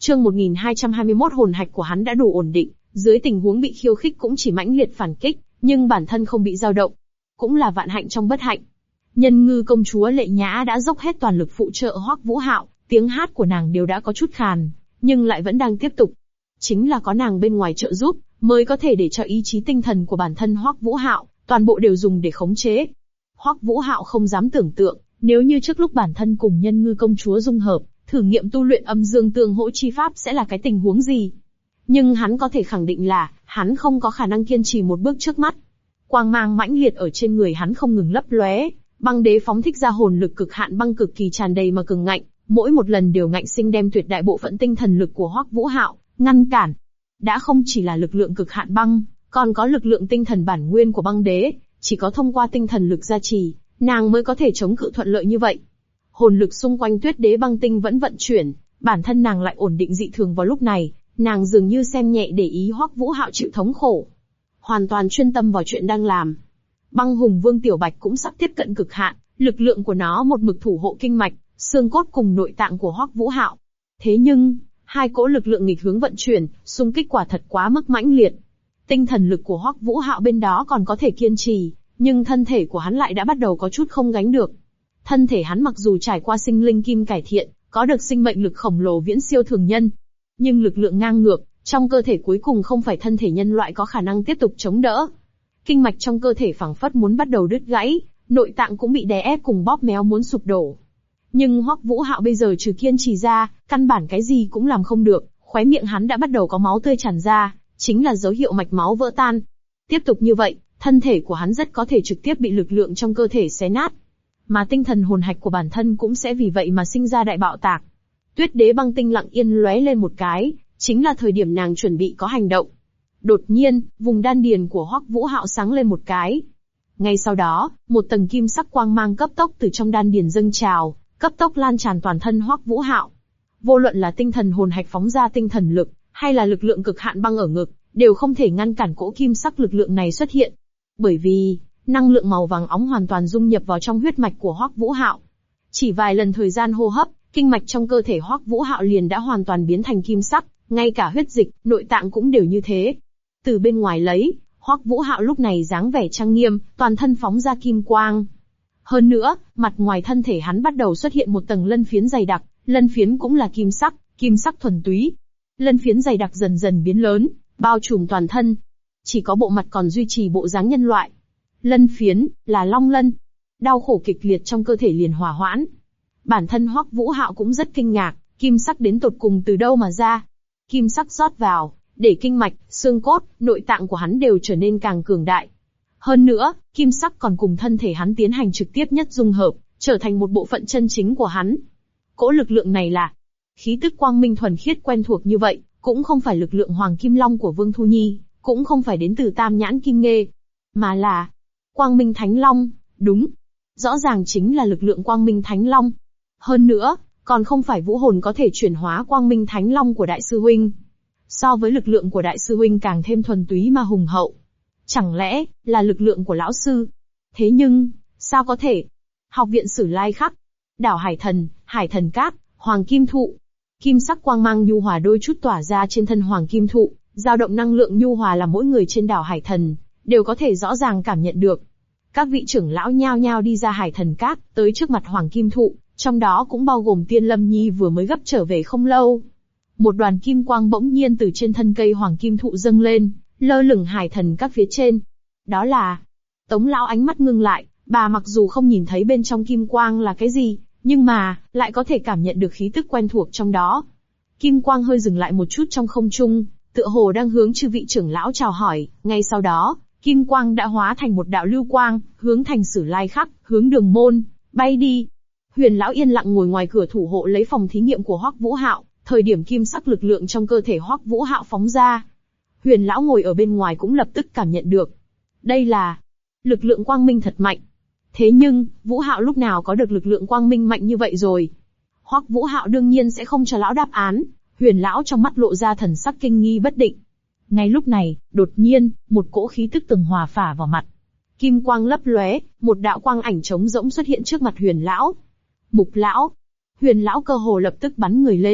Chương 1221 hồn hạch của hắn đã đủ ổn định, dưới tình huống bị khiêu khích cũng chỉ mãnh liệt phản kích, nhưng bản thân không bị dao động. Cũng là vạn hạnh trong bất hạnh. Nhân Ngư công chúa Lệ Nhã đã dốc hết toàn lực phụ trợ Hoắc Vũ Hạo, tiếng hát của nàng đều đã có chút khàn, nhưng lại vẫn đang tiếp tục. Chính là có nàng bên ngoài trợ giúp, mới có thể để cho ý chí tinh thần của bản thân Hoắc Vũ Hạo, toàn bộ đều dùng để khống chế. Hoắc Vũ Hạo không dám tưởng tượng, nếu như trước lúc bản thân cùng Nhân Ngư công chúa dung hợp, thử nghiệm tu luyện âm dương tương hỗ chi pháp sẽ là cái tình huống gì. Nhưng hắn có thể khẳng định là, hắn không có khả năng kiên trì một bước trước mắt. Quang mang mãnh liệt ở trên người hắn không ngừng lấp lóe, băng đế phóng thích ra hồn lực cực hạn băng cực kỳ tràn đầy mà cường ngạnh, mỗi một lần đều ngạnh sinh đem tuyệt đại bộ phận tinh thần lực của Hoắc Vũ Hạo ngăn cản. Đã không chỉ là lực lượng cực hạn băng, còn có lực lượng tinh thần bản nguyên của băng đế, chỉ có thông qua tinh thần lực gia trì, nàng mới có thể chống cự thuận lợi như vậy. Hồn lực xung quanh tuyết đế băng tinh vẫn vận chuyển, bản thân nàng lại ổn định dị thường vào lúc này, nàng dường như xem nhẹ để ý Hoắc Vũ Hạo chịu thống khổ, hoàn toàn chuyên tâm vào chuyện đang làm. Băng hùng vương Tiểu Bạch cũng sắp tiếp cận cực hạn, lực lượng của nó một mực thủ hộ kinh mạch, xương cốt cùng nội tạng của Hoắc Vũ Hạo. Thế nhưng, hai cỗ lực lượng nghịch hướng vận chuyển, xung kích quả thật quá mức mãnh liệt. Tinh thần lực của Hoắc Vũ Hạo bên đó còn có thể kiên trì, nhưng thân thể của hắn lại đã bắt đầu có chút không gánh được. Thân thể hắn mặc dù trải qua sinh linh kim cải thiện, có được sinh mệnh lực khổng lồ viễn siêu thường nhân, nhưng lực lượng ngang ngược trong cơ thể cuối cùng không phải thân thể nhân loại có khả năng tiếp tục chống đỡ. Kinh mạch trong cơ thể phảng phất muốn bắt đầu đứt gãy, nội tạng cũng bị đè ép cùng bóp méo muốn sụp đổ. Nhưng Hoắc Vũ Hạo bây giờ trừ kiên trì ra, căn bản cái gì cũng làm không được, khóe miệng hắn đã bắt đầu có máu tươi tràn ra, chính là dấu hiệu mạch máu vỡ tan. Tiếp tục như vậy, thân thể của hắn rất có thể trực tiếp bị lực lượng trong cơ thể xé nát, mà tinh thần hồn hạch của bản thân cũng sẽ vì vậy mà sinh ra đại bạo tạc. Tuyết đế băng tinh lặng yên lóe lên một cái, chính là thời điểm nàng chuẩn bị có hành động. Đột nhiên, vùng đan điền của Hoắc Vũ Hạo sáng lên một cái. Ngay sau đó, một tầng kim sắc quang mang cấp tốc từ trong đan điền dâng trào, cấp tốc lan tràn toàn thân Hoắc Vũ Hạo. Vô luận là tinh thần hồn hạch phóng ra tinh thần lực, hay là lực lượng cực hạn băng ở ngực, đều không thể ngăn cản cỗ kim sắc lực lượng này xuất hiện. Bởi vì, năng lượng màu vàng óng hoàn toàn dung nhập vào trong huyết mạch của Hoắc Vũ Hạo. Chỉ vài lần thời gian hô hấp, kinh mạch trong cơ thể Hoắc Vũ Hạo liền đã hoàn toàn biến thành kim sắc, ngay cả huyết dịch, nội tạng cũng đều như thế. Từ bên ngoài lấy, Hoắc Vũ Hạo lúc này dáng vẻ trang nghiêm, toàn thân phóng ra kim quang. Hơn nữa, mặt ngoài thân thể hắn bắt đầu xuất hiện một tầng lân phiến dày đặc, lân phiến cũng là kim sắc thuần túy. Lân phiến dày đặc dần dần biến lớn, bao trùm toàn thân. Chỉ có bộ mặt còn duy trì bộ dáng nhân loại. Lân phiến, là long lân. Đau khổ kịch liệt trong cơ thể liền hòa hoãn. Bản thân Hoắc Vũ Hạo cũng rất kinh ngạc, kim sắc đến tột cùng từ đâu mà ra. Kim sắc rót vào, để kinh mạch, xương cốt, nội tạng của hắn đều trở nên càng cường đại. Hơn nữa, kim sắc còn cùng thân thể hắn tiến hành trực tiếp nhất dung hợp, trở thành một bộ phận chân chính của hắn. Cỗ lực lượng này là khí tức quang minh thuần khiết quen thuộc như vậy, cũng không phải lực lượng Hoàng Kim Long của Vương Thu Nhi, cũng không phải đến từ Tam Nhãn Kim Nghê, mà là Quang Minh Thánh Long, đúng. Rõ ràng chính là lực lượng Quang Minh Thánh Long. Hơn nữa, còn không phải vũ hồn có thể chuyển hóa Quang Minh Thánh Long của Đại sư huynh. So với lực lượng của Đại sư huynh càng thêm thuần túy mà hùng hậu. Chẳng lẽ, là lực lượng của lão sư? Thế nhưng, sao có thể? Học viện Sử Lai Khắc, đảo Hải Thần Cát, Hoàng Kim Thụ. Kim sắc quang mang nhu hòa đôi chút tỏa ra trên thân Hoàng Kim Thụ, dao động năng lượng nhu hòa là mỗi người trên đảo Hải Thần đều có thể rõ ràng cảm nhận được. Các vị trưởng lão nhao nhao đi ra Hải Thần Cát, tới trước mặt Hoàng Kim Thụ, trong đó cũng bao gồm Tiên Lâm Nhi vừa mới gấp trở về không lâu. Một đoàn kim quang bỗng nhiên từ trên thân cây Hoàng Kim Thụ dâng lên, lơ lửng Hải Thần Cát phía trên. Đó là... Tống lão ánh mắt ngưng lại, bà mặc dù không nhìn thấy bên trong kim quang là cái gì, nhưng mà, lại có thể cảm nhận được khí tức quen thuộc trong đó. Kim quang hơi dừng lại một chút trong không trung, tựa hồ đang hướng chư vị trưởng lão chào hỏi, ngay sau đó, kim quang đã hóa thành một đạo lưu quang, hướng thành Sử Lai Khắc, hướng Đường Môn, bay đi. Huyền lão yên lặng ngồi ngoài cửa thủ hộ lấy phòng thí nghiệm của Hoắc Vũ Hạo, thời điểm kim sắc lực lượng trong cơ thể Hoắc Vũ Hạo phóng ra. Huyền lão ngồi ở bên ngoài cũng lập tức cảm nhận được. Đây là lực lượng quang minh thật mạnh. Thế nhưng, Vũ Hạo lúc nào có được lực lượng quang minh mạnh như vậy rồi? Hoắc Vũ Hạo đương nhiên sẽ không cho lão đáp án, Huyền lão trong mắt lộ ra thần sắc kinh nghi bất định. Ngay lúc này, đột nhiên, một cỗ khí tức tầng hòa phả vào mặt. Kim quang lấp lóe, một đạo quang ảnh trống rỗng xuất hiện trước mặt Huyền lão. Mục lão. Huyền lão cơ hồ lập tức bắn người lên,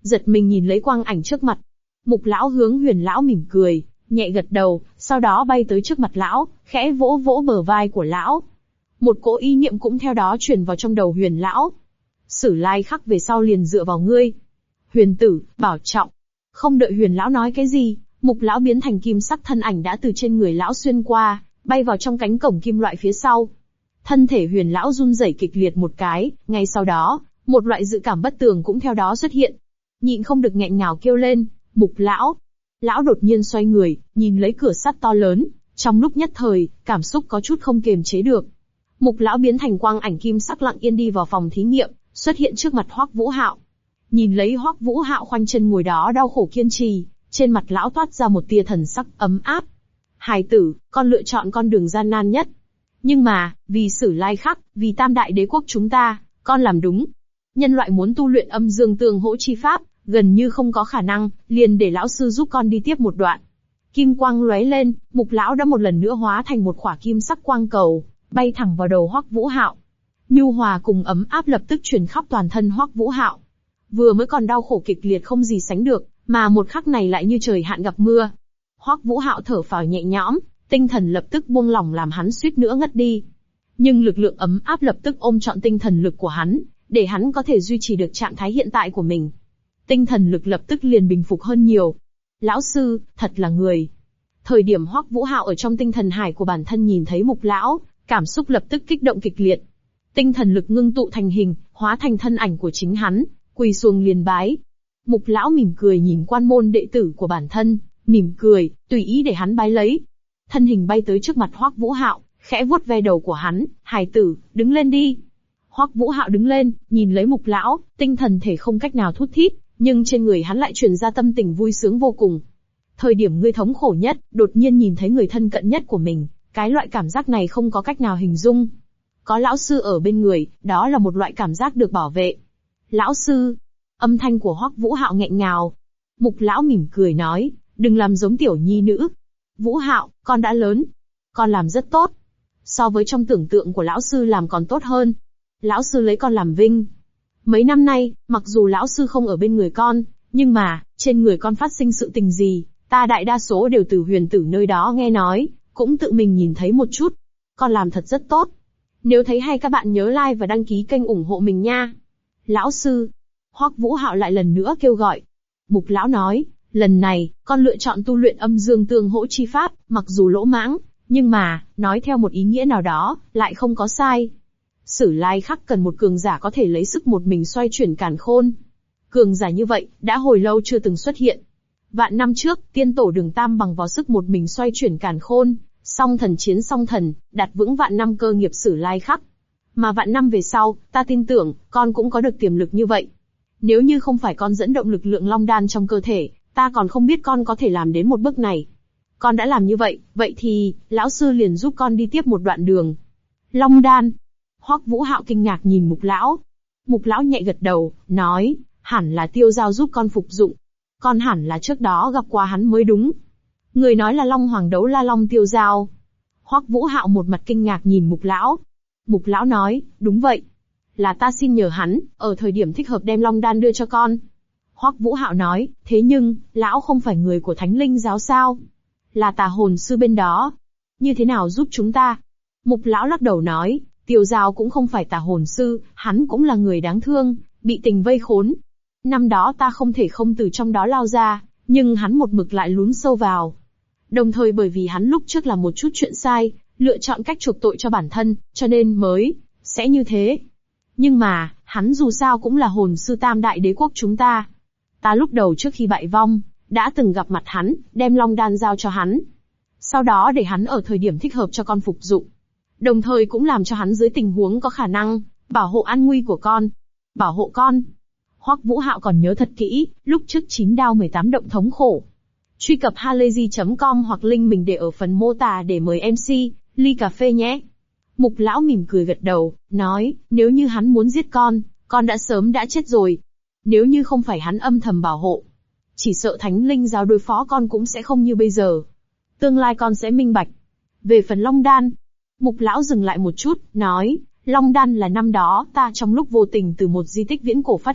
giật mình nhìn lấy quang ảnh trước mặt. Mục lão hướng Huyền lão mỉm cười, nhẹ gật đầu, sau đó bay tới trước mặt lão, khẽ vỗ vỗ bờ vai của lão. Một cỗ ý niệm cũng theo đó truyền vào trong đầu Huyền lão. Sử Lai Khắc về sau liền dựa vào ngươi. Huyền tử, bảo trọng. Không đợi Huyền lão nói cái gì, Mục lão biến thành kim sắc thân ảnh đã từ trên người lão xuyên qua, bay vào trong cánh cổng kim loại phía sau. Thân thể Huyền lão run rẩy kịch liệt một cái, ngay sau đó, một loại dự cảm bất tường cũng theo đó xuất hiện. Nhịn không được nghẹn ngào kêu lên, Mục lão. Lão đột nhiên xoay người, nhìn lấy cửa sắt to lớn, trong lúc nhất thời, cảm xúc có chút không kiềm chế được. Mục lão biến thành quang ảnh kim sắc lặng yên đi vào phòng thí nghiệm, xuất hiện trước mặt Hoắc Vũ Hạo. Nhìn lấy Hoắc Vũ Hạo khoanh chân ngồi đó đau khổ kiên trì, trên mặt lão toát ra một tia thần sắc ấm áp. Hài tử, con lựa chọn con đường gian nan nhất. Nhưng mà, vì Sử Lai Khắc, vì Tam Đại Đế quốc chúng ta, con làm đúng. Nhân loại muốn tu luyện âm dương tương hỗ chi pháp, gần như không có khả năng, liền để lão sư giúp con đi tiếp một đoạn. Kim quang lóe lên, Mục lão đã một lần nữa hóa thành một quả kim sắc quang cầu, bay thẳng vào đầu Hoắc Vũ Hạo. Nhu hòa cùng ấm áp lập tức truyền khắp toàn thân Hoắc Vũ Hạo. Vừa mới còn đau khổ kịch liệt không gì sánh được, mà một khắc này lại như trời hạn gặp mưa. Hoắc Vũ Hạo thở phào nhẹ nhõm, tinh thần lập tức buông lỏng làm hắn suýt nữa ngất đi. Nhưng lực lượng ấm áp lập tức ôm trọn tinh thần lực của hắn, để hắn có thể duy trì được trạng thái hiện tại của mình. Tinh thần lực lập tức liền bình phục hơn nhiều. Lão sư, thật là người. Thời điểm Hoắc Vũ Hạo ở trong tinh thần hải của bản thân nhìn thấy Mục lão, cảm xúc lập tức kích động kịch liệt. Tinh thần lực ngưng tụ thành hình, hóa thành thân ảnh của chính hắn, quỳ xuống liền bái. Mục lão mỉm cười nhìn quan môn đệ tử của bản thân, mỉm cười, tùy ý để hắn bái lấy. Thân hình bay tới trước mặt Hoắc Vũ Hạo, khẽ vuốt ve đầu của hắn, hài tử, đứng lên đi. Hoắc Vũ Hạo đứng lên, nhìn lấy Mục lão, tinh thần thể không cách nào thút thít, nhưng trên người hắn lại truyền ra tâm tình vui sướng vô cùng. Thời điểm ngươi thống khổ nhất, đột nhiên nhìn thấy người thân cận nhất của mình, cái loại cảm giác này không có cách nào hình dung. Có lão sư ở bên người, đó là một loại cảm giác được bảo vệ. Lão sư, âm thanh của Hoắc Vũ Hạo nghẹn ngào. Mục lão mỉm cười nói, đừng làm giống tiểu nhi nữ. Vũ Hạo, con đã lớn. Con làm rất tốt. So với trong tưởng tượng của lão sư làm còn tốt hơn. Lão sư lấy con làm vinh. Mấy năm nay, mặc dù lão sư không ở bên người con, nhưng mà, trên người con phát sinh sự tình gì, ta đại đa số đều từ Huyền tử nơi đó nghe nói, cũng tự mình nhìn thấy một chút. Con làm thật rất tốt. Nếu thấy hay các bạn nhớ like và đăng ký kênh ủng hộ mình nha. Lão sư. Hoắc Vũ Hạo lại lần nữa kêu gọi. Mục lão nói, lần này, con lựa chọn tu luyện âm dương tương hỗ chi pháp, mặc dù lỗ mãng, nhưng mà, nói theo một ý nghĩa nào đó, lại không có sai. Sử Lai Khắc cần một cường giả có thể lấy sức một mình xoay chuyển càn khôn. Cường giả như vậy, đã hồi lâu chưa từng xuất hiện. Vạn năm trước, tiên tổ Đường Tam bằng vào sức một mình xoay chuyển càn khôn, song thần chiến song thần, đặt vững vạn năm cơ nghiệp Sử Lai Khắc. Mà vạn năm về sau, ta tin tưởng, con cũng có được tiềm lực như vậy. Nếu như không phải con dẫn động lực lượng long đan trong cơ thể, ta còn không biết con có thể làm đến một bước này. Con đã làm như vậy, vậy thì, lão sư liền giúp con đi tiếp một đoạn đường. Long đan. Hoắc Vũ Hạo kinh ngạc nhìn Mục lão. Mục lão nhẹ gật đầu, nói, hẳn là Tiêu Giao giúp con phục dụng. Con hẳn là trước đó gặp qua hắn mới đúng. Người nói là Long Hoàng đấu la Long Tiêu Giao. Hoắc Vũ Hạo một mặt kinh ngạc nhìn Mục lão. Mục lão nói, đúng vậy. Là ta xin nhờ hắn, ở thời điểm thích hợp đem Long đan đưa cho con. Hoắc Vũ Hạo nói, thế nhưng, lão không phải người của Thánh Linh giáo sao? Là tà hồn sư bên đó. Như thế nào giúp chúng ta? Mục lão lắc đầu nói, Tiêu Giao cũng không phải tà hồn sư, hắn cũng là người đáng thương, bị tình vây khốn. Năm đó ta không thể không từ trong đó lao ra, nhưng hắn một mực lại lún sâu vào. Đồng thời bởi vì hắn lúc trước làm một chút chuyện sai, lựa chọn cách chuộc tội cho bản thân, cho nên mới sẽ như thế. Nhưng mà, hắn dù sao cũng là hồn sư Tam Đại Đế quốc chúng ta. Ta lúc đầu trước khi bại vong, đã từng gặp mặt hắn, đem Long đan giao cho hắn. Sau đó để hắn ở thời điểm thích hợp cho con phục dụng. Đồng thời cũng làm cho hắn dưới tình huống có khả năng, bảo hộ an nguy của con. Bảo hộ con. Hoắc Vũ Hạo còn nhớ thật kỹ, lúc trước 9 đao 18 động thống khổ. Truy cập halayzi.com hoặc link mình để ở phần mô tả để mời MC, ly cà phê nhé. Mục lão mỉm cười gật đầu, nói, nếu như hắn muốn giết con đã sớm đã chết rồi. Nếu như không phải hắn âm thầm bảo hộ, chỉ sợ Thánh Linh giáo đối phó con cũng sẽ không như bây giờ. Tương lai con sẽ minh bạch. Về phần Long đan, Mục lão dừng lại một chút, nói, Long đan là năm đó ta trong lúc vô tình từ một di tích viễn cổ phát hiện,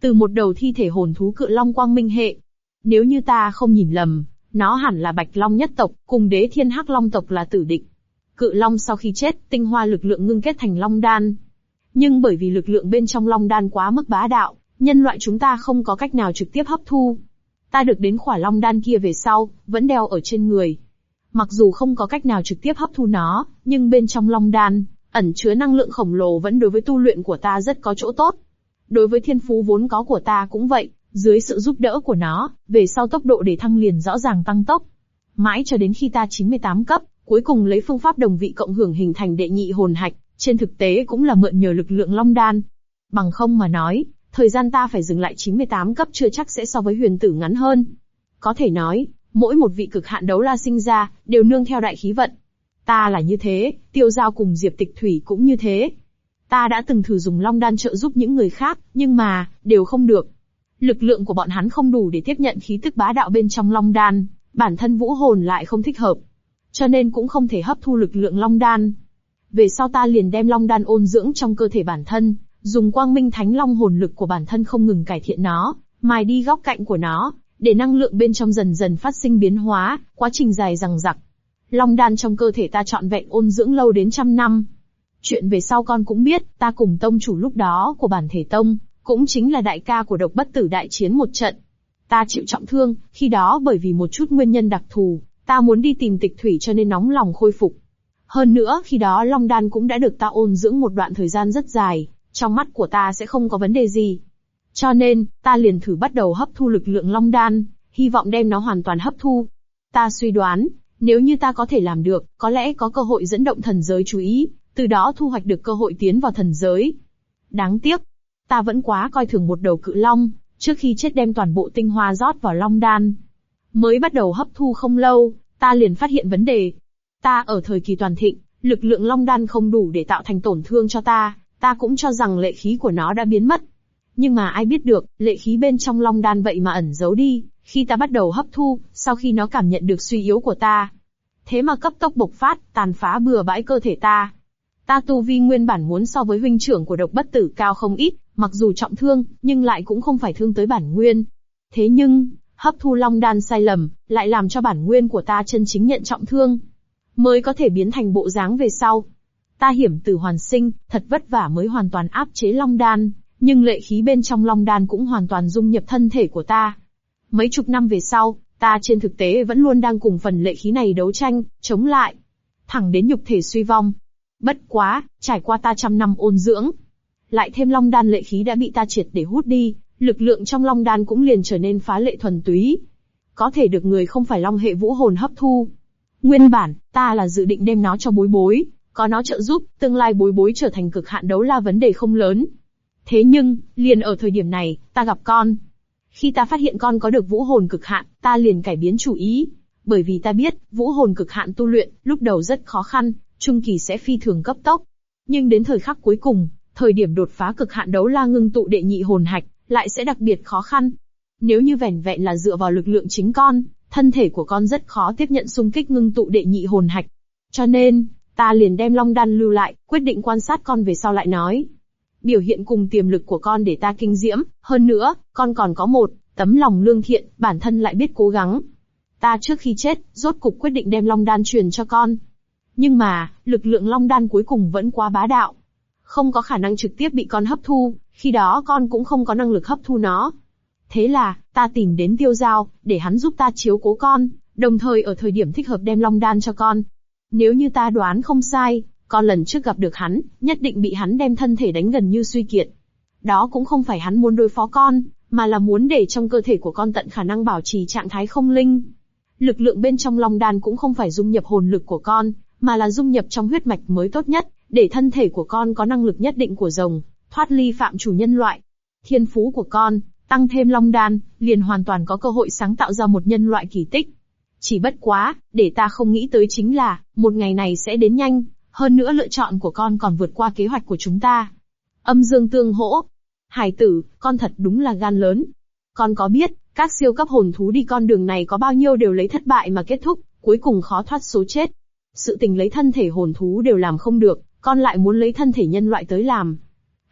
Từ một đầu thi thể hồn thú cự long quang minh hệ. Nếu như ta không nhìn lầm, nó hẳn là Bạch Long nhất tộc, cùng Đế Thiên Hắc Long tộc là tử địch. Cự long sau khi chết, tinh hoa lực lượng ngưng kết thành long đan. Nhưng bởi vì lực lượng bên trong long đan quá mức bá đạo, nhân loại chúng ta không có cách nào trực tiếp hấp thu. Ta được đến khỏa long đan kia về sau, vẫn đeo ở trên người. Mặc dù không có cách nào trực tiếp hấp thu nó, nhưng bên trong long đan, ẩn chứa năng lượng khổng lồ vẫn đối với tu luyện của ta rất có chỗ tốt. Đối với thiên phú vốn có của ta cũng vậy, dưới sự giúp đỡ của nó, về sau tốc độ để thăng liền rõ ràng tăng tốc. Mãi cho đến khi ta 98 cấp, cuối cùng lấy phương pháp đồng vị cộng hưởng hình thành đệ nhị hồn hạch, trên thực tế cũng là mượn nhờ lực lượng long đan. Bằng không mà nói, thời gian ta phải dừng lại 98 cấp chưa chắc sẽ so với huyền tử ngắn hơn. Có thể nói, mỗi một vị cực hạn đấu la sinh ra, đều nương theo đại khí vận. Ta là như thế, Tiêu Giao cùng Diệp Tịch Thủy cũng như thế. Ta đã từng thử dùng long đan trợ giúp những người khác, nhưng mà, đều không được. Lực lượng của bọn hắn không đủ để tiếp nhận khí tức bá đạo bên trong long đan, bản thân vũ hồn lại không thích hợp. Cho nên cũng không thể hấp thu lực lượng long đan. Về sau ta liền đem long đan ôn dưỡng trong cơ thể bản thân, dùng quang minh thánh long hồn lực của bản thân không ngừng cải thiện nó, mài đi góc cạnh của nó, để năng lượng bên trong dần dần phát sinh biến hóa, quá trình dài dằng dặc. Long đan trong cơ thể ta trọn vẹn ôn dưỡng lâu đến 100 năm. Chuyện về sau con cũng biết, ta cùng tông chủ lúc đó của bản thể tông, cũng chính là đại ca của Độc Bất Tử đại chiến một trận. Ta chịu trọng thương, khi đó bởi vì một chút nguyên nhân đặc thù, ta muốn đi tìm Tịch Thủy cho nên nóng lòng khôi phục. Hơn nữa khi đó long đan cũng đã được ta ôn dưỡng một đoạn thời gian rất dài, trong mắt của ta sẽ không có vấn đề gì. Cho nên, ta liền thử bắt đầu hấp thu lực lượng long đan, hy vọng đem nó hoàn toàn hấp thu. Ta suy đoán, nếu như ta có thể làm được, có lẽ có cơ hội dẫn động thần giới chú ý, từ đó thu hoạch được cơ hội tiến vào thần giới. Đáng tiếc, ta vẫn quá coi thường một đầu cự long, trước khi chết đem toàn bộ tinh hoa rót vào long đan. Mới bắt đầu hấp thu không lâu, ta liền phát hiện vấn đề. Ta ở thời kỳ toàn thịnh, lực lượng long đan không đủ để tạo thành tổn thương cho ta cũng cho rằng lệ khí của nó đã biến mất. Nhưng mà ai biết được, lệ khí bên trong long đan vậy mà ẩn giấu đi, khi ta bắt đầu hấp thu, sau khi nó cảm nhận được suy yếu của ta. Thế mà cấp tốc bộc phát, tàn phá bừa bãi cơ thể ta. Ta tu vi nguyên bản muốn so với huynh trưởng của Độc Bất Tử cao không ít, mặc dù trọng thương, nhưng lại cũng không phải thương tới bản nguyên. Thế nhưng, hấp thu long đan sai lầm, lại làm cho bản nguyên của ta chân chính nhận trọng thương. Mới có thể biến thành bộ dáng về sau. Ta hiểm tử hoàn sinh, thật vất vả mới hoàn toàn áp chế long đan, nhưng lệ khí bên trong long đan cũng hoàn toàn dung nhập thân thể của ta. Mấy chục năm về sau, ta trên thực tế vẫn luôn đang cùng phần lệ khí này đấu tranh, chống lại. Thẳng đến nhục thể suy vong. Bất quá, trải qua ta 100 năm ôn dưỡng. Lại thêm long đan lệ khí đã bị ta triệt để hút đi, lực lượng trong long đan cũng liền trở nên phá lệ thuần túy. Có thể được người không phải long hệ vũ hồn hấp thu. Nguyên bản, ta là dự định đem nó cho Bối Bối, có nó trợ giúp, tương lai Bối Bối trở thành cực hạn đấu la vấn đề không lớn. Thế nhưng, liền ở thời điểm này, ta gặp con. Khi ta phát hiện con có được vũ hồn cực hạn, ta liền cải biến chủ ý. Bởi vì ta biết, vũ hồn cực hạn tu luyện, lúc đầu rất khó khăn, trung kỳ sẽ phi thường cấp tốc. Nhưng đến thời khắc cuối cùng, thời điểm đột phá cực hạn đấu la ngưng tụ đệ nhị hồn hạch, lại sẽ đặc biệt khó khăn. Nếu như vẻn vẹn là dựa vào lực lượng chính con, thân thể của con rất khó tiếp nhận xung kích ngưng tụ đệ nhị hồn hạch. Cho nên, ta liền đem long đan lưu lại, quyết định quan sát con về sau lại nói. Biểu hiện cùng tiềm lực của con để ta kinh diễm, hơn nữa, con còn có một tấm lòng lương thiện, bản thân lại biết cố gắng. Ta trước khi chết, rốt cục quyết định đem long đan truyền cho con. Nhưng mà, lực lượng long đan cuối cùng vẫn quá bá đạo. Không có khả năng trực tiếp bị con hấp thu, khi đó con cũng không có năng lực hấp thu nó. Thế là, ta tìm đến Tiêu Giao, để hắn giúp ta chiếu cố con, đồng thời ở thời điểm thích hợp đem long đan cho con. Nếu như ta đoán không sai, con lần trước gặp được hắn, nhất định bị hắn đem thân thể đánh gần như suy kiệt. Đó cũng không phải hắn muốn đối phó con, mà là muốn để trong cơ thể của con tận khả năng bảo trì trạng thái không linh. Lực lượng bên trong long đan cũng không phải dung nhập hồn lực của con, mà là dung nhập trong huyết mạch mới tốt nhất, để thân thể của con có năng lực nhất định của rồng, thoát ly phạm chủ nhân loại. Thiên phú của con, tăng thêm long đan, liền hoàn toàn có cơ hội sáng tạo ra một nhân loại kỳ tích. Chỉ bất quá, để ta không nghĩ tới chính là, một ngày này sẽ đến nhanh, hơn nữa lựa chọn của con còn vượt qua kế hoạch của chúng ta. Âm dương tương hỗ. Hải tử, con thật đúng là gan lớn. Con có biết, các siêu cấp hồn thú đi con đường này có bao nhiêu đều lấy thất bại mà kết thúc, cuối cùng khó thoát số chết. Sự tình lấy thân thể hồn thú đều làm không được, con lại muốn lấy thân thể nhân loại tới làm.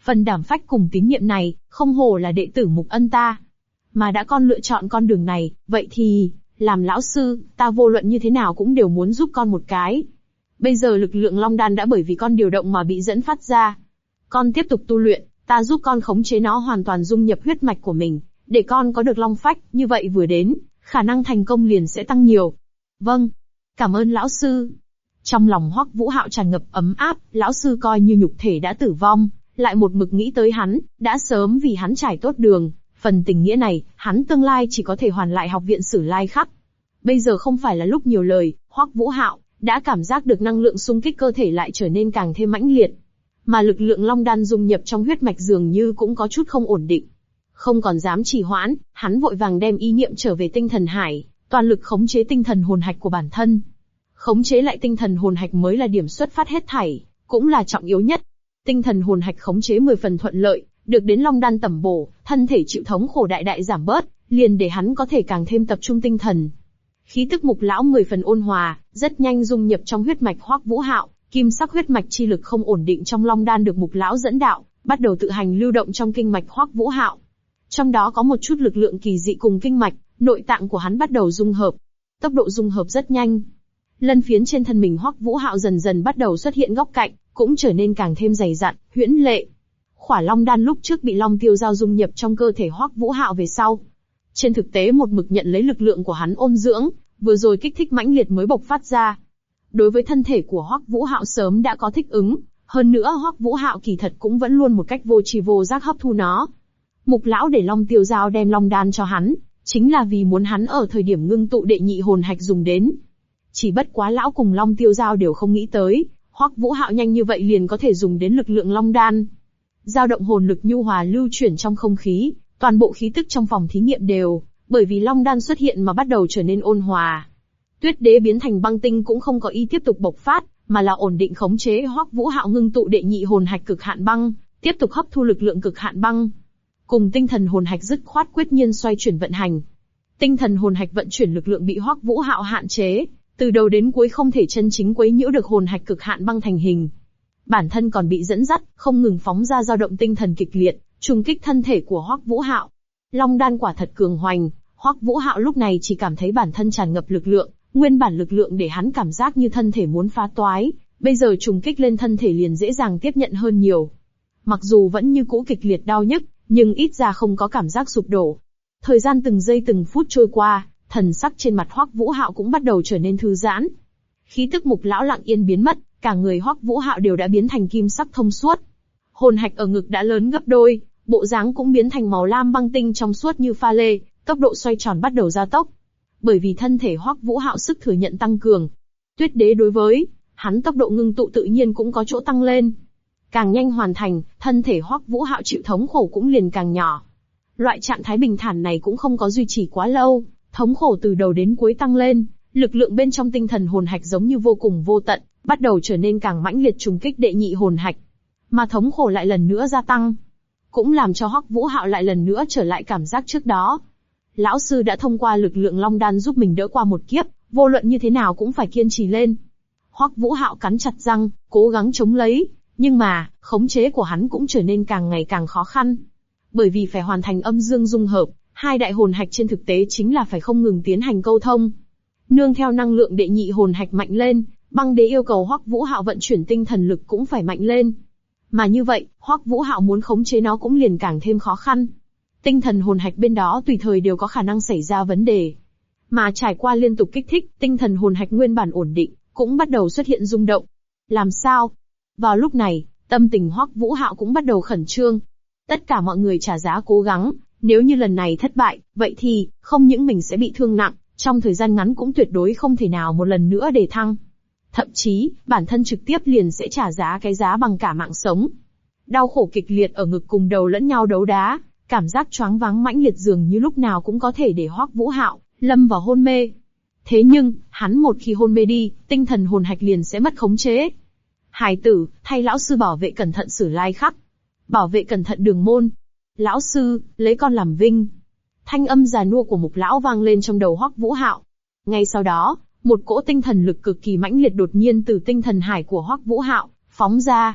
Phần đảm phách cùng tín nhiệm này, không hổ là đệ tử Mục Ân ta. Mà đã con lựa chọn con đường này, vậy thì, làm lão sư, ta vô luận như thế nào cũng đều muốn giúp con một cái. Bây giờ lực lượng Long Đan đã bởi vì con điều động mà bị dẫn phát ra. Con tiếp tục tu luyện, ta giúp con khống chế nó hoàn toàn dung nhập huyết mạch của mình, để con có được Long Phách, như vậy vừa đến, khả năng thành công liền sẽ tăng nhiều. Vâng, cảm ơn lão sư. Trong lòng Hoắc Vũ Hạo tràn ngập ấm áp, lão sư coi như nhục thể đã tử vong, lại một mực nghĩ tới hắn, đã sớm vì hắn trải tốt đường, phần tình nghĩa này, hắn tương lai chỉ có thể hoàn lại học viện Sử Lai Khắc. Bây giờ không phải là lúc nhiều lời, Hoắc Vũ Hạo đã cảm giác được năng lượng xung kích cơ thể lại trở nên càng thêm mãnh liệt, mà lực lượng Long Đan dung nhập trong huyết mạch dường như cũng có chút không ổn định. Không còn dám trì hoãn, hắn vội vàng đem ý niệm trở về tinh thần hải, toàn lực khống chế tinh thần hồn hạch của bản thân. Khống chế lại tinh thần hồn hạch mới là điểm xuất phát hết thảy, cũng là trọng yếu nhất. Tinh thần hồn hạch khống chế 10 phần thuận lợi, được đến Long Đan tẩm bổ, thân thể chịu thống khổ đại đại giảm bớt, liền để hắn có thể càng thêm tập trung tinh thần. Khí tức Mục lão 10 phần ôn hòa, rất nhanh dung nhập trong huyết mạch Hoắc Vũ Hạo, kim sắc huyết mạch chi lực không ổn định trong Long Đan được Mục lão dẫn đạo, bắt đầu tự hành lưu động trong kinh mạch Hoắc Vũ Hạo. Trong đó có một chút lực lượng kỳ dị cùng kinh mạch, nội tạng của hắn bắt đầu dung hợp. Tốc độ dung hợp rất nhanh. Lân phiến trên thân mình Hoắc Vũ Hạo dần dần bắt đầu xuất hiện góc cạnh, cũng trở nên càng thêm dày dặn, huyễn lệ. Khỏa Long Đan lúc trước bị Long Tiêu Giao dung nhập trong cơ thể Hoắc Vũ Hạo về sau, trên thực tế một mực nhận lấy lực lượng của hắn ôn dưỡng, vừa rồi kích thích mãnh liệt mới bộc phát ra. Đối với thân thể của Hoắc Vũ Hạo sớm đã có thích ứng, hơn nữa Hoắc Vũ Hạo kỳ thật cũng vẫn luôn một cách vô tri vô giác hấp thu nó. Mục lão để Long Tiêu Giao đem Long Đan cho hắn, chính là vì muốn hắn ở thời điểm ngưng tụ đệ nhị hồn hạch dùng đến. Chỉ bất quá lão cùng Long Tiêu Giao đều không nghĩ tới, Hoắc Vũ Hạo nhanh như vậy liền có thể dùng đến lực lượng Long Đan. Dao động hồn lực nhu hòa lưu chuyển trong không khí, toàn bộ khí tức trong phòng thí nghiệm đều, bởi vì Long Đan xuất hiện mà bắt đầu trở nên ôn hòa. Tuyết Đế biến thành băng tinh cũng không có ý tiếp tục bộc phát, mà là ổn định khống chế Hoắc Vũ Hạo ngưng tụ đệ nhị hồn hạch cực hạn băng, tiếp tục hấp thu lực lượng cực hạn băng. Cùng tinh thần hồn hạch dứt khoát quyết nhiên xoay chuyển vận hành. Tinh thần hồn hạch vận chuyển lực lượng bị Hoắc Vũ Hạo hạn chế, từ đầu đến cuối không thể chân chính quấy nhiễu được hồn hạch cực hạn băng thành hình. Bản thân còn bị dẫn dắt, không ngừng phóng ra dao động tinh thần kịch liệt, trùng kích thân thể của Hoắc Vũ Hạo. Long Đan quả thật cường hoành, Hoắc Vũ Hạo lúc này chỉ cảm thấy bản thân tràn ngập lực lượng, nguyên bản lực lượng để hắn cảm giác như thân thể muốn phá toái, bây giờ trùng kích lên thân thể liền dễ dàng tiếp nhận hơn nhiều. Mặc dù vẫn như cũ kịch liệt đau nhức, nhưng ít ra không có cảm giác sụp đổ. Thời gian từng giây từng phút trôi qua, thần sắc trên mặt Hoắc Vũ Hạo cũng bắt đầu trở nên thư giãn. Khí tức Mục lão lặng yên biến mất, cả người Hoắc Vũ Hạo đều đã biến thành kim sắc thông suốt. Hồn hạch ở ngực đã lớn gấp đôi, bộ dáng cũng biến thành màu lam băng tinh trong suốt như pha lê, tốc độ xoay tròn bắt đầu gia tốc. Bởi vì thân thể Hoắc Vũ Hạo sức thừa nhận tăng cường, Tuyết Đế đối với hắn tốc độ ngưng tụ tự nhiên cũng có chỗ tăng lên. Càng nhanh hoàn thành, thân thể Hoắc Vũ Hạo chịu thống khổ cũng liền càng nhỏ. Loại trạng thái bình thản này cũng không có duy trì quá lâu, thống khổ từ đầu đến cuối tăng lên, lực lượng bên trong tinh thần hồn hạch giống như vô cùng vô tận, bắt đầu trở nên càng mãnh liệt trùng kích đệ nhị hồn hạch. Mà thống khổ lại lần nữa gia tăng, cũng làm cho Hoắc Vũ Hạo lại lần nữa trở lại cảm giác trước đó. Lão sư đã thông qua lực lượng Long Đan giúp mình đỡ qua một kiếp, vô luận như thế nào cũng phải kiên trì lên. Hoắc Vũ Hạo cắn chặt răng, cố gắng chống lấy, nhưng mà, khống chế của hắn cũng trở nên càng ngày càng khó khăn. Bởi vì phải hoàn thành âm dương dung hợp, hai đại hồn hạch trên thực tế chính là phải không ngừng tiến hành câu thông. Nương theo năng lượng đệ nhị hồn hạch mạnh lên, Băng Đế yêu cầu Hoắc Vũ Hạo vận chuyển tinh thần lực cũng phải mạnh lên. Mà như vậy, Hoắc Vũ Hạo muốn khống chế nó cũng liền càng thêm khó khăn. Tinh thần hồn hạch bên đó tùy thời đều có khả năng xảy ra vấn đề. Mà trải qua liên tục kích thích, tinh thần hồn hạch nguyên bản ổn định, cũng bắt đầu xuất hiện rung động. Làm sao? Vào lúc này, tâm tình Hoắc Vũ Hạo cũng bắt đầu khẩn trương. Tất cả mọi người trả giá cố gắng, nếu như lần này thất bại, vậy thì, không những mình sẽ bị thương nặng, trong thời gian ngắn cũng tuyệt đối không thể nào một lần nữa đề thăng. Thậm chí, bản thân trực tiếp liền sẽ trả giá cái giá bằng cả mạng sống. Đau khổ kịch liệt ở ngực cùng đầu lẫn nhau đấu đá, cảm giác choáng váng mãnh liệt dường như lúc nào cũng có thể để Hoắc Vũ Hạo lâm vào hôn mê. Thế nhưng, hắn một khi hôn mê đi, tinh thần hồn hạch liền sẽ mất khống chế. Hài tử, thay lão sư bảo vệ cẩn thận Sử Lai Khắc. Bảo vệ cẩn thận Đường Môn. Lão sư, lấy con làm vinh. Thanh âm già nua của Mục lão vang lên trong đầu Hoắc Vũ Hạo. Ngay sau đó, một cỗ tinh thần lực cực kỳ mãnh liệt đột nhiên từ tinh thần hải của Hoắc Vũ Hạo phóng ra.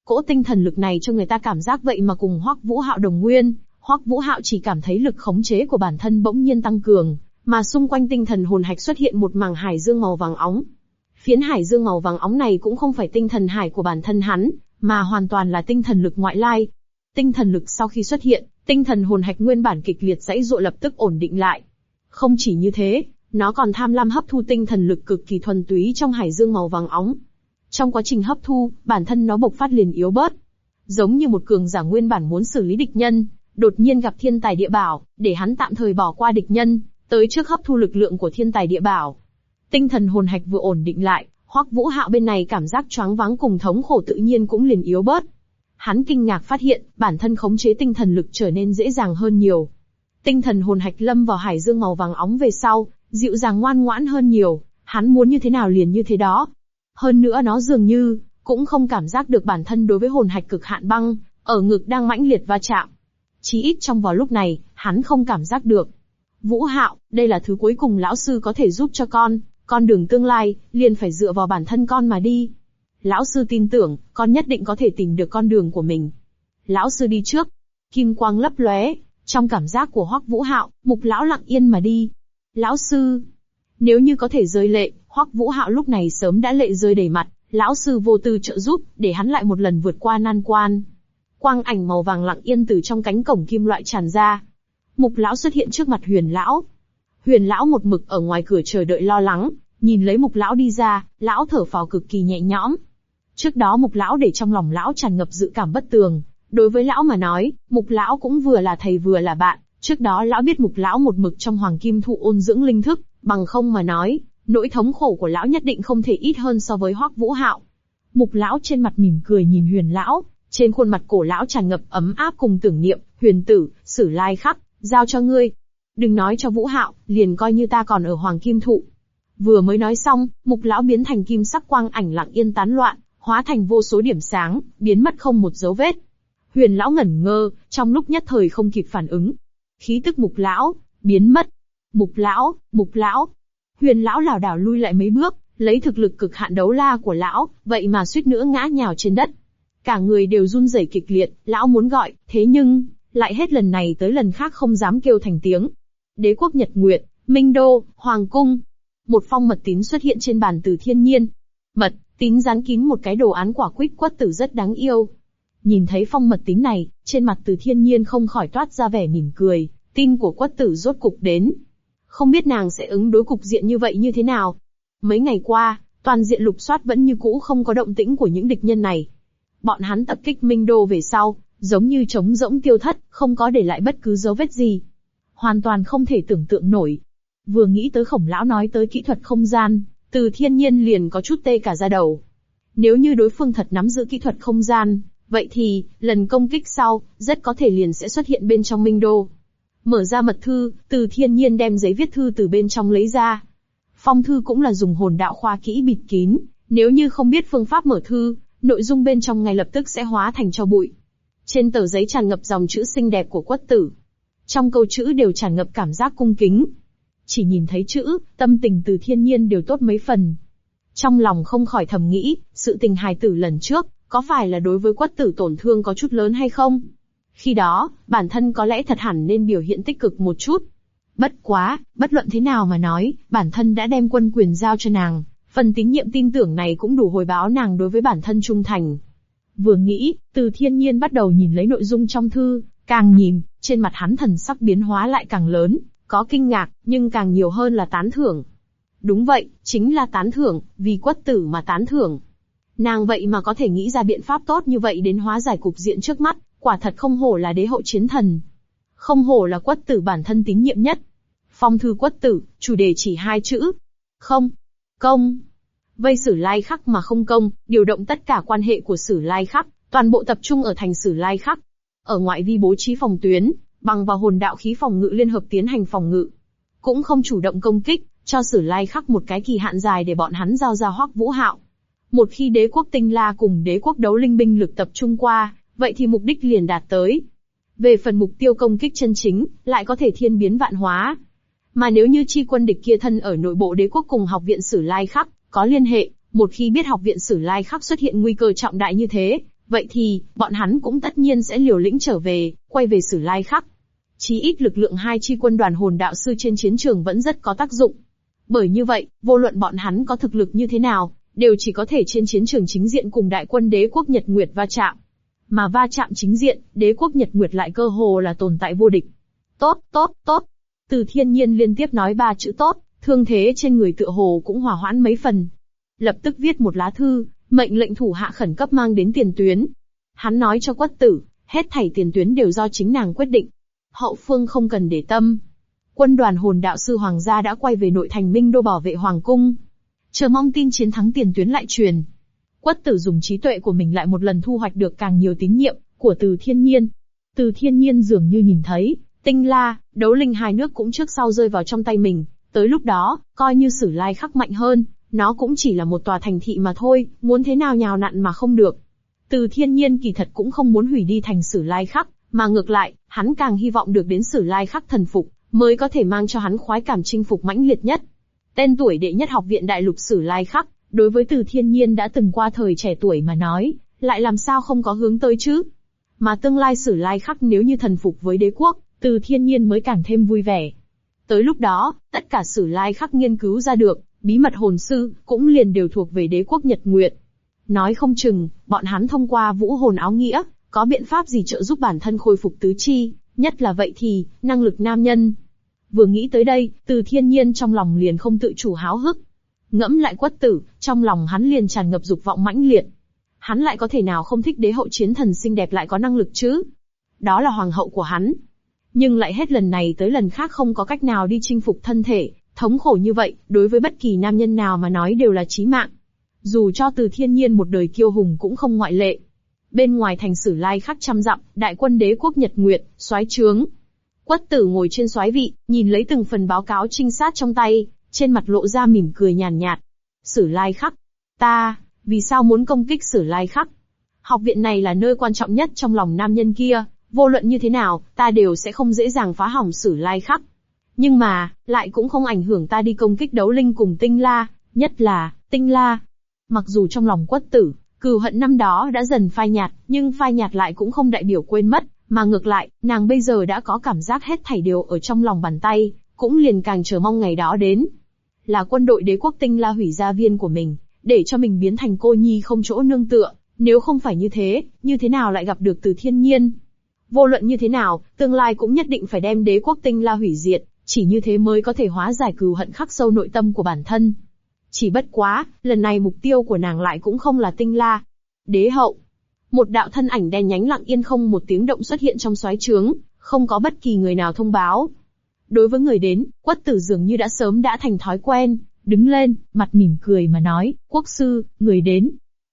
Cỗ tinh thần lực này cho người ta cảm giác vậy mà cùng Hoắc Vũ Hạo đồng nguyên, Hoắc Vũ Hạo chỉ cảm thấy lực khống chế của bản thân bỗng nhiên tăng cường, mà xung quanh tinh thần hồn hạch xuất hiện một mảng hải dương màu vàng óng. Phiến hải dương màu vàng óng này cũng không phải tinh thần hải của bản thân hắn, mà hoàn toàn là tinh thần lực ngoại lai. Tinh thần lực sau khi xuất hiện, tinh thần hồn hạch nguyên bản kịch liệt giãy giụa lập tức ổn định lại. Không chỉ như thế, nó còn tham lam hấp thu tinh thần lực cực kỳ thuần túy trong hải dương màu vàng óng. Trong quá trình hấp thu, bản thân nó bộc phát liền yếu bớt. Giống như một cường giả nguyên bản muốn xử lý địch nhân, đột nhiên gặp thiên tài địa bảo, để hắn tạm thời bỏ qua địch nhân, tới trước hấp thu lực lượng của thiên tài địa bảo. Tinh thần hồn hạch vừa ổn định lại, Hoắc Vũ Hạo bên này cảm giác choáng váng cùng thống khổ tự nhiên cũng liền yếu bớt. Hắn kinh ngạc phát hiện, bản thân khống chế tinh thần lực trở nên dễ dàng hơn nhiều. Tinh thần hồn hạch lâm vào hải dương màu vàng óng về sau, dịu dàng ngoan ngoãn hơn nhiều, hắn muốn như thế nào liền như thế đó. Hơn nữa nó dường như cũng không cảm giác được bản thân đối với hồn hạch cực hạn băng ở ngực đang mãnh liệt va chạm. Chí ít trong vào lúc này, hắn không cảm giác được. Vũ Hạo, đây là thứ cuối cùng lão sư có thể giúp cho con đường tương lai, liền phải dựa vào bản thân con mà đi. Lão sư tin tưởng, con nhất định có thể tìm được con đường của mình. Lão sư đi trước. Kim quang lấp lóe, trong cảm giác của Hoắc Vũ Hạo, Mục lão lặng yên mà đi. Lão sư. Nếu như có thể rơi lệ, Hoắc Vũ Hạo lúc này sớm đã lệ rơi đầy mặt, lão sư vô tư trợ giúp, để hắn lại một lần vượt qua nan quan. Quang ảnh màu vàng lặng yên từ trong cánh cổng kim loại tràn ra. Mục lão xuất hiện trước mặt Huyền lão. Huyền lão một mực ở ngoài cửa chờ đợi lo lắng, nhìn lấy Mục lão đi ra, lão thở phào cực kỳ nhẹ nhõm. Trước đó Mục lão để trong lòng lão tràn ngập dự cảm bất tường, đối với lão mà nói, Mục lão cũng vừa là thầy vừa là bạn, trước đó lão biết Mục lão một mực trong Hoàng Kim Thụ ôn dưỡng linh thức, bằng không mà nói, nỗi thống khổ của lão nhất định không thể ít hơn so với Hoắc Vũ Hạo. Mục lão trên mặt mỉm cười nhìn Huyền lão, trên khuôn mặt cổ lão tràn ngập ấm áp cùng tưởng niệm. Huyền tử, Sử Lai Khắc, giao cho ngươi. Đừng nói cho Vũ Hạo, liền coi như ta còn ở Hoàng Kim Thụ. Vừa mới nói xong, Mục lão biến thành kim sắc quang ảnh lặng yên tán loạn, hóa thành vô số điểm sáng, biến mất không một dấu vết. Huyền lão ngẩn ngơ, trong lúc nhất thời không kịp phản ứng. Khí tức Mục lão biến mất. Mục lão. Huyền lão lảo đảo lui lại mấy bước, lấy thực lực cực hạn đấu la của lão, vậy mà suýt nữa ngã nhào trên đất. Cả người đều run rẩy kịch liệt, lão muốn gọi, thế nhưng lại hết lần này tới lần khác không dám kêu thành tiếng. Đế quốc Nhật Nguyệt, Minh Đô, Hoàng cung. Một phong mật tín xuất hiện trên bàn Từ Thiên Nhiên. Mật tín dán kín một cái đồ án quả quýt quất tử rất đáng yêu. Nhìn thấy phong mật tín này, trên mặt Từ Thiên Nhiên không khỏi toát ra vẻ mỉm cười, tin của quất tử rốt cục đến. Không biết nàng sẽ ứng đối cục diện như vậy như thế nào. Mấy ngày qua, toàn diện lục soát vẫn như cũ không có động tĩnh của những địch nhân này. Bọn hắn tập kích Minh Đô về sau, giống như trống rỗng tiêu thất, không có để lại bất cứ dấu vết gì. Hoàn toàn không thể tưởng tượng nổi. Vừa nghĩ tới Khổng lão nói tới kỹ thuật không gian, Từ Thiên Nhiên liền có chút tê cả da đầu. Nếu như đối phương thật nắm giữ kỹ thuật không gian, vậy thì, lần công kích sau, rất có thể liền sẽ xuất hiện bên trong Minh Đô. Mở ra mật thư, Từ Thiên Nhiên đem giấy viết thư từ bên trong lấy ra. Phong thư cũng là dùng hồn đạo khoa kỹ bịt kín, nếu như không biết phương pháp mở thư, nội dung bên trong ngay lập tức sẽ hóa thành tro bụi. Trên tờ giấy tràn ngập dòng chữ xinh đẹp của Quất tử. Trong câu chữ đều tràn ngập cảm giác cung kính. Chỉ nhìn thấy chữ, tâm tình Từ Thiên Nhiên đều tốt mấy phần. Trong lòng không khỏi thầm nghĩ, sự tình hài tử lần trước, có phải là đối với Quất tử tổn thương có chút lớn hay không? Khi đó, bản thân có lẽ thật hẳn nên biểu hiện tích cực một chút. Bất quá, bất luận thế nào mà nói, bản thân đã đem quân quyền giao cho nàng, phần tín nhiệm tin tưởng này cũng đủ hồi báo nàng đối với bản thân trung thành. Vừa nghĩ, Từ Thiên Nhiên bắt đầu nhìn lấy nội dung trong thư, càng nhìn, trên mặt hắn thần sắc biến hóa lại càng lớn, có kinh ngạc, nhưng càng nhiều hơn là tán thưởng. Đúng vậy, chính là tán thưởng, vì Quất tử mà tán thưởng. Nàng vậy mà có thể nghĩ ra biện pháp tốt như vậy đến hóa giải cục diện trước mắt, quả thật không hổ là đế hộ chiến thần. Không hổ là Quất tử bản thân tín nhiệm nhất. Phong thư Quất tử, chủ đề chỉ 2 chữ. Không. Công. Vây Sử Lai Khắc mà không công, điều động tất cả quan hệ của Sử Lai Khắc, toàn bộ tập trung ở thành Sử Lai Khắc. Ở ngoại vi bố trí phòng tuyến, bằng vào hồn đạo khí phòng ngự liên hợp tiến hành phòng ngự. Cũng không chủ động công kích, cho Sử Lai Khắc một cái kỳ hạn dài để bọn hắn giao ra Hoắc Vũ Hạo. Một khi đế quốc Tinh La cùng đế quốc Đấu Linh binh lực tập trung qua, vậy thì mục đích liền đạt tới. Về phần mục tiêu công kích chân chính, lại có thể thiên biến vạn hóa. Mà nếu như chi quân địch kia thân ở nội bộ đế quốc cùng học viện Sử Lai Khắc có liên hệ, một khi biết học viện Sử Lai Khắc xuất hiện nguy cơ trọng đại như thế, vậy thì, bọn hắn cũng tất nhiên sẽ liều lĩnh trở về, quay về Sử Lai Khắc. Chí ít lực lượng hai chi quân đoàn hồn đạo sư trên chiến trường vẫn rất có tác dụng. Bởi như vậy, vô luận bọn hắn có thực lực như thế nào, đều chỉ có thể trên chiến trường chính diện cùng đại quân đế quốc Nhật Nguyệt va chạm. Mà va chạm chính diện, đế quốc Nhật Nguyệt lại cơ hồ là tồn tại vô địch. Tốt, tốt, tốt. Từ Thiên Nhiên liên tiếp nói 3 chữ tốt, thương thế trên người tựa hồ cũng hòa hoãn mấy phần. Lập tức viết một lá thư, mệnh lệnh thủ hạ khẩn cấp mang đến tiền tuyến. Hắn nói cho Quất Tử, hết thảy tiền tuyến đều do chính nàng quyết định. Hậu phương không cần để tâm. Quân đoàn hồn đạo sư hoàng gia đã quay về nội thành Minh Đô bảo vệ hoàng cung. Chờ mong tin chiến thắng tiền tuyến lại truyền. Quất Tử dùng trí tuệ của mình lại một lần thu hoạch được càng nhiều tín nhiệm của Từ Thiên Nhiên. Từ Thiên Nhiên dường như nhìn thấy, Tinh La, Đấu Linh hai nước cũng trước sau rơi vào trong tay mình. Tới lúc đó, coi như Sử Lai Khắc mạnh hơn, nó cũng chỉ là một tòa thành thị mà thôi, muốn thế nào nhào nặn mà không được. Từ Thiên Nhiên kỳ thật cũng không muốn hủy đi thành Sử Lai Khắc, mà ngược lại, hắn càng hy vọng được đến Sử Lai Khắc thần phục, mới có thể mang cho hắn khoái cảm chinh phục mãnh liệt nhất. Tên tuổi đệ nhất học viện đại lục Sử Lai Khắc, đối với Từ Thiên Nhiên đã từng qua thời trẻ tuổi mà nói, lại làm sao không có hướng tới chứ? Mà tương lai Sử Lai Khắc nếu như thần phục với đế quốc, Từ Thiên Nhiên mới càng thêm vui vẻ. Tới lúc đó, tất cả Sử Lai Khắc nghiên cứu ra được, bí mật hồn sư, cũng liền đều thuộc về đế quốc Nhật Nguyệt. Nói không chừng, bọn hắn thông qua vũ hồn áo nghĩa, có biện pháp gì trợ giúp bản thân khôi phục tứ chi, nhất là vậy thì, năng lực nam nhân. Vừa nghĩ tới đây, Từ Thiên Nhiên trong lòng liền không tự chủ háo hức. Ngẫm lại Quất Tử, trong lòng hắn liền tràn ngập dục vọng mãnh liệt. Hắn lại có thể nào không thích đế hậu chiến thần xinh đẹp lại có năng lực chứ? Đó là hoàng hậu của hắn. Nhưng lại hết lần này tới lần khác không có cách nào đi chinh phục thân thể, thống khổ như vậy, đối với bất kỳ nam nhân nào mà nói đều là chí mạng. Dù cho Từ Thiên Nhiên một đời kiêu hùng cũng không ngoại lệ. Bên ngoài thành Sử Lai Khắc trăm dặm, đại quân đế quốc Nhật Nguyệt, soái trướng. Quất Tử ngồi trên soái vị, nhìn lấy từng phần báo cáo trinh sát trong tay, trên mặt lộ ra mỉm cười nhàn nhạt. Sử Lai Khắc. Vì sao muốn công kích Sử Lai Khắc? Học viện này là nơi quan trọng nhất trong lòng nam nhân kia, vô luận như thế nào, ta đều sẽ không dễ dàng phá hỏng Sử Lai Khắc. Nhưng mà, lại cũng không ảnh hưởng ta đi công kích Đấu Linh cùng Tinh La, nhất là, Tinh La. Mặc dù trong lòng Quất Tử, cừu hận năm đó đã dần phai nhạt, nhưng phai nhạt lại cũng không đại biểu quên mất, mà ngược lại, nàng bây giờ đã có cảm giác hết thảy đều ở trong lòng bàn tay, cũng liền càng chờ mong ngày đó đến. Là quân đội đế quốc Tinh La hủy gia viên của mình, để cho mình biến thành cô nhi không chỗ nương tựa, nếu không phải như thế nào lại gặp được Từ Thiên Nhiên? Vô luận như thế nào, tương lai cũng nhất định phải đem đế quốc Tinh La hủy diệt, chỉ như thế mới có thể hóa giải cừu hận khắc sâu nội tâm của bản thân. Chỉ bất quá, lần này mục tiêu của nàng lại cũng không là Tinh La. Đế hậu. Một đạo thân ảnh đen nhánh lặng yên không một tiếng động xuất hiện trong soái trướng, không có bất kỳ người nào thông báo. Đối với người đến, Quất Tử dường như đã sớm đã thành thói quen, đứng lên, mặt mỉm cười mà nói, quốc sư, người đến.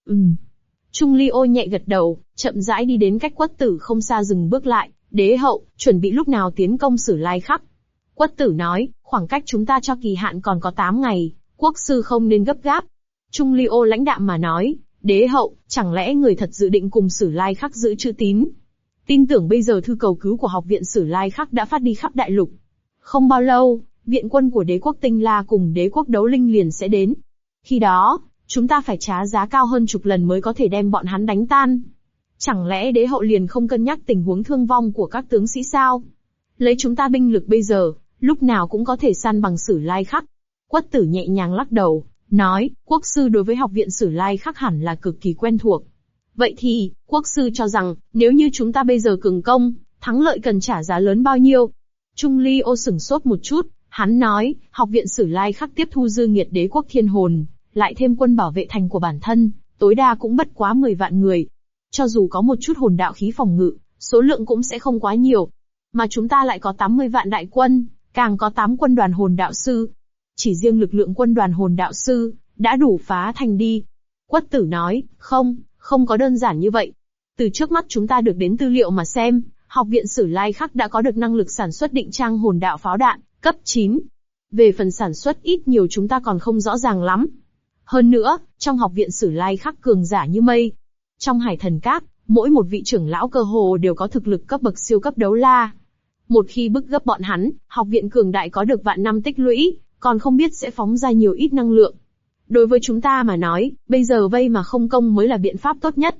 Trung Ly Ô nhẹ gật đầu, chậm rãi đi đến cách Quất Tử không xa dừng bước lại, đế hậu, chuẩn bị lúc nào tiến công Sử Lai Khắc. Quất Tử nói, khoảng cách chúng ta cho kỳ hạn còn có 8 ngày, quốc sư không nên gấp gáp. Trung Ly Ô lãnh đạm mà nói, đế hậu, chẳng lẽ người thật dự định cùng Sử Lai Khắc giữ chữ tín? Tin tưởng bây giờ thư cầu cứu của học viện Sử Lai Khắc đã phát đi khắp đại lục. Không bao lâu, viện quân của đế quốc Tinh La cùng đế quốc Đấu Linh liền sẽ đến. Khi đó, chúng ta phải trả giá cao hơn chục lần mới có thể đem bọn hắn đánh tan. Chẳng lẽ đế hậu liền không cân nhắc tình huống thương vong của các tướng sĩ sao? Lấy chúng ta binh lực bây giờ, lúc nào cũng có thể san bằng Sử Lai Khắc. Quất Tử nhẹ nhàng lắc đầu, nói, quốc sư đối với học viện Sử Lai Khắc hẳn là cực kỳ quen thuộc. Vậy thì, quốc sư cho rằng, nếu như chúng ta bây giờ cường công, thắng lợi cần trả giá lớn bao nhiêu? Trung Ly Ô sửng sốt một chút, hắn nói, học viện Sử Lai Khắc tiếp thu dư nghiệt đế quốc thiên hồn, lại thêm quân bảo vệ thành của bản thân, tối đa cũng bất quá 10 vạn người. Cho dù có một chút hồn đạo khí phòng ngự, số lượng cũng sẽ không quá nhiều. Mà chúng ta lại có 80 vạn đại quân, càng có 8 quân đoàn hồn đạo sư. Chỉ riêng lực lượng quân đoàn hồn đạo sư, đã đủ phá thành đi. Quất Tử nói, không có đơn giản như vậy. Từ trước mắt chúng ta được đến tư liệu mà xem, học viện Sử Lai Khắc đã có được năng lực sản xuất định trang hồn đạo pháo đạn, cấp 9. Về phần sản xuất ít nhiều chúng ta còn không rõ ràng lắm. Hơn nữa, trong học viện Sử Lai Khắc cường giả như mây. Trong Hải Thần Các, mỗi một vị trưởng lão cơ hồ đều có thực lực cấp bậc siêu cấp đấu la. Một khi bức gấp bọn hắn, học viện cường đại có được vạn năm tích lũy, còn không biết sẽ phóng ra nhiều ít năng lượng. Đối với chúng ta mà nói, bây giờ vây mà không công mới là biện pháp tốt nhất.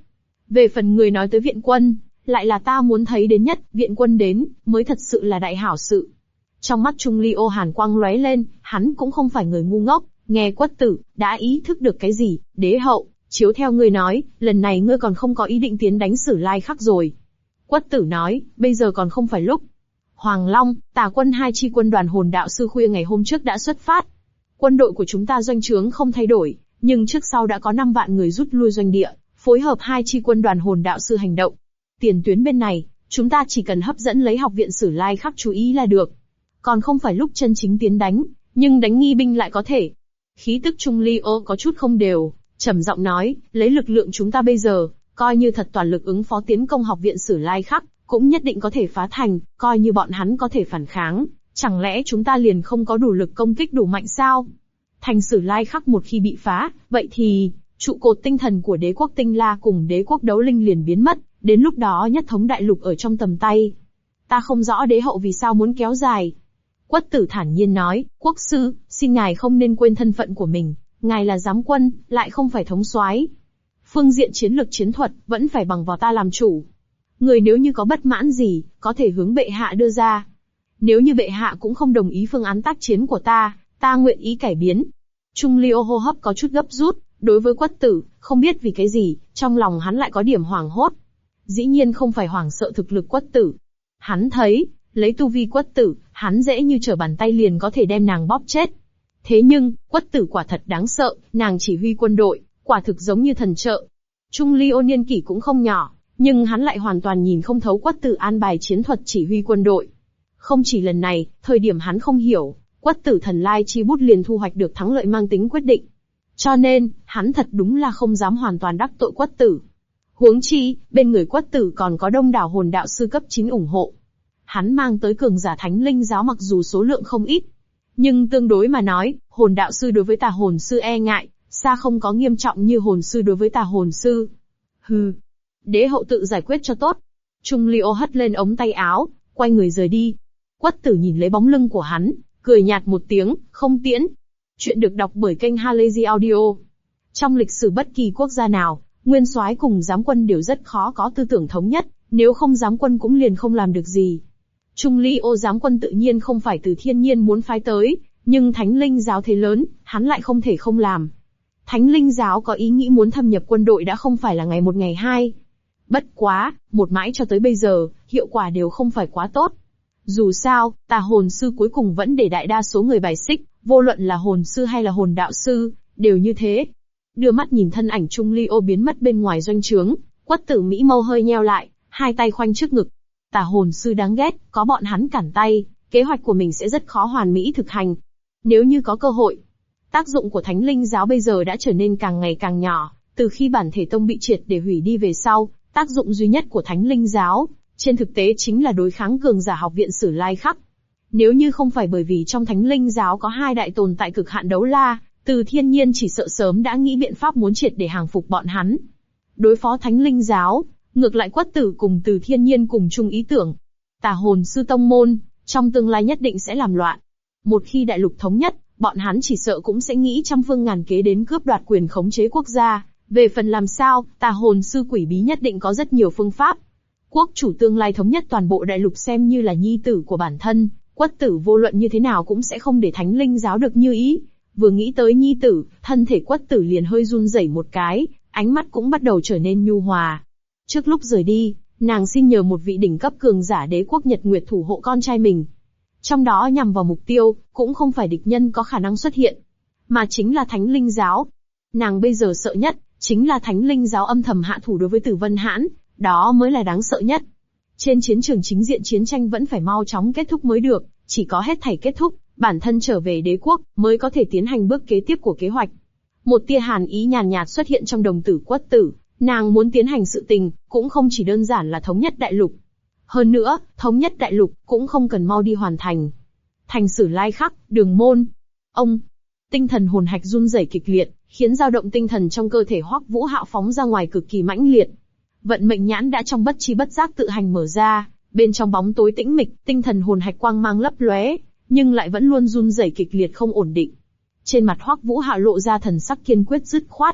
Về phần người nói tới viện quân, lại là ta muốn thấy đến nhất, viện quân đến, mới thật sự là đại hảo sự. Trong mắt Trung Ly Ô hàn quang lóe lên, hắn cũng không phải người ngu ngốc, nghe Quất Tử, đã ý thức được cái gì, đế hậu, chiếu theo ngươi nói, lần này ngươi còn không có ý định tiến đánh Sử Lai Khắc rồi. Quất Tử nói, bây giờ còn không phải lúc. Hoàng Long, Tà quân hai chi quân đoàn hồn đạo sư khuya ngày hôm trước đã xuất phát. Quân đội của chúng ta doanh trướng không thay đổi, nhưng trước sau đã có 5 vạn người rút lui doanh địa, phối hợp hai chi quân đoàn hồn đạo sư hành động. Tiền tuyến bên này, chúng ta chỉ cần hấp dẫn lấy học viện Sử Lai Khắc chú ý là được. Còn không phải lúc chân chính tiến đánh, nhưng đánh nghi binh lại có thể. Khí tức Trung Ly Ô có chút không đều, trầm giọng nói, lấy lực lượng chúng ta bây giờ, coi như thật toàn lực ứng phó tiến công học viện Sử Lai Khắc, cũng nhất định có thể phá thành, coi như bọn hắn có thể phản kháng, chẳng lẽ chúng ta liền không có đủ lực công kích đủ mạnh sao? Thành Sử Lai Khắc một khi bị phá, vậy thì, trụ cột tinh thần của đế quốc Tinh La cùng đế quốc Đấu Linh liền biến mất, đến lúc đó nhất thống đại lục ở trong tầm tay. Ta không rõ đế hậu vì sao muốn kéo dài. Quất Tử thản nhiên nói, quốc sư, xin ngài không nên quên thân phận của mình, ngài là giám quân, lại không phải thống soái. Phương diện chiến lược chiến thuật, vẫn phải bằng vào ta làm chủ. Người nếu như có bất mãn gì, có thể hướng bệ hạ đưa ra. Nếu như bệ hạ cũng không đồng ý phương án tác chiến của ta nguyện ý cải biến. Trung Ly Ô hô hấp có chút gấp rút, đối với Quất Tử, không biết vì cái gì, trong lòng hắn lại có điểm hoảng hốt. Dĩ nhiên không phải hoảng sợ thực lực Quất Tử. Hắn thấy, lấy tu vi Quất Tử, hắn dễ như trở bàn tay liền có thể đem nàng bóp chết. Thế nhưng, Quất Tử quả thật đáng sợ, nàng chỉ huy quân đội, quả thực giống như thần trợ. Trung Ly Ô niên kỷ cũng không nhỏ, nhưng hắn lại hoàn toàn nhìn không thấu Quất Tử an bài chiến thuật chỉ huy quân đội. Không chỉ lần này, thời điểm hắn không hiểu, Quất Tử thần lai chi bút liền thu hoạch được thắng lợi mang tính quyết định. Cho nên, hắn thật đúng là không dám hoàn toàn đắc tội Quất Tử. Huống chi, bên người Quất Tử còn có đông đảo hồn đạo sư cấp 9 ủng hộ. Hắn mang tới cường giả Thánh Linh giáo mặc dù số lượng không ít, nhưng tương đối mà nói, hồn đạo sư đối với Tà hồn sư e ngại, xa không có nghiêm trọng như hồn sư đối với Tà hồn sư. Hừ, đế hậu tự giải quyết cho tốt. Trung Ly Ô hất lên ống tay áo, quay người rời đi. Quất Tử nhìn lấy bóng lưng của hắn, cười nhạt một tiếng, không tiễn. Chuyện được đọc bởi kênh Halazy Audio. Trong lịch sử bất kỳ quốc gia nào, nguyên soái cùng giám quân đều rất khó có tư tưởng thống nhất, nếu không giám quân cũng liền không làm được gì. Trung Ly Ô giám quân tự nhiên không phải từ thiên nhiên muốn phái tới, nhưng Thánh Linh giáo thế lớn, hắn lại không thể không làm. Thánh Linh giáo có ý nghĩ muốn thâm nhập quân đội đã không phải là ngày một ngày hai. Bất quá, một mãi cho tới bây giờ, hiệu quả đều không phải quá tốt. Dù sao, Tà hồn sư cuối cùng vẫn để đại đa số người bài xích, vô luận là hồn sư hay là hồn đạo sư, đều như thế. Đưa mắt nhìn thân ảnh Trung Ly Ô biến mất bên ngoài doanh trướng, Quất Tử mỹ mâu hơi nheo lại, hai tay khoanh trước ngực. Tà hồn sư đáng ghét, có bọn hắn cản tay, kế hoạch của mình sẽ rất khó hoàn mỹ thực hành. Nếu như có cơ hội, tác dụng của Thánh Linh giáo bây giờ đã trở nên càng ngày càng nhỏ, từ khi bản thể tông bị triệt để hủy đi về sau, tác dụng duy nhất của Thánh Linh giáo, trên thực tế chính là đối kháng cường giả học viện Sử Lai Khắc. Nếu như không phải bởi vì trong Thánh Linh giáo có hai đại tồn tại cực hạn đấu la, Từ Thiên Nhiên chỉ sợ sớm đã nghĩ biện pháp muốn triệt để hàng phục bọn hắn. Đối phó Thánh Linh giáo, ngược lại Quất Tử cùng Từ Thiên Nhiên cùng chung ý tưởng. Tà hồn sư tông môn, trong tương lai nhất định sẽ làm loạn. Một khi đại lục thống nhất, bọn hắn chỉ sợ cũng sẽ nghĩ trăm phương ngàn kế đến cướp đoạt quyền khống chế quốc gia. Về phần làm sao, tà hồn sư quỷ bí nhất định có rất nhiều phương pháp. Quốc chủ tương lai thống nhất toàn bộ đại lục xem như là nhi tử của bản thân, Quất Tử vô luận như thế nào cũng sẽ không để Thánh Linh giáo được như ý. Vừa nghĩ tới nhi tử, thân thể Quất Tử liền hơi run rẩy một cái, ánh mắt cũng bắt đầu trở nên nhu hòa. Trước lúc rời đi, nàng xin nhờ một vị đỉnh cấp cường giả đế quốc Nhật Nguyệt thủ hộ con trai mình. Trong đó nhằm vào mục tiêu, cũng không phải địch nhân có khả năng xuất hiện, mà chính là Thánh Linh giáo. Nàng bây giờ sợ nhất, chính là Thánh Linh giáo âm thầm hạ thủ đối với Tử Vân Hãn, đó mới là đáng sợ nhất. Trên chiến trường chính diện chiến tranh vẫn phải mau chóng kết thúc mới được, chỉ có hết thảy kết thúc, bản thân trở về đế quốc, mới có thể tiến hành bước kế tiếp của kế hoạch. Một tia hàn ý nhàn nhạt xuất hiện trong đồng tử Quất Tử, nàng muốn tiến hành sự tình, cũng không chỉ đơn giản là thống nhất đại lục. Hơn nữa, thống nhất đại lục, cũng không cần mau đi hoàn thành. Thành Sử Lai Khắc, Đường Môn. Ông, tinh thần hồn hạch run rẩy kịch liệt, khiến dao động tinh thần trong cơ thể Hoắc Vũ Hạo phóng ra ngoài cực kỳ mãnh liệt. Vận mệnh nhãn đã trong bất chi bất giác tự hành mở ra, bên trong bóng tối tĩnh mịch, tinh thần hồn hạch quang mang lấp lóe, nhưng lại vẫn luôn run rẩy kịch liệt không ổn định. Trên mặt Hoắc Vũ Hạo lộ ra thần sắc kiên quyết dứt khoát.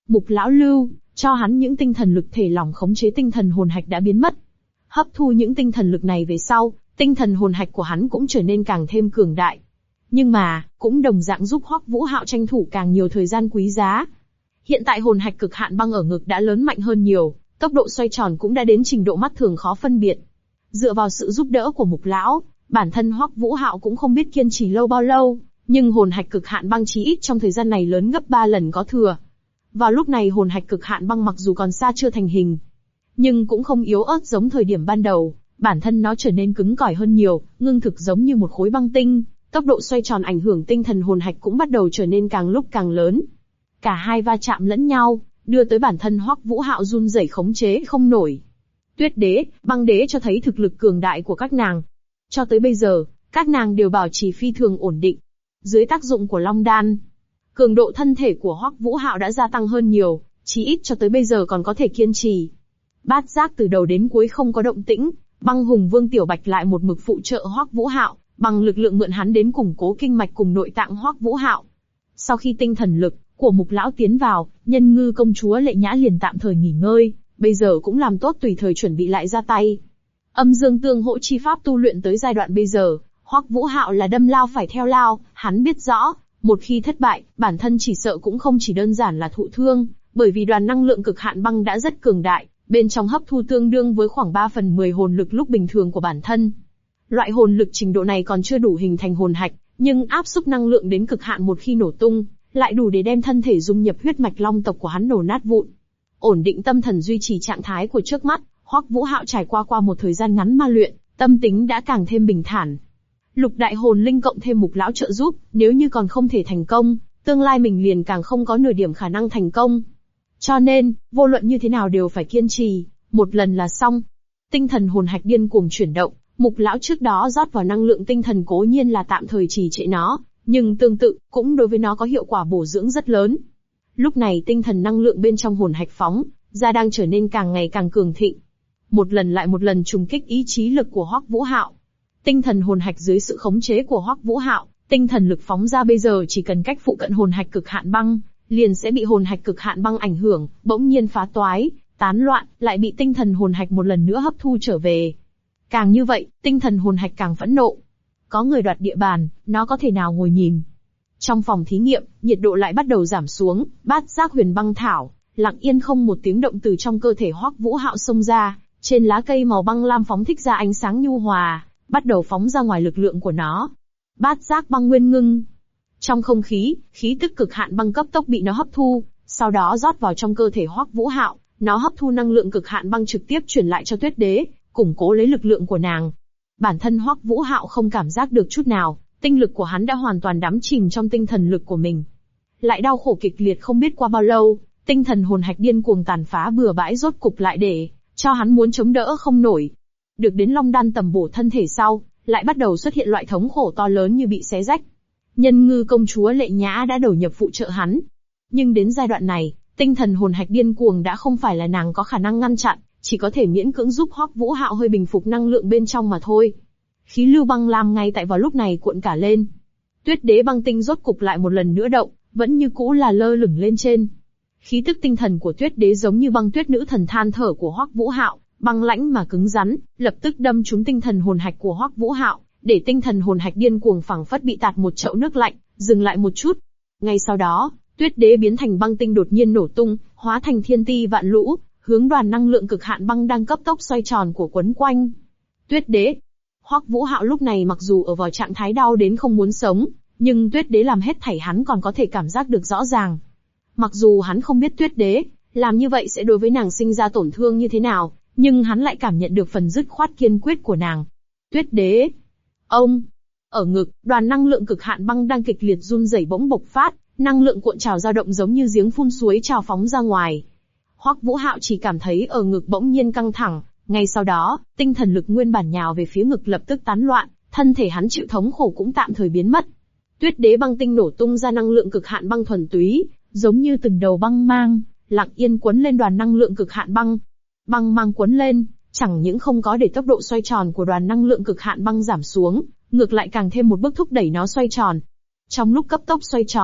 Mục lão lưu, cho hắn những tinh thần lực thể lỏng khống chế tinh thần hồn hạch đã biến mất. Hấp thu những tinh thần lực này về sau, tinh thần hồn hạch của hắn cũng trở nên càng thêm cường đại. Nhưng mà, cũng đồng dạng giúp Hoắc Vũ Hạo tranh thủ càng nhiều thời gian quý giá. Hiện tại hồn hạch cực hạn băng ở ngực đã lớn mạnh hơn nhiều, tốc độ xoay tròn cũng đã đến trình độ mắt thường khó phân biệt. Dựa vào sự giúp đỡ của Mục lão, bản thân Hoắc Vũ Hạo cũng không biết kiên trì lâu bao lâu, nhưng hồn hạch cực hạn băng chí ít trong thời gian này lớn gấp 3 lần có thừa. Vào lúc này hồn hạch cực hạn băng mặc dù còn xa chưa thành hình, nhưng cũng không yếu ớt giống thời điểm ban đầu, bản thân nó trở nên cứng cỏi hơn nhiều, ngưng thực giống như một khối băng tinh, tốc độ xoay tròn ảnh hưởng tinh thần hồn hạch cũng bắt đầu trở nên càng lúc càng lớn. Cả hai va chạm lẫn nhau, đưa tới bản thân Hoắc Vũ Hạo run rẩy khống chế không nổi. Tuyết đế, băng đế cho thấy thực lực cường đại của các nàng. Cho tới bây giờ, các nàng đều bảo trì phi thường ổn định. Dưới tác dụng của Long Đan, cường độ thân thể của Hoắc Vũ Hạo đã gia tăng hơn nhiều, chí ít cho tới bây giờ còn có thể kiên trì. Bát giác từ đầu đến cuối không có động tĩnh, Băng Hùng Vương Tiểu Bạch lại một mực phụ trợ Hoắc Vũ Hạo, bằng lực lượng mượn hắn đến củng cố kinh mạch cùng nội tạng Hoắc Vũ Hạo. Sau khi tinh thần lực của Mục lão tiến vào, Nhân Ngư công chúa Lệ Nhã liền tạm thời nghỉ ngơi, bây giờ cũng làm tốt tùy thời chuẩn bị lại ra tay. Âm Dương Tương Hỗ chi pháp tu luyện tới giai đoạn bây giờ, Hoắc Vũ Hạo là đâm lao phải theo lao, hắn biết rõ, một khi thất bại, bản thân chỉ sợ cũng không chỉ đơn giản là thụ thương, bởi vì đoàn năng lượng cực hạn băng đã rất cường đại, bên trong hấp thu tương đương với khoảng 3/10 hồn lực lúc bình thường của bản thân. Loại hồn lực trình độ này còn chưa đủ hình thành hồn hạch, nhưng áp xúc năng lượng đến cực hạn một khi nổ tung, lại đủ để đem thân thể dung nhập huyết mạch long tộc của hắn nổ nát vụn. Ổn định tâm thần duy trì trạng thái của trước mắt, Hoắc Vũ Hạo trải qua một thời gian ngắn ma luyện, tâm tính đã càng thêm bình thản. Lục đại hồn linh cộng thêm Mục lão trợ giúp, nếu như còn không thể thành công, tương lai mình liền càng không có nửa điểm khả năng thành công. Cho nên, vô luận như thế nào đều phải kiên trì, một lần là xong. Tinh thần hồn hạch điên cuồng chuyển động, Mục lão trước đó rót vào năng lượng tinh thần cố nhiên là tạm thời trì trệ nó, nhưng tương tự, cũng đối với nó có hiệu quả bổ dưỡng rất lớn. Lúc này tinh thần năng lượng bên trong hồn hạch phóng ra đang trở nên càng ngày càng cường thịnh. Một lần lại một lần trùng kích ý chí lực của Hoắc Vũ Hạo. Tinh thần hồn hạch dưới sự khống chế của Hoắc Vũ Hạo, tinh thần lực phóng ra bây giờ chỉ cần cách phụ cận hồn hạch cực hạn băng, liền sẽ bị hồn hạch cực hạn băng ảnh hưởng, bỗng nhiên phá toái, tán loạn, lại bị tinh thần hồn hạch một lần nữa hấp thu trở về. Càng như vậy, tinh thần hồn hạch càng phẫn nộ. Có người đoạt địa bàn, nó có thể nào ngồi nhìn. Trong phòng thí nghiệm, nhiệt độ lại bắt đầu giảm xuống, bát giác huyền băng thảo, lặng yên không một tiếng động từ trong cơ thể Hoắc Vũ Hạo xông ra, trên lá cây màu băng lam phóng thích ra ánh sáng nhu hòa, bắt đầu phóng ra ngoài lực lượng của nó. Bát giác băng nguyên ngưng. Trong không khí, khí tức cực hạn băng cấp tốc bị nó hấp thu, sau đó rót vào trong cơ thể Hoắc Vũ Hạo, nó hấp thu năng lượng cực hạn băng trực tiếp truyền lại cho Tuyết Đế, củng cố lấy lực lượng của nàng. Bản thân Hoắc Vũ Hạo không cảm giác được chút nào, tinh lực của hắn đã hoàn toàn đắm chìm trong tinh thần lực của mình. Lại đau khổ kịch liệt không biết qua bao lâu, tinh thần hồn hạch điên cuồng tàn phá bừa bãi rốt cục lại để cho hắn muốn chống đỡ không nổi. Được đến Long Đan tầm bổ thân thể sau, lại bắt đầu xuất hiện loại thống khổ to lớn như bị xé rách. Nhân Ngư công chúa Lệ Nhã đã đầu nhập phụ trợ hắn. Nhưng đến giai đoạn này, tinh thần hồn hạch điên cuồng đã không phải là nàng có khả năng ngăn chặn, chỉ có thể miễn cưỡng giúp Hoắc Vũ Hạo hơi bình phục năng lượng bên trong mà thôi. Khí lưu băng lam ngay tại vào lúc này cuộn cả lên. Tuyết đế băng tinh rốt cục lại một lần nữa động, vẫn như cũ là lơ lửng lên trên. Khí tức tinh thần của Tuyết đế giống như băng tuyết nữ thần than thở của Hoắc Vũ Hạo, băng lãnh mà cứng rắn, lập tức đâm trúng tinh thần hồn hạch của Hoắc Vũ Hạo, để tinh thần hồn hạch điên cuồng phảng phất bị tạt một chậu nước lạnh, dừng lại một chút. Ngay sau đó, Tuyết đế biến thành băng tinh đột nhiên nổ tung, hóa thành thiên ti vạn lũ, hướng đoàn năng lượng cực hạn băng đang cấp tốc xoay tròn của quấn quanh. Tuyết đế. Hoắc Vũ Hạo lúc này mặc dù ở vào trạng thái đau đến không muốn sống, nhưng Tuyết đế làm hết thảy hắn còn có thể cảm giác được rõ ràng. Mặc dù hắn không biết Tuyết đế làm như vậy sẽ đối với nàng sinh ra tổn thương như thế nào, nhưng hắn lại cảm nhận được phần dứt khoát kiên quyết của nàng. Tuyết đế. Ông. Ở ngực, đoàn năng lượng cực hạn băng đang kịch liệt run rẩy bỗng bộc phát, năng lượng cuộn trào dao động giống như giếng phun suối trào phóng ra ngoài. Hoắc Vũ Hạo chỉ cảm thấy ở ngực bỗng nhiên căng thẳng, ngay sau đó, tinh thần lực nguyên bản nhào về phía ngực lập tức tán loạn, thân thể hắn chịu thống khổ cũng tạm thời biến mất. Tuyết đế băng tinh nổ tung ra năng lượng cực hạn băng thuần túy, giống như từng đầu băng mang, lặng yên quấn lên đoàn năng lượng cực hạn băng. Băng mang quấn lên, chẳng những không có để tốc độ xoay tròn của đoàn năng lượng cực hạn băng giảm xuống, ngược lại càng thêm một bước thúc đẩy nó xoay tròn. Trong lúc cấp tốc xoay tròn,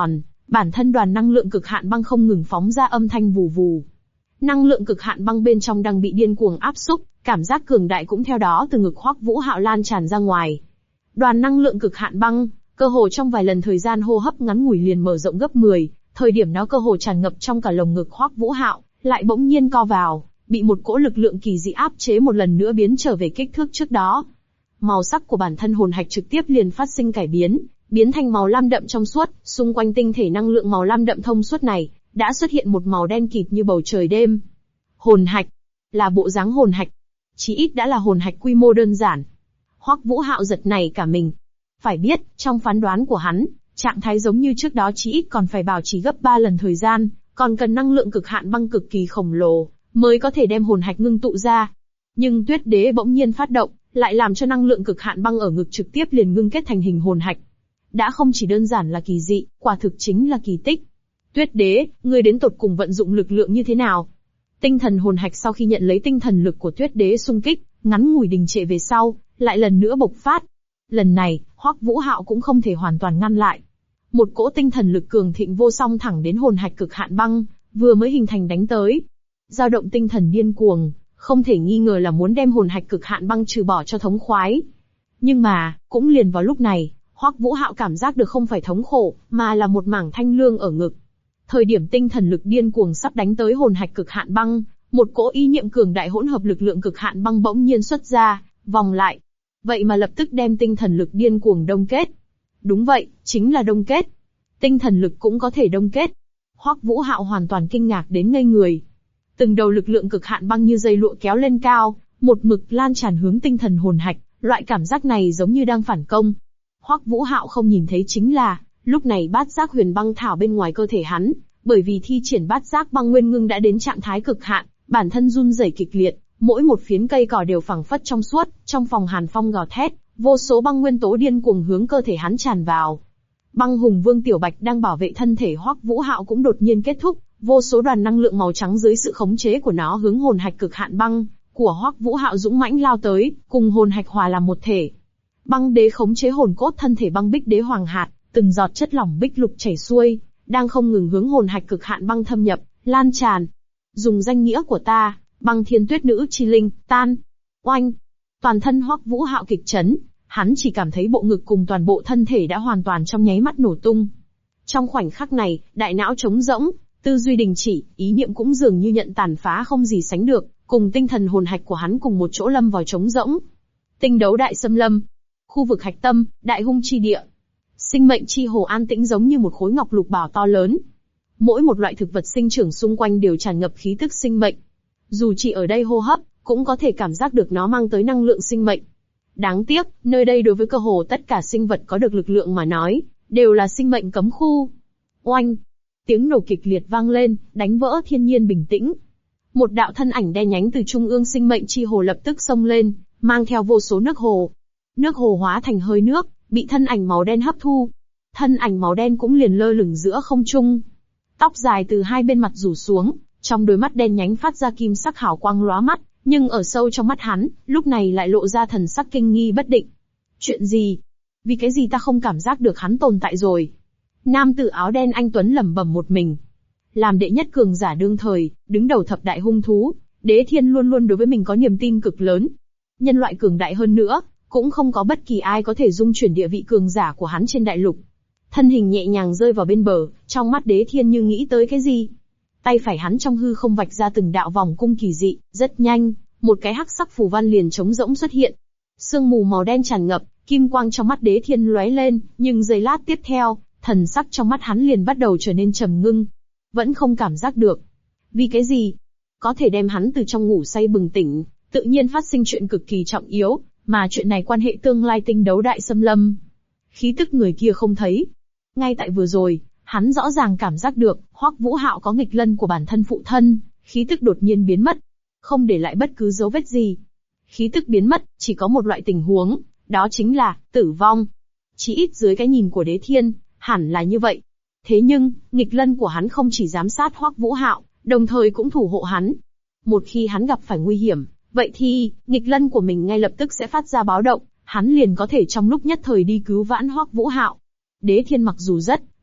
Bản thân đoàn năng lượng cực hạn băng không ngừng phóng ra âm thanh vù vù. Năng lượng cực hạn băng bên trong đang bị điên cuồng áp xúc, cảm giác cường đại cũng theo đó từ ngực Hoắc Vũ Hạo lan tràn ra ngoài. Đoàn năng lượng cực hạn băng, cơ hồ trong vài lần thời gian hô hấp ngắn ngủi liền mở rộng gấp 10, thời điểm nó cơ hồ tràn ngập trong cả lồng ngực Hoắc Vũ Hạo, lại bỗng nhiên co vào, bị một cỗ lực lượng kỳ dị áp chế một lần nữa biến trở về kích thước trước đó. Màu sắc của bản thân hồn hạch trực tiếp liền phát sinh cải biến, biến thành màu lam đậm trong suốt, xung quanh tinh thể năng lượng màu lam đậm thông suốt này, đã xuất hiện một màu đen kịt như bầu trời đêm. Hồn hạch, là bộ dáng hồn hạch, chí ít đã là hồn hạch quy mô đơn giản. Hoắc Vũ Hạo giật nảy cả mình. Phải biết, trong phán đoán của hắn, trạng thái giống như trước đó chí ít còn phải bảo trì gấp 3 lần thời gian, còn cần năng lượng cực hạn băng cực kỳ khổng lồ, mới có thể đem hồn hạch ngưng tụ ra. Nhưng Tuyết Đế bỗng nhiên phát động, lại làm cho năng lượng cực hạn băng ở ngực trực tiếp liền ngưng kết thành hình hồn hạch. Đã không chỉ đơn giản là kỳ dị, quả thực chính là kỳ tích. Tuyết Đế, ngươi đến tột cùng vận dụng lực lượng như thế nào? Tinh thần hồn hạch sau khi nhận lấy tinh thần lực của Tuyết Đế xung kích, ngắn ngủi đình trệ về sau, lại lần nữa bộc phát. Lần này, Hoắc Vũ Hạo cũng không thể hoàn toàn ngăn lại. Một cỗ tinh thần lực cường thịnh vô song thẳng đến hồn hạch cực hạn băng, vừa mới hình thành đánh tới. Dao động tinh thần điên cuồng, không thể nghi ngờ là muốn đem hồn hạch cực hạn băng trừ bỏ cho thống khoái. Nhưng mà, cũng liền vào lúc này, Hoắc Vũ Hạo cảm giác được không phải thống khổ, mà là một mảng thanh lương ở ngực. Thời điểm tinh thần lực điên cuồng sắp đánh tới hồn hạch cực hạn băng, một cỗ ý niệm cường đại hỗn hợp lực lượng cực hạn băng bỗng nhiên xuất ra, vòng lại. Vậy mà lập tức đem tinh thần lực điên cuồng đông kết. Đúng vậy, chính là đông kết. Tinh thần lực cũng có thể đông kết. Hoắc Vũ Hạo hoàn toàn kinh ngạc đến ngây người. Từng đầu lực lượng cực hạn băng như dây lụa kéo lên cao, một mực lan tràn hướng tinh thần hồn hạch, loại cảm giác này giống như đang phản công. Hoắc Vũ Hạo không nhìn thấy chính là, lúc này bát giác huyền băng thảo bên ngoài cơ thể hắn, bởi vì thi triển bát giác băng nguyên ngưng đã đến trạng thái cực hạn, bản thân run rẩy kịch liệt, mỗi một phiến cây cỏ đều phẳng phất trong suốt, trong phòng hàn phong gào thét, vô số băng nguyên tố điên cuồng hướng cơ thể hắn tràn vào. Băng hùng vương Tiểu Bạch đang bảo vệ thân thể Hoắc Vũ Hạo cũng đột nhiên kết thúc, vô số đoàn năng lượng màu trắng dưới sự khống chế của nó hướng hồn hạch cực hạn băng của Hoắc Vũ Hạo dũng mãnh lao tới, cùng hồn hạch hòa làm một thể. Băng đế khống chế hồn cốt thân thể băng bích đế hoàng hạt, từng giọt chất lỏng bích lục chảy xuôi, đang không ngừng hướng hồn hạch cực hạn băng thâm nhập, lan tràn. Dùng danh nghĩa của ta, băng thiên tuyết nữ chi linh, tan. Oanh! Toàn thân Hoắc Vũ Hạo kịch chấn, hắn chỉ cảm thấy bộ ngực cùng toàn bộ thân thể đã hoàn toàn trong nháy mắt nổ tung. Trong khoảnh khắc này, đại não trống rỗng, tư duy đình chỉ, ý niệm cũng dường như nhận tàn phá không gì sánh được, cùng tinh thần hồn hạch của hắn cùng một chỗ lâm vào trống rỗng. Tinh đấu đại xâm lâm, khu vực hạch tâm, đại hung chi địa. Sinh mệnh chi hồ an tĩnh giống như một khối ngọc lục bảo to lớn. Mỗi một loại thực vật sinh trưởng xung quanh đều tràn ngập khí tức sinh mệnh. Dù chỉ ở đây hô hấp, cũng có thể cảm giác được nó mang tới năng lượng sinh mệnh. Đáng tiếc, nơi đây đối với cơ hồ tất cả sinh vật có được lực lượng mà nói, đều là sinh mệnh cấm khu. Oanh! Tiếng nổ kịch liệt vang lên, đánh vỡ thiên nhiên bình tĩnh. Một đạo thân ảnh đen nhánh từ trung ương sinh mệnh chi hồ lập tức xông lên, mang theo vô số nước hồ. Nước hồ hóa thành hơi nước, bị thân ảnh màu đen hấp thu. Thân ảnh màu đen cũng liền lơ lửng giữa không trung. Tóc dài từ hai bên mặt rủ xuống, trong đôi mắt đen nhánh phát ra kim sắc hào quang lóa mắt, nhưng ở sâu trong mắt hắn, lúc này lại lộ ra thần sắc kinh nghi bất định. Chuyện gì? Vì cái gì ta không cảm giác được hắn tồn tại rồi? Nam tử áo đen anh tuấn lẩm bẩm một mình. Làm đệ nhất cường giả đương thời, đứng đầu thập đại hung thú, Đế Thiên luôn luôn đối với mình có niềm tin cực lớn. Nhân loại cường đại hơn nữa, cũng không có bất kỳ ai có thể dung chuyển địa vị cường giả của hắn trên đại lục. Thân hình nhẹ nhàng rơi vào bên bờ, trong mắt Đế Thiên như nghĩ tới cái gì. Tay phải hắn trong hư không vạch ra từng đạo vòng cung kỳ dị, rất nhanh, một cái hắc sắc phù văn liền trống rỗng xuất hiện. Sương mù màu đen tràn ngập, kim quang trong mắt Đế Thiên lóe lên, nhưng giây lát tiếp theo, thần sắc trong mắt hắn liền bắt đầu trở nên trầm ngưng. Vẫn không cảm giác được. Vì cái gì? Có thể đem hắn từ trong ngủ say bừng tỉnh, tự nhiên phát sinh chuyện cực kỳ trọng yếu, mà chuyện này quan hệ tương lai tinh đấu đại xâm lâm. Khí tức người kia không thấy. Ngay tại vừa rồi, hắn rõ ràng cảm giác được, Hoắc Vũ Hạo có nghịch lân của bản thân phụ thân, khí tức đột nhiên biến mất, không để lại bất cứ dấu vết gì. Khí tức biến mất, chỉ có một loại tình huống, đó chính là tử vong. Chỉ ít dưới cái nhìn của Đế Thiên, hẳn là như vậy. Thế nhưng, nghịch lân của hắn không chỉ giám sát Hoắc Vũ Hạo, đồng thời cũng thủ hộ hắn. Một khi hắn gặp phải nguy hiểm, vậy thì, nghịch lân của mình ngay lập tức sẽ phát ra báo động, hắn liền có thể trong lúc nhất thời đi cứu vãn Hoắc Vũ Hạo. Đế Thiên mặc dù rất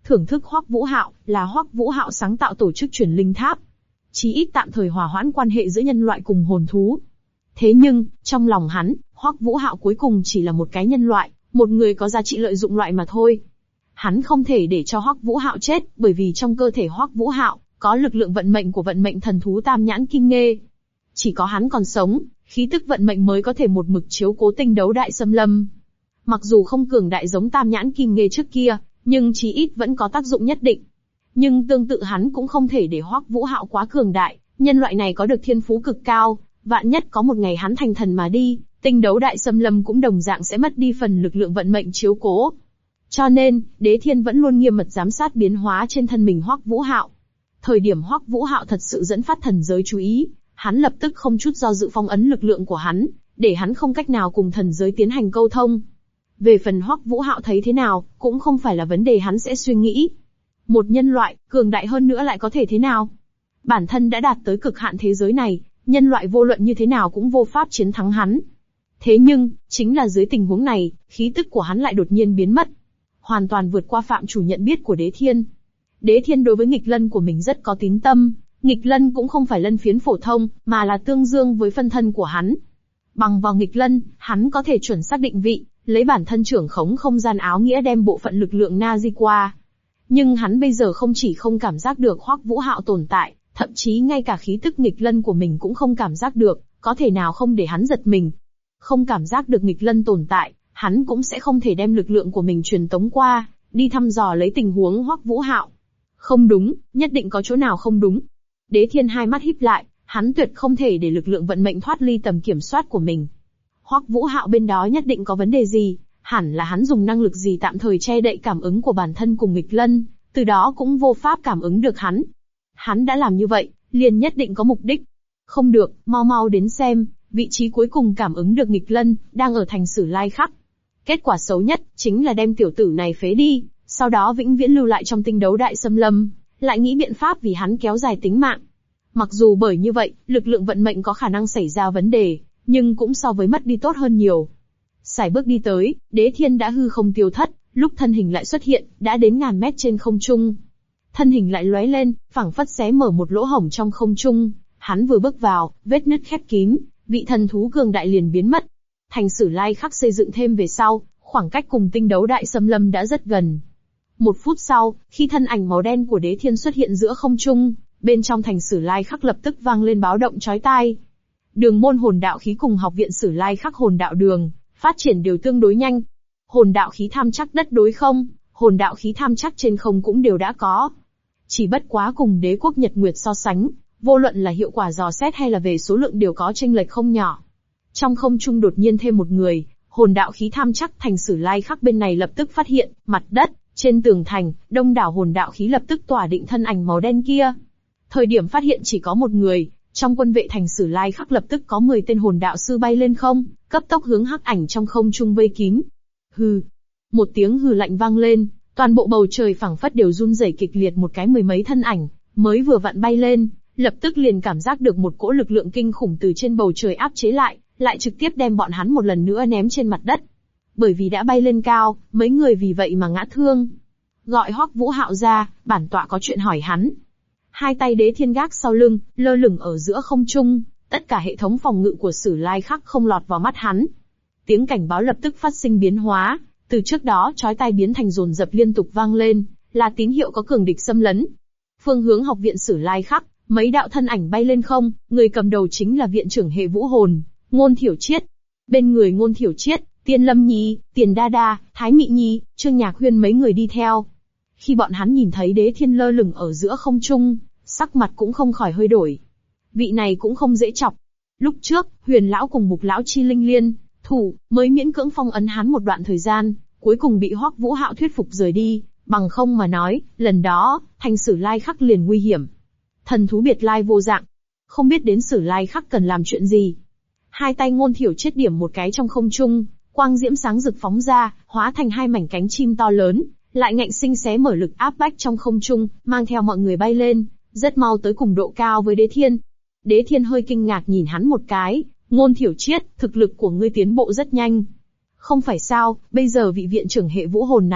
thưởng thức Hoắc Vũ Hạo, là Hoắc Vũ Hạo sáng tạo tổ chức truyền linh tháp. Chí ít tạm thời hòa hoãn quan hệ giữa nhân loại cùng hồn thú. Thế nhưng, trong lòng hắn, Hoắc Vũ Hạo cuối cùng chỉ là một cái nhân loại, một người có giá trị lợi dụng loại mà thôi. Hắn không thể để cho Hoắc Vũ Hạo chết, bởi vì trong cơ thể Hoắc Vũ Hạo có lực lượng vận mệnh của vận mệnh thần thú Tam Nhãn Kim Nghê. Chỉ có hắn còn sống, khí tức vận mệnh mới có thể một mực chiếu cố Tinh Đấu Đại Xâm Lâm. Mặc dù không cường đại giống Tam Nhãn Kim Nghê trước kia, nhưng chí ít vẫn có tác dụng nhất định. Nhưng tương tự hắn cũng không thể để Hoắc Vũ Hạo quá cường đại, nhân loại này có được thiên phú cực cao, vạn nhất có một ngày hắn thành thần mà đi, Tinh Đấu Đại Xâm Lâm cũng đồng dạng sẽ mất đi phần lực lượng vận mệnh chiếu cố. Cho nên, Đế Thiên vẫn luôn nghiêm mật giám sát biến hóa trên thân mình Hoắc Vũ Hạo. Thời điểm Hoắc Vũ Hạo thật sự dẫn phát thần giới chú ý, hắn lập tức không chút do dự phong ấn lực lượng của hắn, để hắn không cách nào cùng thần giới tiến hành câu thông. Về phần Hoắc Vũ Hạo thấy thế nào, cũng không phải là vấn đề hắn sẽ suy nghĩ. Một nhân loại, cường đại hơn nữa lại có thể thế nào? Bản thân đã đạt tới cực hạn thế giới này, nhân loại vô luận như thế nào cũng vô pháp chiến thắng hắn. Thế nhưng, chính là dưới tình huống này, khí tức của hắn lại đột nhiên biến mất. Hoàn toàn vượt qua phạm chủ nhận biết của Đế Thiên. Đế Thiên đối với nghịch lân của mình rất có tín tâm, nghịch lân cũng không phải lân phiến phổ thông, mà là tương dương với phân thân của hắn. Bằng vào nghịch lân, hắn có thể chuẩn xác định vị, lấy bản thân trưởng khống không gian áo nghĩa đem bộ phận lực lượng na di qua. Nhưng hắn bây giờ không chỉ không cảm giác được Hoắc Vũ Hạo tồn tại, thậm chí ngay cả khí tức nghịch lân của mình cũng không cảm giác được, có thể nào không để hắn giật mình. Không cảm giác được nghịch lân tồn tại, hắn cũng sẽ không thể đem lực lượng của mình truyền tống qua, đi thăm dò lấy tình huống Hoắc Vũ Hạo. Không đúng, nhất định có chỗ nào không đúng. Đế Thiên hai mắt híp lại, hắn tuyệt không thể để lực lượng vận mệnh thoát ly tầm kiểm soát của mình. Hoắc Vũ Hạo bên đó nhất định có vấn đề gì, hẳn là hắn dùng năng lực gì tạm thời che đậy cảm ứng của bản thân cùng nghịch lân, từ đó cũng vô pháp cảm ứng được hắn. Hắn đã làm như vậy, liền nhất định có mục đích. Không được, mau mau đến xem, vị trí cuối cùng cảm ứng được nghịch lân, đang ở thành Sử Lai Khắc. Kết quả xấu nhất, chính là đem tiểu tử này phế đi, sau đó vĩnh viễn lưu lại trong Tinh Đấu Đại Xâm Lâm, lại nghĩ biện pháp vì hắn kéo dài tính mạng. Mặc dù bởi như vậy, lực lượng vận mệnh có khả năng xảy ra vấn đề, nhưng cũng so với mất đi tốt hơn nhiều. Sải bước đi tới, Đế Thiên đã hư không tiêu thất, lúc thân hình lại xuất hiện, đã đến ngàn mét trên không trung. Thân hình lại lóe lên, phảng phất xé mở một lỗ hổng trong không trung, hắn vừa bước vào, vết nứt khép kín, vị thần thú cường đại liền biến mất. Thành Sử Lai Khắc xây dựng thêm về sau, khoảng cách cùng Tinh Đấu Đại Xâm Lâm đã rất gần. Một phút sau, khi thân ảnh màu đen của Đế Thiên xuất hiện giữa không trung, bên trong thành Sử Lai Khắc lập tức vang lên báo động chói tai. Đường môn hồn đạo khí cùng học viện Sử Lai Khắc hồn đạo đường, phát triển đều tương đối nhanh. Hồn đạo khí tham chắc đất đối không, hồn đạo khí tham chắc trên không cũng đều đã có. Chỉ bất quá cùng Đế quốc Nhật Nguyệt so sánh, vô luận là hiệu quả dò xét hay là về số lượng đều có chênh lệch không nhỏ. Trong không trung đột nhiên thêm một người, hồn đạo khí tham chắc thành Sử Lai Khắc bên này lập tức phát hiện, mặt đất, trên tường thành, đông đảo hồn đạo khí lập tức tỏa định thân ảnh màu đen kia. Thời điểm phát hiện chỉ có một người, trong quân vệ thành Sử Lai Khắc lập tức có 10 tên hồn đạo sư bay lên không, cấp tốc hướng hắc ảnh trong không trung vây kín. Hừ. Một tiếng hừ lạnh vang lên, toàn bộ bầu trời phảng phất đều run rẩy kịch liệt, một cái mười mấy thân ảnh, mới vừa vặn bay lên, lập tức liền cảm giác được một cỗ lực lượng kinh khủng từ trên bầu trời áp chế lại trực tiếp đem bọn hắn một lần nữa ném trên mặt đất. Bởi vì đã bay lên cao, mấy người vì vậy mà ngã thương. Gọi Hoắc Vũ Hạo ra, bản tọa có chuyện hỏi hắn. Hai tay Đế Thiên gác sau lưng, lơ lửng ở giữa không trung, tất cả hệ thống phòng ngự của Sử Lai Khắc không lọt vào mắt hắn. Tiếng cảnh báo lập tức phát sinh biến hóa, từ trước đó chói tai biến thành dồn dập liên tục vang lên, là tín hiệu có cường địch xâm lấn. Phương hướng học viện Sử Lai Khắc, mấy đạo thân ảnh bay lên không, người cầm đầu chính là viện trưởng hệ vũ hồn, Ngôn Thiểu Triết. Bên người Ngôn Thiểu Triết, Tiên Lâm Nhi, Tiền Đa Đa, Thái Mị Nhi, Trương Nhạc Huyên mấy người đi theo. Khi bọn hắn nhìn thấy Đế Thiên lơ lửng ở giữa không trung, sắc mặt cũng không khỏi hơi đổi. Vị này cũng không dễ chọc. Lúc trước, Huyền lão cùng Mục lão chi linh liên thủ, mới miễn cưỡng phong ấn hắn một đoạn thời gian, cuối cùng bị Hoắc Vũ Hạo thuyết phục rời đi, bằng không mà nói, lần đó, thành Sử Lai Khắc liền nguy hiểm. Thần thú biệt lai vô dạng, không biết đến Sử Lai Khắc cần làm chuyện gì. Hai tay Ngôn Thiểu Triết điểm một cái trong không trung, quang diễm sáng rực phóng ra, hóa thành hai mảnh cánh chim to lớn, lại ngạnh sinh xé mở lực áp bách trong không trung, mang theo mọi người bay lên, rất mau tới cùng độ cao với Đế Thiên. Đế Thiên hơi kinh ngạc nhìn hắn một cái, Ngôn Thiểu Triết, thực lực của ngươi tiến bộ rất nhanh. Không phải sao, bây giờ vị viện trưởng hệ vũ hồn này,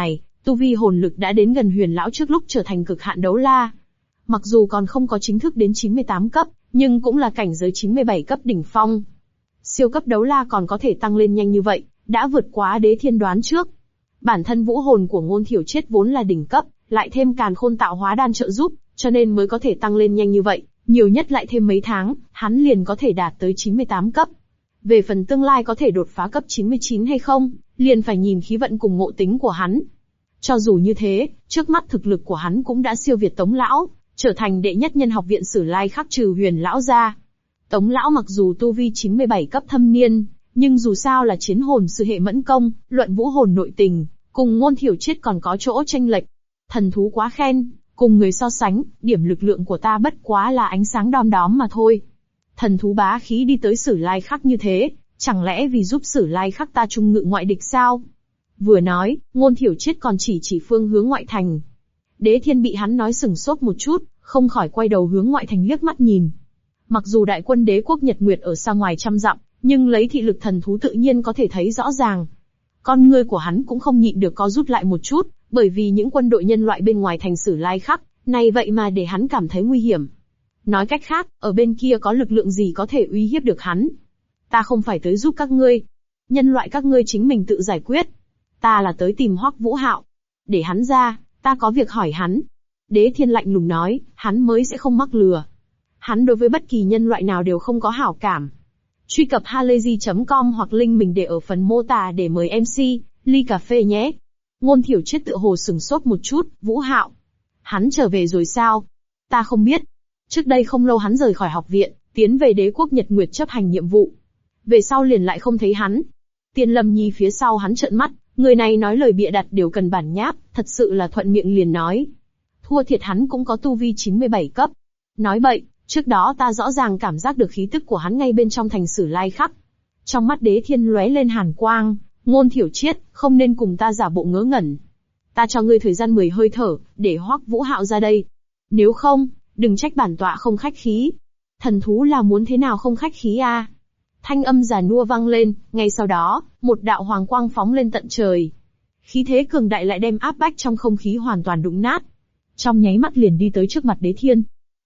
Tu vi hồn lực đã đến gần Huyền lão trước lúc trở thành cực hạn đấu la. Mặc dù còn không có chính thức đến 98 cấp, nhưng cũng là cảnh giới 97 cấp đỉnh phong. Siêu cấp đấu la còn có thể tăng lên nhanh như vậy, đã vượt quá Đế Thiên đoán trước. Bản thân vũ hồn của Ngôn Thiểu Triết vốn là đỉnh cấp, lại thêm Càn Khôn tạo hóa đan trợ giúp, cho nên mới có thể tăng lên nhanh như vậy, nhiều nhất lại thêm mấy tháng, hắn liền có thể đạt tới 98 cấp. Về phần tương lai có thể đột phá cấp 99 hay không, liền phải nhìn khí vận cùng ngộ tính của hắn. Cho dù như thế, trước mắt thực lực của hắn cũng đã siêu việt Tống lão, trở thành đệ nhất nhân học viện Sử Lai Khắc trừ Huyền lão ra. Tống lão mặc dù tu vi 97 cấp thâm niên, nhưng dù sao là chiến hồn sư hệ mẫn công, luận vũ hồn nội tình, cùng Ngôn Thiểu Triết còn có chỗ chênh lệch. Thần thú quá khen, cùng người so sánh, điểm lực lượng của ta bất quá là ánh sáng đom đóm mà thôi. Thần thú bá khí đi tới Sử Lai Khắc như thế, chẳng lẽ vì giúp Sử Lai Khắc ta trung ngự ngoại địch sao? Vừa nói, Ngôn Thiểu Triết còn chỉ phương hướng ngoại thành. Đế Thiên bị hắn nói sừng sốt một chút, không khỏi quay đầu hướng ngoại thành liếc mắt nhìn. Mặc dù đại quân đế quốc Nhật Nguyệt ở xa ngoài trăm dặm, nhưng lấy thị lực thần thú tự nhiên có thể thấy rõ ràng. Con ngươi của hắn cũng không nhịn được co rút lại một chút, bởi vì những quân đội nhân loại bên ngoài thành Sử Lai Khắc, này vậy mà để hắn cảm thấy nguy hiểm. Nói cách khác, ở bên kia có lực lượng gì có thể uy hiếp được hắn. Ta không phải tới giúp các ngươi. Nhân loại các ngươi chính mình tự giải quyết. Ta là tới tìm Hoắc Vũ Hạo. Để hắn ra, ta có việc hỏi hắn. Đế Thiên lạnh lùng nói, hắn mới sẽ không mắc lừa. Hắn đối với bất kỳ nhân loại nào đều không có hảo cảm. Truy cập halayzi.com hoặc link mình để ở phần mô tả để mời MC, ly cà phê nhé. Ngôn Thiểu Triết tựa hồ sừng sốt một chút, Vũ Hạo. Hắn trở về rồi sao? Ta không biết. Trước đây không lâu hắn rời khỏi học viện, tiến về đế quốc Nhật Nguyệt chấp hành nhiệm vụ. Về sau liền lại không thấy hắn. Tiên Lâm Nhi phía sau hắn trợn mắt, người này nói lời bịa đặt đều cần bản nháp, thật sự là thuận miệng liền nói. Thua thiệt hắn cũng có tu vi 97 cấp. Nói bậy, trước đó ta rõ ràng cảm giác được khí tức của hắn ngay bên trong thành Sử Lai Khắc. Trong mắt Đế Thiên lóe lên hàn quang, Ngôn Thiểu Triết, không nên cùng ta giả bộ ngớ ngẩn. Ta cho ngươi thời gian 10 hơi thở, để Hoắc Vũ Hạo ra đây. Nếu không, đừng trách bản tọa không khách khí. Thần thú là muốn thế nào không khách khí a? Thanh âm già nua vang lên, ngay sau đó, một đạo hoàng quang phóng lên tận trời. Khí thế cường đại lại đem áp bách trong không khí hoàn toàn đụng nát. Trong nháy mắt liền đi tới trước mặt Đế Thiên.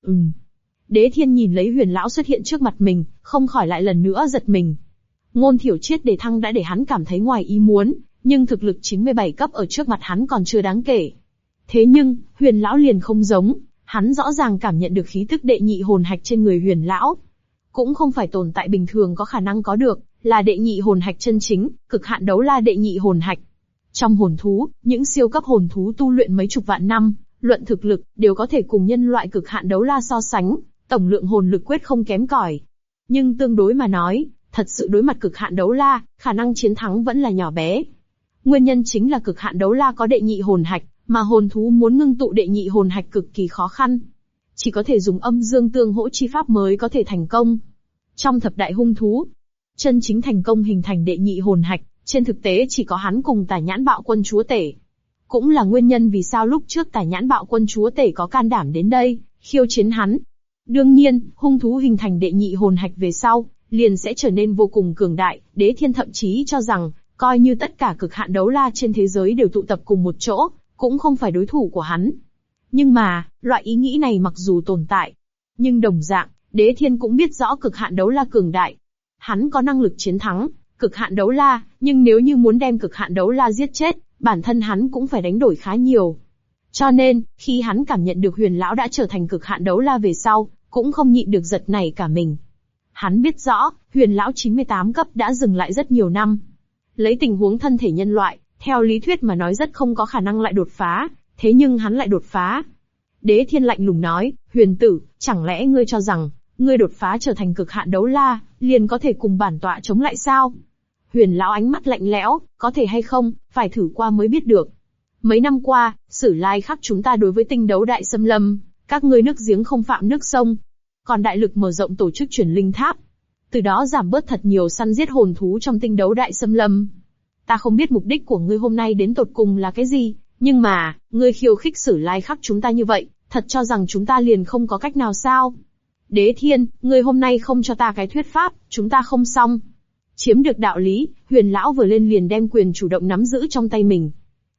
Đế Thiên nhìn lấy Huyền lão xuất hiện trước mặt mình, không khỏi lại lần nữa giật mình. Ngôn Thiểu Triết đề thăng đã để hắn cảm thấy ngoài ý muốn, nhưng thực lực 97 cấp ở trước mặt hắn còn chưa đáng kể. Thế nhưng, Huyền lão liền không giống, hắn rõ ràng cảm nhận được khí tức đệ nhị hồn hạch trên người Huyền lão. Cũng không phải tồn tại bình thường có khả năng có được, là đệ nhị hồn hạch chân chính, cực hạn đấu la đệ nhị hồn hạch. Trong hồn thú, những siêu cấp hồn thú tu luyện mấy chục vạn năm, luận thực lực, đều có thể cùng nhân loại cực hạn đấu la so sánh, tổng lượng hồn lực quyết không kém cỏi. Nhưng tương đối mà nói, thật sự đối mặt cực hạn đấu la, khả năng chiến thắng vẫn là nhỏ bé. Nguyên nhân chính là cực hạn đấu la có đệ nhị hồn hạch, mà hồn thú muốn ngưng tụ đệ nhị hồn hạch cực kỳ khó khăn. Chỉ có thể dùng âm dương tương hỗ chi pháp mới có thể thành công. Trong thập đại hung thú, chân chính thành công hình thành đệ nhị hồn hạch, trên thực tế chỉ có hắn cùng Tả Nhãn Bạo Quân Chúa Tể. Cũng là nguyên nhân vì sao lúc trước Tả Nhãn Bạo Quân Chúa Tể có can đảm đến đây, khiêu chiến hắn. Đương nhiên, hung thú hình thành đệ nhị hồn hạch về sau, liền sẽ trở nên vô cùng cường đại. Đế Thiên thậm chí cho rằng, coi như tất cả cực hạn đấu la trên thế giới đều tụ tập cùng một chỗ, cũng không phải đối thủ của hắn. Nhưng mà, loại ý nghĩ này mặc dù tồn tại, nhưng đồng dạng, Đế Thiên cũng biết rõ cực hạn đấu la cường đại. Hắn có năng lực chiến thắng cực hạn đấu la, nhưng nếu như muốn đem cực hạn đấu la giết chết, bản thân hắn cũng phải đánh đổi khá nhiều. Cho nên, khi hắn cảm nhận được Huyền lão đã trở thành cực hạn đấu la về sau, cũng không nhịn được giật nảy cả mình. Hắn biết rõ, Huyền lão 98 cấp đã dừng lại rất nhiều năm. Lấy tình huống thân thể nhân loại, theo lý thuyết mà nói rất không có khả năng lại đột phá, thế nhưng hắn lại đột phá. Đế Thiên lạnh lùng nói, Huyền tử, chẳng lẽ ngươi cho rằng, ngươi đột phá trở thành cực hạn đấu la, liền có thể cùng bản tọa chống lại sao? Huyền lão ánh mắt lạnh lẽo, có thể hay không, phải thử qua mới biết được. Mấy năm qua, Sử Lai Khắc chúng ta đối với tinh đấu đại xâm lâm, các ngươi nước giếng không phạm nước sông. Còn đại lực mở rộng tổ chức chuyển linh tháp. Từ đó giảm bớt thật nhiều săn giết hồn thú trong tinh đấu đại xâm lâm. Ta không biết mục đích của ngươi hôm nay đến tột cùng là cái gì, nhưng mà, ngươi khiêu khích Sử Lai Khắc chúng ta như vậy, thật cho rằng chúng ta liền không có cách nào sao? Đế Thiên, ngươi hôm nay không cho ta cái thuyết pháp, chúng ta không xong. Chiếm được đạo lý, Huyền lão vừa lên liền đem quyền chủ động nắm giữ trong tay mình.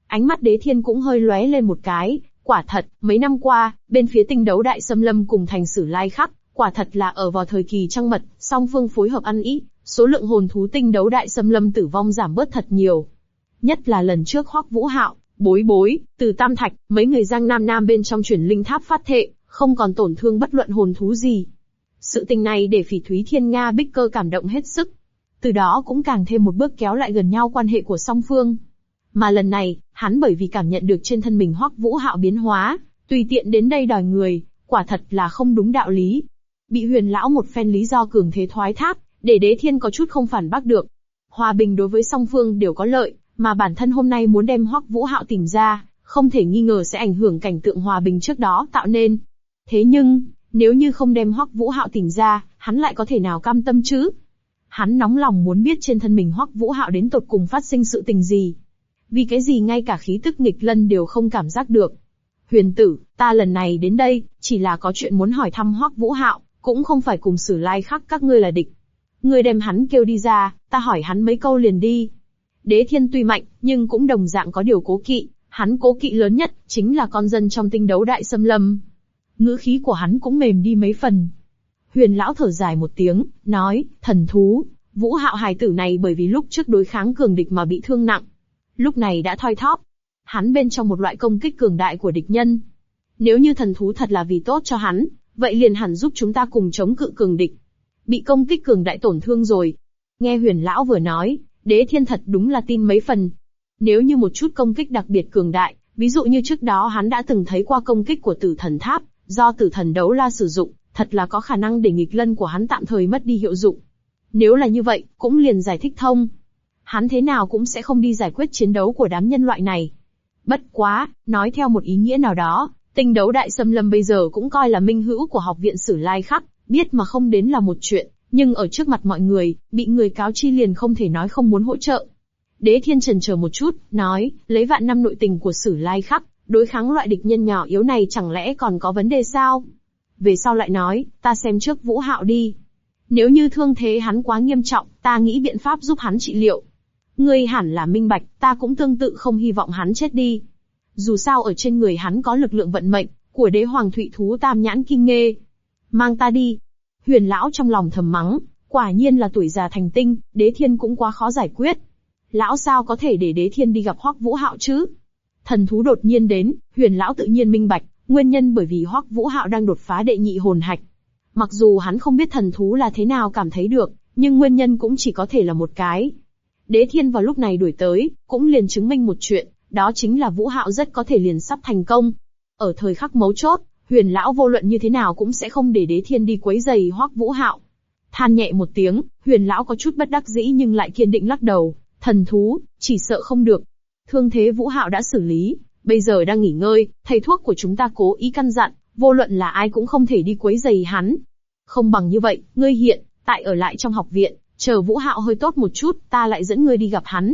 Ánh mắt Đế Thiên cũng hơi lóe lên một cái, quả thật, mấy năm qua, bên phía Tinh Đấu Đại Xâm Lâm cùng thành Sử Lai Khắc, quả thật là ở vào thời kỳ trăng mật, song phương phối hợp ăn ý, số lượng hồn thú Tinh Đấu Đại Xâm Lâm tử vong giảm bớt thật nhiều. Nhất là lần trước Hoắc Vũ Hạo, Bối Bối, Từ Tam Thạch, mấy người Giang Nam Nam bên trong Chuyển Linh Tháp phát thệ, không còn tổn thương bất luận hồn thú gì. Sự tình này để Phỉ Thúy Thiên Nga Bích Cơ cảm động hết sức. Từ đó cũng càng thêm một bước kéo lại gần nhau quan hệ của song phương. Mà lần này, hắn bởi vì cảm nhận được trên thân mình Hoắc Vũ Hạo biến hóa, tùy tiện đến đây đòi người, quả thật là không đúng đạo lý. Bị Huyền lão một phen lý do cường thế thoái thác, để Đế Thiên có chút không phản bác được. Hòa bình đối với song phương đều có lợi, mà bản thân hôm nay muốn đem Hoắc Vũ Hạo tìm ra, không thể nghi ngờ sẽ ảnh hưởng cảnh tượng hòa bình trước đó tạo nên. Thế nhưng, nếu như không đem Hoắc Vũ Hạo tìm ra, hắn lại có thể nào cam tâm chứ? Hắn nóng lòng muốn biết trên thân mình Hoắc Vũ Hạo đến tột cùng phát sinh sự tình gì. Vì cái gì ngay cả khí tức nghịch lân đều không cảm giác được. Huyền tử, ta lần này đến đây, chỉ là có chuyện muốn hỏi thăm Hoắc Vũ Hạo, cũng không phải cùng Sử Lai Khắc các ngươi là địch. Ngươi đem hắn kêu đi ra, ta hỏi hắn mấy câu liền đi. Đế Thiên tuy mạnh, nhưng cũng đồng dạng có điều cố kỵ, hắn cố kỵ lớn nhất, chính là con dân trong Tinh Đấu Đại Xâm Lâm. Ngữ khí của hắn cũng mềm đi mấy phần. Huyền lão thở dài một tiếng, nói, thần thú, Vũ Hạo hài tử này bởi vì lúc trước đối kháng cường địch mà bị thương nặng. Lúc này đã thoi thóp. Hắn bên trong một loại công kích cường đại của địch nhân. Nếu như thần thú thật là vì tốt cho hắn, vậy liền hẳn giúp chúng ta cùng chống cự cường địch. Bị công kích cường đại tổn thương rồi. Nghe Huyền lão vừa nói, Đế Thiên thật đúng là tin mấy phần. Nếu như một chút công kích đặc biệt cường đại, ví dụ như trước đó hắn đã từng thấy qua công kích của Tử Thần Tháp, do Tử Thần Đấu La sử dụng, thật là có khả năng để nghịch lân của hắn tạm thời mất đi hiệu dụng. Nếu là như vậy, cũng liền giải thích thông. Hắn thế nào cũng sẽ không đi giải quyết chiến đấu của đám nhân loại này. Bất quá, nói theo một ý nghĩa nào đó, Tinh Đấu Đại Xâm Lâm bây giờ cũng coi là minh hữu của học viện Sử Lai Khắc, biết mà không đến là một chuyện, nhưng ở trước mặt mọi người, bị người cáo chi liền không thể nói không muốn hỗ trợ. Đế Thiên chần chờ một chút, nói, lấy vạn năm nội tình của Sử Lai Khắc, đối kháng loại địch nhân nhỏ yếu này chẳng lẽ còn có vấn đề sao? Về sau lại nói, ta xem trước Vũ Hạo đi. Nếu như thương thế hắn quá nghiêm trọng, ta nghĩ biện pháp giúp hắn trị liệu. Ngươi hẳn là minh bạch, ta cũng tương tự không hy vọng hắn chết đi. Dù sao ở trên người hắn có lực lượng vận mệnh, của đế hoàng thụy thú tam nhãn kim nghê. Mang ta đi. Huyền lão trong lòng thầm mắng, quả nhiên là tuổi già thành tinh, Đế Thiên cũng quá khó giải quyết. Lão sao có thể để Đế Thiên đi gặp Hoắc Vũ Hạo chứ? Thần thú đột nhiên đến, Huyền lão tự nhiên minh bạch, nguyên nhân bởi vì Hoắc Vũ Hạo đang đột phá đệ nhị hồn hạch. Mặc dù hắn không biết thần thú là thế nào cảm thấy được, nhưng nguyên nhân cũng chỉ có thể là một cái. Đế Thiên vào lúc này đuổi tới, cũng liền chứng minh một chuyện, đó chính là Vũ Hạo rất có thể liền sắp thành công. Ở thời khắc mấu chốt, Huyền lão vô luận như thế nào cũng sẽ không để Đế Thiên đi quấy rầy Hoắc Vũ Hạo. Than nhẹ một tiếng, Huyền lão có chút bất đắc dĩ nhưng lại kiên định lắc đầu, thần thú, chỉ sợ không được. Thương thế Vũ Hạo đã xử lý, bây giờ đang nghỉ ngơi, thầy thuốc của chúng ta cố ý căn dặn, vô luận là ai cũng không thể đi quấy rầy hắn. Không bằng như vậy, ngươi hiện tại ở lại trong học viện, chờ Vũ Hạo hơi tốt một chút, ta lại dẫn ngươi đi gặp hắn.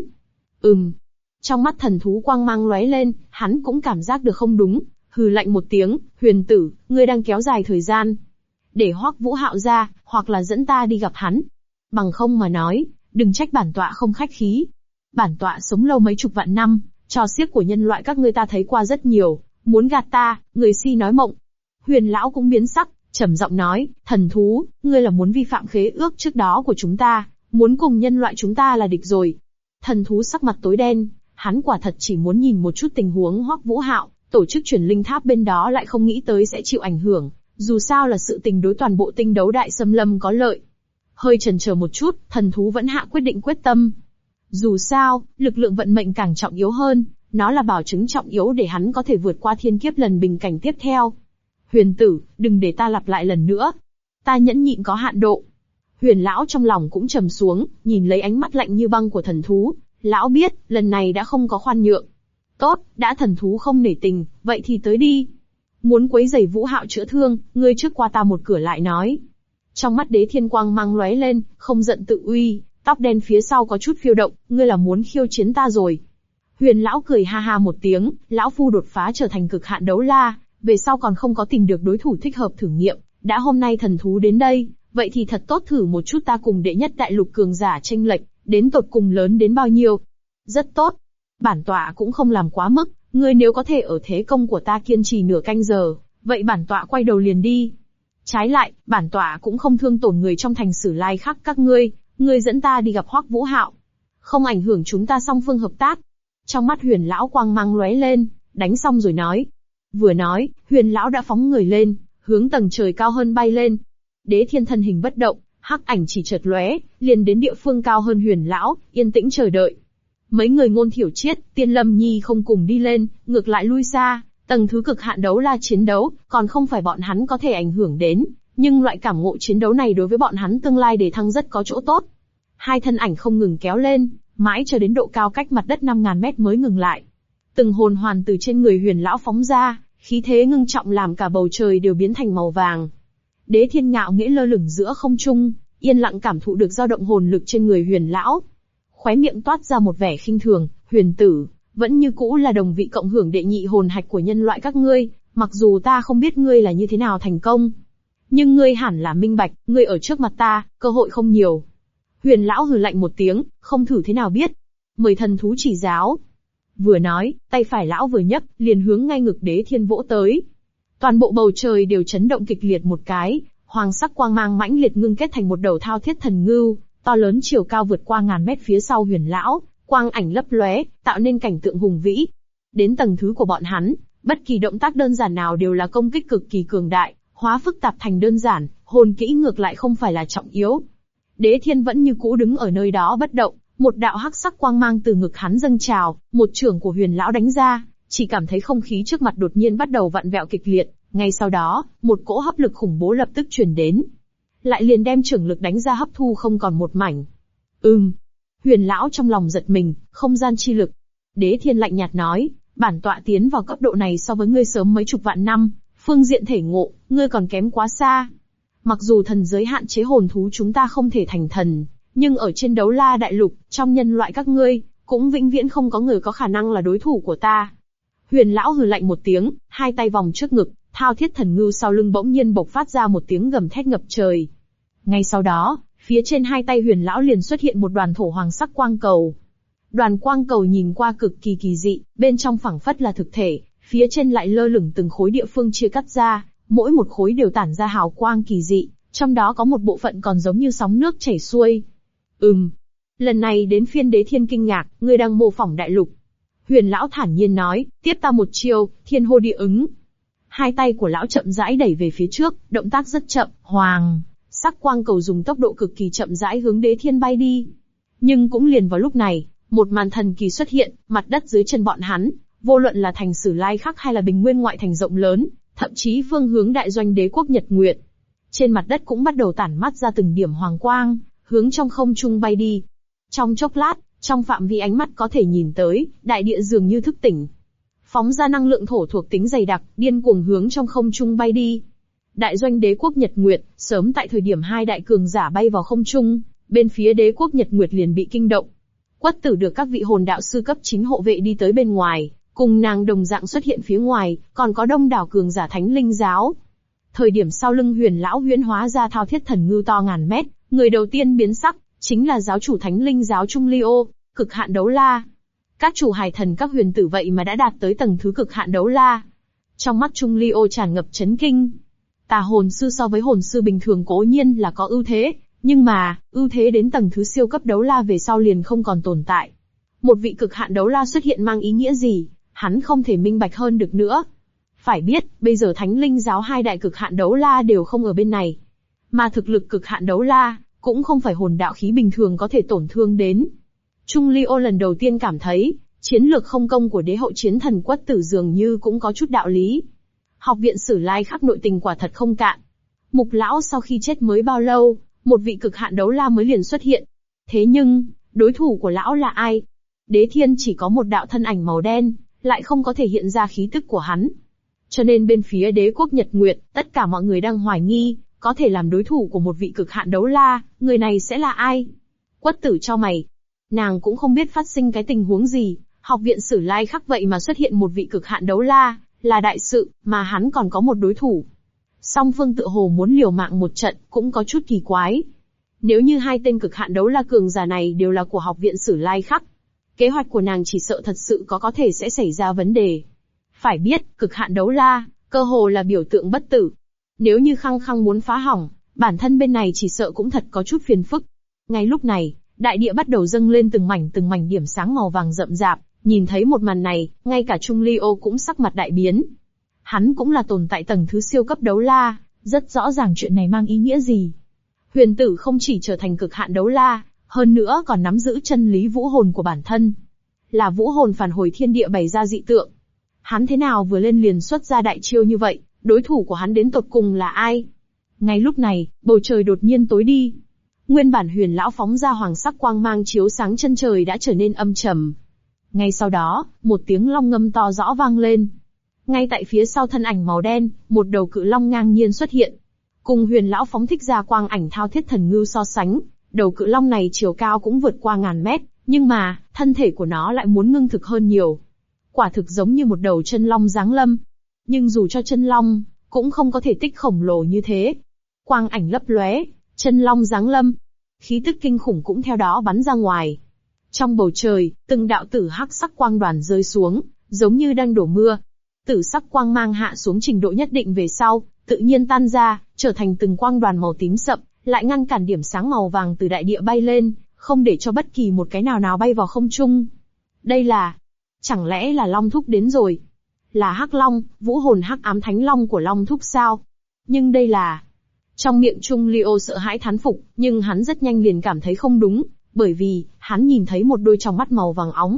Trong mắt thần thú quang mang lóe lên, hắn cũng cảm giác được không đúng, hừ lạnh một tiếng, Huyền tử, ngươi đang kéo dài thời gian. Để Hoắc Vũ Hạo ra, hoặc là dẫn ta đi gặp hắn. Bằng không mà nói, đừng trách bản tọa không khách khí. Bản tọa sống lâu mấy chục vạn năm, trò xiếc của nhân loại các ngươi ta thấy qua rất nhiều, muốn gạt ta, người si nói mộng. Huyền lão cũng biến sắc, trầm giọng nói, thần thú, ngươi là muốn vi phạm khế ước trước đó của chúng ta, muốn cùng nhân loại chúng ta là địch rồi. Thần thú sắc mặt tối đen, hắn quả thật chỉ muốn nhìn một chút tình huống Hoắc Vũ Hạo, tổ chức Chuyển Linh Tháp bên đó lại không nghĩ tới sẽ chịu ảnh hưởng, dù sao là sự tình đối toàn bộ Tinh Đấu Đại Xâm Lâm có lợi. Hơi chần chờ một chút, thần thú vẫn hạ quyết định quyết tâm. Dù sao, lực lượng vận mệnh càng trọng yếu hơn, nó là bảo chứng trọng yếu để hắn có thể vượt qua thiên kiếp lần bình cảnh tiếp theo. Huyền tử, đừng để ta lặp lại lần nữa. Ta nhẫn nhịn có hạn độ. Huyền lão trong lòng cũng trầm xuống, nhìn lấy ánh mắt lạnh như băng của thần thú, lão biết, lần này đã không có khoan nhượng. Tốt, đã thần thú không nể tình, vậy thì tới đi. Muốn quấy rầy Vũ Hạo chữa thương, ngươi trước qua ta một cửa lại nói. Trong mắt Đế Thiên quang mang lóe lên, không giận tự uy, tóc đen phía sau có chút phiêu động, ngươi là muốn khiêu chiến ta rồi. Huyền lão cười ha ha một tiếng, lão phu đột phá trở thành cực hạn đấu la, về sau còn không có tìm được đối thủ thích hợp thử nghiệm, đã hôm nay thần thú đến đây, vậy thì thật tốt thử một chút ta cùng đệ nhất đại lục cường giả chênh lệch, đến tột cùng lớn đến bao nhiêu. Rất tốt. bản tọa cũng không làm quá mức, ngươi nếu có thể ở thế công của ta kiên trì nửa canh giờ, vậy bản tọa quay đầu liền đi. Trái lại, bản tọa cũng không thương tổn người trong thành Sử Lai Khắc các ngươi dẫn ta đi gặp Hoắc Vũ Hạo, không ảnh hưởng chúng ta song phương hợp tác. Trong mắt Huyền lão quang mang lóe lên, đánh xong rồi nói. Vừa nói, Huyền lão đã phóng người lên, hướng tầng trời cao hơn bay lên. Đế Thiên thân hình bất động, hắc ảnh chỉ chợt lóe, liền đến địa phương cao hơn Huyền lão, yên tĩnh chờ đợi. Mấy người Ngôn Thiểu Triết, Tiên Lâm Nhi không cùng đi lên, ngược lại lui xa. Tầng thứ cực hạn đấu la chiến đấu, còn không phải bọn hắn có thể ảnh hưởng đến, nhưng loại cảm ngộ chiến đấu này đối với bọn hắn tương lai đề thăng rất có chỗ tốt. Hai thân ảnh không ngừng kéo lên, mãi cho đến độ cao cách mặt đất 5.000 mét mới ngừng lại. Từng hồn hoàn từ trên người Huyền lão phóng ra, khí thế ngưng trọng làm cả bầu trời đều biến thành màu vàng. Đế Thiên ngạo nghễ lơ lửng giữa không trung, yên lặng cảm thụ được dao động hồn lực trên người Huyền lão. Khóe miệng toát ra một vẻ khinh thường, Huyền tử, vẫn như cũ là đồng vị cộng hưởng đệ nhị hồn hạch của nhân loại các ngươi, mặc dù ta không biết ngươi là như thế nào thành công. Nhưng ngươi hẳn là minh bạch, ngươi ở trước mặt ta, cơ hội không nhiều. Huyền lão hừ lạnh một tiếng, không thử thế nào biết. Mời thần thú chỉ giáo. Vừa nói, tay phải lão vừa nhấc, liền hướng ngay ngực Đế Thiên vỗ tới. Toàn bộ bầu trời đều chấn động kịch liệt một cái, hoàng sắc quang mang mãnh liệt ngưng kết thành một đầu thao thiết thần ngưu, to lớn chiều cao vượt qua 1000 mét phía sau Huyền lão, quang ảnh lấp lóe, tạo nên cảnh tượng hùng vĩ. Đến tầng thứ của bọn hắn, bất kỳ động tác đơn giản nào đều là công kích cực kỳ cường đại, hóa phức tạp thành đơn giản, hồn kỹ ngược lại không phải là trọng yếu. Đế Thiên vẫn như cũ đứng ở nơi đó bất động, một đạo hắc sắc quang mang từ ngực hắn dâng trào, một chưởng của Huyền lão đánh ra, chỉ cảm thấy không khí trước mặt đột nhiên bắt đầu vặn vẹo kịch liệt, ngay sau đó, một cỗ hấp lực khủng bố lập tức truyền đến. Lại liền đem chưởng lực đánh ra hấp thu không còn một mảnh. Huyền lão trong lòng giật mình, không gian chi lực. Đế Thiên lạnh nhạt nói, bản tọa tiến vào cấp độ này so với ngươi sớm mấy chục vạn năm, phương diện thể ngộ, ngươi còn kém quá xa. Mặc dù thần giới hạn chế hồn thú chúng ta không thể thành thần, nhưng ở trên đấu la đại lục, trong nhân loại các ngươi, cũng vĩnh viễn không có người có khả năng là đối thủ của ta. Huyền lão hừ lạnh một tiếng, hai tay vòng trước ngực, thao thiết thần ngưu sau lưng bỗng nhiên bộc phát ra một tiếng gầm thét ngập trời. Ngay sau đó, phía trên hai tay Huyền lão liền xuất hiện một đoàn thổ hoàng sắc quang cầu. Đoàn quang cầu nhìn qua cực kỳ kỳ dị, bên trong phảng phất là thực thể, phía trên lại lơ lửng từng khối địa phương chia cắt ra, mỗi một khối đều tản ra hào quang kỳ dị, trong đó có một bộ phận còn giống như sóng nước chảy xuôi. Lần này đến phiên Đế Thiên kinh ngạc, ngươi đang mô phỏng đại lục. Huyền lão thản nhiên nói, tiếp ta một chiêu, thiên hô địa ứng. Hai tay của lão chậm rãi đẩy về phía trước, động tác rất chậm, hoàng sắc quang cầu dùng tốc độ cực kỳ chậm rãi hướng Đế Thiên bay đi. Nhưng cũng liền vào lúc này, một màn thần kỳ xuất hiện, mặt đất dưới chân bọn hắn, vô luận là thành Sử Lai Khắc hay là Bình Nguyên ngoại thành rộng lớn, thậm chí phương hướng đại doanh đế quốc Nhật Nguyệt, trên mặt đất cũng bắt đầu tản mát ra từng điểm hoàng quang, hướng trong không trung bay đi. Trong chốc lát, trong phạm vi ánh mắt có thể nhìn tới, đại địa dường như thức tỉnh, phóng ra năng lượng thổ thuộc tính dày đặc, điên cuồng hướng trong không trung bay đi. Đại doanh đế quốc Nhật Nguyệt, sớm tại thời điểm hai đại cường giả bay vào không trung, bên phía đế quốc Nhật Nguyệt liền bị kinh động. Quất Tử được các vị hồn đạo sư cấp chính hộ vệ đi tới bên ngoài, cùng nàng đồng dạng xuất hiện phía ngoài, còn có đông đảo cường giả Thánh Linh giáo. Thời điểm sau lưng Huyền lão huyễn hóa ra thao thiết thần ngưu to ngàn mét, người đầu tiên biến sắc, chính là giáo chủ Thánh Linh giáo Trung Ly Ô, cực hạn đấu la. Các chủ hải thần các huyền tử vậy mà đã đạt tới tầng thứ cực hạn đấu la. Trong mắt Trung Ly Ô tràn ngập chấn kinh. Tà hồn sư so với hồn sư bình thường cố nhiên là có ưu thế, nhưng mà, ưu thế đến tầng thứ siêu cấp đấu la về sau liền không còn tồn tại. Một vị cực hạn đấu la xuất hiện mang ý nghĩa gì, hắn không thể minh bạch hơn được nữa. Phải biết, bây giờ Thánh Linh giáo hai đại cực hạn đấu la đều không ở bên này. Mà thực lực cực hạn đấu la, cũng không phải hồn đạo khí bình thường có thể tổn thương đến. Trung Ly Ô lần đầu tiên cảm thấy, chiến lược không công của đế hậu chiến thần Quất Tử dường như cũng có chút đạo lý. Học viện Sử Lai Khắc nội tình quả thật không cạn. Mục lão sau khi chết mới bao lâu, một vị cực hạn đấu la mới liền xuất hiện. Thế nhưng, đối thủ của lão là ai? Đế Thiên chỉ có một đạo thân ảnh màu đen, lại không có thể hiện ra khí tức của hắn. Cho nên bên phía đế quốc Nhật Nguyệt, tất cả mọi người đang hoài nghi, có thể làm đối thủ của một vị cực hạn đấu la, người này sẽ là ai? Quất Tử chau mày. Nàng cũng không biết phát sinh cái tình huống gì, học viện Sử Lai Khắc vậy mà xuất hiện một vị cực hạn đấu la, là đại sự, mà hắn còn có một đối thủ. Song phương tựa hồ muốn liều mạng một trận, cũng có chút kỳ quái. Nếu như hai tên cực hạn đấu la cường giả này đều là của học viện Sử Lai Khắc, Kế hoạch của nàng chỉ sợ thật sự có thể sẽ xảy ra vấn đề. Phải biết, cực hạn đấu la, cơ hồ là biểu tượng bất tử. Nếu như khăng khăng muốn phá hỏng, bản thân bên này chỉ sợ cũng thật có chút phiền phức. Ngay lúc này, đại địa bắt đầu dâng lên từng mảnh điểm sáng màu vàng rậm rạp, nhìn thấy một màn này, ngay cả Trung Ly Ô cũng sắc mặt đại biến. Hắn cũng là tồn tại tầng thứ siêu cấp đấu la, rất rõ ràng chuyện này mang ý nghĩa gì. Huyền tử không chỉ trở thành cực hạn đấu la, hơn nữa còn nắm giữ chân lý vũ hồn của bản thân. Là vũ hồn phản hồi thiên địa bày ra dị tượng. Hắn thế nào vừa lên liền xuất ra đại chiêu như vậy, đối thủ của hắn đến tột cùng là ai? Ngay lúc này, bầu trời đột nhiên tối đi. Nguyên bản huyền lão phóng ra hoàng sắc quang mang chiếu sáng chân trời đã trở nên âm trầm. Ngay sau đó, một tiếng long ngâm to rõ vang lên. Ngay tại phía sau thân ảnh màu đen, một đầu cự long ngang nhiên xuất hiện. Cùng huyền lão phóng thích ra quang ảnh thao thiết thần ngưu so sánh, đầu cự long này chiều cao cũng vượt qua ngàn mét, nhưng mà, thân thể của nó lại muốn ngưng thực hơn nhiều. Quả thực giống như một đầu chân long giáng lâm. Nhưng dù cho chân long, cũng không có thể tích khổng lồ như thế. Quang ảnh lấp lóe, chân long giáng lâm. Khí tức kinh khủng cũng theo đó bắn ra ngoài. Trong bầu trời, từng đạo tử hắc sắc quang đoàn rơi xuống, giống như đang đổ mưa. Tử sắc quang mang hạ xuống trình độ nhất định về sau, tự nhiên tan ra, trở thành từng quang đoàn màu tím sậm, lại ngăn cản điểm sáng màu vàng từ đại địa bay lên, không để cho bất kỳ một cái nào bay vào không trung. Đây là... Chẳng lẽ là Long Thúc đến rồi? Là Hắc Long, vũ hồn hắc ám thánh long của Long Thúc sao? Nhưng đây là... Trong miệng Trung Ly Ô sợ hãi thán phục, nhưng hắn rất nhanh liền cảm thấy không đúng, bởi vì, hắn nhìn thấy một đôi tròng mắt màu vàng óng.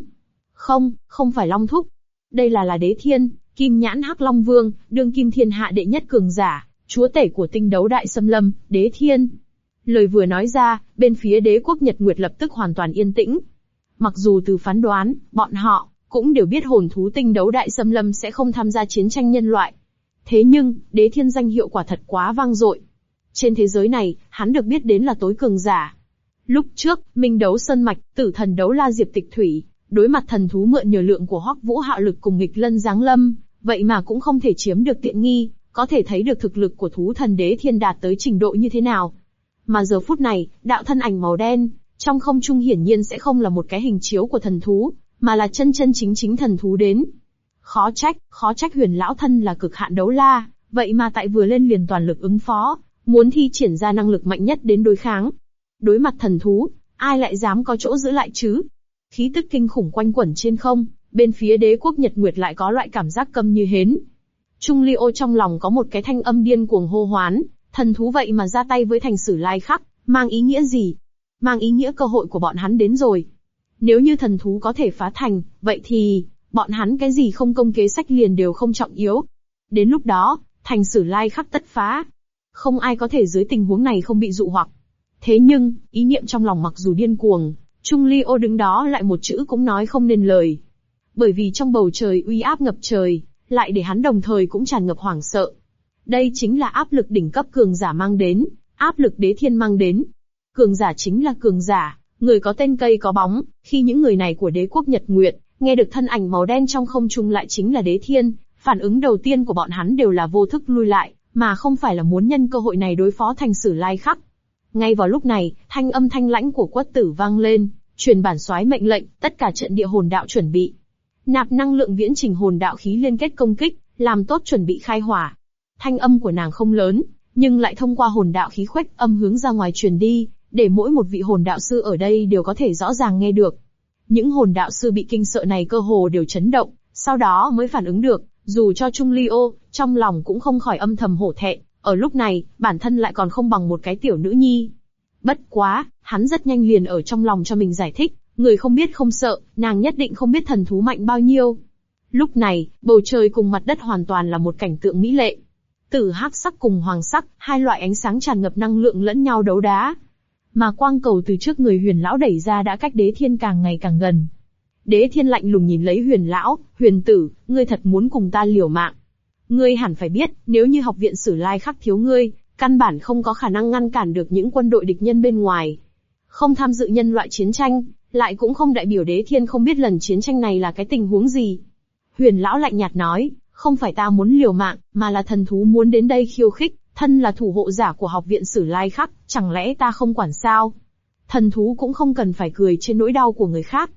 Không phải Long Thúc. Đây là Đế Thiên, Kim Nhãn Hắc Long Vương, đương kim thiên hạ đệ nhất cường giả, chúa tể của tinh đấu đại xâm lâm, Đế Thiên. Lời vừa nói ra, bên phía đế quốc Nhật Nguyệt lập tức hoàn toàn yên tĩnh. Mặc dù từ phán đoán, bọn họ cũng đều biết hồn thú tinh đấu đại xâm lâm sẽ không tham gia chiến tranh nhân loại. Thế nhưng, Đế Thiên danh hiệu quả thật quá vang dội. Trên thế giới này, hắn được biết đến là tối cường giả. Lúc trước, Minh Đấu Sơn Mạch, Tử Thần Đấu La Diệp Tịch Thủy, đối mặt thần thú mượn nhờ lượng của Hoắc Vũ Hạo Lực cùng nghịch lân giáng lâm, vậy mà cũng không thể chiếm được tiện nghi, có thể thấy được thực lực của thú thần Đế Thiên đạt tới trình độ như thế nào. Mà giờ phút này, đạo thân ảnh màu đen, trong không trung hiển nhiên sẽ không là một cái hình chiếu của thần thú, mà là chân chính thần thú đến. Khó trách huyền lão thân là cực hạn đấu la, vậy mà tại vừa lên liền toàn lực ứng phó, muốn thi triển ra năng lực mạnh nhất đến đối kháng. Đối mặt thần thú, ai lại dám có chỗ giữ lại chứ? Khí tức kinh khủng quanh quẩn trên không, bên phía đế quốc Nhật Nguyệt lại có loại cảm giác câm như hến. Trung Ly Ô trong lòng có một cái thanh âm điên cuồng hô hoán, thần thú vậy mà ra tay với Thành Sử Lai Khắc, mang ý nghĩa gì? Mang ý nghĩa cơ hội của bọn hắn đến rồi. Nếu như thần thú có thể phá thành, vậy thì, bọn hắn cái gì không công kế sách liền đều không trọng yếu. Đến lúc đó, Thành Sử Lai Khắc tất phá. Không ai có thể dưới tình huống này không bị dụ hoặc. Thế nhưng, ý niệm trong lòng mặc dù điên cuồng, Trung Ly Ô đứng đó lại một chữ cũng nói không nên lời. Bởi vì trong bầu trời uy áp ngập trời, lại để hắn đồng thời cũng tràn ngập hoảng sợ. Đây chính là áp lực đỉnh cấp cường giả mang đến, áp lực Đế Thiên mang đến. Cường giả chính là cường giả, người có tên cây có bóng, khi những người này của đế quốc Nhật Nguyệt, nghe được thân ảnh màu đen trong không trung lại chính là Đế Thiên, phản ứng đầu tiên của bọn hắn đều là vô thức lui lại, mà không phải là muốn nhân cơ hội này đối phó Thành Sử Lai Khắc. Ngay vào lúc này, thanh âm thanh lãnh của Quất Tử vang lên, truyền bản soái mệnh lệnh, tất cả trận địa hồn đạo chuẩn bị. Nạp năng lượng viễn trình hồn đạo khí liên kết công kích, làm tốt chuẩn bị khai hỏa. Thanh âm của nàng không lớn, nhưng lại thông qua hồn đạo khí khuếch âm hướng ra ngoài truyền đi, để mỗi một vị hồn đạo sư ở đây đều có thể rõ ràng nghe được. Những hồn đạo sư bị kinh sợ này cơ hồ đều chấn động, sau đó mới phản ứng được, dù cho Trung Ly Ô, trong lòng cũng không khỏi âm thầm hổ thẹn, ở lúc này, bản thân lại còn không bằng một cái tiểu nữ nhi. Bất quá, hắn rất nhanh liền ở trong lòng cho mình giải thích, người không biết không sợ, nàng nhất định không biết thần thú mạnh bao nhiêu. Lúc này, bầu trời cùng mặt đất hoàn toàn là một cảnh tượng mỹ lệ. Tử hắc sắc cùng hoàng sắc, hai loại ánh sáng tràn ngập năng lượng lẫn nhau đấu đá. Mà quang cầu từ trước người huyền lão đẩy ra đã cách Đế Thiên càng ngày càng gần. Đế Thiên lạnh lùng nhìn lấy huyền lão, huyền tử, ngươi thật muốn cùng ta liều mạng. Ngươi hẳn phải biết, nếu như học viện Sử Lai Khắc thiếu ngươi, căn bản không có khả năng ngăn cản được những quân đội địch nhân bên ngoài. Không tham dự nhân loại chiến tranh, lại cũng không đại biểu Đế Thiên không biết lần chiến tranh này là cái tình huống gì. Huyền lão lạnh nhạt nói, không phải ta muốn liều mạng, mà là thần thú muốn đến đây khiêu khích, thân là thủ hộ giả của học viện Sử Lai Khắc, chẳng lẽ ta không quản sao? Thần thú cũng không cần phải cười trên nỗi đau của người khác.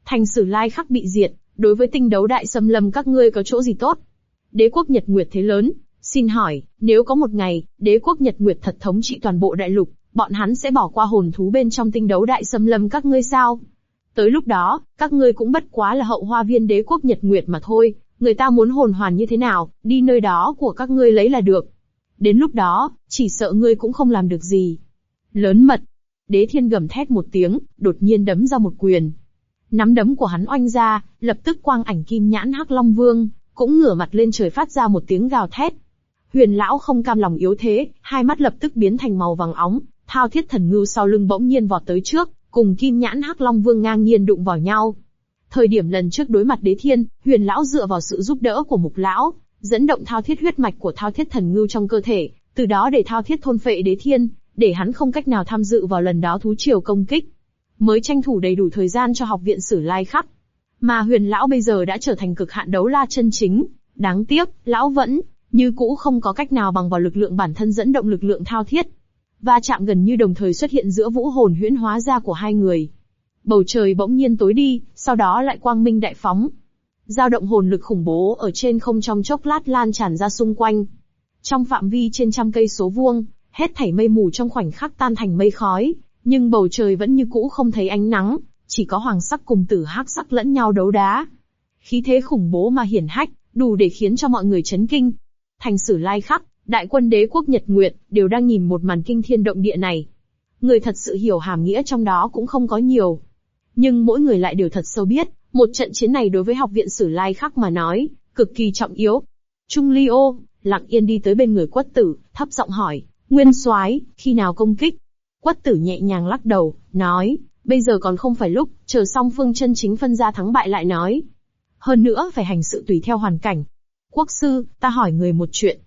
Thành Sử Lai Khắc bị diệt, đối với tinh đấu đại xâm lâm các ngươi có chỗ gì tốt? Đế quốc Nhật Nguyệt thế lớn, xin hỏi, nếu có một ngày, đế quốc Nhật Nguyệt thật thống trị toàn bộ đại lục, bọn hắn sẽ bỏ qua hồn thú bên trong tinh đấu đại xâm lâm các ngươi sao? Tới lúc đó, các ngươi cũng bất quá là hậu hoa viên đế quốc Nhật Nguyệt mà thôi, người ta muốn hồn hoàn như thế nào, đi nơi đó của các ngươi lấy là được. Đến lúc đó, chỉ sợ ngươi cũng không làm được gì. Lớn mật! Đế Thiên gầm thét một tiếng, đột nhiên đấm ra một quyền. Nắm đấm của hắn oanh ra, lập tức quang ảnh kim nhãn Hắc Long Vương, cũng ngửa mặt lên trời phát ra một tiếng gào thét. Huyền lão không cam lòng yếu thế, hai mắt lập tức biến thành màu vàng óng, Thao Thiết Thần Ngưu sau lưng bỗng nhiên vọt tới trước, cùng kim nhãn Hắc Long Vương ngang nhiên đụng vào nhau. Thời điểm lần trước đối mặt Đế Thiên, Huyền lão dựa vào sự giúp đỡ của Mục lão, dẫn động thao thiết huyết mạch của Thao Thiết Thần Ngưu trong cơ thể, từ đó để thao thiết thôn phệ Đế Thiên, để hắn không cách nào tham dự vào lần đó thú triều công kích, mới tranh thủ đầy đủ thời gian cho học viện Sử Lai Khắc. Mà Huyền lão bây giờ đã trở thành cực hạn đấu la chân chính, đáng tiếc, lão vẫn như cũ không có cách nào bằng vào lực lượng bản thân dẫn động lực lượng thao thiết. Va chạm gần như đồng thời xuất hiện giữa vũ hồn huyễn hóa ra của hai người. Bầu trời bỗng nhiên tối đi, sau đó lại quang minh đại phóng. Dao động hồn lực khủng bố ở trên không trong chốc lát lan tràn ra xung quanh. Trong phạm vi trên trăm cây số vuông, hết thảy mây mù trong khoảnh khắc tan thành mây khói, nhưng bầu trời vẫn như cũ không thấy ánh nắng, chỉ có hoàng sắc cùng tử hắc sắc lẫn nhau đấu đá. Khí thế khủng bố mà hiển hách, đủ để khiến cho mọi người chấn kinh. Thành Sử Lai Khắc, đại quân đế quốc Nhật Nguyệt, đều đang nhìn một màn kinh thiên động địa này. Người thật sự hiểu hàm nghĩa trong đó cũng không có nhiều. Nhưng mỗi người lại đều thật sâu biết, một trận chiến này đối với học viện Sử Lai Khắc mà nói, cực kỳ trọng yếu. Trung Ly Ô, lặng yên đi tới bên người Quất Tử, thấp giọng hỏi, Nguyên Soái, khi nào công kích? Quất Tử nhẹ nhàng lắc đầu, nói, bây giờ còn không phải lúc, chờ song phương chân chính phân ra thắng bại lại nói. Hơn nữa phải hành sự tùy theo hoàn cảnh. Quốc sư, ta hỏi người một chuyện.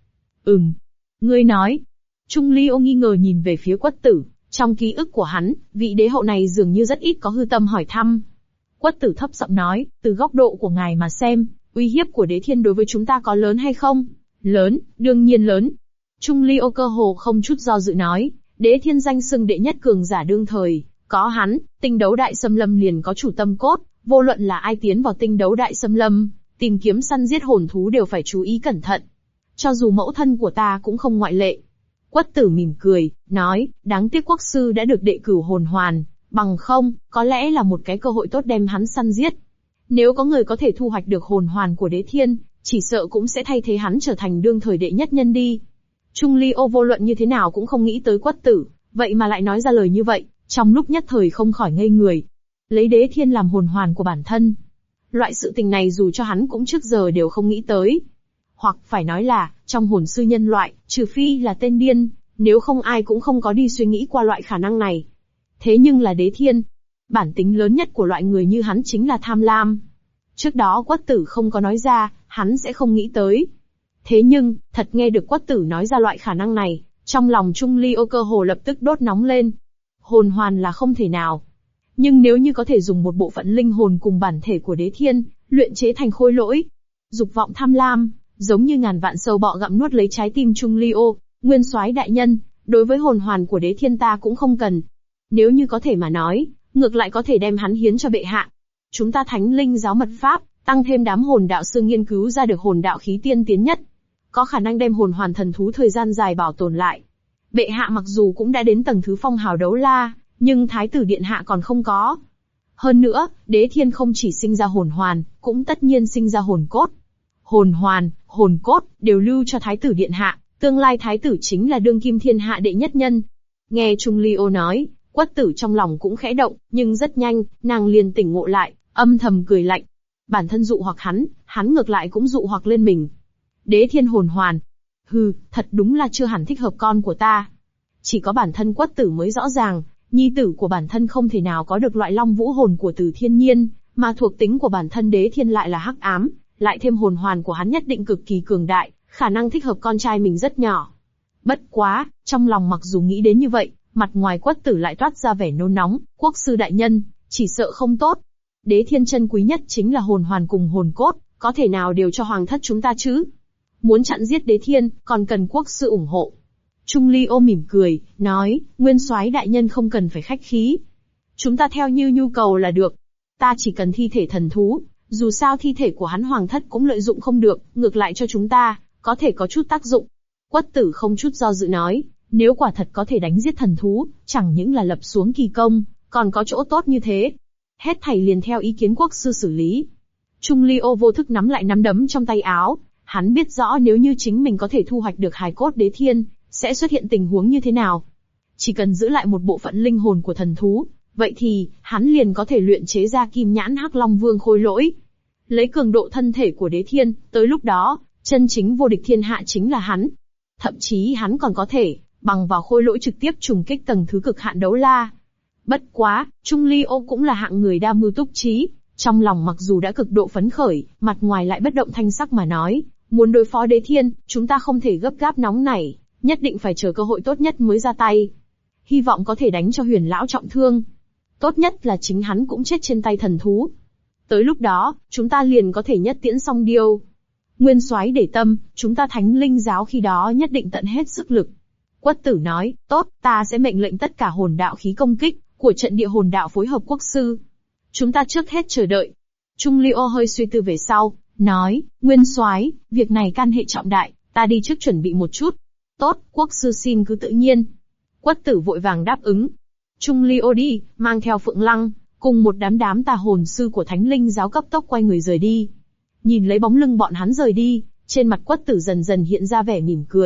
Ngươi nói. Trung Ly Ô nghi ngờ nhìn về phía Quất Tử, trong ký ức của hắn, vị đế hậu này dường như rất ít có hư tâm hỏi thăm. Quất Tử thấp giọng nói, từ góc độ của ngài mà xem, uy hiếp của Đế Thiên đối với chúng ta có lớn hay không? Lớn, đương nhiên lớn. Trung Ly Ô cơ hồ không chút do dự nói, Đế Thiên danh xưng đệ nhất cường giả đương thời, có hắn, tinh đấu đại xâm lâm liền có chủ tâm cốt, vô luận là ai tiến vào tinh đấu đại xâm lâm, tìm kiếm săn giết hồn thú đều phải chú ý cẩn thận. Cho dù mẫu thân của ta cũng không ngoại lệ. Quất Tử mỉm cười, nói, đáng tiếc quốc sư đã được đệ cửu hồn hoàn, bằng không, có lẽ là một cái cơ hội tốt đem hắn săn giết. Nếu có người có thể thu hoạch được hồn hoàn của Đế Thiên, chỉ sợ cũng sẽ thay thế hắn trở thành đương thời đệ nhất nhân đi. Trung Ly Ô vô luận như thế nào cũng không nghĩ tới Quất Tử, vậy mà lại nói ra lời như vậy, trong lúc nhất thời không khỏi ngây người. Lấy Đế Thiên làm hồn hoàn của bản thân. Loại sự tình này dù cho hắn cũng trước giờ đều không nghĩ tới. Hoặc phải nói là, trong hồn sư nhân loại, trừ phi là tên điên, nếu không ai cũng không có đi suy nghĩ qua loại khả năng này. Thế nhưng là Đế Thiên, bản tính lớn nhất của loại người như hắn chính là tham lam. Trước đó Quất Tử không có nói ra, hắn sẽ không nghĩ tới. Thế nhưng, thật nghe được Quất Tử nói ra loại khả năng này, trong lòng Trung Ly Ô cơ hồ lập tức đốt nóng lên. Hồn hoàn là không thể nào. Nhưng nếu như có thể dùng một bộ phận linh hồn cùng bản thể của Đế Thiên, luyện chế thành khôi lỗi, dục vọng tham lam, giống như ngàn vạn sâu bọ gặm nuốt lấy trái tim Trung Ly Ô. Nguyên Soái đại nhân, đối với hồn hoàn của Đế Thiên ta cũng không cần. Nếu như có thể mà nói, ngược lại có thể đem hắn hiến cho bệ hạ. Chúng ta Thánh Linh giáo mật pháp, tăng thêm đám hồn đạo sư nghiên cứu ra được hồn đạo khí tiên tiến nhất, có khả năng đem hồn hoàn thần thú thời gian dài bảo tồn lại. Bệ hạ mặc dù cũng đã đến tầng thứ phong hào đấu la, nhưng Thái tử điện hạ còn không có. Hơn nữa, Đế Thiên không chỉ sinh ra hồn hoàn, cũng tất nhiên sinh ra hồn cốt. Hồn hoàn, hồn cốt, đều lưu cho Thái tử điện hạ, tương lai Thái tử chính là đương kim thiên hạ đệ nhất nhân. Nghe Trung Ly Ô nói, Quất Tử trong lòng cũng khẽ động, nhưng rất nhanh, nàng liền tỉnh ngộ lại, âm thầm cười lạnh. Bản thân dụ hoặc hắn ngược lại cũng dụ hoặc lên mình. Đế Thiên hồn hoàn. Thật đúng là chưa hẳn thích hợp con của ta. Chỉ có bản thân Quất Tử mới rõ ràng, nhi tử của bản thân không thể nào có được loại long vũ hồn của Từ Thiên Nhiên, mà thuộc tính của bản thân Đế Thiên lại là hắc ám, lại thêm hồn hoàn của hắn nhất định cực kỳ cường đại, khả năng thích hợp con trai mình rất nhỏ. Bất quá, trong lòng mặc dù nghĩ đến như vậy, mặt ngoài Quất Tử lại toát ra vẻ nôn nóng, quốc sư đại nhân, chỉ sợ không tốt. Đế Thiên chân quý nhất chính là hồn hoàn cùng hồn cốt, có thể nào đều cho hoàng thất chúng ta chứ? Muốn chặn giết Đế Thiên, còn cần quốc sư ủng hộ. Trung Ly Ô mỉm cười, nói, Nguyên Soái đại nhân không cần phải khách khí. Chúng ta theo như nhu cầu là được. Ta chỉ cần thi thể thần thú, dù sao thi thể của hắn hoàng thất cũng lợi dụng không được, ngược lại cho chúng ta, có thể có chút tác dụng. Quất Tử không chút do dự nói, nếu quả thật có thể đánh giết thần thú, chẳng những là lập xuống kỳ công, còn có chỗ tốt như thế. Hết thảy liền theo ý kiến quốc sư xử lý. Trung Ly Ô vô thức nắm lại nắm đấm trong tay áo, hắn biết rõ nếu như chính mình có thể thu hoạch được hài cốt đế thiên, sẽ xuất hiện tình huống như thế nào. Chỉ cần giữ lại một bộ phận linh hồn của thần thú, vậy thì, hắn liền có thể luyện chế ra kim nhãn hắc long vương khôi lỗi. Lấy cường độ thân thể của đế thiên, tới lúc đó, chân chính vô địch thiên hạ chính là hắn. Thậm chí hắn còn có thể, bằng vào khôi lỗi trực tiếp trùng kích tầng thứ cực hạn đấu la. Bất quá, Trung Ly Ô cũng là hạng người đa mưu túc trí, trong lòng mặc dù đã cực độ phấn khởi, mặt ngoài lại bất động thanh sắc mà nói, muốn đối phó đế thiên, chúng ta không thể gấp gáp nóng nảy, nhất định phải chờ cơ hội tốt nhất mới ra tay. Hy vọng có thể đánh cho Huyền lão trọng thương. Tốt nhất là chính hắn cũng chết trên tay thần thú. Tới lúc đó, chúng ta liền có thể nhất tiễn song điêu. Nguyên soái để tâm, chúng ta Thánh Linh giáo khi đó nhất định tận hết sức lực. Quất Tử nói, tốt, ta sẽ mệnh lệnh tất cả hồn đạo khí công kích của trận địa hồn đạo phối hợp quốc sư. Chúng ta trước hết chờ đợi. Trung Ly Ô hơi suy tư về sau, nói, Nguyên soái, việc này can hệ trọng đại, ta đi trước chuẩn bị một chút. Tốt, quốc sư xin cứ tự nhiên. Quất Tử vội vàng đáp ứng. Trung Ly Ô đi, mang theo Phượng Lăng, cùng một đám tà hồn sư của Thánh Linh giáo cấp tốc quay người rời đi. Nhìn lấy bóng lưng bọn hắn rời đi, trên mặt Quất Tử dần dần hiện ra vẻ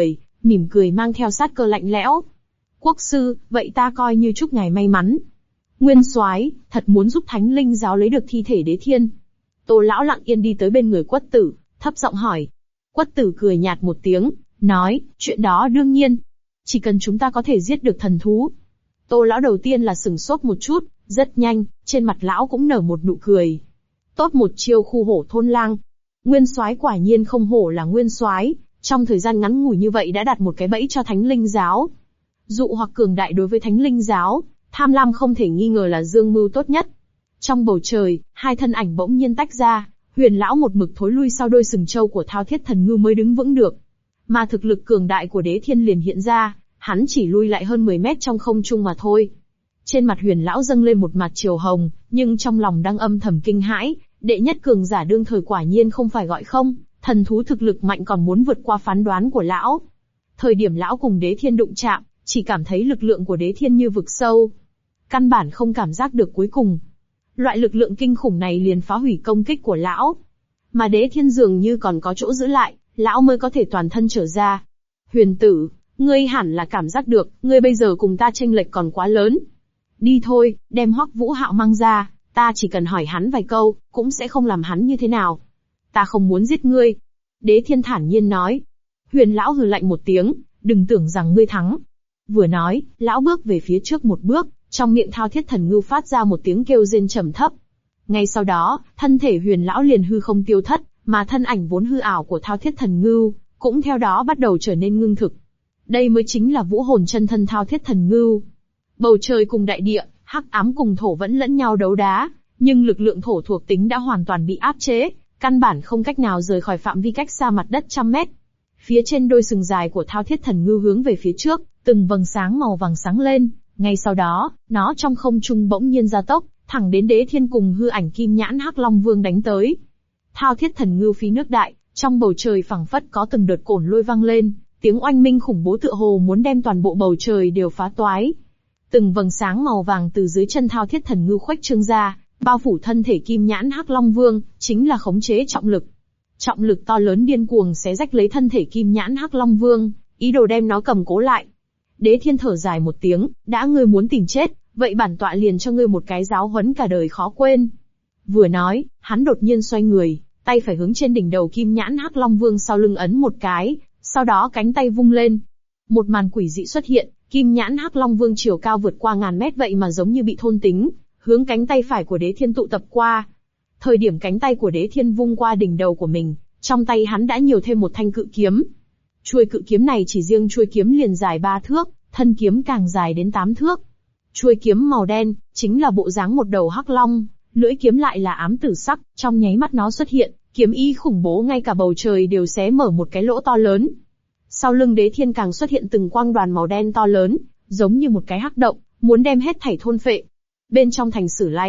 mỉm cười mang theo sát cơ lạnh lẽo. Quốc sư, vậy ta coi như chúc ngài may mắn. Nguyên soái, thật muốn giúp Thánh Linh giáo lấy được thi thể đế thiên. Tô lão lặng yên đi tới bên người Quất Tử, thấp giọng hỏi. Quất Tử cười nhạt một tiếng, nói, chuyện đó đương nhiên. Chỉ cần chúng ta có thể giết được thần thú. Tô lão đầu tiên là sửng sốt một chút, rất nhanh, trên mặt lão cũng nở một nụ cười. Tốt một chiêu khu hổ thôn lang. Nguyên soái quả nhiên không hổ là nguyên soái, trong thời gian ngắn ngủi như vậy đã đặt một cái bẫy cho Thánh Linh giáo. Dụ hoặc cường đại đối với Thánh Linh giáo, tham lam không thể nghi ngờ là dương mưu tốt nhất. Trong bầu trời, hai thân ảnh bỗng nhiên tách ra, Huyền lão một mực thối lui sau đôi sừng trâu của Thao Thiết Thần Ngưu mới đứng vững được. Mà thực lực cường đại của Đế Thiên liền hiện ra, hắn chỉ lui lại hơn 10 mét trong không trung mà thôi. Trên mặt Huyền lão dâng lên một mặt chiều hồng, nhưng trong lòng đang âm thầm kinh hãi, đệ nhất cường giả đương thời quả nhiên không phải gọi không, thần thú thực lực mạnh còn muốn vượt qua phán đoán của lão. Thời điểm lão cùng Đế Thiên đụng chạm, chỉ cảm thấy lực lượng của Đế Thiên như vực sâu. Căn bản không cảm giác được cuối cùng. Loại lực lượng kinh khủng này liền phá hủy công kích của lão. Mà Đế Thiên dường như còn có chỗ giữ lại, lão mới có thể toàn thân trở ra. Huyền tử, ngươi hẳn là cảm giác được, ngươi bây giờ cùng ta chênh lệch còn quá lớn. Đi thôi, đem Hoắc Vũ Hạo mang ra, ta chỉ cần hỏi hắn vài câu, cũng sẽ không làm hắn như thế nào. Ta không muốn giết ngươi. Đế Thiên thản nhiên nói. Huyền lão hừ lạnh một tiếng, đừng tưởng rằng ngươi thắng. Vừa nói, lão bước về phía trước một bước, trong miệng Thao Thiết Thần Ngưu phát ra một tiếng kêu rên trầm thấp. Ngay sau đó, thân thể Huyền lão liền hư không tiêu thất, mà thân ảnh vốn hư ảo của Thao Thiết Thần Ngưu cũng theo đó bắt đầu trở nên ngưng thực. Đây mới chính là vũ hồn chân thân Thao Thiết Thần Ngưu. Bầu trời cùng đại địa, hắc ám cùng thổ vẫn lẫn nhau đấu đá, nhưng lực lượng thổ thuộc tính đã hoàn toàn bị áp chế, căn bản không cách nào rời khỏi phạm vi cách xa mặt đất trăm mét. Phía trên đôi sừng dài của Thao Thiết Thần Ngưu hướng về phía trước, từng vầng sáng màu vàng sáng lên, ngay sau đó, nó trong không trung bỗng nhiên gia tốc, thẳng đến Đế Thiên cùng hư ảnh kim nhãn hắc long vương đánh tới. Thao Thiết Thần Ngưu phí nước đại, trong bầu trời phẳng phất có từng đợt cồn lôi vang lên, tiếng oanh minh khủng bố tựa hồ muốn đem toàn bộ bầu trời đều phá toái. Từng vầng sáng màu vàng từ dưới chân Thao Thiết Thần Ngưu khuếch trương ra, bao phủ thân thể kim nhãn hắc long vương, chính là khống chế trọng lực. Trọng lực to lớn điên cuồng xé rách lấy thân thể kim nhãn hắc long vương, ý đồ đem nó cầm cố lại. Đế Thiên thở dài một tiếng, đã ngươi muốn tìm chết, vậy bản tọa liền cho ngươi một cái giáo huấn cả đời khó quên. Vừa nói, hắn đột nhiên xoay người, tay phải hướng trên đỉnh đầu kim nhãn hắc long vương sau lưng ấn một cái, sau đó cánh tay vung lên. Một màn quỷ dị xuất hiện, kim nhãn hắc long vương chiều cao vượt qua ngàn mét vậy mà giống như bị thôn tính, hướng cánh tay phải của Đế Thiên tụ tập qua. Thời điểm cánh tay của Đế Thiên vung qua đỉnh đầu của mình, trong tay hắn đã nhiều thêm một thanh cự kiếm. Chuôi cự kiếm này chỉ riêng chuôi kiếm liền dài 3 thước, thân kiếm càng dài đến 8 thước. Chuôi kiếm màu đen, chính là bộ dáng một đầu hắc long, lưỡi kiếm lại là ám tử sắc, trong nháy mắt nó xuất hiện, kiếm ý khủng bố ngay cả bầu trời đều xé mở một cái lỗ to lớn. Sau lưng Đế Thiên càng xuất hiện từng quang đoàn màu đen to lớn, giống như một cái hắc động, muốn đem hết thảy thôn phệ. Bên trong thành Sử Lai Khắc,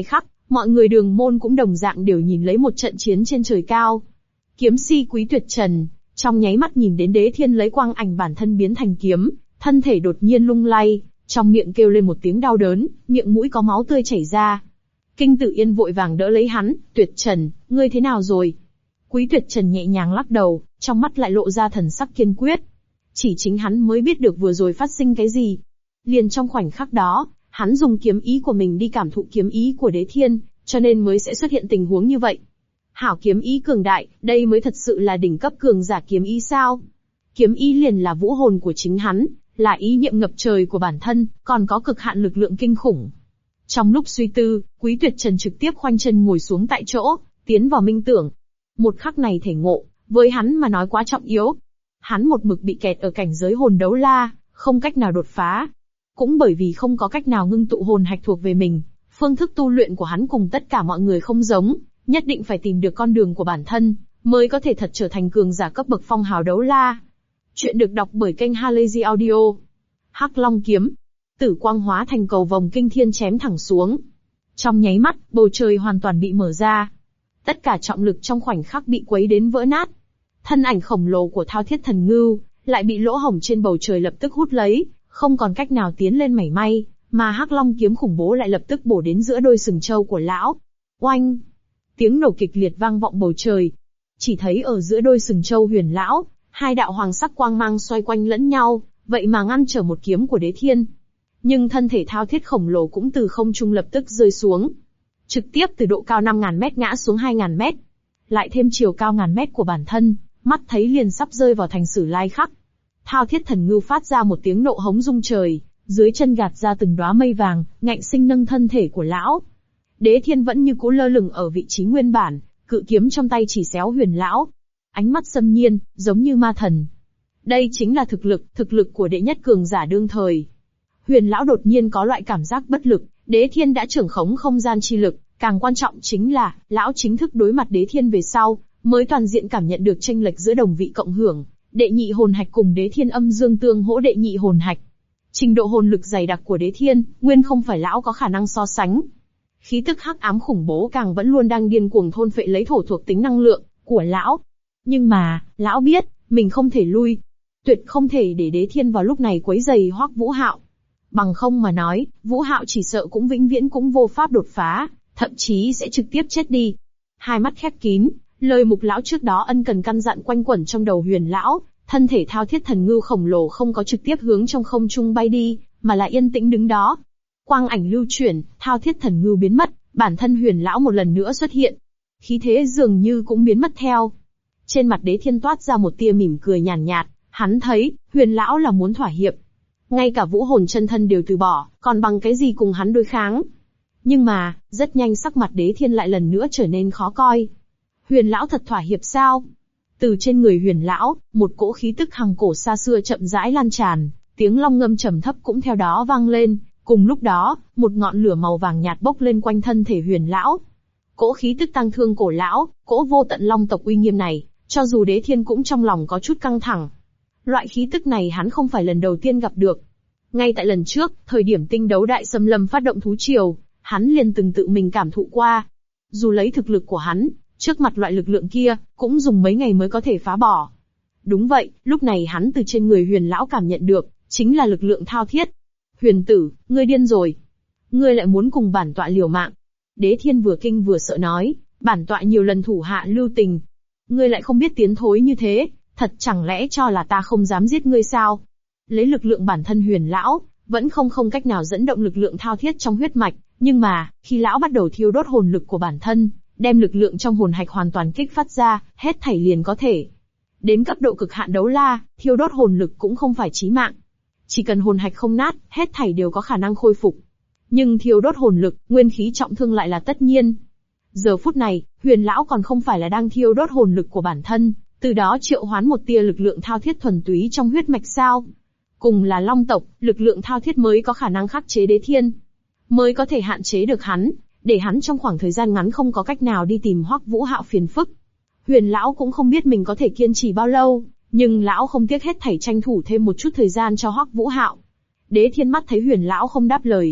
Mọi người đường môn cũng đồng dạng đều nhìn lấy một trận chiến trên trời cao. Kiếm si Quý Tuyệt Trần, trong nháy mắt nhìn đến Đế Thiên lấy quang ảnh bản thân biến thành kiếm, thân thể đột nhiên lung lay, trong miệng kêu lên một tiếng đau đớn, miệng mũi có máu tươi chảy ra. Kinh Tử Yên vội vàng đỡ lấy hắn, Tuyệt Trần, ngươi thế nào rồi? Quý Tuyệt Trần nhẹ nhàng lắc đầu, trong mắt lại lộ ra thần sắc kiên quyết. Chỉ chính hắn mới biết được vừa rồi phát sinh cái gì. Liền trong khoảnh khắc đó, hắn dùng kiếm ý của mình đi cảm thụ kiếm ý của Đế Thiên, cho nên mới sẽ xuất hiện tình huống như vậy. Hảo kiếm ý cường đại, đây mới thật sự là đỉnh cấp cường giả kiếm ý sao? Kiếm ý liền là vũ hồn của chính hắn, là ý niệm ngập trời của bản thân, còn có cực hạn lực lượng kinh khủng. Trong lúc suy tư, Quý Tuyệt Trần trực tiếp khoanh chân ngồi xuống tại chỗ, tiến vào minh tưởng. Một khắc này thể ngộ, với hắn mà nói quá trọng yếu. Hắn một mực bị kẹt ở cảnh giới hồn đấu la, không cách nào đột phá. Cũng bởi vì không có cách nào ngưng tụ hồn hạch thuộc về mình, phương thức tu luyện của hắn cùng tất cả mọi người không giống, nhất định phải tìm được con đường của bản thân, mới có thể thật trở thành cường giả cấp bậc phong hào đấu la. Chuyện được đọc bởi kênh Halazy Audio. Hắc Long kiếm, tử quang hóa thành cầu vòng kinh thiên chém thẳng xuống. Trong nháy mắt, bầu trời hoàn toàn bị mở ra. Tất cả trọng lực trong khoảnh khắc bị quấy đến vỡ nát. Thân ảnh khổng lồ của Thao Thiết Thần Ngưu lại bị lỗ hổng trên bầu trời lập tức hút lấy, không còn cách nào tiến lên mảy may, mà Hắc Long kiếm khủng bố lại lập tức bổ đến giữa đôi sừng trâu của lão. Oanh! Tiếng nổ kịch liệt vang vọng bầu trời. Chỉ thấy ở giữa đôi sừng trâu huyền lão, hai đạo hoàng sắc quang mang xoay quanh lẫn nhau, vậy mà ngăn trở một kiếm của Đế Thiên. Nhưng thân thể Thao Thiết khổng lồ cũng từ không trung lập tức rơi xuống. Trực tiếp từ độ cao 5.000 mét ngã xuống 2.000 mét. Lại thêm chiều cao 1.000 mét của bản thân, mắt thấy liền sắp rơi vào thành Sử Lai Khắc. Thao Thiết Thần Ngưu phát ra một tiếng nộ hống rung trời, dưới chân gạt ra từng đóa mây vàng, ngạnh sinh nâng thân thể của lão. Đế Thiên vẫn như cũ lơ lửng ở vị trí nguyên bản, cự kiếm trong tay chỉ xéo huyền lão. Ánh mắt xâm nhiên, giống như ma thần. Đây chính là thực lực của đệ nhất cường giả đương thời. Huyền lão đột nhiên có loại cảm giác bất lực, Đế Thiên đã trưởng khống không gian chi lực, càng quan trọng chính là, lão chính thức đối mặt Đế Thiên về sau, mới toàn diện cảm nhận được chênh lệch giữa đồng vị cộng hưởng, đệ nhị hồn hạch cùng Đế Thiên âm dương tương hỗ đệ nhị hồn hạch. Trình độ hồn lực dày đặc của Đế Thiên, nguyên không phải lão có khả năng so sánh. Khí tức hắc ám khủng bố càng vẫn luôn đang điên cuồng thôn phệ lấy thổ thuộc tính năng lượng của lão. Nhưng mà, lão biết, mình không thể lui. Tuyệt không thể để Đế Thiên vào lúc này quấy rầy Hoắc Vũ Hạo. Bằng không mà nói, Vũ Hạo chỉ sợ cũng vĩnh viễn cũng vô pháp đột phá, thậm chí sẽ trực tiếp chết đi. Hai mắt khép kín, lời mục lão trước đó ân cần căn dặn quanh quẩn trong đầu huyền lão, thân thể Thao Thiết Thần Ngưu khổng lồ không có trực tiếp hướng trong không trung bay đi, mà là yên tĩnh đứng đó. Quang ảnh lưu chuyển, Thao Thiết Thần Ngưu biến mất, bản thân huyền lão một lần nữa xuất hiện. Khí thế dường như cũng biến mất theo. Trên mặt Đế Thiên toát ra một tia mỉm cười nhàn nhạt, hắn thấy, huyền lão là muốn thỏa hiệp. Ngay cả vũ hồn chân thân đều từ bỏ, còn bằng cái gì cùng hắn đối kháng. Nhưng mà, rất nhanh sắc mặt Đế Thiên lại lần nữa trở nên khó coi. Huyền lão thật thỏa hiệp sao? Từ trên người huyền lão, một cỗ khí tức hằng cổ xa xưa chậm rãi lan tràn, tiếng long ngâm trầm thấp cũng theo đó vang lên. Cùng lúc đó, một ngọn lửa màu vàng nhạt bốc lên quanh thân thể huyền lão. Cỗ khí tức tăng thương cổ lão, cỗ vô tận long tộc uy nghiêm này, cho dù Đế Thiên cũng trong lòng có chút căng thẳng. Loại khí tức này hắn không phải lần đầu tiên gặp được. Ngay tại lần trước, thời điểm tinh đấu đại xâm lâm phát động thú triều, hắn liền từng tự mình cảm thụ qua. Dù lấy thực lực của hắn, trước mặt loại lực lượng kia, cũng dùng mấy ngày mới có thể phá bỏ. Đúng vậy, lúc này hắn từ trên người huyền lão cảm nhận được, chính là lực lượng thao thiết. Huyền tử, ngươi điên rồi. Ngươi lại muốn cùng bản tọa liều mạng. Đế Thiên vừa kinh vừa sợ nói, bản tọa nhiều lần thủ hạ lưu tình. Ngươi lại không biết tiến thối như thế, thật chẳng lẽ cho là ta không dám giết ngươi sao? Lấy lực lượng bản thân huyền lão, vẫn không cách nào dẫn động lực lượng thao thiết trong huyết mạch, nhưng mà, khi lão bắt đầu thiêu đốt hồn lực của bản thân, đem lực lượng trong hồn hạch hoàn toàn kích phát ra, hết thảy liền có thể. Đến cấp độ cực hạn đấu la, thiêu đốt hồn lực cũng không phải chí mạng. Chỉ cần hồn hạch không nát, hết thảy đều có khả năng khôi phục. Nhưng thiêu đốt hồn lực, nguyên khí trọng thương lại là tất nhiên. Giờ phút này, huyền lão còn không phải là đang thiêu đốt hồn lực của bản thân, từ đó triệu hoán một tia lực lượng thao thiết thuần túy trong huyết mạch sao? Cùng là long tộc, lực lượng thao thiết mới có khả năng khắc chế Đế Thiên, mới có thể hạn chế được hắn, để hắn trong khoảng thời gian ngắn không có cách nào đi tìm Hoắc Vũ Hạo phiền phức. Huyền lão cũng không biết mình có thể kiên trì bao lâu, nhưng lão không tiếc hết thảy tranh thủ thêm một chút thời gian cho Hoắc Vũ Hạo. Đế Thiên mắt thấy huyền lão không đáp lời,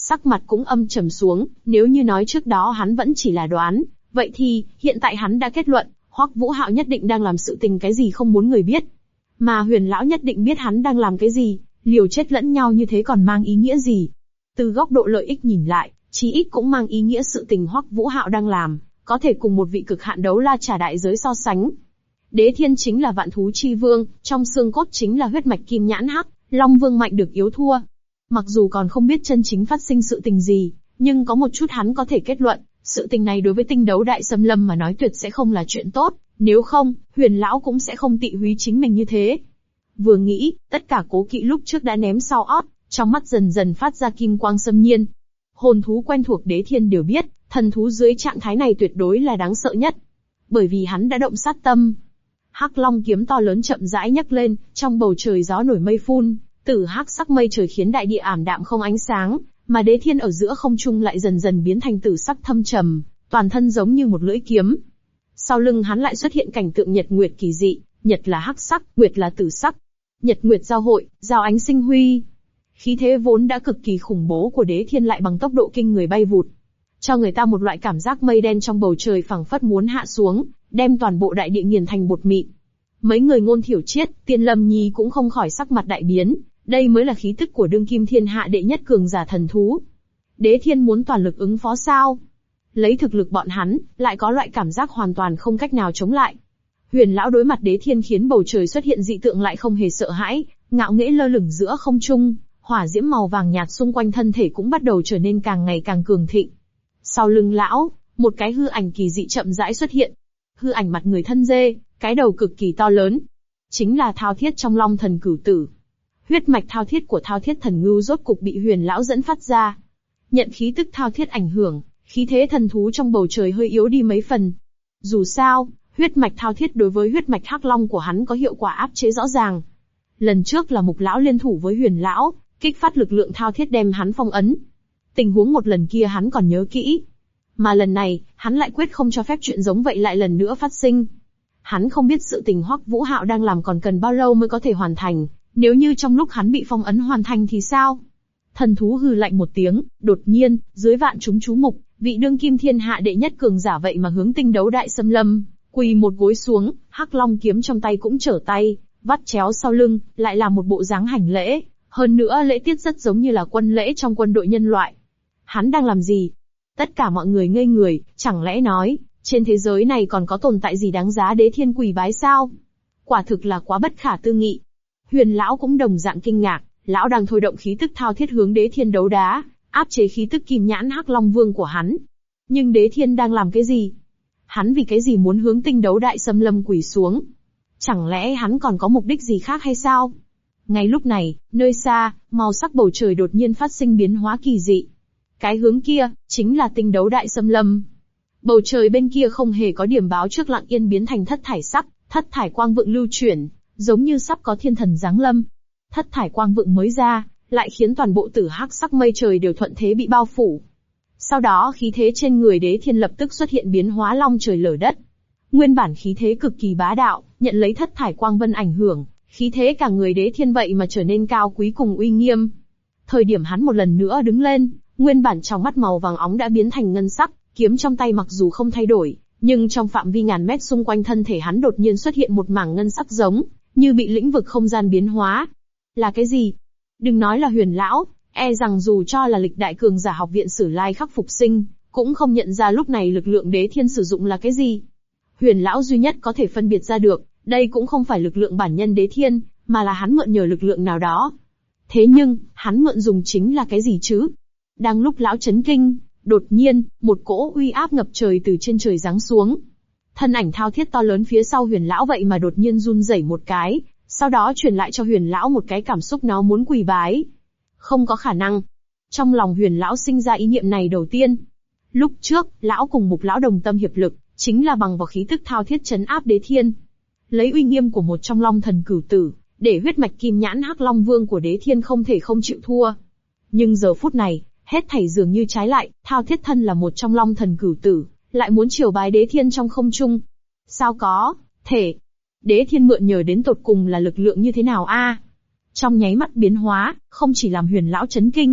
Sắc mặt cũng âm trầm xuống, nếu như nói trước đó hắn vẫn chỉ là đoán, vậy thì, hiện tại hắn đã kết luận, Hoắc Vũ Hạo nhất định đang làm sự tình cái gì không muốn người biết. Mà Huyền lão nhất định biết hắn đang làm cái gì, liều chết lẫn nhau như thế còn mang ý nghĩa gì. Từ góc độ lợi ích nhìn lại, chí ít cũng mang ý nghĩa sự tình Hoắc Vũ Hạo đang làm, có thể cùng một vị cực hạn đấu la trà đại giới so sánh. Đế Thiên chính là vạn thú chi vương, trong xương cốt chính là huyết mạch kim nhãn hắc, Long Vương mạnh được yếu thua. Mặc dù còn không biết chân chính phát sinh sự tình gì, nhưng có một chút hắn có thể kết luận, sự tình này đối với tinh đấu đại xâm lâm mà nói tuyệt sẽ không là chuyện tốt, nếu không, Huyền lão cũng sẽ không tị húy chính mình như thế. Vừa nghĩ, tất cả cố kỵ lúc trước đã ném sau ót, trong mắt dần dần phát ra kim quang xâm nhiên. Hồn thú quen thuộc Đế Thiên đều biết, thần thú dưới trạng thái này tuyệt đối là đáng sợ nhất. Bởi vì hắn đã động sát tâm. Hắc Long kiếm to lớn chậm rãi nhấc lên, trong bầu trời gió nổi mây phun, tử hắc sắc mây trời khiến đại địa ảm đạm không ánh sáng, mà Đế Thiên ở giữa không trung lại dần dần biến thành tử sắc thâm trầm, toàn thân giống như một lưỡi kiếm. Sau lưng hắn lại xuất hiện cảnh tượng nhật nguyệt kỳ dị, nhật là hắc sắc, nguyệt là tử sắc. Nhật nguyệt giao hội, giao ánh sinh huy. Khí thế vốn đã cực kỳ khủng bố của Đế Thiên lại bằng tốc độ kinh người bay vụt, cho người ta một loại cảm giác mây đen trong bầu trời phẳng phất muốn hạ xuống, đem toàn bộ đại địa nghiền thành bột mịn. Mấy người Ngôn Thiểu Triết, Tiên Lâm Nhi cũng không khỏi sắc mặt đại biến, đây mới là khí tức của đương kim thiên hạ đệ nhất cường giả thần thú. Đế Thiên muốn toàn lực ứng phó sao? Lấy thực lực bọn hắn, lại có loại cảm giác hoàn toàn không cách nào chống lại. Huyền lão đối mặt Đế Thiên khiến bầu trời xuất hiện dị tượng lại không hề sợ hãi, ngạo nghễ lơ lửng giữa không trung, hỏa diễm màu vàng nhạt xung quanh thân thể cũng bắt đầu trở nên càng ngày càng cường thịnh. Sau lưng lão, một cái hư ảnh kỳ dị chậm rãi xuất hiện. Hư ảnh mặt người thân dê, cái đầu cực kỳ to lớn. Chính là Thao Thiết trong Long Thần Cửu Tử. Huyết mạch thao thiết của Thao Thiết Thần Ngưu rốt cục bị Huyền lão dẫn phát ra. Nhận khí tức thao thiết ảnh hưởng, khí thế thần thú trong bầu trời hơi yếu đi mấy phần. Dù sao, huyết mạch thao thiết đối với huyết mạch hắc long của hắn có hiệu quả áp chế rõ ràng. Lần trước là Mục lão liên thủ với Huyền lão, kích phát lực lượng thao thiết đem hắn phong ấn. Tình huống một lần kia hắn còn nhớ kỹ. Mà lần này, hắn lại quyết không cho phép chuyện giống vậy lại lần nữa phát sinh. Hắn không biết sự tình Hoắc Vũ Hạo đang làm còn cần bao lâu mới có thể hoàn thành, nếu như trong lúc hắn bị phong ấn hoàn thành thì sao? Thần thú hừ lạnh một tiếng, đột nhiên, dưới vạn chúng chú mục, vị đương kim thiên hạ đệ nhất cường giả vậy mà hướng tinh đấu đại xâm lâm, quỳ một gối xuống, Hắc Long kiếm trong tay cũng trở tay, vắt chéo sau lưng, lại là một bộ dáng hành lễ, hơn nữa lễ tiết rất giống như là quân lễ trong quân đội nhân loại. Hắn đang làm gì? Tất cả mọi người ngây người, chẳng lẽ nói, trên thế giới này còn có tồn tại gì đáng giá Đế Thiên quỳ bái sao? Quả thực là quá bất khả tư nghị. Huyền lão cũng đồng dạng kinh ngạc, lão đang thôi động khí tức thao thiết hướng Đế Thiên đấu đá, áp chế khí tức kim nhãn hắc long vương của hắn. Nhưng Đế Thiên đang làm cái gì? Hắn vì cái gì muốn hướng tinh đấu đại xâm lâm quỳ xuống? Chẳng lẽ hắn còn có mục đích gì khác hay sao? Ngay lúc này, nơi xa, màu sắc bầu trời đột nhiên phát sinh biến hóa kỳ dị. Cái hướng kia, chính là tinh đấu đại xâm lâm. Bầu trời bên kia không hề có điểm báo trước lặng yên biến thành thất thải sắc, thất thải quang vượng lưu chuyển, giống như sắp có thiên thần giáng lâm. Thất thải quang vượng mới ra, lại khiến toàn bộ tử hắc sắc mây trời đều thuận thế bị bao phủ. Sau đó khí thế trên người Đế Thiên lập tức xuất hiện biến hóa long trời lở đất. Nguyên bản khí thế cực kỳ bá đạo, nhận lấy thất thải quang vân ảnh hưởng, khí thế cả người Đế Thiên vậy mà trở nên cao quý cùng uy nghiêm. Thời điểm hắn một lần nữa đứng lên, nguyên bản trong mắt màu vàng óng đã biến thành ngân sắc, kiếm trong tay mặc dù không thay đổi, nhưng trong phạm vi ngàn mét xung quanh thân thể hắn đột nhiên xuất hiện một mảng ngân sắc giống như bị lĩnh vực không gian biến hóa. Là cái gì? Đừng nói là Huyền lão, e rằng dù cho là lịch đại cường giả học viện Sử Lai Khắc phục sinh, cũng không nhận ra lúc này lực lượng Đế Thiên sử dụng là cái gì. Huyền lão duy nhất có thể phân biệt ra được, đây cũng không phải lực lượng bản nhân Đế Thiên, mà là hắn mượn nhờ lực lượng nào đó. Thế nhưng, hắn mượn dùng chính là cái gì chứ? Đang lúc lão chấn kinh, đột nhiên, một cỗ uy áp ngập trời từ trên trời giáng xuống. Thân ảnh thao thiết to lớn phía sau Huyền lão vậy mà đột nhiên run rẩy một cái, sau đó truyền lại cho Huyền lão một cái cảm xúc nó muốn quỳ bái. Không có khả năng. Trong lòng Huyền lão sinh ra ý niệm này đầu tiên. Lúc trước, lão cùng Mục lão đồng tâm hiệp lực, chính là bằng vào khí tức thao thiết trấn áp Đế Thiên. Lấy uy nghiêm của một trong Long Thần Cửu Tử, để huyết mạch kim nhãn hắc long vương của Đế Thiên không thể không chịu thua. Nhưng giờ phút này, hết thảy dường như trái lại, thao thiết thân là một trong Long Thần Cửu Tử, lại muốn triều bái Đế Thiên trong không trung. Sao có thể? Đế Thiên mượn nhờ đến tột cùng là lực lượng như thế nào a? Trong nháy mắt biến hóa, không chỉ làm Huyền lão chấn kinh,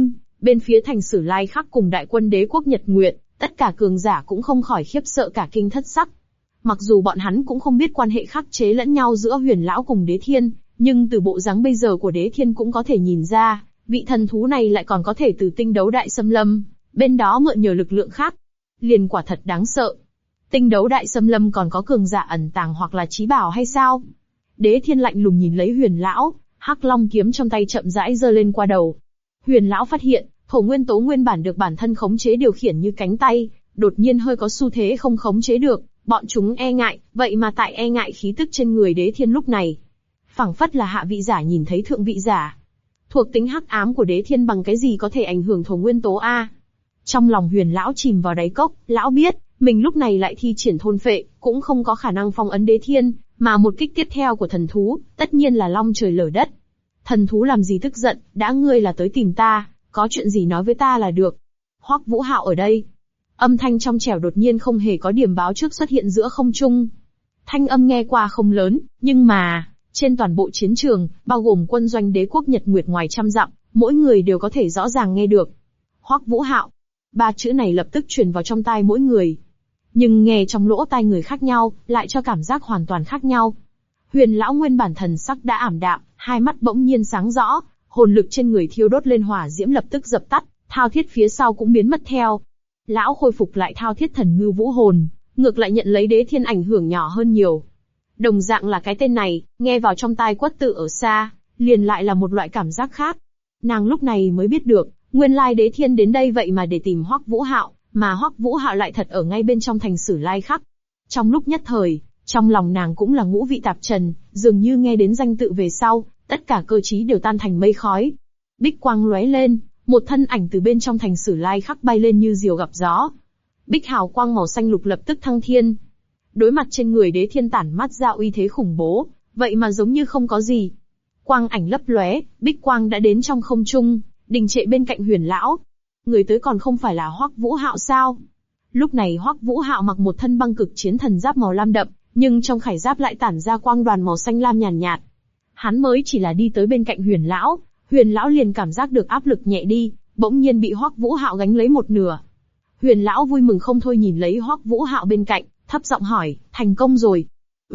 Bên phía thành Sử Lai Khắc cùng đại quân đế quốc Nhật Nguyệt, tất cả cường giả cũng không khỏi khiếp sợ cả kinh thất sắc. Mặc dù bọn hắn cũng không biết quan hệ khắc chế lẫn nhau giữa Huyền Lão cùng Đế Thiên, nhưng từ bộ dáng bây giờ của Đế Thiên cũng có thể nhìn ra, vị thần thú này lại còn có thể từ tinh đấu đại xâm lâm, bên đó mượn nhờ lực lượng khác. Liền quả thật đáng sợ. Tinh đấu đại xâm lâm còn có cường giả ẩn tàng hoặc là chí bảo hay sao? Đế Thiên lạnh lùng nhìn lấy Huyền Lão, Hắc Long kiếm trong tay chậm rãi giơ lên qua đầu. Huyền Lão phát hiện, thổ nguyên tố nguyên bản được bản thân khống chế điều khiển như cánh tay, đột nhiên hơi có xu thế không khống chế được, bọn chúng e ngại, vậy mà tại e ngại khí tức trên người Đế Thiên lúc này. Phảng phất là hạ vị giả nhìn thấy thượng vị giả. Thuộc tính hắc ám của Đế Thiên bằng cái gì có thể ảnh hưởng thổ nguyên tố a? Trong lòng Huyền Lão chìm vào đáy cốc, lão biết, mình lúc này lại thi triển thôn phệ, cũng không có khả năng phong ấn Đế Thiên, mà một kích tiếp theo của thần thú, tất nhiên là long trời lở đất. Thần thú làm gì tức giận, đã ngươi là tới tìm ta, có chuyện gì nói với ta là được. Hoắc Vũ Hạo ở đây. Âm thanh trong trẻo đột nhiên không hề có điểm báo trước xuất hiện giữa không trung. Thanh âm nghe qua không lớn, nhưng mà, trên toàn bộ chiến trường, bao gồm quân doanh đế quốc Nhật Nguyệt ngoài trăm dặm, mỗi người đều có thể rõ ràng nghe được. Hoắc Vũ Hạo. Ba chữ này lập tức truyền vào trong tai mỗi người. Nhưng nghe trong lỗ tai người khác nhau, lại cho cảm giác hoàn toàn khác nhau. Huyền Lão nguyên bản thần sắc đã ảm đạm, hai mắt bỗng nhiên sáng rõ, hồn lực trên người thiêu đốt lên hỏa diễm lập tức dập tắt, thao thiết phía sau cũng biến mất theo. Lão khôi phục lại thao thiết thần ngư vũ hồn, ngược lại nhận lấy Đế Thiên ảnh hưởng nhỏ hơn nhiều. Đồng dạng là cái tên này, nghe vào trong tai Quất Tự ở xa, liền lại là một loại cảm giác khác. Nàng lúc này mới biết được, nguyên lai Đế Thiên đến đây vậy mà để tìm Hoắc Vũ Hạo, mà Hoắc Vũ Hạo lại thật ở ngay bên trong thành Sử Lai Khắc. Trong lúc nhất thời, trong lòng nàng cũng là ngũ vị tạp trần, dường như nghe đến danh tự về sau, tất cả cơ trí đều tan thành mây khói. Bích quang lóe lên, một thân ảnh từ bên trong thành Sử Lai Khắc bay lên như diều gặp gió. Bích hào quang màu xanh lục lập tức thăng thiên. Đối mặt trên người Đế Thiên tản mắt ra uy thế khủng bố, vậy mà giống như không có gì. Quang ảnh lấp lóe, bích quang đã đến trong không trung, đình trệ bên cạnh Huyền Lão. Người tới còn không phải là Hoắc Vũ Hạo sao? Lúc này Hoắc Vũ Hạo mặc một thân băng cực chiến thần giáp màu lam đậm, nhưng trong khải giáp lại tản ra quang đoàn màu xanh lam nhàn nhạt. Hắn mới chỉ là đi tới bên cạnh Huyền Lão liền cảm giác được áp lực nhẹ đi, bỗng nhiên bị Hoắc Vũ Hạo gánh lấy một nửa. Huyền Lão vui mừng không thôi nhìn lấy Hoắc Vũ Hạo bên cạnh, thấp giọng hỏi, thành công rồi?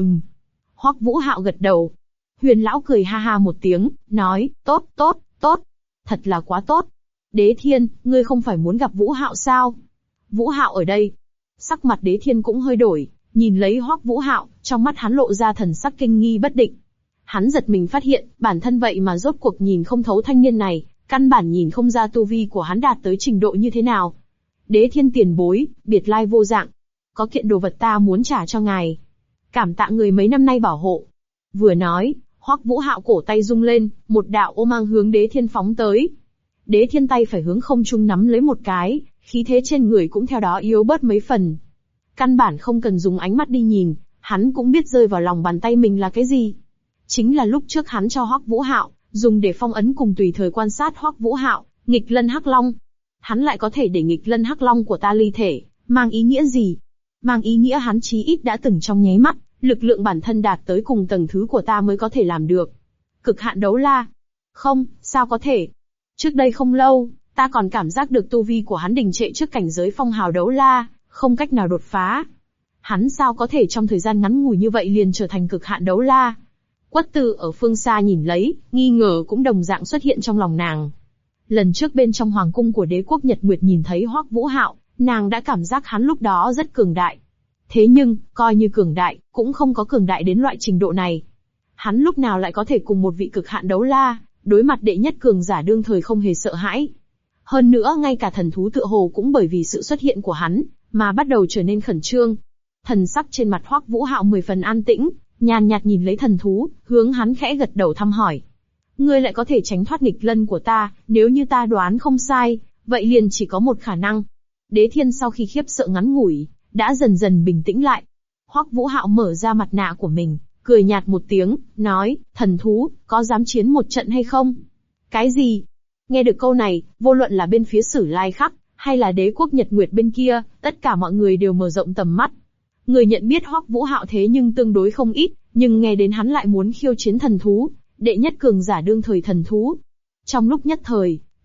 Hoắc Vũ Hạo gật đầu. Huyền Lão cười ha ha một tiếng, nói, tốt, thật là quá tốt. Đế Thiên, ngươi không phải muốn gặp Vũ Hạo sao? Vũ Hạo ở đây. Sắc mặt Đế Thiên cũng hơi đổi, nhìn lấy Hoắc Vũ Hạo, trong mắt hắn lộ ra thần sắc kinh nghi bất định. Hắn giật mình phát hiện, bản thân vậy mà rốt cuộc nhìn không thấu thanh niên này, căn bản nhìn không ra tu vi của hắn đạt tới trình độ như thế nào. Đế Thiên tiền bối, biệt lai vô dạng. Có kiện đồ vật ta muốn trả cho ngài. Cảm tạ người mấy năm nay bảo hộ. Vừa nói, Hoắc Vũ Hạo cổ tay rung lên, một đạo ô mang hướng Đế Thiên phóng tới. Đế Thiên tay phải hướng không trung nắm lấy một cái, khí thế trên người cũng theo đó yếu bớt mấy phần. Căn bản không cần dùng ánh mắt đi nhìn, hắn cũng biết rơi vào lòng bàn tay mình là cái gì. Chính là lúc trước hắn cho Hoắc Vũ Hạo, dùng để phong ấn cùng tùy thời quan sát Hoắc Vũ Hạo, nghịch lân hắc long. Hắn lại có thể để nghịch lân hắc long của ta ly thể, mang ý nghĩa gì? Mang ý nghĩa hắn chí ít đã từng trong nháy mắt, lực lượng bản thân đạt tới cùng tầng thứ của ta mới có thể làm được. Cực hạn đấu la? Không, sao có thể? Trước đây không lâu, ta còn cảm giác được tu vi của hắn đình trệ trước cảnh giới phong hào đấu la, không cách nào đột phá. Hắn sao có thể trong thời gian ngắn ngủi như vậy liền trở thành cực hạn đấu la? Quất Tự ở phương xa nhìn lấy, nghi ngờ cũng đồng dạng xuất hiện trong lòng nàng. Lần trước bên trong hoàng cung của đế quốc Nhật Nguyệt nhìn thấy Hoắc Vũ Hạo, nàng đã cảm giác hắn lúc đó rất cường đại. Thế nhưng, coi như cường đại, cũng không có cường đại đến loại trình độ này. Hắn lúc nào lại có thể cùng một vị cực hạn đấu la, đối mặt đệ nhất cường giả đương thời không hề sợ hãi. Hơn nữa ngay cả thần thú tựa hồ cũng bởi vì sự xuất hiện của hắn, mà bắt đầu trở nên khẩn trương. Thần sắc trên mặt Hoắc Vũ Hạo 10 phần an tĩnh, nhàn nhạt nhìn lấy thần thú, hướng hắn khẽ gật đầu thăm hỏi. Ngươi lại có thể tránh thoát nghịch lân của ta, nếu như ta đoán không sai, vậy liền chỉ có một khả năng. Đế Thiên sau khi khiếp sợ ngắn ngủi, đã dần dần bình tĩnh lại. Hoắc Vũ Hạo mở ra mặt nạ của mình, cười nhạt một tiếng, nói, thần thú, có dám chiến một trận hay không? Cái gì? Nghe được câu này, vô luận là bên phía Sử Lai Khắc, hay là đế quốc Nhật Nguyệt bên kia, tất cả mọi người đều mở rộng tầm mắt. Người nhận biết Hoắc Vũ Hạo thế nhưng tương đối không ít, nhưng nghe đến hắn lại muốn khiêu chiến thần thú, đệ nhất cường giả đương thời thần thú. Trong lúc nhất thời,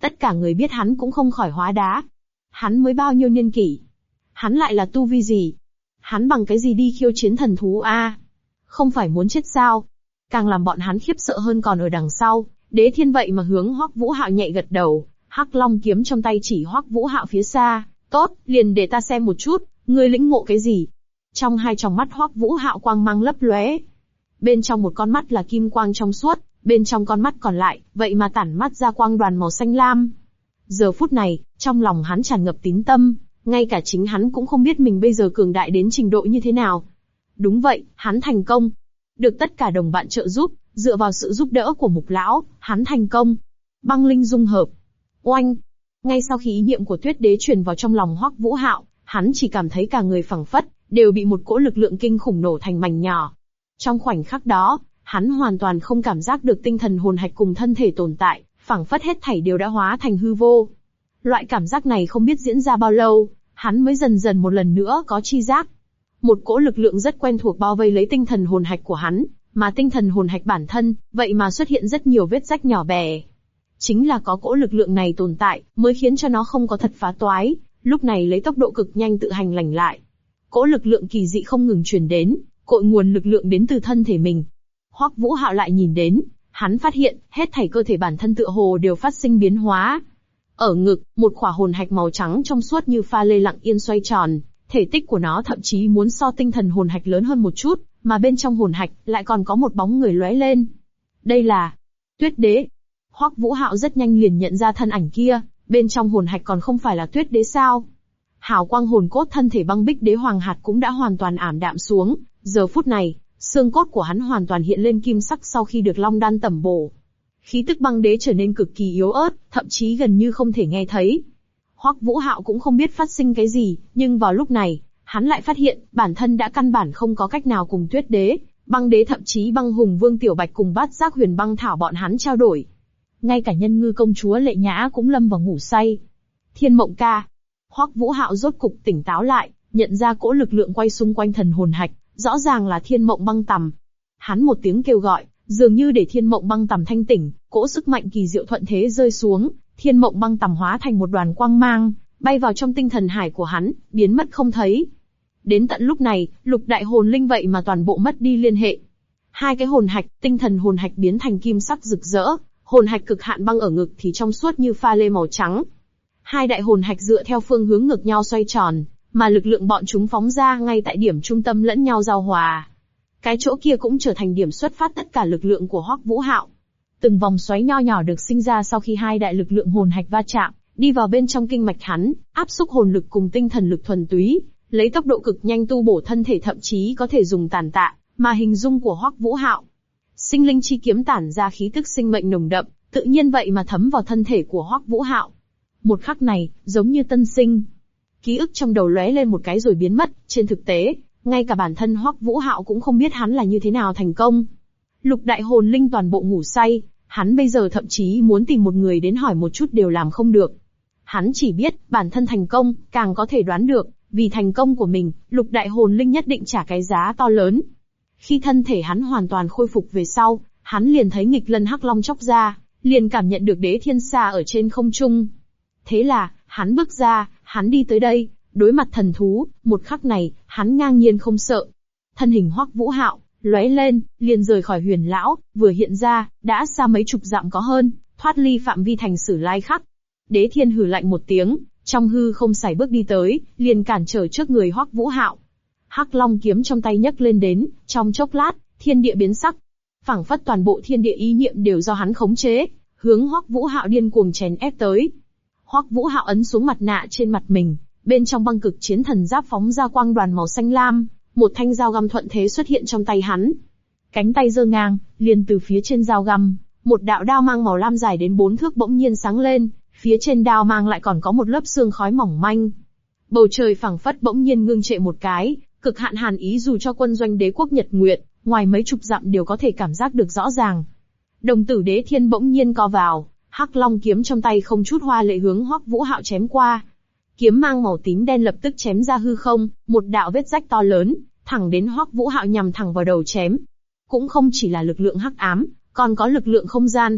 Tất cả người biết hắn cũng không khỏi hóa đá. Hắn mới bao nhiêu niên kỷ? Hắn lại là tu vi gì? Hắn bằng cái gì đi khiêu chiến thần thú a? Không phải muốn chết sao? Càng làm bọn hắn khiếp sợ hơn còn ở đằng sau, Đế Thiên vậy mà hướng Hoắc Vũ Hạo nhẹ gật đầu, Hắc Long kiếm trong tay chỉ Hoắc Vũ Hạo phía xa, "Tốt, liền để ta xem một chút, ngươi lĩnh ngộ cái gì?" Trong hai tròng mắt Hoắc Vũ Hạo quang mang lấp lóe. Bên trong một con mắt là kim quang trong suốt, bên trong con mắt còn lại, vậy mà tản mắt ra quang đoàn màu xanh lam. Giờ phút này, trong lòng hắn tràn ngập tín tâm, ngay cả chính hắn cũng không biết mình bây giờ cường đại đến trình độ như thế nào. Đúng vậy, hắn thành công. Được tất cả đồng bạn trợ giúp, dựa vào sự giúp đỡ của Mục Lão, hắn thành công. Băng linh dung hợp. Oanh! Ngay sau khi ý niệm của Tuyết Đế truyền vào trong lòng Hoắc Vũ Hạo, hắn chỉ cảm thấy cả người phẳng phất, đều bị một cỗ lực lượng kinh khủng nổ thành mảnh nhỏ. Trong khoảnh khắc đó, hắn hoàn toàn không cảm giác được tinh thần hồn hạch cùng thân thể tồn tại, phẳng phất hết thảy đều đã hóa thành hư vô. Loại cảm giác này không biết diễn ra bao lâu, hắn mới dần dần một lần nữa có chi giác. Một cỗ lực lượng rất quen thuộc bao vây lấy tinh thần hồn hạch của hắn, mà tinh thần hồn hạch bản thân, vậy mà xuất hiện rất nhiều vết rách nhỏ bè. Chính là có cỗ lực lượng này tồn tại, mới khiến cho nó không có thật phá toái, lúc này lấy tốc độ cực nhanh tự hành lành lại. Cỗ lực lượng kỳ dị không ngừng truyền đến, cội nguồn lực lượng đến từ thân thể mình. Hoắc Vũ Hạo lại nhìn đến, hắn phát hiện, hết thảy cơ thể bản thân tựa hồ đều phát sinh biến hóa. Ở ngực, một khỏa hồn hạch màu trắng trong suốt như pha lê lặng yên xoay tròn, thể tích của nó thậm chí muốn so tinh thần hồn hạch lớn hơn một chút, mà bên trong hồn hạch lại còn có một bóng người lóe lên. Đây là Tuyết Đế. Hoắc Vũ Hạo rất nhanh liền nhận ra thân ảnh kia, bên trong hồn hạch còn không phải là Tuyết Đế sao? Hào quang hồn cốt thân thể băng bích đế hoàng hạt cũng đã hoàn toàn ảm đạm xuống, giờ phút này, xương cốt của hắn hoàn toàn hiện lên kim sắc sau khi được long đan tẩm bổ. Khí tức băng đế trở nên cực kỳ yếu ớt, thậm chí gần như không thể nghe thấy. Hoắc Vũ Hạo cũng không biết phát sinh cái gì, nhưng vào lúc này, hắn lại phát hiện, bản thân đã căn bản không có cách nào cùng Tuyết Đế, băng đế thậm chí băng hùng vương Tiểu Bạch cùng Bát Giác Huyền Băng Thảo bọn hắn trao đổi. Ngay cả Nhân Ngư công chúa Lệ Nhã cũng lâm vào ngủ say. Thiên Mộng ca. Hoắc Vũ Hạo rốt cục tỉnh táo lại, nhận ra cỗ lực lượng quay xung quanh thần hồn hạch, rõ ràng là Thiên Mộng băng tằm. Hắn một tiếng kêu gọi, dường như để Thiên Mộng băng tằm thanh tỉnh, cỗ sức mạnh kỳ diệu thuận thế rơi xuống, Thiên Mộng băng tằm hóa thành một đoàn quang mang, bay vào trong tinh thần hải của hắn, biến mất không thấy. Đến tận lúc này, lục đại hồn linh vậy mà toàn bộ mất đi liên hệ. Hai cái hồn hạch, tinh thần hồn hạch biến thành kim sắc rực rỡ, hồn hạch cực hạn băng ở ngực thì trong suốt như pha lê màu trắng. Hai đại hồn hạch dựa theo phương hướng ngược nhau xoay tròn, mà lực lượng bọn chúng phóng ra ngay tại điểm trung tâm lẫn nhau giao hòa. Cái chỗ kia cũng trở thành điểm xuất phát tất cả lực lượng của Hoắc Vũ Hạo. Từng vòng xoáy nho nhỏ được sinh ra sau khi hai đại lực lượng hồn hạch va chạm, đi vào bên trong kinh mạch hắn, áp xúc hồn lực cùng tinh thần lực thuần túy, lấy tốc độ cực nhanh tu bổ thân thể, thậm chí có thể dùng tàn tạ mà hình dung của Hoắc Vũ Hạo. Sinh linh chi kiếm tản ra khí tức sinh mệnh nồng đậm, tự nhiên vậy mà thấm vào thân thể của Hoắc Vũ Hạo. Một khắc này, giống như tân sinh. Ký ức trong đầu lóe lên một cái rồi biến mất, trên thực tế, ngay cả bản thân Hoắc Vũ Hạo cũng không biết hắn là như thế nào thành công. Lục đại hồn linh toàn bộ ngủ say, hắn bây giờ thậm chí muốn tìm một người đến hỏi một chút đều làm không được. Hắn chỉ biết, bản thân thành công, càng có thể đoán được, vì thành công của mình, lục đại hồn linh nhất định trả cái giá to lớn. Khi thân thể hắn hoàn toàn khôi phục về sau, hắn liền thấy nghịch lân hắc long chóc ra, liền cảm nhận được Đế Thiên Sa ở trên không trung. Thế là, hắn bước ra, hắn đi tới đây, đối mặt thần thú, một khắc này, hắn ngang nhiên không sợ. Thân hình Hoắc Vũ Hạo lóe lên, liền rời khỏi Huyền lão, vừa hiện ra, đã xa mấy chục dặm có hơn, thoát ly phạm vi thành Sử Lai Khắc. Đế Thiên hừ lạnh một tiếng, trong hư không sải bước đi tới, liền cản trở trước người Hoắc Vũ Hạo. Hắc Long kiếm trong tay nhấc lên đến, trong chốc lát, thiên địa biến sắc. Phảng phất toàn bộ thiên địa ý niệm đều do hắn khống chế, hướng Hoắc Vũ Hạo điên cuồng chèn ép tới. Hoắc Vũ Hạo ấn xuống mặt nạ trên mặt mình, bên trong băng cực chiến thần giáp phóng ra quang đoàn màu xanh lam, một thanh dao găm thuận thế xuất hiện trong tay hắn. Cánh tay giơ ngang, liền từ phía trên dao găm, một đạo đao mang màu lam dài đến 4 thước bỗng nhiên sáng lên, phía trên đao mang lại còn có một lớp sương khói mỏng manh. Bầu trời phảng phất bỗng nhiên ngưng trệ một cái, cực hạn hàn ý dù cho quân doanh đế quốc Nhật Nguyệt, ngoài mấy chục dặm đều có thể cảm giác được rõ ràng. Đồng tử Đế Thiên bỗng nhiên co vào, Hắc Long kiếm trong tay không chút hoa lệ hướng Hoắc Vũ Hạo chém qua. Kiếm mang màu tím đen lập tức chém ra hư không, một đạo vết rách to lớn, thẳng đến Hoắc Vũ Hạo nhằm thẳng vào đầu chém. Cũng không chỉ là lực lượng hắc ám, còn có lực lượng không gian.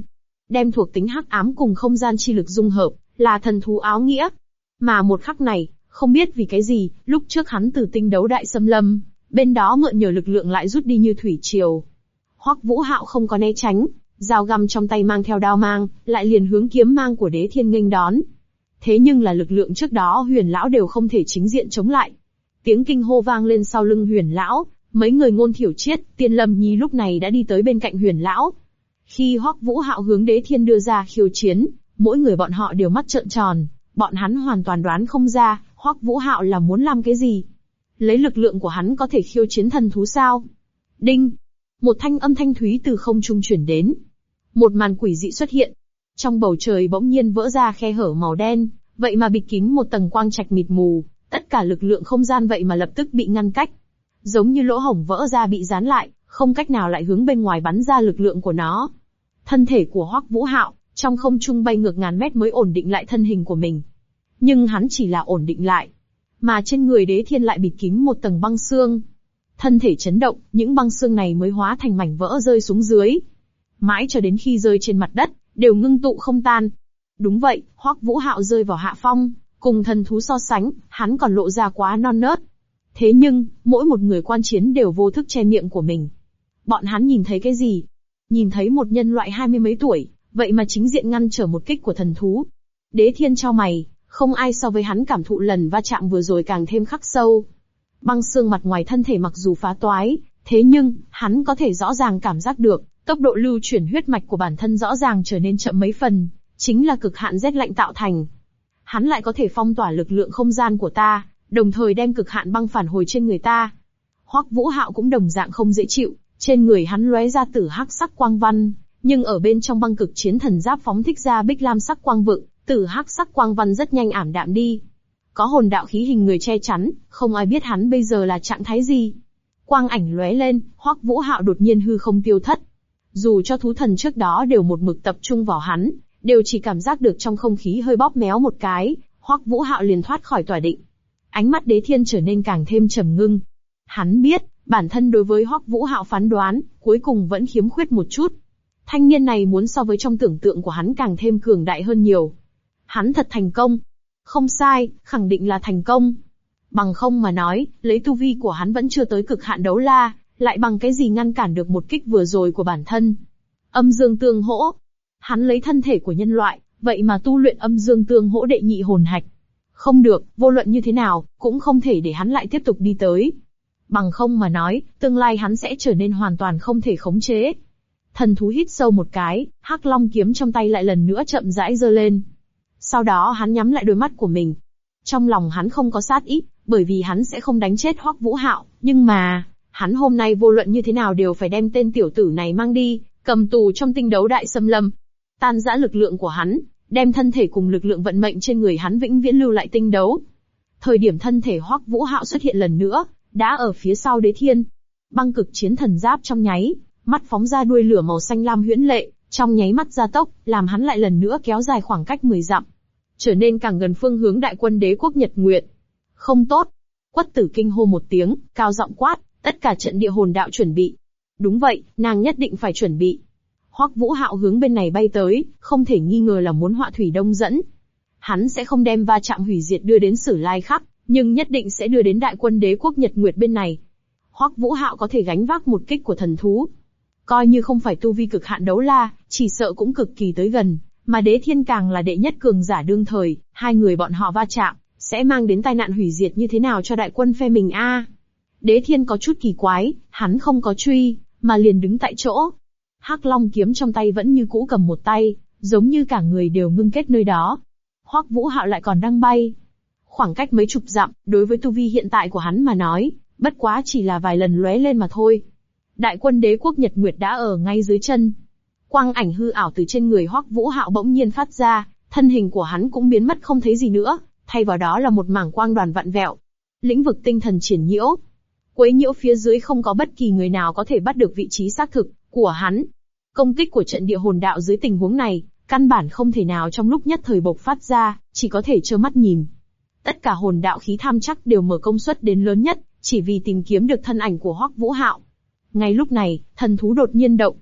đem thuộc tính hắc ám cùng không gian chi lực dung hợp, là thần thú áo nghĩa. Mà một khắc này, không biết vì cái gì, lúc trước hắn từ tinh đấu đại xâm lâm, bên đó mượn nhờ lực lượng lại rút đi như thủy triều. Hoắc Vũ Hạo không có né tránh, dao găm trong tay mang theo đao mang, lại liền hướng kiếm mang của Đế Thiên nghênh đón. Thế nhưng là lực lượng trước đó Huyền lão đều không thể chính diện chống lại. Tiếng kinh hô vang lên sau lưng Huyền lão, mấy người Ngôn Thiểu Triết, Tiên Lâm Nhi lúc này đã đi tới bên cạnh Huyền lão. Khi Hoắc Vũ Hạo hướng Đế Thiên đưa ra khiêu chiến, mỗi người bọn họ đều mắt trợn tròn, bọn hắn hoàn toàn đoán không ra, Hoắc Vũ Hạo là muốn làm cái gì. Lấy lực lượng của hắn có thể khiêu chiến thần thú sao? Đinh! Một thanh âm thanh thúy từ không trung chuyển đến. Một màn quỷ dị xuất hiện. Trong bầu trời bỗng nhiên vỡ ra khe hở màu đen, vậy mà bịt kín một tầng quang trạch mịt mù, tất cả lực lượng không gian vậy mà lập tức bị ngăn cách. Giống như lỗ hổng vỡ ra bị dán lại, không cách nào lại hướng bên ngoài bắn ra lực lượng của nó. Thân thể của Hoắc Vũ Hạo, trong không trung bay ngược ngàn mét mới ổn định lại thân hình của mình. Nhưng hắn chỉ là ổn định lại, mà trên người Đế Thiên lại bịt kín một tầng băng xương. Thân thể chấn động, những băng xương này mới hóa thành mảnh vỡ rơi xuống dưới. Mãi cho đến khi rơi trên mặt đất, đều ngưng tụ không tan. Đúng vậy, Hoắc Vũ Hạo rơi vào hạ phong, cùng thần thú so sánh, hắn còn lộ ra quá non nớt. Thế nhưng, mỗi một người quan chiến đều vô thức che miệng của mình. Bọn hắn nhìn thấy cái gì? Nhìn thấy một nhân loại 20 mấy tuổi, vậy mà chính diện ngăn trở một kích của thần thú. Đế Thiên chau mày, không ai so với hắn cảm thụ lần va chạm vừa rồi càng thêm khắc sâu. Băng xương mặt ngoài thân thể mặc dù phá toái, thế nhưng, hắn có thể rõ ràng cảm giác được, tốc độ lưu chuyển huyết mạch của bản thân rõ ràng trở nên chậm mấy phần, chính là cực hạn rét lạnh tạo thành. Hắn lại có thể phong tỏa lực lượng không gian của ta, đồng thời đem cực hạn băng phản hồi trên người ta. Hoắc Vũ Hạo cũng đồng dạng không dễ chịu, trên người hắn lóe ra tử hắc sắc quang văn, nhưng ở bên trong băng cực chiến thần giáp phóng thích ra bích lam sắc quang vựng, tử hắc sắc quang văn rất nhanh ảm đạm đi. Có hồn đạo khí hình người che chắn, không ai biết hắn bây giờ là trạng thái gì. Quang ảnh lóe lên, Hoắc Vũ Hạo đột nhiên hư không tiêu thất. Dù cho thú thần trước đó đều một mực tập trung vào hắn, đều chỉ cảm giác được trong không khí hơi bóp méo một cái, Hoắc Vũ Hạo liền thoát khỏi tỏa định. Ánh mắt Đế Thiên trở nên càng thêm trầm ngưng. Hắn biết, bản thân đối với Hoắc Vũ Hạo phán đoán, cuối cùng vẫn khiếm khuyết một chút. Thanh niên này muốn so với trong tưởng tượng của hắn càng thêm cường đại hơn nhiều. Hắn thật thành công. Không sai, khẳng định là thành công. Bằng không mà nói, lấy tu vi của hắn vẫn chưa tới cực hạn đấu la, lại bằng cái gì ngăn cản được một kích vừa rồi của bản thân. Âm dương tương hỗ. Hắn lấy thân thể của nhân loại, vậy mà tu luyện âm dương tương hỗ đệ nhị hồn hạch. Không được, vô luận như thế nào, cũng không thể để hắn lại tiếp tục đi tới. Bằng không mà nói, tương lai hắn sẽ trở nên hoàn toàn không thể khống chế. Thần thú hít sâu một cái, hắc long kiếm trong tay lại lần nữa chậm rãi giơ lên. Sau đó hắn nhắm lại đôi mắt của mình. Trong lòng hắn không có sát ý, bởi vì hắn sẽ không đánh chết Hoắc Vũ Hạo, nhưng mà, hắn hôm nay vô luận như thế nào đều phải đem tên tiểu tử này mang đi, cầm tù trong tinh đấu đại xâm lâm. Tan rã lực lượng của hắn, đem thân thể cùng lực lượng vận mệnh trên người hắn vĩnh viễn lưu lại tinh đấu. Thời điểm thân thể Hoắc Vũ Hạo xuất hiện lần nữa, đã ở phía sau Đế Thiên. Băng cực chiến thần giáp trong nháy, mắt phóng ra đuôi lửa màu xanh lam huyễn lệ, trong nháy mắt gia tốc, làm hắn lại lần nữa kéo dài khoảng cách 10 dặm, trở nên càng gần phương hướng đại quân đế quốc Nhật Nguyệt. Không tốt! Quất Tử kinh hô một tiếng, cao giọng quát, tất cả trận địa hồn đạo chuẩn bị. Đúng vậy, nàng nhất định phải chuẩn bị. Hoắc Vũ Hạo hướng bên này bay tới, không thể nghi ngờ là muốn họa thủy đông dẫn. Hắn sẽ không đem va chạm hủy diệt đưa đến Sử Lai Khắc, nhưng nhất định sẽ đưa đến đại quân đế quốc Nhật Nguyệt bên này. Hoắc Vũ Hạo có thể gánh vác một kích của thần thú. Coi như không phải tu vi cực hạn đấu la, chỉ sợ cũng cực kỳ tới gần, mà Đế Thiên càng là đệ nhất cường giả đương thời, hai người bọn họ va chạm, sẽ mang đến tai nạn hủy diệt như thế nào cho đại quân phe mình a? Đế Thiên có chút kỳ quái, hắn không có truy, mà liền đứng tại chỗ. Hắc Long kiếm trong tay vẫn như cũ cầm một tay, giống như cả người đều ngưng kết nơi đó. Hoắc Vũ Hạo lại còn đang bay. Khoảng cách mấy chục dặm, đối với tu vi hiện tại của hắn mà nói, bất quá chỉ là vài lần lóe lên mà thôi. Đại quân đế quốc Nhật Nguyệt đã ở ngay dưới chân. Quang ảnh hư ảo từ trên người Hoắc Vũ Hạo bỗng nhiên phát ra, thân hình của hắn cũng biến mất không thấy gì nữa, thay vào đó là một mảng quang đoàn vặn vẹo. Lĩnh vực tinh thần triển nhiễu. Quấy nhiễu phía dưới không có bất kỳ người nào có thể bắt được vị trí xác thực của hắn. Công kích của trận địa hồn đạo dưới tình huống này, căn bản không thể nào trong lúc nhất thời bộc phát ra, chỉ có thể trơ mắt nhìn. Tất cả hồn đạo khí tham chắc đều mở công suất đến lớn nhất, chỉ vì tìm kiếm được thân ảnh của Hoắc Vũ Hạo. Ngay lúc này, thần thú đột nhiên động.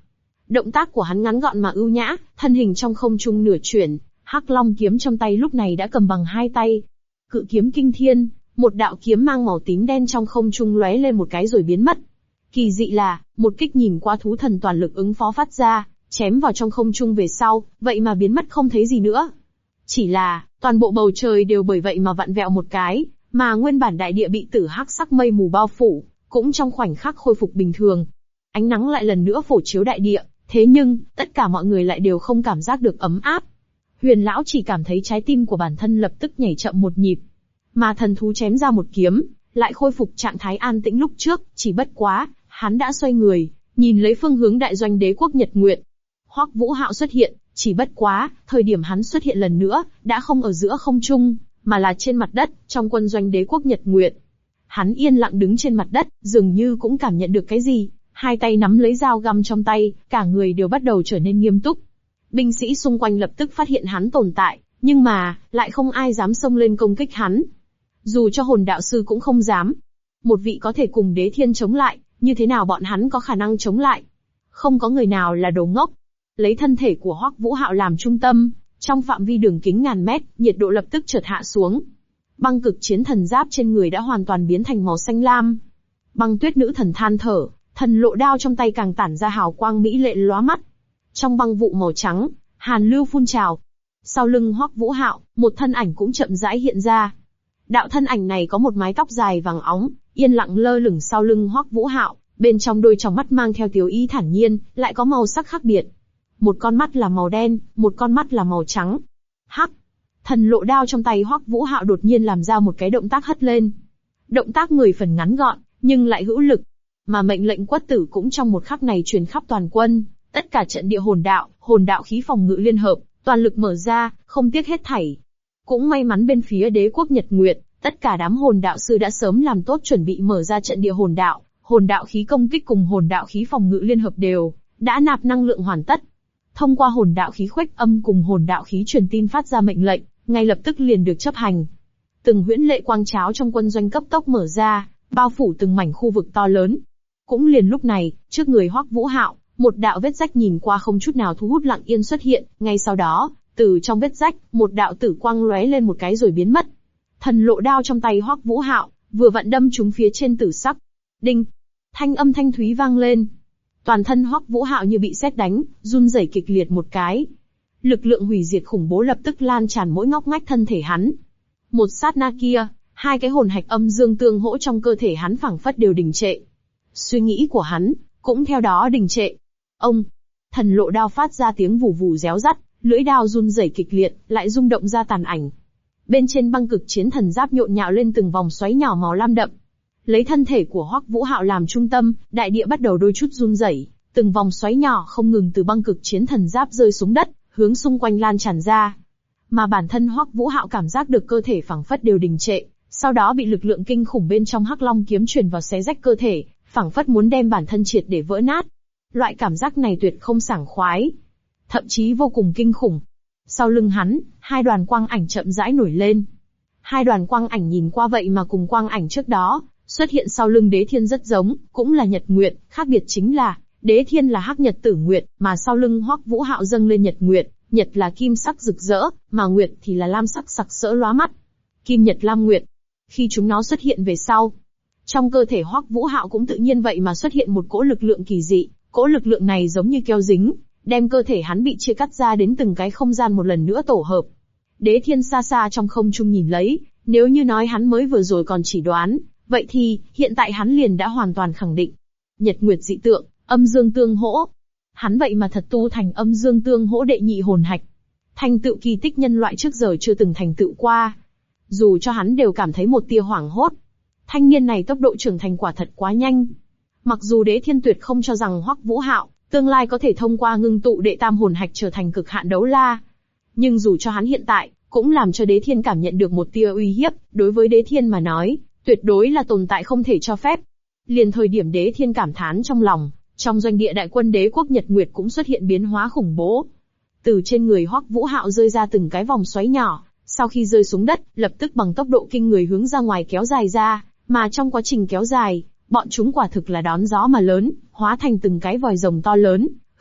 Động tác của hắn ngắn gọn mà ưu nhã, thân hình trong không trung nửa chuyển, Hắc Long kiếm trong tay lúc này đã cầm bằng hai tay. Cự kiếm kinh thiên, một đạo kiếm mang màu tím đen trong không trung lóe lên một cái rồi biến mất. Kỳ dị là, một kích nhìn qua thú thần toàn lực ứng phó phát ra, chém vào trong không trung về sau, vậy mà biến mất không thấy gì nữa. Chỉ là, toàn bộ bầu trời đều bởi vậy mà vặn vẹo một cái, mà nguyên bản đại địa bị tử hắc sắc mây mù bao phủ, cũng trong khoảnh khắc khôi phục bình thường. Ánh nắng lại lần nữa phổ chiếu đại địa, thế nhưng, tất cả mọi người lại đều không cảm giác được ấm áp. Huyền lão chỉ cảm thấy trái tim của bản thân lập tức nhảy chậm một nhịp. Mà thần thú chém ra một kiếm, lại khôi phục trạng thái an tĩnh lúc trước, chỉ bất quá, hắn đã xoay người, nhìn lấy phương hướng đại doanh đế quốc Nhật Nguyệt. Hoắc Vũ Hạo xuất hiện, chỉ bất quá, thời điểm hắn xuất hiện lần nữa, đã không ở giữa không trung, mà là trên mặt đất, trong quân doanh đế quốc Nhật Nguyệt. Hắn yên lặng đứng trên mặt đất, dường như cũng cảm nhận được cái gì, hai tay nắm lấy dao găm trong tay, cả người đều bắt đầu trở nên nghiêm túc. Binh sĩ xung quanh lập tức phát hiện hắn tồn tại, nhưng mà, lại không ai dám xông lên công kích hắn. Dù cho hồn đạo sư cũng không dám. Một vị có thể cùng đế thiên chống lại, như thế nào bọn hắn có khả năng chống lại? Không có người nào là đồ ngốc. Lấy thân thể của Hoắc Vũ Hạo làm trung tâm, trong phạm vi đường kính ngàn mét, nhiệt độ lập tức chợt hạ xuống. Băng cực chiến thần giáp trên người đã hoàn toàn biến thành màu xanh lam. Băng tuyết nữ thần than thở, thần lộ đao trong tay càng tản ra hào quang mỹ lệ lóa mắt. Trong băng vụ màu trắng, hàn lưu phun trào. Sau lưng Hoắc Vũ Hạo, một thân ảnh cũng chậm rãi hiện ra. Đạo thân ảnh này có một mái tóc dài vàng óng, yên lặng lơ lửng sau lưng Hoắc Vũ Hạo, bên trong đôi tròng mắt mang theo tiếu ý thản nhiên, lại có màu sắc khác biệt. Một con mắt là màu đen, một con mắt là màu trắng. Hắc! Thần lộ đao trong tay Hoắc Vũ Hạo đột nhiên làm ra một cái động tác hất lên. Động tác 10 phần ngắn gọn, nhưng lại hữu lực. Mà mệnh lệnh quất tử cũng trong một khắc này truyền khắp toàn quân. Tất cả trận địa hồn đạo khí phòng ngự liên hợp, toàn lực mở ra, không tiếc hết thảy. Cũng may mắn bên phía đế quốc Nhật Nguyệt, tất cả đám hồn đạo sư đã sớm làm tốt chuẩn bị mở ra trận địa hồn đạo khí công kích cùng hồn đạo khí phòng ngự liên hợp đều đã nạp năng lượng hoàn tất. Thông qua hồn đạo khí khuếch âm cùng hồn đạo khí truyền tin phát ra mệnh lệnh, ngay lập tức liền được chấp hành. Từng huyễn lệ quang cháo trong quân doanh cấp tốc mở ra, bao phủ từng mảnh khu vực to lớn. Cũng liền lúc này, trước người Hoắc Vũ Hạo, một đạo vết rách nhìn qua không chút nào thu hút lặng yên xuất hiện, ngay sau đó, từ trong vết rách, một đạo tử quang lóe lên một cái rồi biến mất. Thần lộ đao trong tay Hoắc Vũ Hạo, vừa vặn đâm trúng phía trên tử sắc. Đinh! Thanh âm thanh thúy vang lên. Toàn thân Hoắc Vũ Hạo như bị sét đánh, run rẩy kịch liệt một cái. Lực lượng hủy diệt khủng bố lập tức lan tràn mỗi ngóc ngách thân thể hắn. Một sát na kia, hai cái hồn hạch âm dương tương hỗ trong cơ thể hắn phảng phất đều đình trệ. Suy nghĩ của hắn cũng theo đó đình trệ. Ông! Thần lộ đao phát ra tiếng vù vù réo rắt, lưỡi đao run rẩy kịch liệt, lại rung động ra tàn ảnh. Bên trên băng cực chiến thần giáp nhộn nhạo lên từng vòng xoáy nhỏ màu lam đậm. Lấy thân thể của Hoắc Vũ Hạo làm trung tâm, đại địa bắt đầu đôi chút run rẩy, từng vòng xoáy nhỏ không ngừng từ băng cực chiến thần giáp rơi xuống đất, hướng xung quanh lan tràn ra. Mà bản thân Hoắc Vũ Hạo cảm giác được cơ thể phảng phất đều đình trệ, sau đó bị lực lượng kinh khủng bên trong Hắc Long kiếm truyền vào xé rách cơ thể, phảng phất muốn đem bản thân triệt để vỡ nát. Loại cảm giác này tuyệt không sảng khoái, thậm chí vô cùng kinh khủng. Sau lưng hắn, hai đoàn quang ảnh chậm rãi nổi lên. Hai đoàn quang ảnh nhìn qua vậy mà cùng quang ảnh trước đó xuất hiện sau lưng Đế Thiên rất giống, cũng là Nhật Nguyệt, khác biệt chính là Đế Thiên là hắc nhật tử nguyệt, mà sau lưng Hoắc Vũ Hạo dâng lên Nhật Nguyệt, nhật là kim sắc rực rỡ, mà nguyệt thì là lam sắc sặc sỡ lóa mắt. Kim nhật lam nguyệt. Khi chúng nó xuất hiện về sau, trong cơ thể Hoắc Vũ Hạo cũng tự nhiên vậy mà xuất hiện một cỗ lực lượng kỳ dị, cỗ lực lượng này giống như keo dính, đem cơ thể hắn bị chia cắt ra đến từng cái không gian một lần nữa tổ hợp. Đế Thiên xa xa trong không trung nhìn lấy, nếu như nói hắn mới vừa rồi còn chỉ đoán, vậy thì, hiện tại hắn liền đã hoàn toàn khẳng định. Nhật nguyệt dị tượng, âm dương tương hỗ. Hắn vậy mà thật tu thành âm dương tương hỗ đệ nhị hồn hạch. Thành tựu kỳ tích nhân loại trước giờ chưa từng thành tựu qua. Dù cho hắn đều cảm thấy một tia hoảng hốt. Thanh niên này tốc độ trưởng thành quả thật quá nhanh. Mặc dù Đế Thiên tuyệt không cho rằng Hoắc Vũ Hạo tương lai có thể thông qua ngưng tụ đệ tam hồn hạch trở thành cực hạn đấu la. Nhưng dù cho hắn hiện tại, cũng làm cho Đế Thiên cảm nhận được một tia uy hiếp, đối với Đế Thiên mà nói, tuyệt đối là tồn tại không thể cho phép. Liền thời điểm Đế Thiên cảm thán trong lòng, trong doanh địa đại quân đế quốc Nhật Nguyệt cũng xuất hiện biến hóa khủng bố. Từ trên người Hoắc Vũ Hạo rơi ra từng cái vòng xoáy nhỏ, sau khi rơi xuống đất, lập tức bằng tốc độ kinh người hướng ra ngoài kéo dài ra, mà trong quá trình kéo dài, bọn chúng quả thực là đón gió mà lớn, hóa thành từng cái vòi rồng to lớn,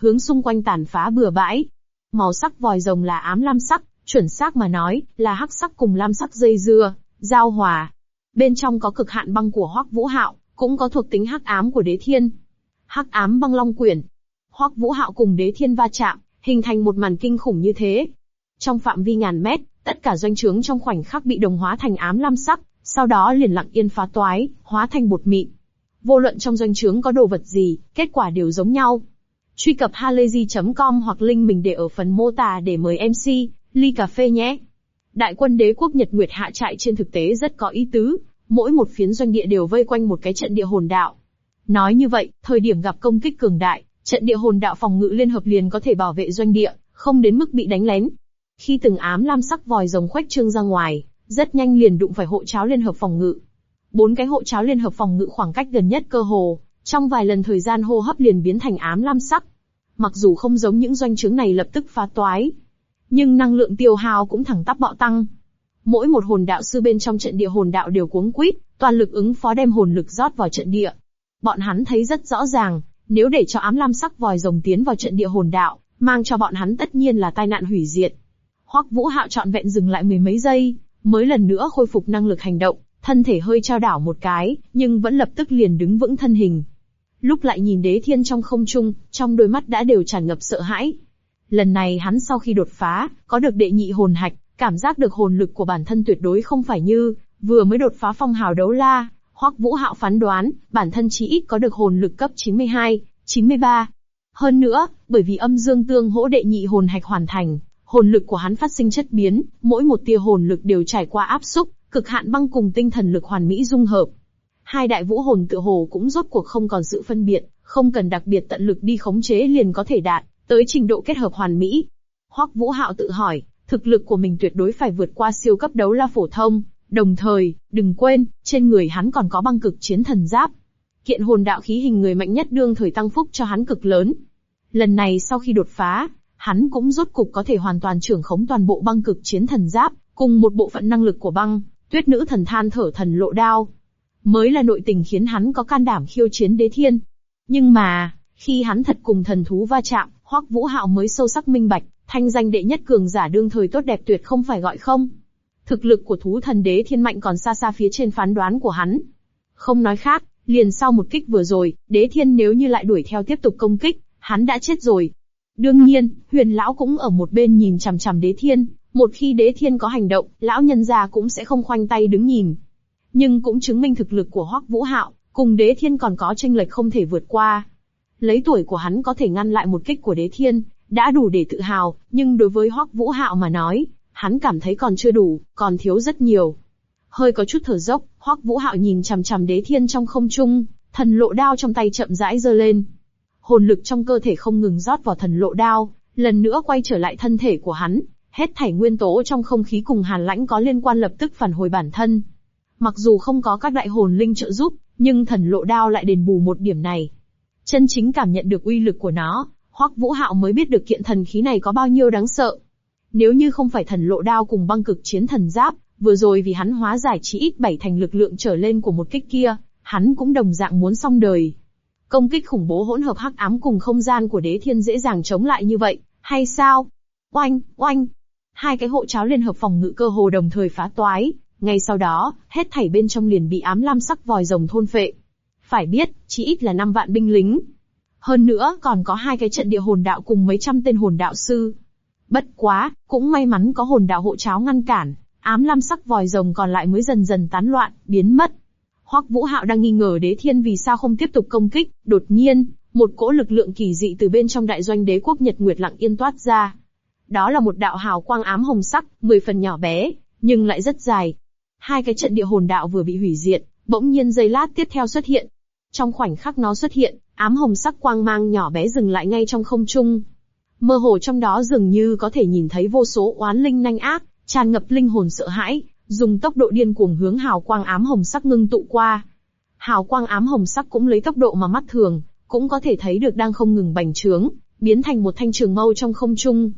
hướng xung quanh tàn phá bừa bãi. Màu sắc vòi rồng là ám lam sắc, chuẩn xác mà nói, là hắc sắc cùng lam sắc dây dưa, giao hòa. Bên trong có cực hạn băng của Hoắc Vũ Hạo, cũng có thuộc tính hắc ám của Đế Thiên. Hắc ám băng long quyển. Hoắc Vũ Hạo cùng Đế Thiên va chạm, hình thành một màn kinh khủng như thế. Trong phạm vi ngàn mét, tất cả doanh trướng trong khoảnh khắc bị đồng hóa thành ám lam sắc, sau đó liền lặng yên phá toái, hóa thành bột mịn. Vô luận trong doanh trướng có đồ vật gì, kết quả đều giống nhau. Truy cập halayzi.com hoặc link mình để ở phần mô tả để mời MC, ly cà phê nhé. Đại quân đế quốc Nhật Nguyệt hạ trại trên thực tế rất có ý tứ, mỗi một phiến doanh địa đều vây quanh một cái trận địa hồn đạo. Nói như vậy, thời điểm gặp công kích cường đại, trận địa hồn đạo phòng ngự liên hợp liền có thể bảo vệ doanh địa, không đến mức bị đánh lén. Khi từng ám lam sắc vòi rồng khuếch trương ra ngoài, rất nhanh liền đụng phải hộ tráo liên hợp phòng ngự. 4 cái hộ tráo liên hợp phòng ngự khoảng cách gần nhất cơ hồ, trong vài lần thời gian hô hấp liền biến thành ám lam sắc. Mặc dù không giống những doanh trướng này lập tức phá toái, nhưng năng lượng tiêu hao cũng thẳng tắp bạo tăng. Mỗi một hồn đạo sư bên trong trận địa hồn đạo đều cuống quýt, toàn lực ứng phó đem hồn lực rót vào trận địa. Bọn hắn thấy rất rõ ràng, nếu để cho ám lam sắc vòi rồng tiến vào trận địa hồn đạo, mang cho bọn hắn tất nhiên là tai nạn hủy diệt. Hoắc Vũ Hạo trọn vẹn dừng lại mười mấy giây, mới lần nữa khôi phục năng lực hành động, thân thể hơi chao đảo một cái, nhưng vẫn lập tức liền đứng vững thân hình. Lúc lại nhìn Đế Thiên trong không trung, trong đôi mắt đã đều tràn ngập sợ hãi. Lần này hắn sau khi đột phá, có được đệ nhị hồn hạch, cảm giác được hồn lực của bản thân tuyệt đối không phải như vừa mới đột phá phong hào đấu la. Hoắc Vũ Hạo phán đoán, bản thân chỉ ít có được hồn lực cấp 92, 93. Hơn nữa, bởi vì âm dương tương hỗ đệ nhị hồn hạch hoàn thành, hồn lực của hắn phát sinh chất biến, mỗi một tia hồn lực đều trải qua áp xúc, cực hạn băng cùng tinh thần lực hoàn mỹ dung hợp. Hai đại vũ hồn tựa hồ cũng rốt cuộc không còn sự phân biệt, không cần đặc biệt tận lực đi khống chế liền có thể đạt tới trình độ kết hợp hoàn mỹ. Hoắc Vũ Hạo tự hỏi, thực lực của mình tuyệt đối phải vượt qua siêu cấp đấu la phổ thông, đồng thời, đừng quên, trên người hắn còn có băng cực chiến thần giáp. Kiện hồn đạo khí hình người mạnh nhất đương thời tăng phúc cho hắn cực lớn. Lần này sau khi đột phá, hắn cũng rốt cục có thể hoàn toàn trưởng khống toàn bộ băng cực chiến thần giáp, cùng một bộ phận năng lực của băng, tuyết nữ thần than thở thần lộ đao. Mới là nội tình khiến hắn có can đảm khiêu chiến Đế Thiên. Nhưng mà, khi hắn thật cùng thần thú va chạm, Hoắc Vũ Hạo mới sâu sắc minh bạch, thanh danh đệ nhất cường giả đương thời tốt đẹp tuyệt không phải gọi không. Thực lực của thú thần Đế Thiên mạnh còn xa xa phía trên phán đoán của hắn. Không nói khác, liền sau một kích vừa rồi, Đế Thiên nếu như lại đuổi theo tiếp tục công kích, hắn đã chết rồi. Đương nhiên, Huyền lão cũng ở một bên nhìn chằm chằm Đế Thiên, một khi Đế Thiên có hành động, lão nhân gia cũng sẽ không khoanh tay đứng nhìn. Nhưng cũng chứng minh thực lực của Hoắc Vũ Hạo cùng Đế Thiên còn có chênh lệch không thể vượt qua. Lấy tuổi của hắn có thể ngăn lại một kích của Đế Thiên, đã đủ để tự hào, nhưng đối với Hoắc Vũ Hạo mà nói, hắn cảm thấy còn chưa đủ, còn thiếu rất nhiều. Hơi có chút thở dốc, Hoắc Vũ Hạo nhìn chằm chằm Đế Thiên trong không trung, thần lộ đao trong tay chậm rãi giơ lên. Hồn lực trong cơ thể không ngừng rót vào thần lộ đao, lần nữa quay trở lại thân thể của hắn, hết thảy nguyên tố trong không khí cùng hàn lãnh có liên quan lập tức phản hồi bản thân. Mặc dù không có các đại hồn linh trợ giúp, nhưng thần lộ đao lại đền bù một điểm này. Chân chính cảm nhận được uy lực của nó, Hoắc Vũ Hạo mới biết được kiện thần khí này có bao nhiêu đáng sợ. Nếu như không phải thần lộ đao cùng băng cực chiến thần giáp, vừa rồi vì hắn hóa giải chỉ ít 7 thành lực lượng trở lên của một kích kia, hắn cũng đồng dạng muốn xong đời. Công kích khủng bố hỗn hợp hắc ám cùng không gian của Đế Thiên dễ dàng chống lại như vậy, hay sao? Oanh, oanh! Hai cái hộ tráo liên hợp phòng ngự cơ hồ đồng thời phá toái, ngay sau đó, hết thảy bên trong liền bị ám lam sắc vòi rồng thôn phệ. Phải biết, chỉ ít là 5 vạn binh lính. Hơn nữa còn có 2 cái trận địa hồn đạo cùng mấy trăm tên hồn đạo sư. Bất quá, cũng may mắn có hồn đạo hộ tráo ngăn cản, ám lam sắc vòi rồng còn lại mới dần dần tán loạn, biến mất. Hoắc Vũ Hạo đang nghi ngờ Đế Thiên vì sao không tiếp tục công kích, đột nhiên, một cỗ lực lượng kỳ dị từ bên trong đại doanh đế quốc Nhật Nguyệt lặng yên toát ra. Đó là một đạo hào quang ám hồng sắc, 10 phần nhỏ bé, nhưng lại rất dài. 2 cái trận địa hồn đạo vừa bị hủy diệt, bỗng nhiên giây lát tiếp theo xuất hiện. Trong khoảnh khắc nó xuất hiện, ám hồng sắc quang mang nhỏ bé dừng lại ngay trong không trung. Mơ hồ trong đó dường như có thể nhìn thấy vô số oán linh nhanh ác, tràn ngập linh hồn sợ hãi, dùng tốc độ điên cuồng hướng hào quang ám hồng sắc ngưng tụ qua. Hào quang ám hồng sắc cũng lấy tốc độ mà mắt thường cũng có thể thấy được đang không ngừng bành trướng, biến thành một thanh trường mâu trong không trung.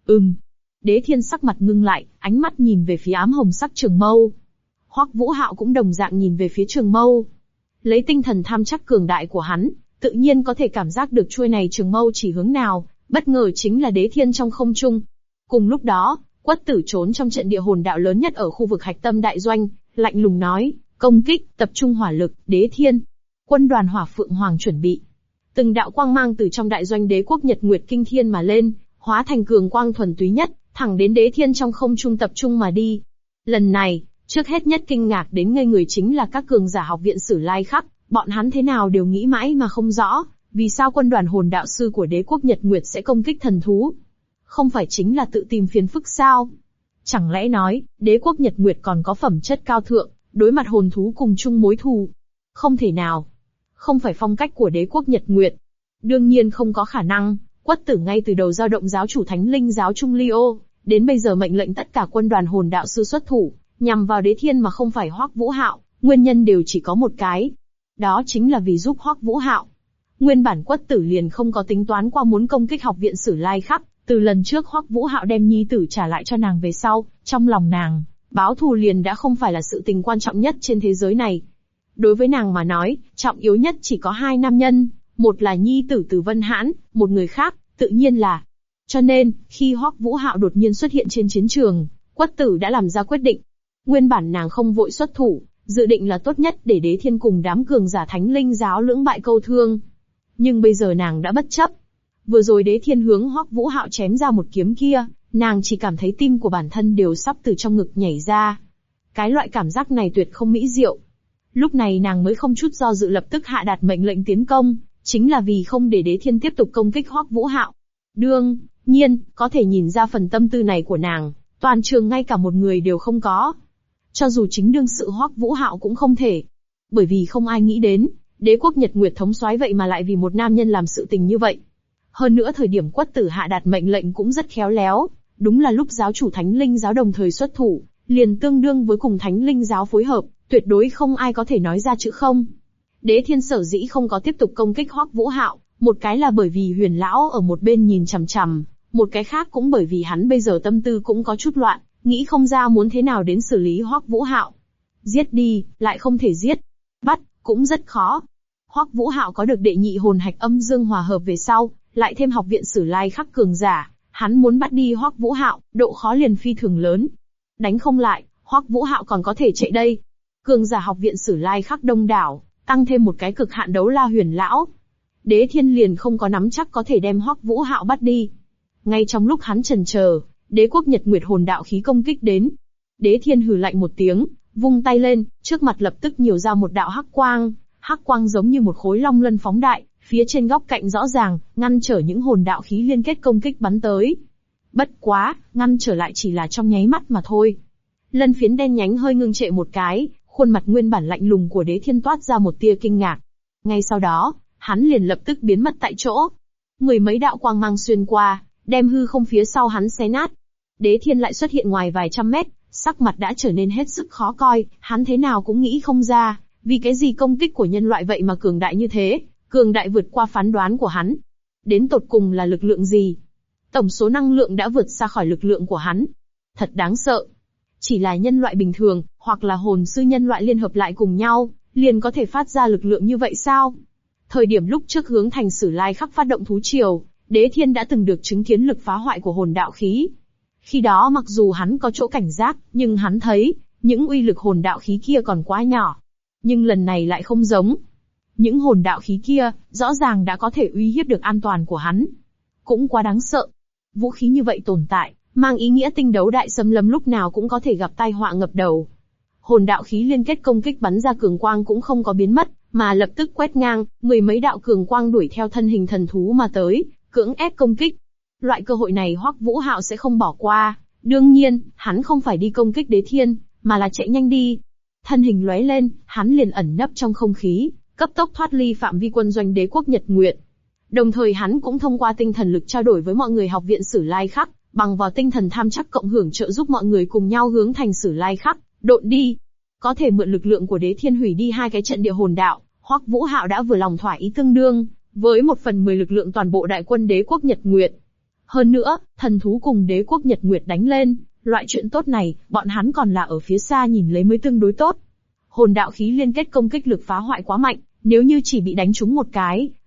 Đế Thiên sắc mặt ngưng lại, ánh mắt nhìn về phía ám hồng sắc trường mâu. Hoắc Vũ Hạo cũng đồng dạng nhìn về phía trường mâu. Lấy tinh thần tham chắc cường đại của hắn, tự nhiên có thể cảm giác được chuôi này trường mâu chỉ hướng nào, bất ngờ chính là Đế Thiên trong không trung. Cùng lúc đó, Quất Tử trốn trong trận địa hồn đạo lớn nhất ở khu vực hạch tâm đại doanh, lạnh lùng nói, công kích, tập trung hỏa lực, Đế Thiên. Quân đoàn Hỏa Phượng Hoàng chuẩn bị. Từng đạo quang mang từ trong đại doanh đế quốc Nhật Nguyệt Kinh Thiên mà lên, hóa thành cường quang thuần túy nhất, thẳng đến Đế Thiên trong không trung tập trung mà đi. Lần này, trước hết nhất kinh ngạc đến ngây người chính là các cường giả học viện Sử Lai Khắc, bọn hắn thế nào đều nghĩ mãi mà không rõ, vì sao quân đoàn hồn đạo sư của đế quốc Nhật Nguyệt sẽ công kích thần thú? Không phải chính là tự tìm phiền phức sao? Chẳng lẽ nói, đế quốc Nhật Nguyệt còn có phẩm chất cao thượng, đối mặt hồn thú cùng chung mối thù? Không thể nào. Không phải phong cách của đế quốc Nhật Nguyệt. Đương nhiên không có khả năng, Quất Tử ngay từ đầu dao động giáo chủ Thánh Linh giáo Trung Liêu, đến bây giờ mệnh lệnh tất cả quân đoàn hồn đạo sư xuất thủ, nhằm vào Đế Thiên mà không phải Hoắc Vũ Hạo, nguyên nhân đều chỉ có một cái. Đó chính là vì giúp Hoắc Vũ Hạo. Nguyên bản Quất Tử liền không có tính toán qua muốn công kích học viện Sử Lai Khắc, từ lần trước Hoắc Vũ Hạo đem nhi tử trả lại cho nàng về sau, trong lòng nàng, báo thù liền đã không phải là sự tình quan trọng nhất trên thế giới này. Đối với nàng mà nói, trọng yếu nhất chỉ có hai nam nhân, một là nhi tử Từ Vân Hãn, một người khác, tự nhiên là. Cho nên, khi Hoắc Vũ Hạo đột nhiên xuất hiện trên chiến trường, Quất Tử đã làm ra quyết định. Nguyên bản nàng không vội xuất thủ, dự định là tốt nhất để Đế Thiên cùng đám cường giả Thánh Linh giáo lưỡng bại câu thương. Nhưng bây giờ nàng đã bất chấp. Vừa rồi Đế Thiên hướng Hoắc Vũ Hạo chém ra một kiếm kia, nàng chỉ cảm thấy tim của bản thân đều sắp từ trong ngực nhảy ra. Cái loại cảm giác này tuyệt không mỹ diệu. Lúc này nàng mới không chút do dự lập tức hạ đạt mệnh lệnh tiến công, chính là vì không để Đế Thiên tiếp tục công kích Hoắc Vũ Hạo. Đương nhiên, có thể nhìn ra phần tâm tư này của nàng, toàn trường ngay cả một người đều không có. Cho dù chính đương sự Hoắc Vũ Hạo cũng không thể. Bởi vì không ai nghĩ đến, đế quốc Nhật Nguyệt thống soái vậy mà lại vì một nam nhân làm sự tình như vậy. Hơn nữa thời điểm Quất Tử hạ đạt mệnh lệnh cũng rất khéo léo, đúng là lúc giáo chủ Thánh Linh giáo đồng thời xuất thủ, liền tương đương với cùng Thánh Linh giáo phối hợp, tuyệt đối không ai có thể nói ra chữ không. Đế Thiên sở dĩ không có tiếp tục công kích Hoắc Vũ Hạo, một cái là bởi vì Huyền lão ở một bên nhìn chằm chằm, một cái khác cũng bởi vì hắn bây giờ tâm tư cũng có chút loạn, nghĩ không ra muốn thế nào đến xử lý Hoắc Vũ Hạo. Giết đi, lại không thể giết. Bắt, cũng rất khó. Hoắc Vũ Hạo có được đệ nhị hồn hạch âm dương hòa hợp về sau, lại thêm học viện Sử Lai Khắc cường giả, hắn muốn bắt đi Hoắc Vũ Hạo, độ khó liền phi thường lớn. Đánh không lại, Hoắc Vũ Hạo còn có thể chạy đây. Cường giả học viện Sử Lai Khắc đông đảo, tăng thêm một cái cực hạn đấu la Huyền lão. Đế Thiên liền không có nắm chắc có thể đem Hoắc Vũ Hạo bắt đi. Ngay trong lúc hắn chần chờ, đế quốc Nhật Nguyệt hồn đạo khí công kích đến. Đế Thiên hừ lạnh một tiếng, vung tay lên, trước mặt lập tức nhiều ra một đạo hắc quang giống như một khối long lân phóng đại, phía trên góc cạnh rõ ràng, ngăn trở những hồn đạo khí liên kết công kích bắn tới. Bất quá, ngăn trở lại chỉ là trong nháy mắt mà thôi. Lân phiến đen nhánh hơi ngưng trệ một cái, khuôn mặt nguyên bản lạnh lùng của Đế Thiên toát ra một tia kinh ngạc. Ngay sau đó, hắn liền lập tức biến mất tại chỗ. Mười mấy đạo quang mang xuyên qua, đem hư không phía sau hắn xé nát. Đế Thiên lại xuất hiện ngoài vài trăm mét, sắc mặt đã trở nên hết sức khó coi, hắn thế nào cũng nghĩ không ra, vì cái gì công kích của nhân loại vậy mà cường đại như thế, cường đại vượt qua phán đoán của hắn. Đến tột cùng là lực lượng gì? Tổng số năng lượng đã vượt xa khỏi lực lượng của hắn. Thật đáng sợ. Chỉ là nhân loại bình thường, hoặc là hồn sư nhân loại liên hợp lại cùng nhau, liền có thể phát ra lực lượng như vậy sao? Thời điểm lúc trước hướng thành Sử Lai Khắc phát động thú triều, Đế Thiên đã từng được chứng kiến lực phá hoại của hồn đạo khí. Khi đó mặc dù hắn có chỗ cảnh giác, nhưng hắn thấy, những uy lực hồn đạo khí kia còn quá nhỏ. Nhưng lần này lại không giống. Những hồn đạo khí kia, rõ ràng đã có thể uy hiếp được an toàn của hắn. Cũng quá đáng sợ. Vũ khí như vậy tồn tại, mang ý nghĩa tinh đấu đại xâm lâm lúc nào cũng có thể gặp tai họa ngập đầu. Hồn đạo khí liên kết công kích bắn ra cường quang cũng không có biến mất, mà lập tức quét ngang, mười mấy đạo cường quang đuổi theo thân hình thần thú mà tới, cưỡng ép công kích. Loại cơ hội này Hoắc Vũ Hạo sẽ không bỏ qua, đương nhiên, hắn không phải đi công kích Đế Thiên, mà là chạy nhanh đi. Thân hình lóe lên, hắn liền ẩn nấp trong không khí, cấp tốc thoát ly phạm vi quân doanh đế quốc Nhật Nguyệt. Đồng thời hắn cũng thông qua tinh thần lực trao đổi với mọi người học viện Sử Lai Khắc, bằng vào tinh thần tham chắc cộng hưởng trợ giúp mọi người cùng nhau hướng thành Sử Lai Khắc, độn đi. Có thể mượn lực lượng của Đế Thiên hủy đi hai cái trận địa hồn đạo, Hoắc Vũ Hạo đã vừa lòng thỏa ý tương đương với 1/10 lực lượng toàn bộ đại quân đế quốc Nhật Nguyệt. Hơn nữa, thần thú cùng đế quốc Nhật Nguyệt đánh lên, loại chuyện tốt này, bọn hắn còn là ở phía xa nhìn lấy mới tương đối tốt. Hồn đạo khí liên kết công kích lực phá hoại quá mạnh, nếu như chỉ bị đánh trúng một cái,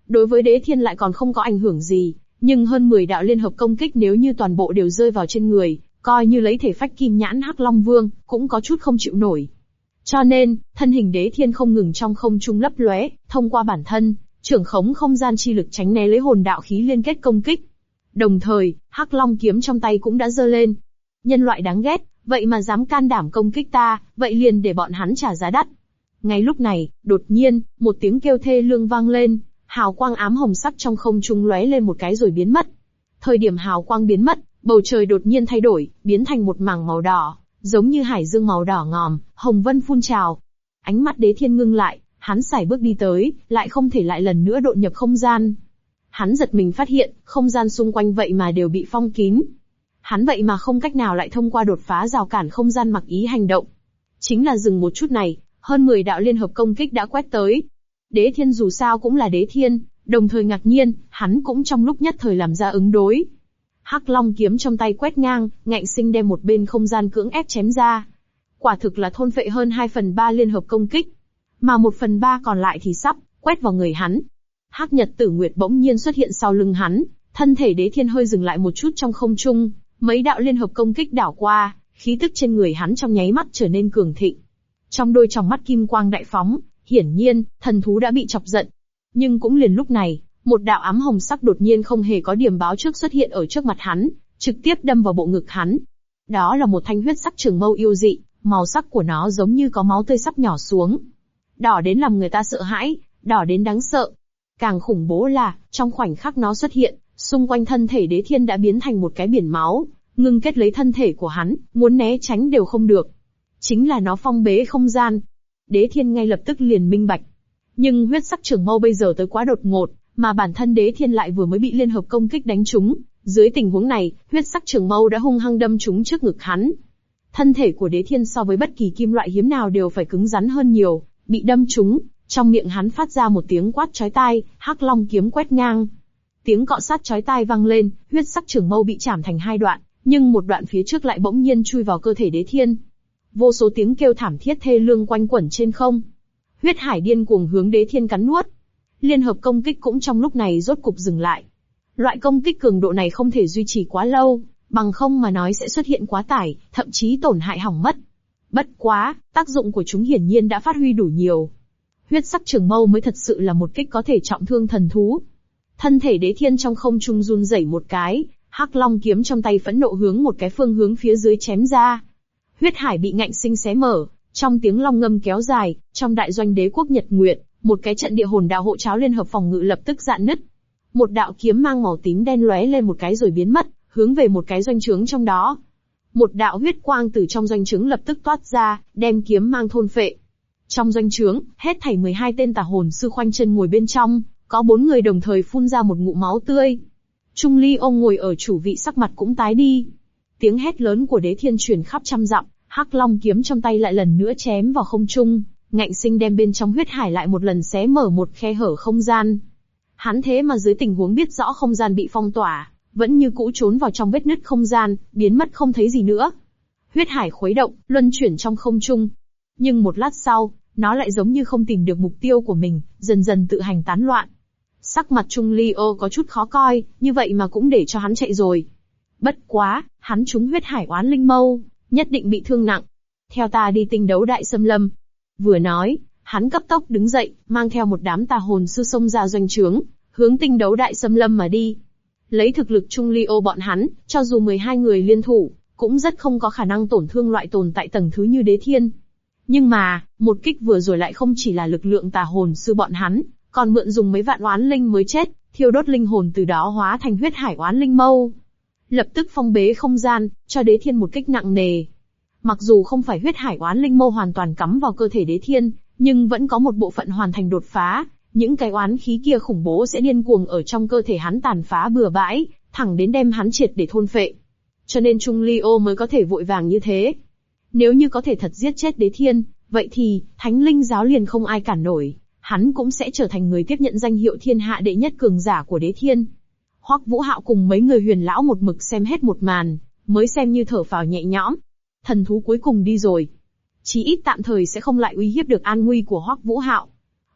đối với Đế Thiên lại còn không có ảnh hưởng gì, nhưng hơn 10 đạo liên hợp công kích nếu như toàn bộ đều rơi vào trên người, coi như lấy thể phách kim nhãn Hắc Long Vương, cũng có chút không chịu nổi. Cho nên, thân hình Đế Thiên không ngừng trong không trung lấp lóe, thông qua bản thân, trưởng khống không gian chi lực tránh né lấy hồn đạo khí liên kết công kích. Đồng thời, Hắc Long kiếm trong tay cũng đã giơ lên. Nhân loại đáng ghét, vậy mà dám can đảm công kích ta, vậy liền để bọn hắn trả giá đắt. Ngay lúc này, đột nhiên, một tiếng kêu thê lương vang lên, hào quang ám hồng sắc trong không trung lóe lên một cái rồi biến mất. Thời điểm hào quang biến mất, bầu trời đột nhiên thay đổi, biến thành một mảng màu đỏ, giống như hải dương màu đỏ ngòm, hồng vân phun trào. Ánh mắt Đế Thiên ngưng lại, hắn sải bước đi tới, lại không thể lại lần nữa độn nhập không gian. Hắn giật mình phát hiện, không gian xung quanh vậy mà đều bị phong kín. Hắn vậy mà không cách nào lại thông qua đột phá rào cản không gian mặc ý hành động. Chính là dừng một chút này, hơn 10 đạo liên hợp công kích đã quét tới. Đế Thiên dù sao cũng là Đế Thiên, đồng thời ngạc nhiên, hắn cũng trong lúc nhất thời làm ra ứng đối. Hắc Long kiếm trong tay quét ngang, ngạnh sinh đem một bên không gian cưỡng ép chém ra. Quả thực là thôn phệ hơn 2/3 liên hợp công kích, mà 1/3 còn lại thì sắp quét vào người hắn. Hắc Nhật Tử Nguyệt bỗng nhiên xuất hiện sau lưng hắn, thân thể Đế Thiên hơi dừng lại một chút trong không trung, mấy đạo liên hợp công kích đảo qua, khí tức trên người hắn trong nháy mắt trở nên cường thịnh. Trong đôi tròng mắt kim quang đại phóng, hiển nhiên, thần thú đã bị chọc giận. Nhưng cũng liền lúc này, một đạo ám hồng sắc đột nhiên không hề có điểm báo trước xuất hiện ở trước mặt hắn, trực tiếp đâm vào bộ ngực hắn. Đó là một thanh huyết sắc trường mâu yêu dị, màu sắc của nó giống như có máu tươi sắp nhỏ xuống. Đỏ đến làm người ta sợ hãi, đỏ đến đáng sợ. Càng khủng bố là, trong khoảnh khắc nó xuất hiện, xung quanh thân thể Đế Thiên đã biến thành một cái biển máu, ngưng kết lấy thân thể của hắn, muốn né tránh đều không được. Chính là nó phong bế không gian. Đế Thiên ngay lập tức liền minh bạch. Nhưng huyết sắc trường mâu bây giờ tới quá đột ngột, mà bản thân Đế Thiên lại vừa mới bị liên hợp công kích đánh trúng. Dưới tình huống này, huyết sắc trường mâu đã hung hăng đâm trúng trước ngực hắn. Thân thể của Đế Thiên so với bất kỳ kim loại hiếm nào đều phải cứng rắn hơn nhiều, bị đâm trúng, trong miệng hắn phát ra một tiếng quát chói tai, Hắc Long kiếm quét ngang. Tiếng cọ sát chói tai vang lên, huyết sắc trường mâu bị chảm thành hai đoạn, nhưng một đoạn phía trước lại bỗng nhiên chui vào cơ thể Đế Thiên. Vô số tiếng kêu thảm thiết thê lương quanh quẩn trên không. Huyết hải điên cuồng hướng Đế Thiên cắn nuốt. Liên hợp công kích cũng trong lúc này rốt cục dừng lại. Loại công kích cường độ này không thể duy trì quá lâu, bằng không mà nói sẽ xuất hiện quá tải, thậm chí tổn hại hỏng mất. Bất quá, tác dụng của chúng hiển nhiên đã phát huy đủ nhiều. Huyết sắc trường mâu mới thật sự là một kích có thể trọng thương thần thú. Thân thể Đế Thiên trong không trung run rẩy một cái, Hắc Long kiếm trong tay phẫn nộ hướng một cái phương hướng phía dưới chém ra. Huyết hải bị ngạnh sinh xé mở, trong tiếng long ngâm kéo dài, trong đại doanh đế quốc Nhật Nguyệt, một cái trận địa hồn đạo hộ cháo liên hợp phòng ngự lập tức rạn nứt. Một đạo kiếm mang màu tím đen lóe lên một cái rồi biến mất, hướng về một cái doanh trướng trong đó. Một đạo huyết quang từ trong doanh trướng lập tức toát ra, đem kiếm mang thôn phệ. Trong doanh trướng, hết thảy 12 tên tà hồn sư khoanh chân ngồi bên trong, có 4 người đồng thời phun ra một ngụm máu tươi. Trung Ly ông ngồi ở chủ vị sắc mặt cũng tái đi. Tiếng hét lớn của Đế Thiên truyền khắp trăm dặm, Hắc Long kiếm trong tay lại lần nữa chém vào không trung, ngạnh sinh đem bên trong huyết hải lại một lần xé mở một khe hở không gian. Hắn thế mà dưới tình huống biết rõ không gian bị phong tỏa, vẫn như cũ trốn vào trong vết nứt không gian, biến mất không thấy gì nữa. Huyết hải khuấy động, luân chuyển trong không trung. Nhưng một lát sau, nó lại giống như không tìm được mục tiêu của mình, dần dần tự hành tán loạn. Sắc mặt Trung Ly Ô có chút khó coi, như vậy mà cũng để cho hắn chạy rồi. Bất quá, hắn trúng huyết hải oán linh mâu, nhất định bị thương nặng. Theo ta đi tinh đấu đại xâm lâm. Vừa nói, hắn cấp tốc đứng dậy, mang theo một đám tà hồn sư xông ra doanh trướng, hướng tinh đấu đại xâm lâm mà đi. Lấy thực lực Trung Ly Ô bọn hắn, cho dù 12 người liên thủ, cũng rất không có khả năng tổn thương loại tồn tại tầng thứ như Đế Thiên. Nhưng mà, một kích vừa rồi lại không chỉ là lực lượng tà hồn sư bọn hắn, còn mượn dùng mấy vạn oán linh mới chết, thiêu đốt linh hồn từ đó hóa thành huyết hải oán linh mâu. Lập tức phong bế không gian, cho Đế Thiên một kích nặng nề. Mặc dù không phải huyết hải oán linh mâu hoàn toàn cắm vào cơ thể Đế Thiên, nhưng vẫn có một bộ phận hoàn thành đột phá, những cái oán khí kia khủng bố sẽ điên cuồng ở trong cơ thể hắn tàn phá bừa bãi, thẳng đến đem hắn triệt để thôn phệ. Cho nên Trung Ly Ô mới có thể vội vàng như thế. Nếu như có thể thật giết chết Đế Thiên, vậy thì, Thánh Linh giáo liền không ai cản nổi, hắn cũng sẽ trở thành người tiếp nhận danh hiệu thiên hạ đệ nhất cường giả của Đế Thiên. Hoắc Vũ Hạo cùng mấy người huyền lão một mực xem hết một màn, mới xem như thở phào nhẹ nhõm. Thần thú cuối cùng đi rồi. Chí ít tạm thời sẽ không lại uy hiếp được an nguy của Hoắc Vũ Hạo.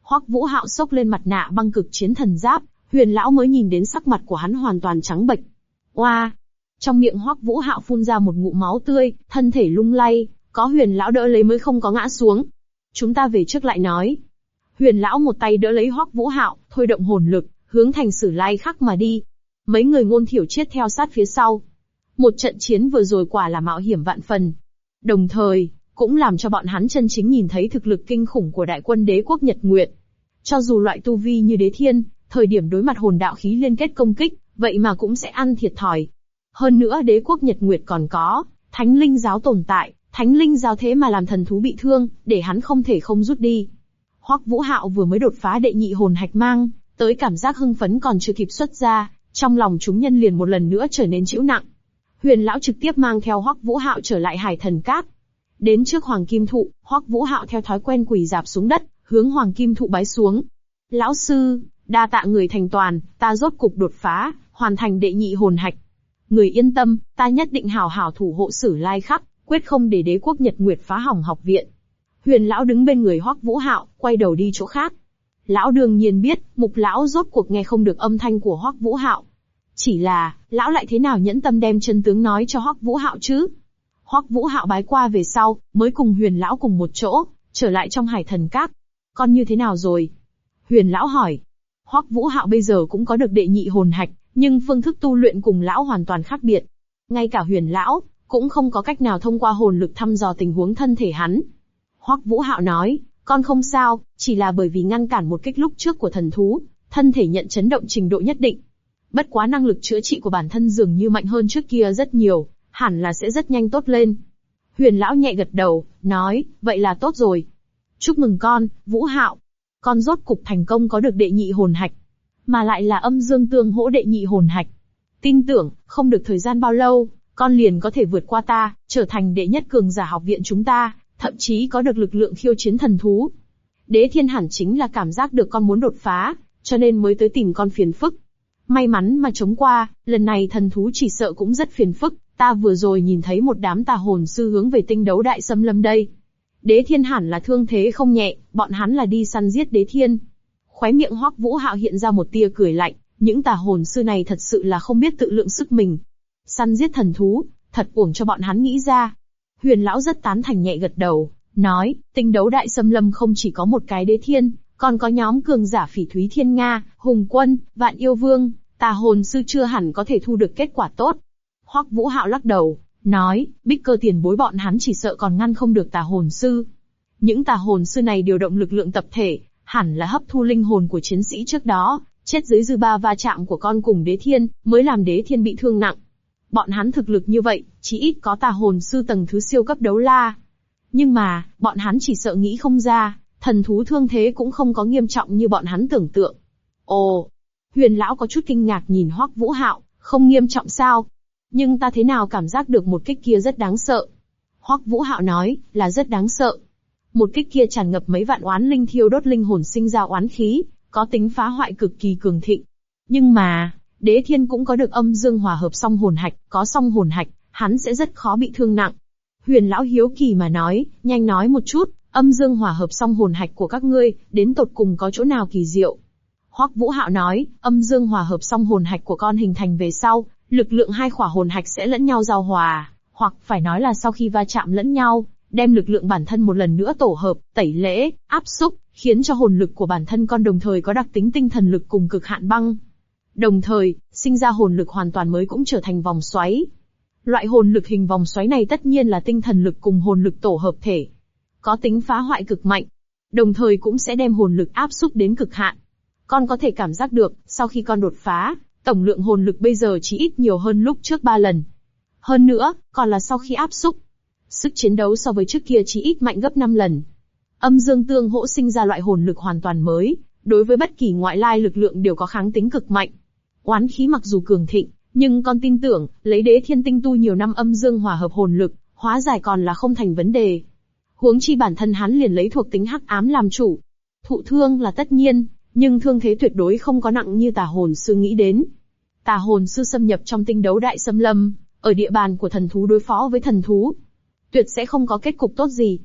Hoắc Vũ Hạo xốc lên mặt nạ băng cực chiến thần giáp, Huyền lão mới nhìn đến sắc mặt của hắn hoàn toàn trắng bệch. Oa! Trong miệng Hoắc Vũ Hạo phun ra một ngụm máu tươi, thân thể lung lay, có Huyền lão đỡ lấy mới không có ngã xuống. Chúng ta về trước lại nói. Huyền lão một tay đỡ lấy Hoắc Vũ Hạo, thôi động hồn lực, hướng thành Sử Lai Khắc mà đi. Mấy người Ngôn Thiểu Triết theo sát phía sau. Một trận chiến vừa rồi quả là mạo hiểm vạn phần. Đồng thời, cũng làm cho bọn hắn chân chính nhìn thấy thực lực kinh khủng của đại quân đế quốc Nhật Nguyệt. Cho dù loại tu vi như đế thiên, thời điểm đối mặt hồn đạo khí liên kết công kích, vậy mà cũng sẽ ăn thiệt thòi. Hơn nữa đế quốc Nhật Nguyệt còn có Thánh Linh Giáo tồn tại, Thánh Linh Giáo thế mà làm thần thú bị thương, để hắn không thể không rút đi. Hoắc Vũ Hạo vừa mới đột phá đệ nhị hồn hạch mang tới cảm giác hưng phấn còn chưa kịp xuất ra, trong lòng chúng nhân liền một lần nữa trở nên trĩu nặng. Huyền lão trực tiếp mang theo Hoắc Vũ Hạo trở lại Hải Thần Các. Đến trước Hoàng Kim Thụ, Hoắc Vũ Hạo theo thói quen quỳ rạp xuống đất, hướng Hoàng Kim Thụ bái xuống. Lão sư, đa tạ người thành toàn, ta rốt cục đột phá, hoàn thành đệ nhị hồn hạch. Người yên tâm, ta nhất định hảo hảo thủ hộ Sử Lai Khắc, quyết không để đế quốc Nhật Nguyệt phá hỏng học viện. Huyền lão đứng bên người Hoắc Vũ Hạo, quay đầu đi chỗ khác. Lão đương nhiên biết, Mục lão rốt cuộc nghe không được âm thanh của Hoắc Vũ Hạo. Chỉ là, lão lại thế nào nhẫn tâm đem chân tướng nói cho Hoắc Vũ Hạo chứ? Hoắc Vũ Hạo bái qua về sau, mới cùng Huyền lão cùng một chỗ, trở lại trong Hải Thần Các. Con như thế nào rồi? Huyền lão hỏi. Hoắc Vũ Hạo bây giờ cũng có được đệ nhị hồn hạch, nhưng phương thức tu luyện cùng lão hoàn toàn khác biệt. Ngay cả Huyền lão cũng không có cách nào thông qua hồn lực thăm dò tình huống thân thể hắn. Hoắc Vũ Hạo nói, con không sao, chỉ là bởi vì ngăn cản một kích lúc trước của thần thú, thân thể nhận chấn động trình độ nhất định. Bất quá năng lực chữa trị của bản thân dường như mạnh hơn trước kia rất nhiều, hẳn là sẽ rất nhanh tốt lên. Huyền lão nhẹ gật đầu, nói, vậy là tốt rồi. Chúc mừng con, Vũ Hạo. Con rốt cục thành công có được đệ nhị hồn hạch, mà lại là âm dương tương hỗ đệ nhị hồn hạch. Tin tưởng, không được thời gian bao lâu, con liền có thể vượt qua ta, trở thành đệ nhất cường giả học viện chúng ta, thậm chí có được lực lượng khiêu chiến thần thú. Đế thiên hẳn chính là cảm giác được con muốn đột phá, cho nên mới tới tìm con phiền phức. May mắn mà chống qua, lần này thần thú chỉ sợ cũng rất phiền phức, ta vừa rồi nhìn thấy một đám tà hồn sư hướng về tinh đấu đại xâm lâm đây. Đế thiên hẳn là thương thế không nhẹ, bọn hắn là đi săn giết đế thiên. Khóe miệng Hoắc Vũ Hạo hiện ra một tia cười lạnh, những tà hồn sư này thật sự là không biết tự lượng sức mình. Săn giết thần thú, thật uổng cho bọn hắn nghĩ ra. Huyền lão rất tán thành nhẹ gật đầu, nói, tinh đấu đại xâm lâm không chỉ có một cái đế thiên, còn có nhóm cường giả Phỉ Thúy Thiên Nga, Hùng Quân, Vạn Yêu Vương, tà hồn sư chưa hẳn có thể thu được kết quả tốt. Hoắc Vũ Hạo lắc đầu, nói, Bích Cơ tiền bối bọn hắn chỉ sợ còn ngăn không được tà hồn sư. Những tà hồn sư này điều động lực lượng tập thể, hẳn là hấp thu linh hồn của chiến sĩ trước đó, chết dưới dư ba va chạm của con cùng đế thiên, mới làm đế thiên bị thương nặng. Bọn hắn thực lực như vậy, chỉ ít có tà hồn sư tầng thứ siêu cấp đấu la. Nhưng mà, bọn hắn chỉ sợ nghĩ không ra, thần thú thương thế cũng không có nghiêm trọng như bọn hắn tưởng tượng. Ồ, Huyền lão có chút kinh ngạc nhìn Hoắc Vũ Hạo, không nghiêm trọng sao? Nhưng ta thế nào cảm giác được một kích kia rất đáng sợ. Hoắc Vũ Hạo nói, là rất đáng sợ. Một kích kia tràn ngập mấy vạn oán linh thiêu đốt linh hồn sinh ra oán khí, có tính phá hoại cực kỳ cường thịnh. Nhưng mà, đế thiên cũng có được âm dương hòa hợp song hồn hạch, có song hồn hạch, hắn sẽ rất khó bị thương nặng. Huyền lão hiếu kỳ mà nói, nhanh nói một chút, âm dương hòa hợp song hồn hạch của các ngươi, đến tột cùng có chỗ nào kỳ diệu? Hoắc Vũ Hạo nói, âm dương hòa hợp song hồn hạch của con hình thành về sau, lực lượng hai khỏa hồn hạch sẽ lẫn nhau giao hòa, hoặc phải nói là sau khi va chạm lẫn nhau, đem lực lượng bản thân một lần nữa tổ hợp, tẩy lễ, áp xúc, khiến cho hồn lực của bản thân con đồng thời có đặc tính tinh thần lực cùng cực hạn băng. Đồng thời, sinh ra hồn lực hoàn toàn mới cũng trở thành vòng xoáy. Loại hồn lực hình vòng xoáy này tất nhiên là tinh thần lực cùng hồn lực tổ hợp thể. Có tính phá hoại cực mạnh. Đồng thời cũng sẽ đem hồn lực áp xúc đến cực hạn. Con có thể cảm giác được, sau khi con đột phá, tổng lượng hồn lực bây giờ chỉ ít nhiều hơn lúc trước 3 lần. Hơn nữa, còn là sau khi áp xúc. Sức chiến đấu so với trước kia chỉ ít mạnh gấp 5 lần. Âm dương tương hỗ sinh ra loại hồn lực hoàn toàn mới, đối với bất kỳ ngoại lai lực lượng đều có kháng tính cực mạnh. Oán khí mặc dù cường thịnh, nhưng con tin tưởng, lấy đế thiên tinh tu nhiều năm âm dương hòa hợp hồn lực, hóa giải còn là không thành vấn đề. Huống chi bản thân hắn liền lấy thuộc tính hắc ám làm chủ. Thụ thương là tất nhiên, nhưng thương thế tuyệt đối không có nặng như tà hồn sư nghĩ đến. Tà hồn sư xâm nhập trong tinh đấu đại xâm lâm, ở địa bàn của thần thú đối phó với thần thú, tuyệt sẽ không có kết cục tốt gì.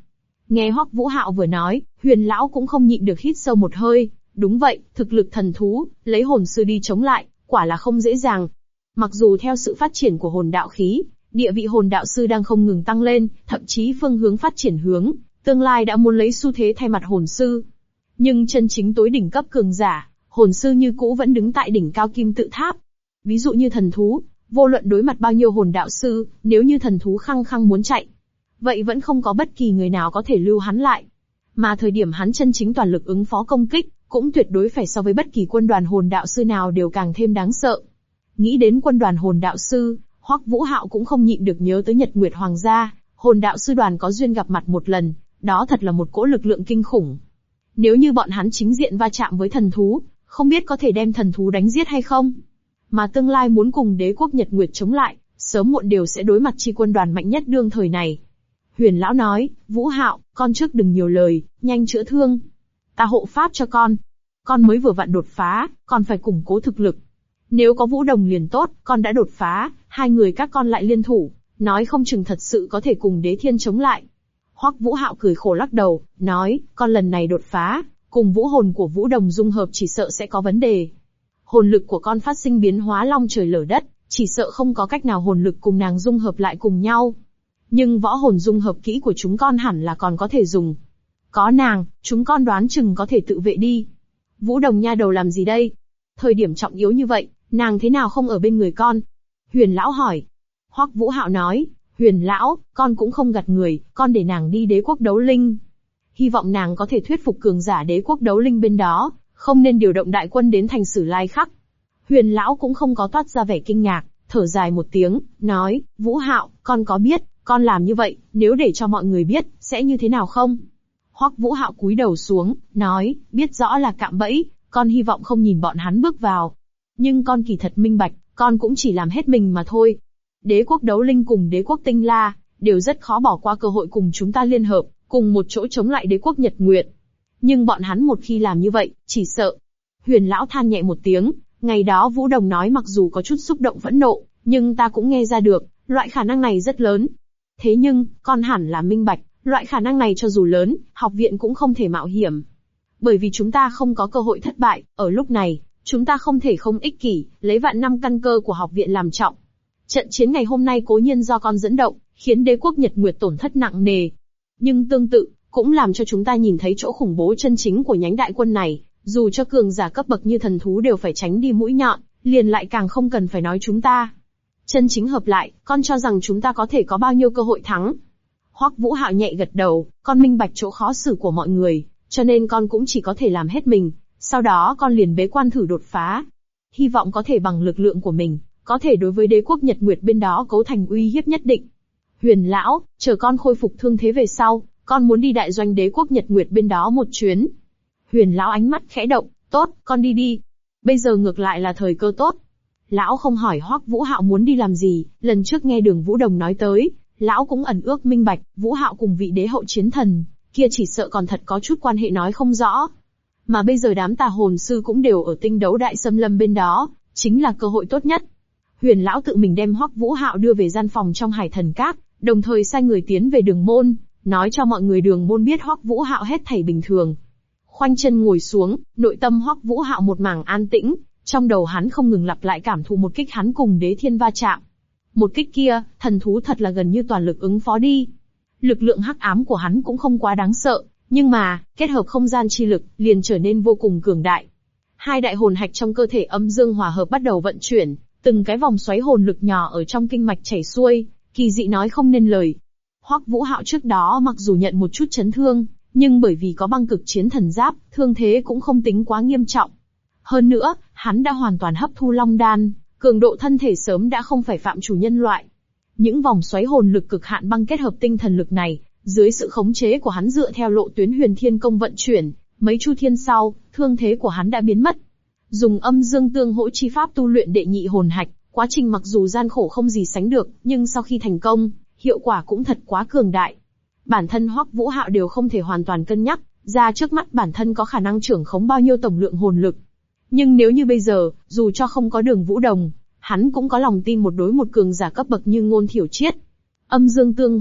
Nghe Hoắc Vũ Hạo vừa nói, Huyền lão cũng không nhịn được hít sâu một hơi. Đúng vậy, thực lực thần thú, lấy hồn sư đi chống lại, quả là không dễ dàng. Mặc dù theo sự phát triển của hồn đạo khí, địa vị hồn đạo sư đang không ngừng tăng lên, thậm chí phương hướng phát triển hướng, tương lai đã muốn lấy xu thế thay mặt hồn sư. Nhưng chân chính tối đỉnh cấp cường giả, hồn sư như cũ vẫn đứng tại đỉnh cao kim tự tháp. Ví dụ như thần thú, vô luận đối mặt bao nhiêu hồn đạo sư, nếu như thần thú khăng khăng muốn chạy, vậy vẫn không có bất kỳ người nào có thể lưu hắn lại. Mà thời điểm hắn chân chính toàn lực ứng phó công kích, cũng tuyệt đối phải so với bất kỳ quân đoàn hồn đạo sư nào đều càng thêm đáng sợ. Nghĩ đến quân đoàn hồn đạo sư, Hoắc Vũ Hạo cũng không nhịn được nhớ tới Nhật Nguyệt Hoàng gia, hồn đạo sư đoàn có duyên gặp mặt một lần, đó thật là một cỗ lực lượng kinh khủng. Nếu như bọn hắn chính diện va chạm với thần thú, không biết có thể đem thần thú đánh giết hay không. Mà tương lai muốn cùng đế quốc Nhật Nguyệt chống lại, sớm muộn đều sẽ đối mặt chi quân đoàn mạnh nhất đương thời này. Huyền lão nói, Vũ Hạo, con trước đừng nhiều lời, nhanh chữa thương. Ta hộ pháp cho con. Con mới vừa vặn đột phá, còn phải củng cố thực lực. Nếu có Vũ Đồng liền tốt, con đã đột phá, hai người các con lại liên thủ, nói không chừng thật sự có thể cùng Đế Thiên chống lại. Hoắc Vũ Hạo cười khổ lắc đầu, nói, con lần này đột phá, cùng vũ hồn của Vũ Đồng dung hợp chỉ sợ sẽ có vấn đề. Hồn lực của con phát sinh biến hóa long trời lở đất, chỉ sợ không có cách nào hồn lực cùng nàng dung hợp lại cùng nhau. Nhưng võ hồn dung hợp kỹ của chúng con hẳn là còn có thể dùng. Có nàng, chúng con đoán chừng có thể tự vệ đi. Vũ Đồng nha đầu làm gì đây? Thời điểm trọng yếu như vậy, nàng thế nào không ở bên người con? Huyền lão hỏi. Hoắc Vũ Hạo nói, Huyền lão, con cũng không gạt người, con để nàng đi đế quốc đấu linh. Hy vọng nàng có thể thuyết phục cường giả đế quốc đấu linh bên đó, không nên điều động đại quân đến thành Sử Lai Khắc. Huyền lão cũng không có toát ra vẻ kinh ngạc, thở dài một tiếng, nói, Vũ Hạo, con có biết, con làm như vậy, nếu để cho mọi người biết, sẽ như thế nào không? Hoắc Vũ Hạo cúi đầu xuống, nói, biết rõ là cạm bẫy, con hy vọng không nhìn bọn hắn bước vào. Nhưng con kỳ thật minh bạch, con cũng chỉ làm hết mình mà thôi. Đế quốc đấu linh cùng đế quốc tinh la, đều rất khó bỏ qua cơ hội cùng chúng ta liên hợp, cùng một chỗ chống lại đế quốc Nhật Nguyệt. Nhưng bọn hắn một khi làm như vậy, chỉ sợ. Huyền lão than nhẹ một tiếng, ngày đó Vũ Đồng nói mặc dù có chút xúc động phẫn nộ, nhưng ta cũng nghe ra được, loại khả năng này rất lớn. Thế nhưng, con hẳn là minh bạch, loại khả năng này cho dù lớn, học viện cũng không thể mạo hiểm. Bởi vì chúng ta không có cơ hội thất bại, ở lúc này, chúng ta không thể không ích kỷ, lấy vạn năm căn cơ của học viện làm trọng. Trận chiến ngày hôm nay cố nhiên do con dẫn động, khiến đế quốc Nhật Nguyệt tổn thất nặng nề. Nhưng tương tự, cũng làm cho chúng ta nhìn thấy chỗ khủng bố chân chính của nhánh đại quân này, dù cho cường giả cấp bậc như thần thú đều phải tránh đi mũi nhọn, liền lại càng không cần phải nói chúng ta. Chân chính hợp lại, con cho rằng chúng ta có thể có bao nhiêu cơ hội thắng? Hoắc Vũ Hạo nhẹ gật đầu, con minh bạch chỗ khó xử của mọi người, cho nên con cũng chỉ có thể làm hết mình, sau đó con liền bế quan thử đột phá. Hy vọng có thể bằng lực lượng của mình, có thể đối với đế quốc Nhật Nguyệt bên đó cấu thành uy hiếp nhất định. Huyền lão, chờ con khôi phục thương thế về sau, con muốn đi đại doanh đế quốc Nhật Nguyệt bên đó một chuyến. Huyền lão ánh mắt khẽ động, tốt, con đi đi. Bây giờ ngược lại là thời cơ tốt. Lão không hỏi Hoắc Vũ Hạo muốn đi làm gì, lần trước nghe Đường Vũ Đồng nói tới, lão cũng ẩn ước minh bạch, Vũ Hạo cùng vị đế hậu chiến thần, kia chỉ sợ còn thật có chút quan hệ nói không rõ. Mà bây giờ đám tà hồn sư cũng đều ở tinh đấu đại xâm lâm bên đó, chính là cơ hội tốt nhất. Huyền lão tự mình đem Hoắc Vũ Hạo đưa về gian phòng trong Hải Thần Các, đồng thời sai người tiến về đường môn, nói cho mọi người đường môn biết Hoắc Vũ Hạo hết thảy bình thường. Khoanh chân ngồi xuống, nội tâm Hoắc Vũ Hạo một mảng an tĩnh, trong đầu hắn không ngừng lặp lại cảm thụ một kích hắn cùng Đế Thiên va chạm. Một kích kia, thần thú thật là gần như toàn lực ứng phó đi. Lực lượng hắc ám của hắn cũng không quá đáng sợ, nhưng mà, kết hợp không gian chi lực, liền trở nên vô cùng cường đại. Hai đại hồn hạch trong cơ thể âm dương hòa hợp bắt đầu vận chuyển, từng cái vòng xoáy hồn lực nhỏ ở trong kinh mạch chảy xuôi, kỳ dị nói không nên lời. Hoắc Vũ Hạo trước đó mặc dù nhận một chút chấn thương, nhưng bởi vì có băng cực chiến thần giáp, thương thế cũng không tính quá nghiêm trọng. Hơn nữa, hắn đã hoàn toàn hấp thu long đan, cường độ thân thể sớm đã không phải phạm chủ nhân loại. Những vòng xoáy hồn lực cực hạn băng kết hợp tinh thần lực này, dưới sự khống chế của hắn dựa theo lộ tuyến Huyền Thiên Công vận chuyển, mấy chu thiên sau, thương thế của hắn đã biến mất. Dùng âm dương tương hỗ chi pháp tu luyện đệ nhị hồn hạch, quá trình mặc dù gian khổ không gì sánh được, nhưng sau khi thành công, hiệu quả cũng thật quá cường đại. Bản thân Hoắc Vũ Hạo đều không thể hoàn toàn cân nhắc ra trước mắt bản thân có khả năng trưởng khống bao nhiêu tổng lượng hồn lực. Nhưng nếu như bây giờ, dù cho không có Đường Vũ Đồng, hắn cũng có lòng tin một đối một cường giả cấp bậc như Ngôn Thiểu Triết. Âm dương tương hỗ,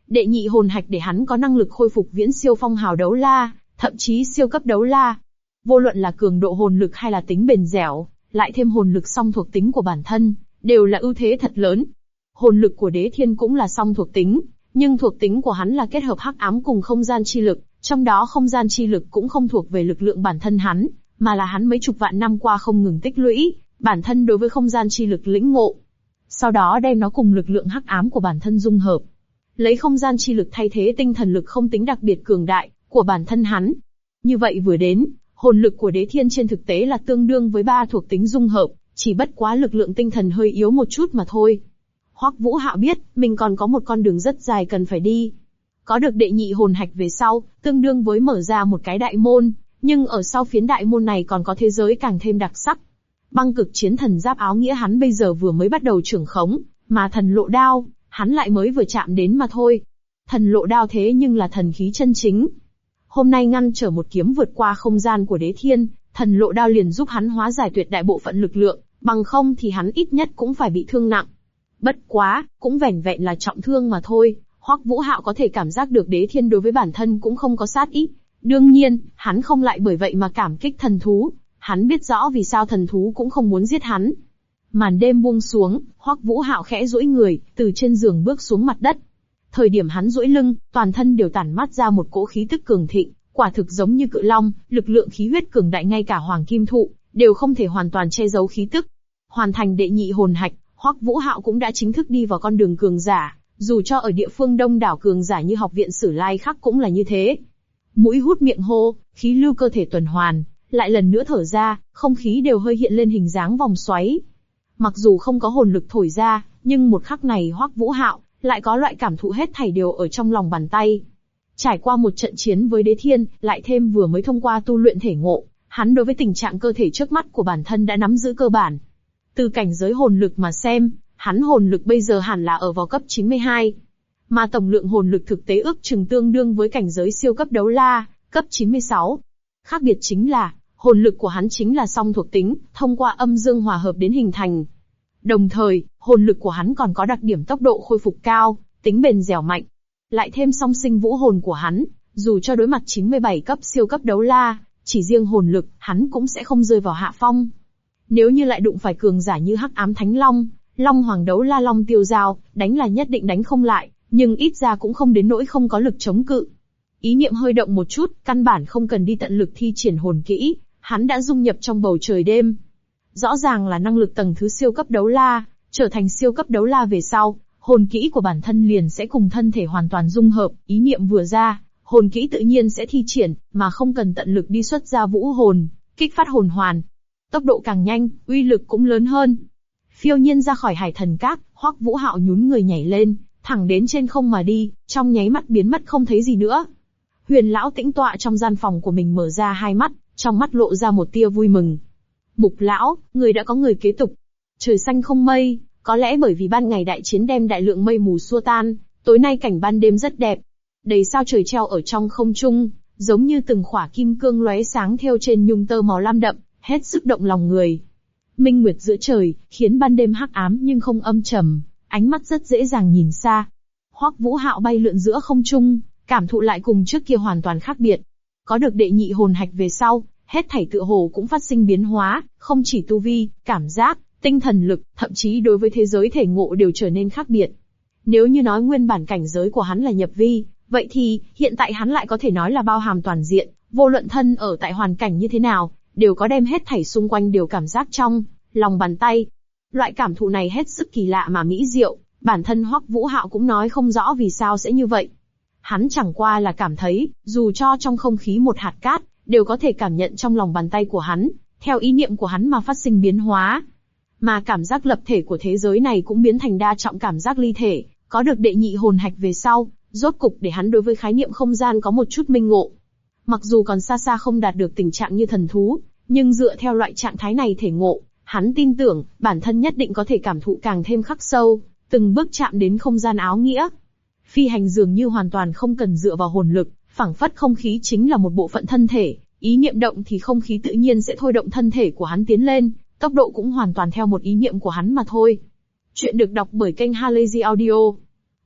đệ nhị hồn hạch để hắn có năng lực khôi phục viễn siêu phong hào đấu la, thậm chí siêu cấp đấu la. Vô luận là cường độ hồn lực hay là tính bền dẻo, lại thêm hồn lực song thuộc tính của bản thân, đều là ưu thế thật lớn. Hồn lực của Đế Thiên cũng là song thuộc tính, nhưng thuộc tính của hắn là kết hợp hắc ám cùng không gian chi lực, trong đó không gian chi lực cũng không thuộc về lực lượng bản thân hắn, mà là hắn mấy chục vạn năm qua không ngừng tích lũy, bản thân đối với không gian chi lực lĩnh ngộ. Sau đó đem nó cùng lực lượng hắc ám của bản thân dung hợp. Lấy không gian chi lực thay thế tinh thần lực không tính đặc biệt cường đại của bản thân hắn. Như vậy vừa đến, hồn lực của Đế Thiên trên thực tế là tương đương với 3 thuộc tính dung hợp, chỉ bất quá lực lượng tinh thần hơi yếu một chút mà thôi. Hoắc Vũ Hạo biết, mình còn có một con đường rất dài cần phải đi. Có được đệ nhị hồn hạch về sau, tương đương với mở ra một cái đại môn, nhưng ở sau phiến đại môn này còn có thế giới càng thêm đặc sắc. Băng cực chiến thần giáp áo nghĩa hắn bây giờ vừa mới bắt đầu trưởng khống, mà thần lộ đao, hắn lại mới vừa chạm đến mà thôi. Thần lộ đao thế nhưng là thần khí chân chính. Hôm nay ngăn trở một kiếm vượt qua không gian của Đế Thiên, thần lộ đao liền giúp hắn hóa giải tuyệt đại bộ phận lực lượng, bằng không thì hắn ít nhất cũng phải bị thương nặng. Bất quá, cũng vẻn vẹn là trọng thương mà thôi, Hoắc Vũ Hạo có thể cảm giác được Đế Thiên đối với bản thân cũng không có sát ý. Đương nhiên, hắn không lại bởi vậy mà cảm kích thần thú, hắn biết rõ vì sao thần thú cũng không muốn giết hắn. Màn đêm buông xuống, Hoắc Vũ Hạo khẽ duỗi người, từ trên giường bước xuống mặt đất. Thời điểm hắn duỗi lưng, toàn thân đều tản mát ra một cỗ khí tức cường thịnh, quả thực giống như cự long, lực lượng khí huyết cường đại ngay cả hoàng kim thụ đều không thể hoàn toàn che giấu khí tức. Hoàn thành đệ nhị hồn hạch, Hoắc Vũ Hạo cũng đã chính thức đi vào con đường cường giả, dù cho ở địa phương đông đảo cường giả như học viện Sử Lai Khắc cũng là như thế. Mũi hút miệng hô, khí lưu cơ thể tuần hoàn, lại lần nữa thở ra, không khí đều hơi hiện lên hình dáng vòng xoáy. Mặc dù không có hồn lực thổi ra, nhưng một khắc này Hoắc Vũ Hạo lại có loại cảm thụ hết thảy đều ở trong lòng bàn tay. Trải qua một trận chiến với Đế Thiên, lại thêm vừa mới thông qua tu luyện thể ngộ, hắn đối với tình trạng cơ thể trước mắt của bản thân đã nắm giữ cơ bản. Từ cảnh giới hồn lực mà xem, hắn hồn lực bây giờ hẳn là ở vào cấp 92. Mà tổng lượng hồn lực thực tế ước chừng tương đương với cảnh giới siêu cấp đấu la, cấp 96. Khác biệt chính là, hồn lực của hắn chính là song thuộc tính, thông qua âm dương hòa hợp đến hình thành. Đồng thời, hồn lực của hắn còn có đặc điểm tốc độ khôi phục cao, tính bền dẻo mạnh. Lại thêm song sinh vũ hồn của hắn, dù cho đối mặt 97 cấp siêu cấp đấu la, chỉ riêng hồn lực, hắn cũng sẽ không rơi vào hạ phong. Nếu như lại đụng phải cường giả như Hắc Ám Thánh Long, Long Hoàng Đấu La Long Tiêu Dao, đánh là nhất định đánh không lại, nhưng ít ra cũng không đến nỗi không có lực chống cự. Ý niệm hơi động một chút, căn bản không cần đi tận lực thi triển hồn kỹ, hắn đã dung nhập trong bầu trời đêm. Rõ ràng là năng lực tầng thứ siêu cấp đấu la, trở thành siêu cấp đấu la về sau, hồn kỹ của bản thân liền sẽ cùng thân thể hoàn toàn dung hợp, ý niệm vừa ra, hồn kỹ tự nhiên sẽ thi triển, mà không cần tận lực đi xuất ra vũ hồn, kích phát hồn hoàn. Tốc độ càng nhanh, uy lực cũng lớn hơn. Phiêu nhiên ra khỏi Hải Thần Các, Hoắc Vũ Hạo nhún người nhảy lên, thẳng đến trên không mà đi, trong nháy mắt biến mất không thấy gì nữa. Huyền lão tĩnh tọa trong gian phòng của mình mở ra hai mắt, trong mắt lộ ra một tia vui mừng. Mục lão, người đã có người kế tục. Trời xanh không mây, có lẽ bởi vì ban ngày đại chiến đem đại lượng mây mù xua tan, tối nay cảnh ban đêm rất đẹp. Đầy sao trời treo ở trong không trung, giống như từng khỏa kim cương lóe sáng theo trên nhung tơ màu lam đậm, hết sức động lòng người. Minh nguyệt giữa trời, khiến ban đêm hắc ám nhưng không âm trầm, ánh mắt rất dễ dàng nhìn xa. Hoắc Vũ Hạo bay lượn giữa không trung, cảm thụ lại cùng trước kia hoàn toàn khác biệt. Có được đệ nhị hồn hạch về sau, hết thảy tựa hồ cũng phát sinh biến hóa, không chỉ tu vi, cảm giác, tinh thần lực, thậm chí đối với thế giới thể ngộ đều trở nên khác biệt. Nếu như nói nguyên bản cảnh giới của hắn là nhập vi, vậy thì, hiện tại hắn lại có thể nói là bao hàm toàn diện, vô luận thân ở tại hoàn cảnh như thế nào, đều có đem hết thảy xung quanh đều cảm giác trong lòng bàn tay. Loại cảm thụ này hết sức kỳ lạ mà mỹ diệu, bản thân Hoắc Vũ Hạo cũng nói không rõ vì sao sẽ như vậy. Hắn chẳng qua là cảm thấy, dù cho trong không khí một hạt cát, đều có thể cảm nhận trong lòng bàn tay của hắn, theo ý niệm của hắn mà phát sinh biến hóa. Mà cảm giác lập thể của thế giới này cũng biến thành đa trọng cảm giác ly thể, có được đệ nhị hồn hạch về sau, rốt cục để hắn đối với khái niệm không gian có một chút minh ngộ. Mặc dù còn xa xa không đạt được tình trạng như thần thú, nhưng dựa theo loại trạng thái này thể ngộ, hắn tin tưởng, bản thân nhất định có thể cảm thụ càng thêm khắc sâu, từng bước chạm đến không gian áo nghĩa. Phi hành dường như hoàn toàn không cần dựa vào hồn lực, phảng phất không khí chính là một bộ phận thân thể, ý niệm động thì không khí tự nhiên sẽ thôi động thân thể của hắn tiến lên, tốc độ cũng hoàn toàn theo một ý niệm của hắn mà thôi. Chuyện được đọc bởi kênh Halazy Audio.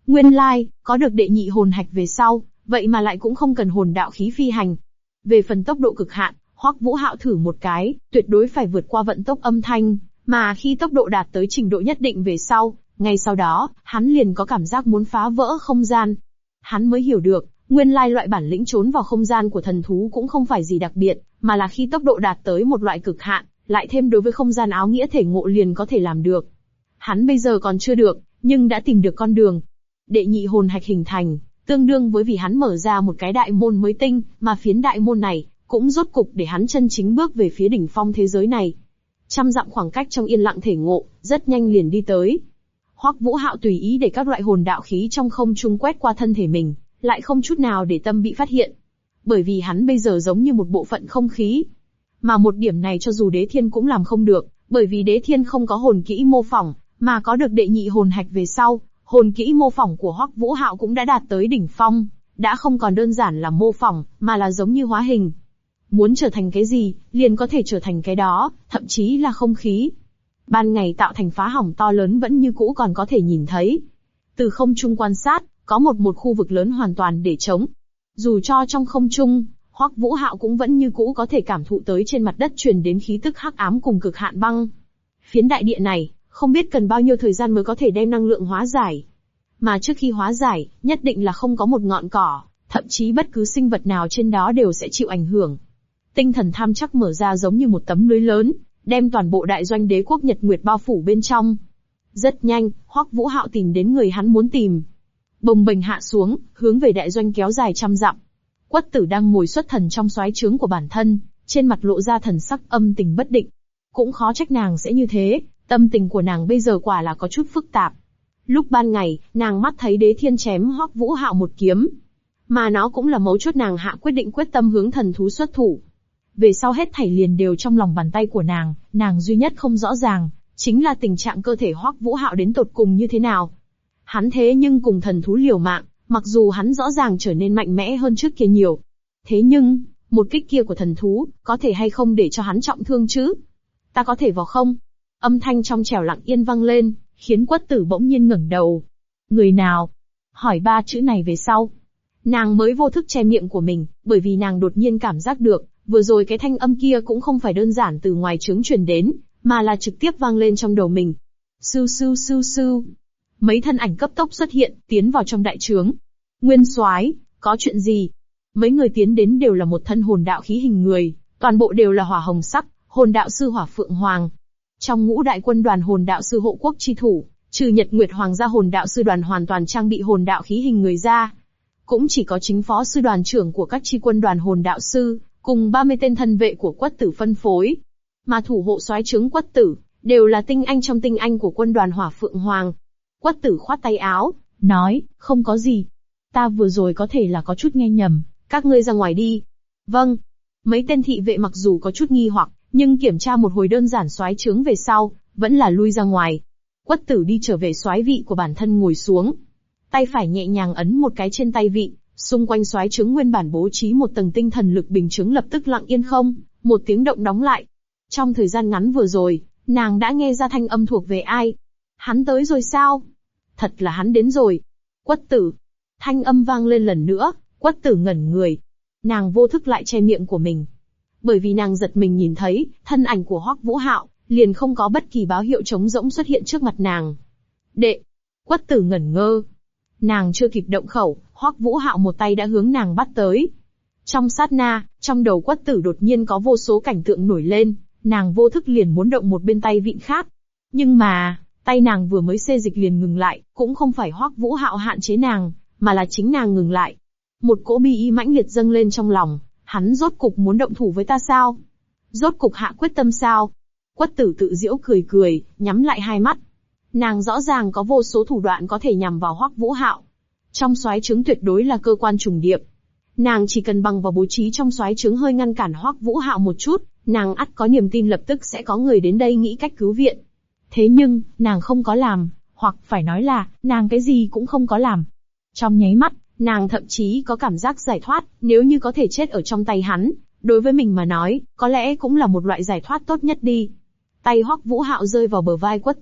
Nguyên lai, có được đệ nhị hồn hạch về sau, vậy mà lại cũng không cần hồn đạo khí phi hành. Về phần tốc độ cực hạn, Hoắc Vũ Hạo thử một cái, tuyệt đối phải vượt qua vận tốc âm thanh, mà khi tốc độ đạt tới trình độ nhất định về sau, ngay sau đó, hắn liền có cảm giác muốn phá vỡ không gian. Hắn mới hiểu được, nguyên lai loại bản lĩnh trốn vào không gian của thần thú cũng không phải gì đặc biệt, mà là khi tốc độ đạt tới một loại cực hạn, lại thêm đối với không gian áo nghĩa thể ngộ liền có thể làm được. Hắn bây giờ còn chưa được, nhưng đã tìm được con đường. Đệ nhị hồn hạch hình thành, tương đương với vì hắn mở ra một cái đại môn mới tinh, mà phiến đại môn này, cũng rốt cục để hắn chân chính bước về phía đỉnh phong thế giới này. Trăm dặm khoảng cách trong yên lặng thể ngộ, rất nhanh liền đi tới. Hoắc Vũ Hạo tùy ý để các loại hồn đạo khí trong không trung quét qua thân thể mình, lại không chút nào để tâm bị phát hiện. Bởi vì hắn bây giờ giống như một bộ phận không khí. Mà một điểm này cho dù Đế Thiên cũng làm không được, bởi vì Đế Thiên không có hồn kỹ mô phỏng, mà có được đệ nhị hồn hạch về sau, hồn kỹ mô phỏng của Hoắc Vũ Hạo cũng đã đạt tới đỉnh phong, đã không còn đơn giản là mô phỏng, mà là giống như hóa hình. Muốn trở thành cái gì, liền có thể trở thành cái đó, thậm chí là không khí. Ban ngày tạo thành phá hỏng to lớn vẫn như cũ còn có thể nhìn thấy. Từ không trung quan sát, có một khu vực lớn hoàn toàn để trống. Dù cho trong không trung, Hoắc Vũ Hạo cũng vẫn như cũ có thể cảm thụ tới trên mặt đất truyền đến khí tức hắc ám cùng cực hạn băng. Phiến đại địa này, không biết cần bao nhiêu thời gian mới có thể đem năng lượng hóa giải. Mà trước khi hóa giải, nhất định là không có một ngọn cỏ, thậm chí bất cứ sinh vật nào trên đó đều sẽ chịu ảnh hưởng. Tinh thần tham chắc mở ra giống như một tấm lưới lớn, đem toàn bộ đại doanh đế quốc Nhật Nguyệt bao phủ bên trong. Rất nhanh, Hoắc Vũ Hạo tìm đến người hắn muốn tìm. Bồng bềnh hạ xuống, hướng về đại doanh kéo dài trăm dặm. Quất Tử đang ngồi xuất thần trong soái trướng của bản thân, trên mặt lộ ra thần sắc âm tình bất định. Cũng khó trách nàng sẽ như thế, tâm tình của nàng bây giờ quả là có chút phức tạp. Lúc ban ngày, nàng mắt thấy Đế Thiên chém Hoắc Vũ Hạo một kiếm, mà nó cũng là mấu chốt nàng hạ quyết định quyết tâm hướng thần thú xuất thủ. Về sau hết thảy liền đều trong lòng bàn tay của nàng duy nhất không rõ ràng, chính là tình trạng cơ thể Hoắc Vũ Hạo đến tột cùng như thế nào. Hắn thế nhưng cùng thần thú liều mạng, mặc dù hắn rõ ràng trở nên mạnh mẽ hơn trước kia nhiều. Thế nhưng, một kích kia của thần thú, có thể hay không để cho hắn trọng thương chứ? Ta có thể vào không? Âm thanh trong trẻo lặng yên vang lên, khiến Quất Tử bỗng nhiên ngẩng đầu. Người nào? Hỏi ba chữ này về sau, nàng mới vô thức che miệng của mình, bởi vì nàng đột nhiên cảm giác được, vừa rồi cái thanh âm kia cũng không phải đơn giản từ ngoài trướng truyền đến, mà là trực tiếp vang lên trong đầu mình. Sưu sưu sưu sưu. Mấy thân ảnh cấp tốc xuất hiện, tiến vào trong đại trướng. Nguyên soái, có chuyện gì? Mấy người tiến đến đều là một thân hồn đạo khí hình người, toàn bộ đều là hỏa hồng sắc, hồn đạo sư Hỏa Phượng Hoàng. Trong ngũ đại quân đoàn hồn đạo sư hộ quốc chi thủ, trừ Nhật Nguyệt Hoàng gia hồn đạo sư đoàn hoàn toàn trang bị hồn đạo khí hình người ra, cũng chỉ có chính phó sư đoàn trưởng của các chi quân đoàn hồn đạo sư, cùng 30 tên thân vệ của Quất Tử phân phối. Mà thủ hộ soái trướng Quất Tử, đều là tinh anh trong tinh anh của quân đoàn Hỏa Phượng Hoàng. Quất Tử khoát tay áo, nói, không có gì. Ta vừa rồi có thể là có chút nghe nhầm, các ngươi ra ngoài đi. Vâng. Mấy tên thị vệ mặc dù có chút nghi hoặc, nhưng kiểm tra một hồi đơn giản soái trướng về sau, vẫn là lui ra ngoài. Quất Tử đi trở về soái vị của bản thân ngồi xuống. Tay phải nhẹ nhàng ấn một cái trên tay vị, xung quanh soái trướng nguyên bản bố trí một tầng tinh thần lực bình chướng lập tức lặng yên không, một tiếng động đóng lại. Trong thời gian ngắn vừa rồi, nàng đã nghe ra thanh âm thuộc về ai. Hắn tới rồi sao? Thật là hắn đến rồi. Quất Tử. Thanh âm vang lên lần nữa, Quất Tử ngẩn người. Nàng vô thức lại che miệng của mình. Bởi vì nàng giật mình nhìn thấy, thân ảnh của Hoắc Vũ Hạo, liền không có bất kỳ báo hiệu trống rỗng xuất hiện trước mặt nàng. Đệ. Quất Tử ngẩn ngơ. Nàng chưa kịp động khẩu, Hoắc Vũ Hạo một tay đã hướng nàng bắt tới. Trong sát na, trong đầu Quất Tử đột nhiên có vô số cảnh tượng nổi lên, nàng vô thức liền muốn động một bên tay vịn khác. Nhưng mà, tay nàng vừa mới xê dịch liền ngừng lại, cũng không phải Hoắc Vũ Hạo hạn chế nàng, mà là chính nàng ngừng lại. Một cỗ bi ý mãnh liệt dâng lên trong lòng, hắn rốt cục muốn động thủ với ta sao? Rốt cục hạ quyết tâm sao? Quất Tử tự giễu cười cười, nhắm lại hai mắt. Nàng rõ ràng có vô số thủ đoạn có thể nhằm vào Hoắc Vũ Hạo. Trong soái trướng tuyệt đối là cơ quan trùng điệp. Nàng chỉ cần bằng vào bố trí trong soái trướng hơi ngăn cản Hoắc Vũ Hạo một chút, nàng ắt có niềm tin lập tức sẽ có người đến đây nghĩ cách cứu viện. Thế nhưng, nàng không có làm, hoặc phải nói là, nàng cái gì cũng không có làm. Trong nháy mắt, nàng thậm chí có cảm giác giải thoát, nếu như có thể chết ở trong tay hắn, đối với mình mà nói, có lẽ cũng là một loại giải thoát tốt nhất đi. Tay Hoắc Vũ Hạo rơi vào bờ vai Quất Tử,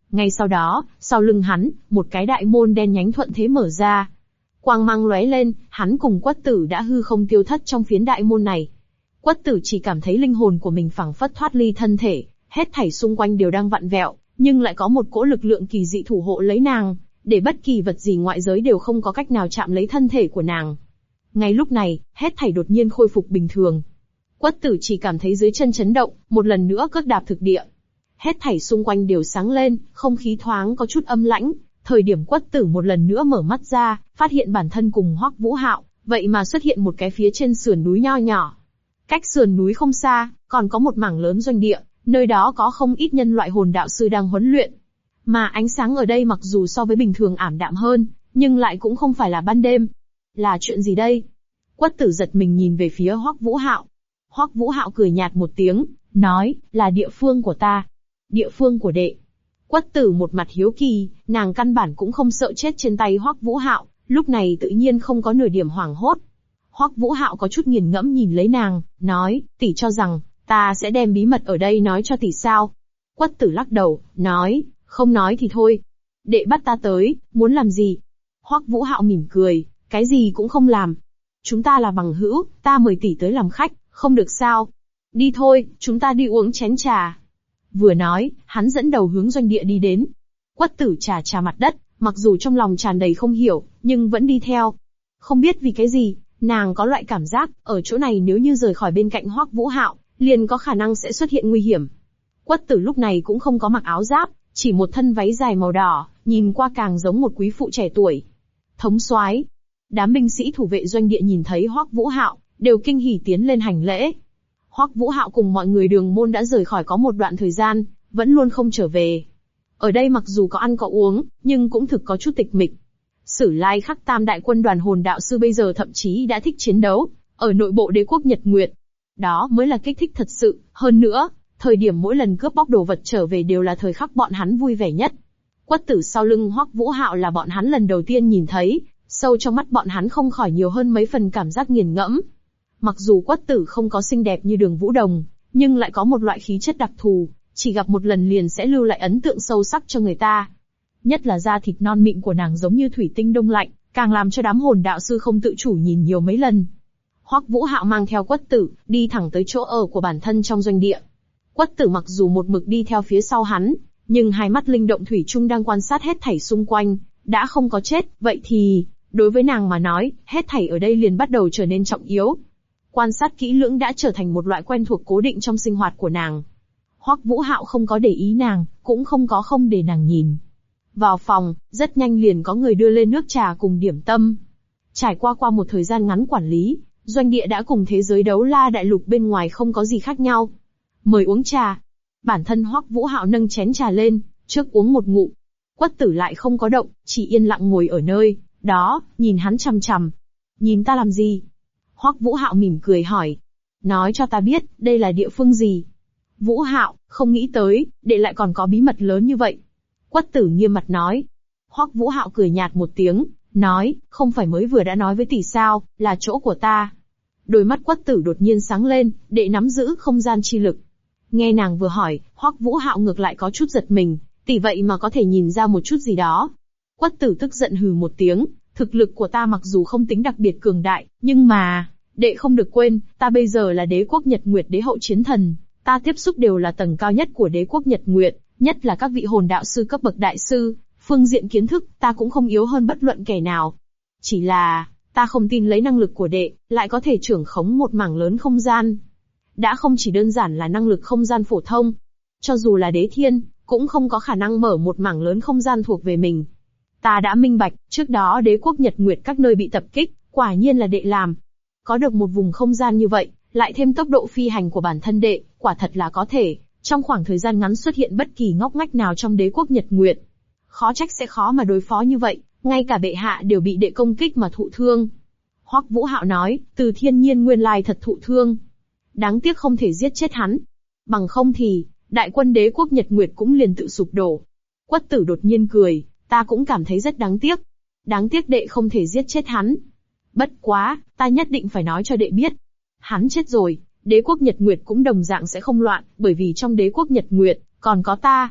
Ngay sau đó, sau lưng hắn, một cái đại môn đen nhánh thuận thế mở ra. Quang mang lóe lên, hắn cùng Quất Tử đã hư không tiêu thất trong phiến đại môn này. Quất Tử chỉ cảm thấy linh hồn của mình phảng phất thoát ly thân thể, hết thảy xung quanh đều đang vặn vẹo, nhưng lại có một cỗ lực lượng kỳ dị thủ hộ lấy nàng, để bất kỳ vật gì ngoại giới đều không có cách nào chạm lấy thân thể của nàng. Ngay lúc này, hết thảy đột nhiên khôi phục bình thường. Quất Tử chỉ cảm thấy dưới chân chấn động, một lần nữa cước đạp thực địa. Hết thảy xung quanh đều sáng lên, không khí thoáng có chút âm lãnh. Thời điểm Quất Tử một lần nữa mở mắt ra, phát hiện bản thân cùng Hoắc Vũ Hạo, vậy mà xuất hiện một cái phía trên sườn núi nho nhỏ. Cách sườn núi không xa, còn có một mảng lớn doanh địa, nơi đó có không ít nhân loại hồn đạo sư đang huấn luyện. Mà ánh sáng ở đây mặc dù so với bình thường ảm đạm hơn, nhưng lại cũng không phải là ban đêm. Là chuyện gì đây? Quất Tử giật mình nhìn về phía Hoắc Vũ Hạo. Hoắc Vũ Hạo cười nhạt một tiếng, nói, là địa phương của ta. Địa phương của đệ. Quất Tử một mặt hiếu kỳ, nàng căn bản cũng không sợ chết trên tay Hoắc Vũ Hạo, lúc này tự nhiên không có nửa điểm hoảng hốt. Hoắc Vũ Hạo có chút nghiền ngẫm nhìn lấy nàng, nói, tỷ cho rằng, ta sẽ đem bí mật ở đây nói cho tỷ sao? Quất Tử lắc đầu, nói, không nói thì thôi. Đệ bắt ta tới, muốn làm gì? Hoắc Vũ Hạo mỉm cười, cái gì cũng không làm. Chúng ta là bằng hữu, ta mời tỷ tới làm khách, không được sao? Đi thôi, chúng ta đi uống chén trà. Vừa nói, hắn dẫn đầu hướng doanh địa đi đến. Quất Tử chà chà mặt đất, mặc dù trong lòng tràn đầy không hiểu, nhưng vẫn đi theo. Không biết vì cái gì, nàng có loại cảm giác, ở chỗ này nếu như rời khỏi bên cạnh Hoắc Vũ Hạo, liền có khả năng sẽ xuất hiện nguy hiểm. Quất Tử lúc này cũng không có mặc áo giáp, chỉ một thân váy dài màu đỏ, nhìn qua càng giống một quý phụ trẻ tuổi. Thống soái. Đám binh sĩ thủ vệ doanh địa nhìn thấy Hoắc Vũ Hạo, đều kinh hỉ tiến lên hành lễ. Hoắc Vũ Hạo cùng mọi người đường môn đã rời khỏi có một đoạn thời gian, vẫn luôn không trở về. Ở đây mặc dù có ăn có uống, nhưng cũng thực có chút tịch mịch. Sử Lai Khắc Tam đại quân đoàn hồn đạo sư bây giờ thậm chí đã thích chiến đấu, ở nội bộ đế quốc Nhật Nguyệt. Đó mới là kích thích thật sự, hơn nữa, thời điểm mỗi lần cướp bóc đồ vật trở về đều là thời khắc bọn hắn vui vẻ nhất. Quất Tử sau lưng Hoắc Vũ Hạo là bọn hắn lần đầu tiên nhìn thấy, sâu trong mắt bọn hắn không khỏi nhiều hơn mấy phần cảm giác nghiền ngẫm. Mặc dù Quất Tử không có xinh đẹp như Đường Vũ Đồng, nhưng lại có một loại khí chất đặc thù, chỉ gặp một lần liền sẽ lưu lại ấn tượng sâu sắc cho người ta. Nhất là da thịt non mịn của nàng giống như thủy tinh đông lạnh, càng làm cho đám hồn đạo sư không tự chủ nhìn nhiều mấy lần. Hoắc Vũ Hạo mang theo Quất Tử, đi thẳng tới chỗ ở của bản thân trong doanh địa. Quất Tử mặc dù một mực đi theo phía sau hắn, nhưng hai mắt linh động thủy chung đang quan sát hết thảy xung quanh, đã không có chết, vậy thì, đối với nàng mà nói, hết thảy ở đây liền bắt đầu trở nên trọng yếu. Quan sát kỹ lưỡng đã trở thành một loại quen thuộc cố định trong sinh hoạt của nàng. Hoắc Vũ Hạo không có để ý nàng, cũng không có không để nàng nhìn. Vào phòng, rất nhanh liền có người đưa lên nước trà cùng điểm tâm. Trải qua một thời gian ngắn quản lý, doanh địa đã cùng thế giới đấu la đại lục bên ngoài không có gì khác nhau. Mời uống trà. Bản thân Hoắc Vũ Hạo nâng chén trà lên, trước uống một ngụm. Quất Tử lại không có động, chỉ yên lặng ngồi ở nơi đó, nhìn hắn chằm chằm. Nhìn ta làm gì? Hoắc Vũ Hạo mỉm cười hỏi. Nói cho ta biết, đây là địa phương gì? Vũ Hạo, không nghĩ tới, đệ lại còn có bí mật lớn như vậy. Quất Tử nghiêm mặt nói. Hoắc Vũ Hạo cười nhạt một tiếng, nói, không phải mới vừa đã nói với tỷ sao, là chỗ của ta. Đôi mắt Quất Tử đột nhiên sáng lên, đệ nắm giữ không gian chi lực. Nghe nàng vừa hỏi, Hoắc Vũ Hạo ngược lại có chút giật mình, tỷ vậy mà có thể nhìn ra một chút gì đó. Quất Tử tức giận hừ một tiếng, thực lực của ta mặc dù không tính đặc biệt cường đại, nhưng mà, đệ không được quên, ta bây giờ là đế quốc Nhật Nguyệt đế hậu chiến thần, ta tiếp xúc đều là tầng cao nhất của đế quốc Nhật Nguyệt, nhất là các vị hồn đạo sư cấp bậc đại sư, phương diện kiến thức, ta cũng không yếu hơn bất luận kẻ nào. Chỉ là, ta không tin lấy năng lực của đệ, lại có thể trưởng khống một mảng lớn không gian. Đã không chỉ đơn giản là năng lực không gian phổ thông, cho dù là đế thiên, cũng không có khả năng mở một mảng lớn không gian thuộc về mình. Ta đã minh bạch, trước đó đế quốc Nhật Nguyệt các nơi bị tập kích, quả nhiên là đệ làm. Có được một vùng không gian như vậy, lại thêm tốc độ phi hành của bản thân đệ, quả thật là có thể, trong khoảng thời gian ngắn xuất hiện bất kỳ ngóc ngách nào trong đế quốc Nhật Nguyệt. Khó trách sẽ khó mà đối phó như vậy, ngay cả bệ hạ đều bị đệ công kích mà thụ thương. Hoắc Vũ Hạo nói, Từ Thiên Nhiên nguyên lai thật thụ thương. Đáng tiếc không thể giết chết hắn. Bằng không thì, đại quân đế quốc Nhật Nguyệt cũng liền tự sụp đổ. Quất Tử đột nhiên cười, ta cũng cảm thấy rất đáng tiếc. Đáng tiếc đệ không thể giết chết hắn. Bất quá, ta nhất định phải nói cho đệ biết. Hắn chết rồi, đế quốc Nhật Nguyệt cũng đồng dạng sẽ không loạn, bởi vì trong đế quốc Nhật Nguyệt, còn có ta.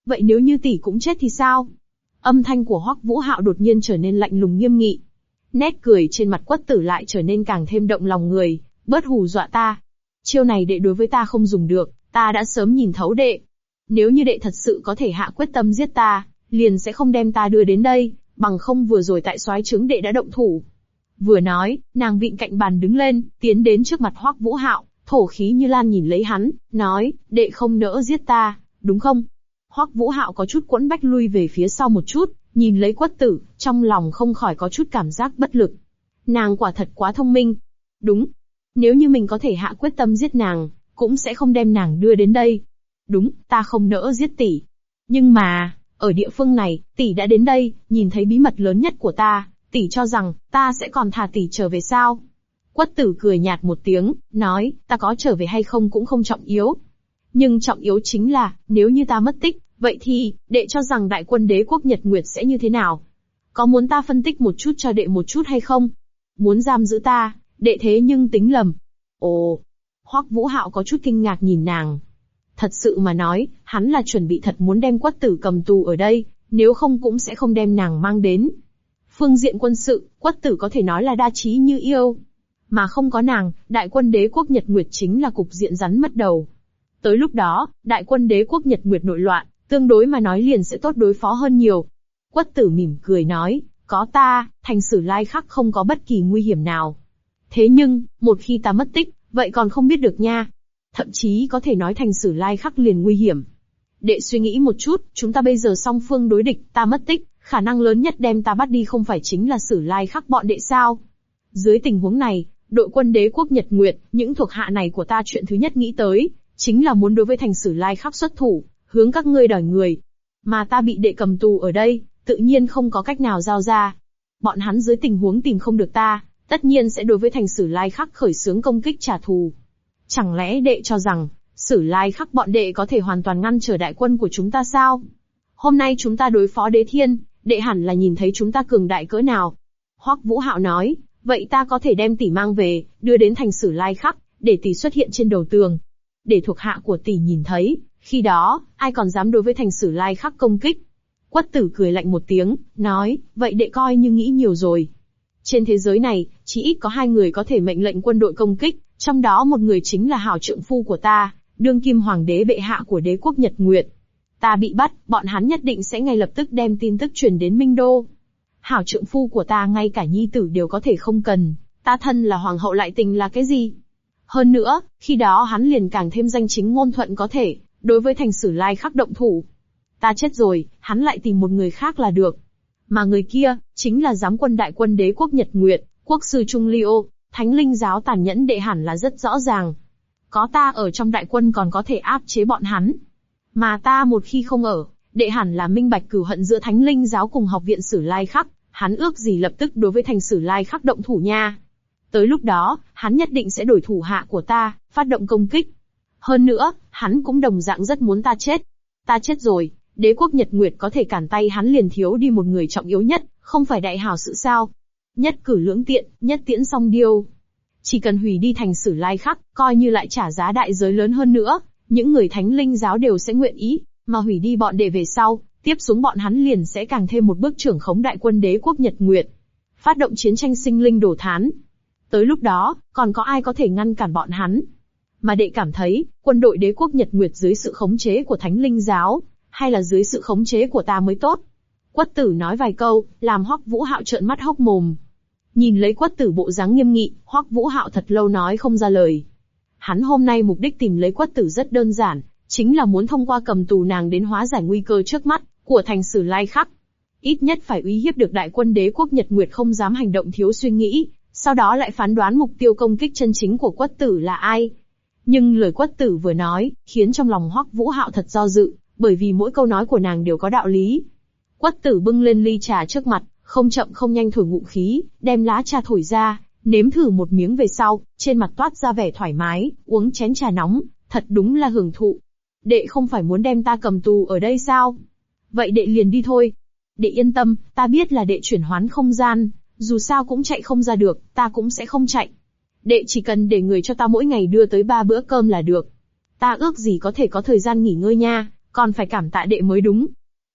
Vậy nếu như tỷ cũng chết thì sao? Âm thanh của Hoắc Vũ Hạo đột nhiên trở nên lạnh lùng nghiêm nghị. Nét cười trên mặt Quất Tử lại trở nên càng thêm động lòng người, bớt hù dọa ta. Chiêu này đệ đối với ta không dùng được, ta đã sớm nhìn thấu đệ. Nếu như đệ thật sự có thể hạ quyết tâm giết ta, liền sẽ không đem ta đưa đến đây, bằng không vừa rồi tại soái trướng đệ đã động thủ. Vừa nói, nàng vịn cạnh bàn đứng lên, tiến đến trước mặt Hoắc Vũ Hạo, thổ khí như lan nhìn lấy hắn, nói, đệ không nỡ giết ta, đúng không? Hoắc Vũ Hạo có chút quẫn bách lui về phía sau một chút, nhìn lấy Quất Tử, trong lòng không khỏi có chút cảm giác bất lực. Nàng quả thật quá thông minh. Đúng. Nếu như mình có thể hạ quyết tâm giết nàng, cũng sẽ không đem nàng đưa đến đây. Đúng, ta không nỡ giết tỷ. Nhưng mà, ở địa phương này, tỷ đã đến đây, nhìn thấy bí mật lớn nhất của ta, tỷ cho rằng, ta sẽ còn thả tỷ trở về sao? Quất Tử cười nhạt một tiếng, nói, ta có trở về hay không cũng không trọng yếu. Nhưng trọng yếu chính là, nếu như ta mất tích, vậy thì, đệ cho rằng đại quân đế quốc Nhật Nguyệt sẽ như thế nào? Có muốn ta phân tích một chút cho đệ một chút hay không? Muốn giam giữ ta, đệ thế nhưng tính lầm. Ồ, Hoắc Vũ Hạo có chút kinh ngạc nhìn nàng. Thật sự mà nói, hắn là chuẩn bị thật muốn đem Quất Tử cầm tù ở đây, nếu không cũng sẽ không đem nàng mang đến. Phương diện quân sự, Quất Tử có thể nói là đa trí như yêu. Mà không có nàng, đại quân đế quốc Nhật Nguyệt chính là cục diện rắn mất đầu. Tới lúc đó, đại quân đế quốc Nhật Nguyệt nội loạn, tương đối mà nói liền sẽ tốt đối phó hơn nhiều. Quất Tử mỉm cười nói, có ta, thành Sử Lai Khắc không có bất kỳ nguy hiểm nào. Thế nhưng, một khi ta mất tích, vậy còn không biết được nha. Thậm chí có thể nói thành Sử Lai Khắc liền nguy hiểm. Đệ suy nghĩ một chút, chúng ta bây giờ song phương đối địch, ta mất tích, khả năng lớn nhất đem ta bắt đi không phải chính là Sử Lai Khắc bọn đệ sao? Dưới tình huống này, đội quân đế quốc Nhật Nguyệt, những thuộc hạ này của ta chuyện thứ nhất nghĩ tới, chính là muốn đối với thành Sử Lai Khắc xuất thủ, hướng các ngươi đòi người. Mà ta bị đệ cầm tù ở đây, tự nhiên không có cách nào giao ra. Bọn hắn dưới tình huống tìm không được ta, tất nhiên sẽ đối với thành Sử Lai Khắc khởi xướng công kích trả thù. Chẳng lẽ đệ cho rằng, Sử Lai Khắc bọn đệ có thể hoàn toàn ngăn trở đại quân của chúng ta sao? Hôm nay chúng ta đối phó Đế Thiên, đệ hẳn là nhìn thấy chúng ta cường đại cỡ nào. Hoắc Vũ Hạo nói, vậy ta có thể đem tỷ mang về, đưa đến thành Sử Lai Khắc, để tỷ xuất hiện trên đầu tường. Để thuộc hạ của tỷ nhìn thấy, khi đó, ai còn dám đối với thành Sử Lai Khắc công kích. Quất Tử cười lạnh một tiếng, nói, vậy đệ coi như nghĩ nhiều rồi. Trên thế giới này, chỉ ít có 2 người có thể mệnh lệnh quân đội công kích, trong đó một người chính là hảo trượng phu của ta, đương kim hoàng đế bệ hạ của đế quốc Nhật Nguyệt. Ta bị bắt, bọn hắn nhất định sẽ ngay lập tức đem tin tức truyền đến Minh Đô. Hảo trượng phu của ta ngay cả nhi tử đều có thể không cần, ta thân là hoàng hậu lại tình là cái gì? Hơn nữa, khi đó hắn liền càng thêm danh chính ngôn thuận có thể, đối với thành Sử Lai Khắc động thủ. Ta chết rồi, hắn lại tìm một người khác là được. Mà người kia, chính là giám quân đại quân đế quốc Nhật Nguyệt, quốc sư Trung Liêu, thánh linh giáo tàn nhẫn đệ hẳn là rất rõ ràng. Có ta ở trong đại quân còn có thể áp chế bọn hắn. Mà ta một khi không ở, đệ hẳn là minh bạch cửu hận giữa thánh linh giáo cùng học viện Sử Lai Khắc, hắn ước gì lập tức đối với thành Sử Lai Khắc động thủ nha. Tới lúc đó, hắn nhất định sẽ đổi thủ hạ của ta, phát động công kích. Hơn nữa, hắn cũng đồng dạng rất muốn ta chết. Ta chết rồi, đế quốc Nhật Nguyệt có thể cản tay hắn liền thiếu đi một người trọng yếu nhất, không phải đại hảo sự sao? Nhất cử lưỡng tiện, nhất tiễn song điêu. Chỉ cần hủy đi thành Sử Lai Khắc, coi như lại trả giá đại giới lớn hơn nữa, những người thánh linh giáo đều sẽ nguyện ý, mà hủy đi bọn đệ về sau, tiếp xuống bọn hắn liền sẽ càng thêm một bước trưởng khống đại quân đế quốc Nhật Nguyệt. Phát động chiến tranh sinh linh đổ thán. Tới lúc đó, còn có ai có thể ngăn cản bọn hắn? Mà đệ cảm thấy, quân đội đế quốc Nhật Nguyệt dưới sự khống chế của thánh linh giáo, hay là dưới sự khống chế của ta mới tốt? Quất Tử nói vài câu, làm Hoắc Vũ Hạo trợn mắt hốc mồm. Nhìn lấy Quất Tử bộ dáng nghiêm nghị, Hoắc Vũ Hạo thật lâu nói không ra lời. Hắn hôm nay mục đích tìm lấy Quất Tử rất đơn giản, chính là muốn thông qua cầm tù nàng đến hóa giải nguy cơ trước mắt của thành Sử Lai Khắc. Ít nhất phải uy hiếp được đại quân đế quốc Nhật Nguyệt không dám hành động thiếu suy nghĩ, sau đó lại phán đoán mục tiêu công kích chân chính của Quất Tử là ai. Nhưng lời Quất Tử vừa nói, khiến trong lòng Hoắc Vũ Hạo thật do dự, bởi vì mỗi câu nói của nàng đều có đạo lý. Quất Tử bưng lên ly trà trước mặt, không chậm không nhanh thổi ngụm khí, đem lá trà thổi ra, nếm thử một miếng về sau, trên mặt toát ra vẻ thoải mái, uống chén trà nóng, thật đúng là hưởng thụ. Đệ không phải muốn đem ta cầm tù ở đây sao? Vậy đệ liền đi thôi. Đệ yên tâm, ta biết là đệ chuyển hoán không gian, dù sao cũng chạy không ra được, ta cũng sẽ không chạy. Đệ chỉ cần để người cho ta mỗi ngày đưa tới 3 bữa cơm là được. Ta ước gì có thể có thời gian nghỉ ngơi nha, còn phải cảm tạ đệ mới đúng.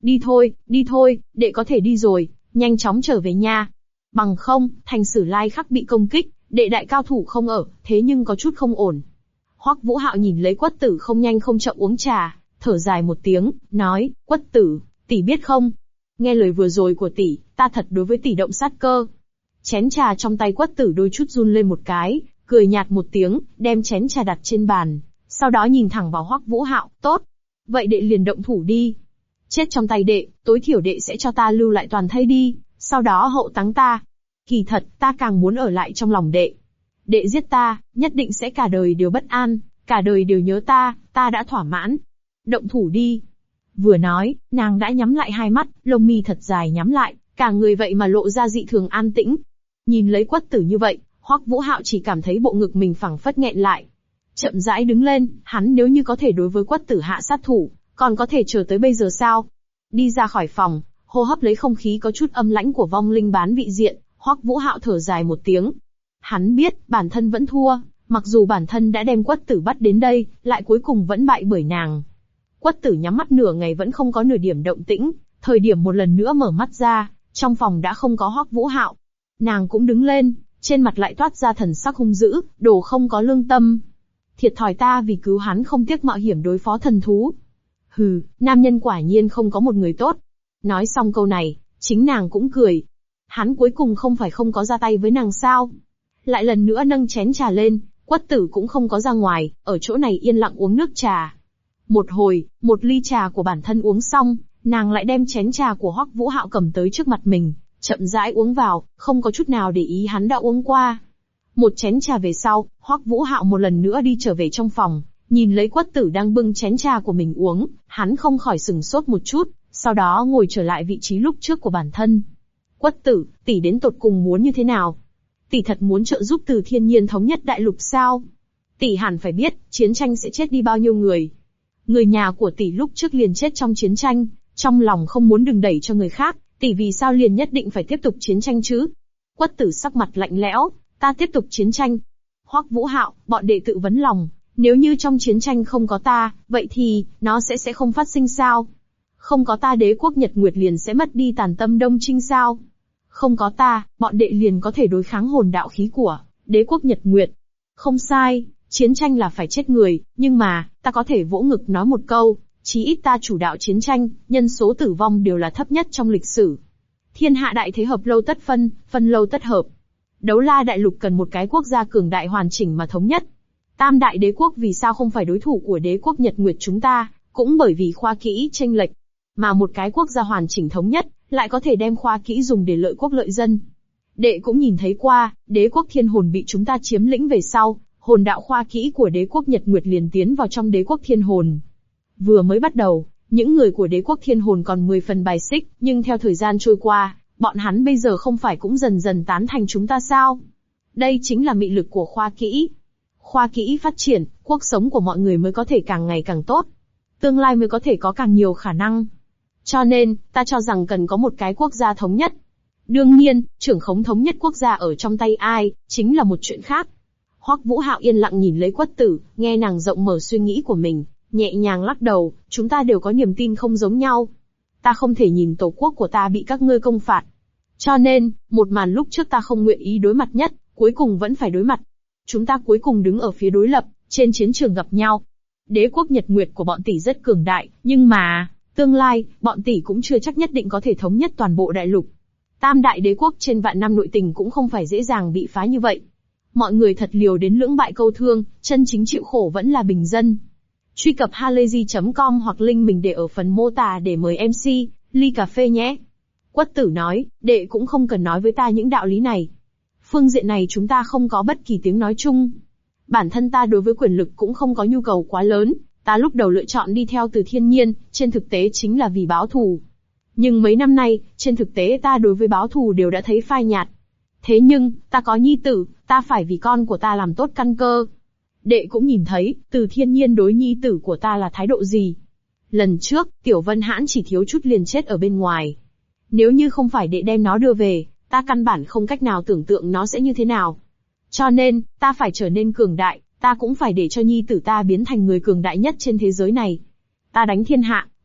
Đi thôi, đệ có thể đi rồi, nhanh chóng trở về nhà. Bằng không, thành Sử Lai Khắc bị công kích, đệ đại cao thủ không ở, thế nhưng có chút không ổn. Hoắc Vũ Hạo nhìn lấy Quất Tử không nhanh không chậm uống trà, thở dài một tiếng, nói, Quất Tử, tỷ biết không? Nghe lời vừa rồi của tỷ, ta thật đối với tỷ động sát cơ. Chén trà trong tay Quất Tử đôi chút run lên một cái, cười nhạt một tiếng, đem chén trà đặt trên bàn, sau đó nhìn thẳng vào Hoắc Vũ Hạo, tốt. Vậy đệ liền động thủ đi. Chết trong tay đệ, tối thiểu đệ sẽ cho ta lưu lại toàn thây đi, sau đó hậu táng ta. Kỳ thật, ta càng muốn ở lại trong lòng đệ. Đệ giết ta, nhất định sẽ cả đời đều bất an, cả đời đều nhớ ta đã thỏa mãn. Động thủ đi. Vừa nói, nàng đã nhắm lại hai mắt, lông mi thật dài nhắm lại, cả người vậy mà lộ ra dị thường an tĩnh. Nhìn lấy Quất Tử như vậy, Hoắc Vũ Hạo chỉ cảm thấy bộ ngực mình phẳng phất nghẹn lại. Chậm rãi đứng lên, hắn nếu như có thể đối với Quất Tử hạ sát thủ, còn có thể chờ tới bây giờ sao? Đi ra khỏi phòng, hô hấp lấy không khí có chút âm lãnh của vong linh bán vị diện, Hoắc Vũ Hạo thở dài một tiếng. Hắn biết, bản thân vẫn thua, mặc dù bản thân đã đem Quất Tử bắt đến đây, lại cuối cùng vẫn bại bởi nàng. Quất Tử nhắm mắt nửa ngày vẫn không có nửa điểm động tĩnh, thời điểm một lần nữa mở mắt ra, trong phòng đã không có Hoắc Vũ Hạo. Nàng cũng đứng lên, trên mặt lại toát ra thần sắc hung dữ, đồ không có lương tâm. Thiệt thòi ta vì cứu hắn không tiếc mạo hiểm đối phó thần thú. Hừ, nam nhân quả nhiên không có một người tốt. Nói xong câu này, chính nàng cũng cười. Hắn cuối cùng không phải không có ra tay với nàng sao? Lại lần nữa nâng chén trà lên, Quất Tử cũng không có ra ngoài, ở chỗ này yên lặng uống nước trà. Một hồi, một ly trà của bản thân uống xong, nàng lại đem chén trà của Hoắc Vũ Hạo cầm tới trước mặt mình, chậm rãi uống vào, không có chút nào để ý hắn đã uống qua. Một chén trà về sau, Hoắc Vũ Hạo một lần nữa đi trở về trong phòng, nhìn lấy Quất Tử đang bưng chén trà của mình uống, hắn không khỏi sừng sốt một chút, sau đó ngồi trở lại vị trí lúc trước của bản thân. Quất Tử, tỷ đến tột cùng muốn như thế nào? Tỷ thật muốn trợ giúp Từ Thiên Nhiên thống nhất đại lục sao? Tỷ hẳn phải biết, chiến tranh sẽ chết đi bao nhiêu người. Người nhà của tỷ lúc trước liền chết trong chiến tranh, trong lòng không muốn đừng đẩy cho người khác, tỷ vì sao liền nhất định phải tiếp tục chiến tranh chứ? Quất Tử sắc mặt lạnh lẽo, ta tiếp tục chiến tranh. Hoắc Vũ Hạo, bọn đệ tự vấn lòng, nếu như trong chiến tranh không có ta, vậy thì, nó sẽ không phát sinh sao? Không có ta đế quốc Nhật Nguyệt liền sẽ mất đi tàn tâm Đông Trinh sao? Không có ta, bọn đệ liền có thể đối kháng hồn đạo khí của đế quốc Nhật Nguyệt. Không sai, chiến tranh là phải chết người, nhưng mà, ta có thể vỗ ngực nói một câu, chí ít ta chủ đạo chiến tranh, nhân số tử vong đều là thấp nhất trong lịch sử. Thiên hạ đại thế hợp lâu tất phân, phân lâu tất hợp. Đấu La đại lục cần một cái quốc gia cường đại hoàn chỉnh mà thống nhất. Tam đại đế quốc vì sao không phải đối thủ của đế quốc Nhật Nguyệt chúng ta, cũng bởi vì khoa kỹ chênh lệch. Mà một cái quốc gia hoàn chỉnh thống nhất, lại có thể đem khoa kỹ dùng để lợi quốc lợi dân. Đệ cũng nhìn thấy qua, đế quốc thiên hồn bị chúng ta chiếm lĩnh về sau, hồn đạo khoa kỹ của đế quốc Nhật Nguyệt liền tiến vào trong đế quốc thiên hồn. Vừa mới bắt đầu, những người của đế quốc thiên hồn còn 10 phần bài xích, nhưng theo thời gian trôi qua, bọn hắn bây giờ không phải cũng dần dần tán thành chúng ta sao? Đây chính là mị lực của khoa kỹ. Khoa kỹ phát triển, cuộc sống của mọi người mới có thể càng ngày càng tốt. Tương lai mới có thể có càng nhiều khả năng. Cho nên, ta cho rằng cần có một cái quốc gia thống nhất. Đương nhiên, trưởng khống thống nhất quốc gia ở trong tay ai, chính là một chuyện khác. Hoắc Vũ Hạo yên lặng nhìn lấy Quất Tử, nghe nàng rộng mở suy nghĩ của mình, nhẹ nhàng lắc đầu, chúng ta đều có niềm tin không giống nhau. Ta không thể nhìn tổ quốc của ta bị các ngươi công phạt. Cho nên, một màn lúc trước ta không nguyện ý đối mặt nhất, cuối cùng vẫn phải đối mặt. Chúng ta cuối cùng đứng ở phía đối lập, trên chiến trường gặp nhau. Đế quốc Nhật Nguyệt của bọn tỷ rất cường đại, nhưng mà, tương lai, bọn tỷ cũng chưa chắc nhất định có thể thống nhất toàn bộ đại lục. Tam đại đế quốc trên vạn năm nội tình cũng không phải dễ dàng bị phá như vậy. Mọi người thật liều đến lưỡng bại câu thương, chân chính chịu khổ vẫn là bình dân. Truy cập halayzi.com hoặc link mình để ở phần mô tả để mời MC, ly cà phê nhé. Quất Tử nói, đệ cũng không cần nói với ta những đạo lý này. Phương diện này chúng ta không có bất kỳ tiếng nói chung. Bản thân ta đối với quyền lực cũng không có nhu cầu quá lớn, ta lúc đầu lựa chọn đi theo Từ Thiên Nhiên, trên thực tế chính là vì báo thù. Nhưng mấy năm nay, trên thực tế ta đối với báo thù đều đã thấy phai nhạt. Thế nhưng, ta có nhi tử, ta phải vì con của ta làm tốt căn cơ. Đệ cũng nhìn thấy, Từ Thiên Nhiên đối nhi tử của ta là thái độ gì. Lần trước, Tiểu Vân Hãn chỉ thiếu chút liền chết ở bên ngoài. Nếu như không phải đệ đem nó đưa về, ta căn bản không cách nào tưởng tượng nó sẽ như thế nào. Cho nên, ta phải trở nên cường đại, ta cũng phải để cho nhi tử ta biến thành người cường đại nhất trên thế giới này. Ta đánh thiên hạ,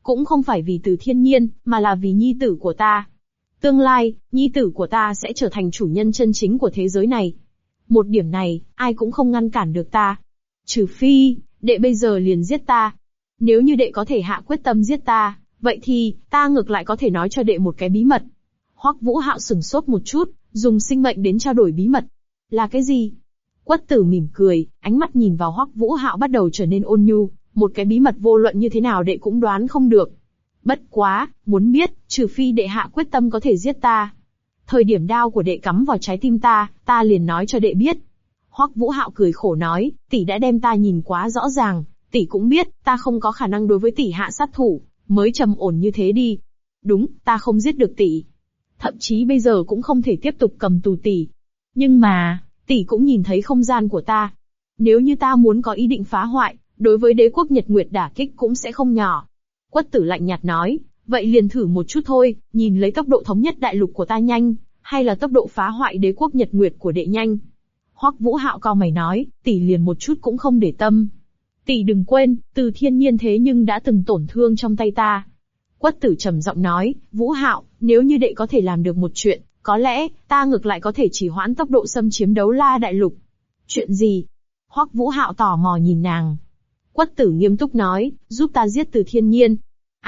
Cũng không phải vì Từ Thiên Nhiên, mà là vì nhi tử của ta. Tương lai, nhi tử của ta sẽ trở thành chủ nhân chân chính của thế giới này. Một điểm này, ai cũng không ngăn cản được ta. Trừ phi, đệ bây giờ liền giết ta. Nếu như đệ có thể hạ quyết tâm giết ta, vậy thì, ta ngược lại có thể nói cho đệ một cái bí mật. Hoắc Vũ Hạo sửng sốt một chút, dùng sinh mệnh đến trao đổi bí mật. Là cái gì? Quất Tử mỉm cười, ánh mắt nhìn vào Hoắc Vũ Hạo bắt đầu trở nên ôn nhu, một cái bí mật vô luận như thế nào đệ cũng đoán không được. Bất quá, muốn biết, trừ phi đệ hạ quyết tâm có thể giết ta. Thời điểm đao của đệ cắm vào trái tim ta liền nói cho đệ biết. Hoắc Vũ Hạo cười khổ nói, tỷ đã đem ta nhìn quá rõ ràng, tỷ cũng biết, ta không có khả năng đối với tỷ hạ sát thủ, mới trầm ổn như thế đi. Đúng, ta không giết được tỷ. Thậm chí bây giờ cũng không thể tiếp tục cầm tù tỷ. Nhưng mà, tỷ cũng nhìn thấy không gian của ta. Nếu như ta muốn có ý định phá hoại, đối với đế quốc Nhật Nguyệt đả kích cũng sẽ không nhỏ. Quất Tử lạnh nhạt nói, vậy liền thử một chút thôi, nhìn lấy tốc độ thống nhất đại lục của ta nhanh, hay là tốc độ phá hoại đế quốc Nhật Nguyệt của đệ nhanh. Hoắc Vũ Hạo cau mày nói, tỷ liền một chút cũng không để tâm. Tỷ đừng quên, Từ Thiên Nhiên thế nhưng đã từng tổn thương trong tay ta. Quất Tử trầm giọng nói, Vũ Hạo, nếu như đệ có thể làm được một chuyện, có lẽ, ta ngược lại có thể chỉ hoãn tốc độ xâm chiếm Đấu La đại lục. Chuyện gì? Hoắc Vũ Hạo tò mò nhìn nàng. Quất Tử nghiêm túc nói, giúp ta giết Từ Thiên Nhiên.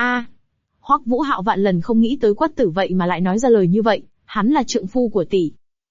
Hoắc Vũ Hạo vạn lần không nghĩ tới Quất Tử vậy mà lại nói ra lời như vậy, hắn là trượng phu của tỷ.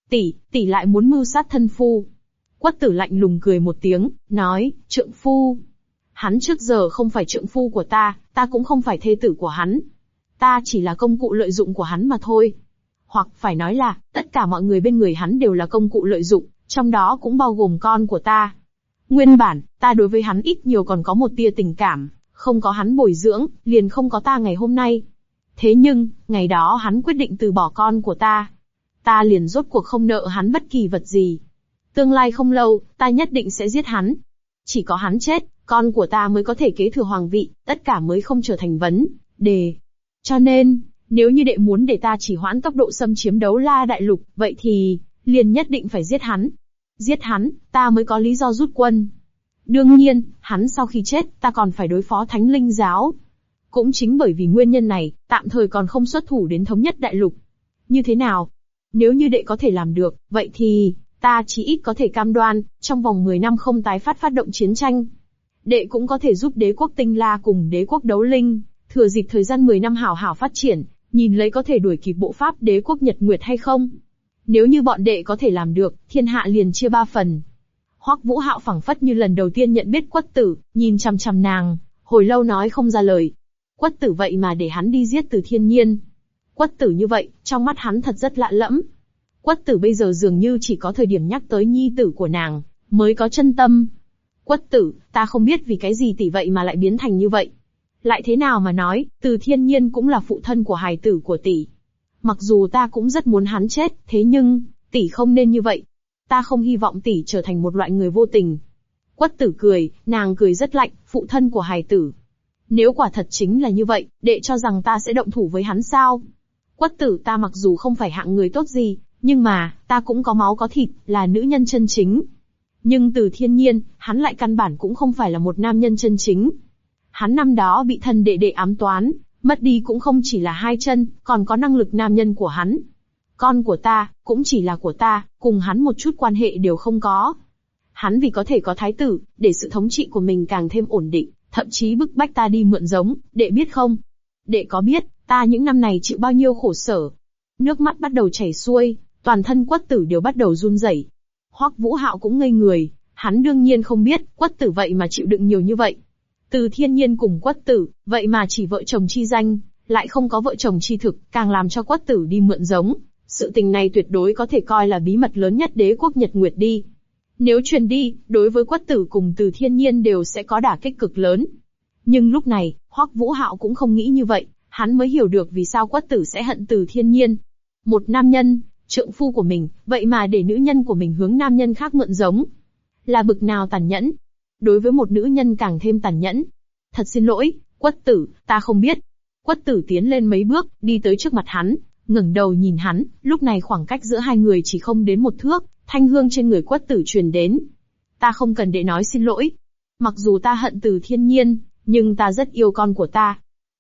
Tỷ lại muốn mưu sát thân phu. Quất Tử lạnh lùng cười một tiếng, nói, trượng phu. Hắn trước giờ không phải trượng phu của ta cũng không phải thê tử của hắn. Ta chỉ là công cụ lợi dụng của hắn mà thôi. Hoặc phải nói là, tất cả mọi người bên người hắn đều là công cụ lợi dụng, trong đó cũng bao gồm con của ta. Nguyên bản, ta đối với hắn ít nhiều còn có một tia tình cảm, không có hắn bồi dưỡng, liền không có ta ngày hôm nay. Thế nhưng, ngày đó hắn quyết định từ bỏ con của ta liền rốt cuộc không nợ hắn bất kỳ vật gì. Tương lai không lâu, ta nhất định sẽ giết hắn. Chỉ có hắn chết, con của ta mới có thể kế thừa hoàng vị, tất cả mới không trở thành vấn đề. Cho nên, nếu như đệ muốn để ta chỉ hoãn tốc độ xâm chiếm Đấu La đại lục, vậy thì, liền nhất định phải giết hắn. Giết hắn, ta mới có lý do rút quân. Đương nhiên, hắn sau khi chết, ta còn phải đối phó Thánh Linh giáo. Cũng chính bởi vì nguyên nhân này, tạm thời còn không xuất thủ đến thống nhất đại lục. Như thế nào? Nếu như đệ có thể làm được, vậy thì, ta chí ít có thể cam đoan, trong vòng 10 năm không tái phát động chiến tranh. Đệ cũng có thể giúp đế quốc Tinh La cùng đế quốc Đấu Linh, thừa dịp thời gian 10 năm hảo hảo phát triển, nhìn lấy có thể đuổi kịp bộ pháp đế quốc Nhật Nguyệt hay không. Nếu như bọn đệ có thể làm được, thiên hạ liền chia 3 phần. Hoắc Vũ Hạo phảng phất như lần đầu tiên nhận biết Quất Tử, nhìn chằm chằm nàng, hồi lâu nói không ra lời. Quất Tử vậy mà để hắn đi giết Từ Thiên Nhiên. Quất Tử như vậy, trong mắt hắn thật rất lạ lẫm. Quất Tử bây giờ dường như chỉ có thời điểm nhắc tới nhi tử của nàng, mới có chân tâm. Quất Tử, ta không biết vì cái gì tỷ vậy mà lại biến thành như vậy. Lại thế nào mà nói, Từ Thiên Nhiên cũng là phụ thân của hài tử của tỷ. Mặc dù ta cũng rất muốn hắn chết, thế nhưng, tỷ không nên như vậy. Ta không hy vọng tỷ trở thành một loại người vô tình. Quất Tử cười, nàng cười rất lạnh, phụ thân của hài tử. Nếu quả thật chính là như vậy, đệ cho rằng ta sẽ động thủ với hắn sao? Quất Tử, ta mặc dù không phải hạng người tốt gì, nhưng mà, ta cũng có máu có thịt, là nữ nhân chân chính. Nhưng Từ Thiên Nhiên, hắn lại căn bản cũng không phải là một nam nhân chân chính. Hắn năm đó bị thân đệ đệ ám toán, mất đi cũng không chỉ là 2 chân, còn có năng lực nam nhân của hắn. Con của ta, cũng chỉ là của ta, cùng hắn một chút quan hệ đều không có. Hắn vì có thể có thái tử, để sự thống trị của mình càng thêm ổn định, thậm chí bức bách ta đi mượn giống, đệ biết không? Đệ có biết, ta những năm này chịu bao nhiêu khổ sở? Nước mắt bắt đầu chảy xuôi, toàn thân Quất Tử đều bắt đầu run rẩy. Hoắc Vũ Hạo cũng ngây người, hắn đương nhiên không biết, Quất Tử vậy mà chịu đựng nhiều như vậy. Từ Thiên Nhiên cùng Quất Tử, vậy mà chỉ vợ chồng chi danh, lại không có vợ chồng chi thực, càng làm cho Quất Tử đi mượn giống. Sự tình này tuyệt đối có thể coi là bí mật lớn nhất đế quốc Nhật Nguyệt đi. Nếu truyền đi, đối với Quất Tử cùng Từ Thiên Nhiên đều sẽ có đả kích cực lớn. Nhưng lúc này, Hoắc Vũ Hạo cũng không nghĩ như vậy, hắn mới hiểu được vì sao Quất Tử sẽ hận Từ Thiên Nhiên. Một nam nhân, trượng phu của mình, vậy mà để nữ nhân của mình hướng nam nhân khác mượn giống. Là bực nào tàn nhẫn. Đối với một nữ nhân càng thêm tàn nhẫn. Thật xin lỗi, Quất Tử, ta không biết. Quất Tử tiến lên mấy bước, đi tới trước mặt hắn, ngẩng đầu nhìn hắn, lúc này khoảng cách giữa hai người chỉ không đến 1 thước, thanh hương trên người Quất Tử truyền đến. Ta không cần đệ nói xin lỗi. Mặc dù ta hận Từ Thiên Nhiên, nhưng ta rất yêu con của ta.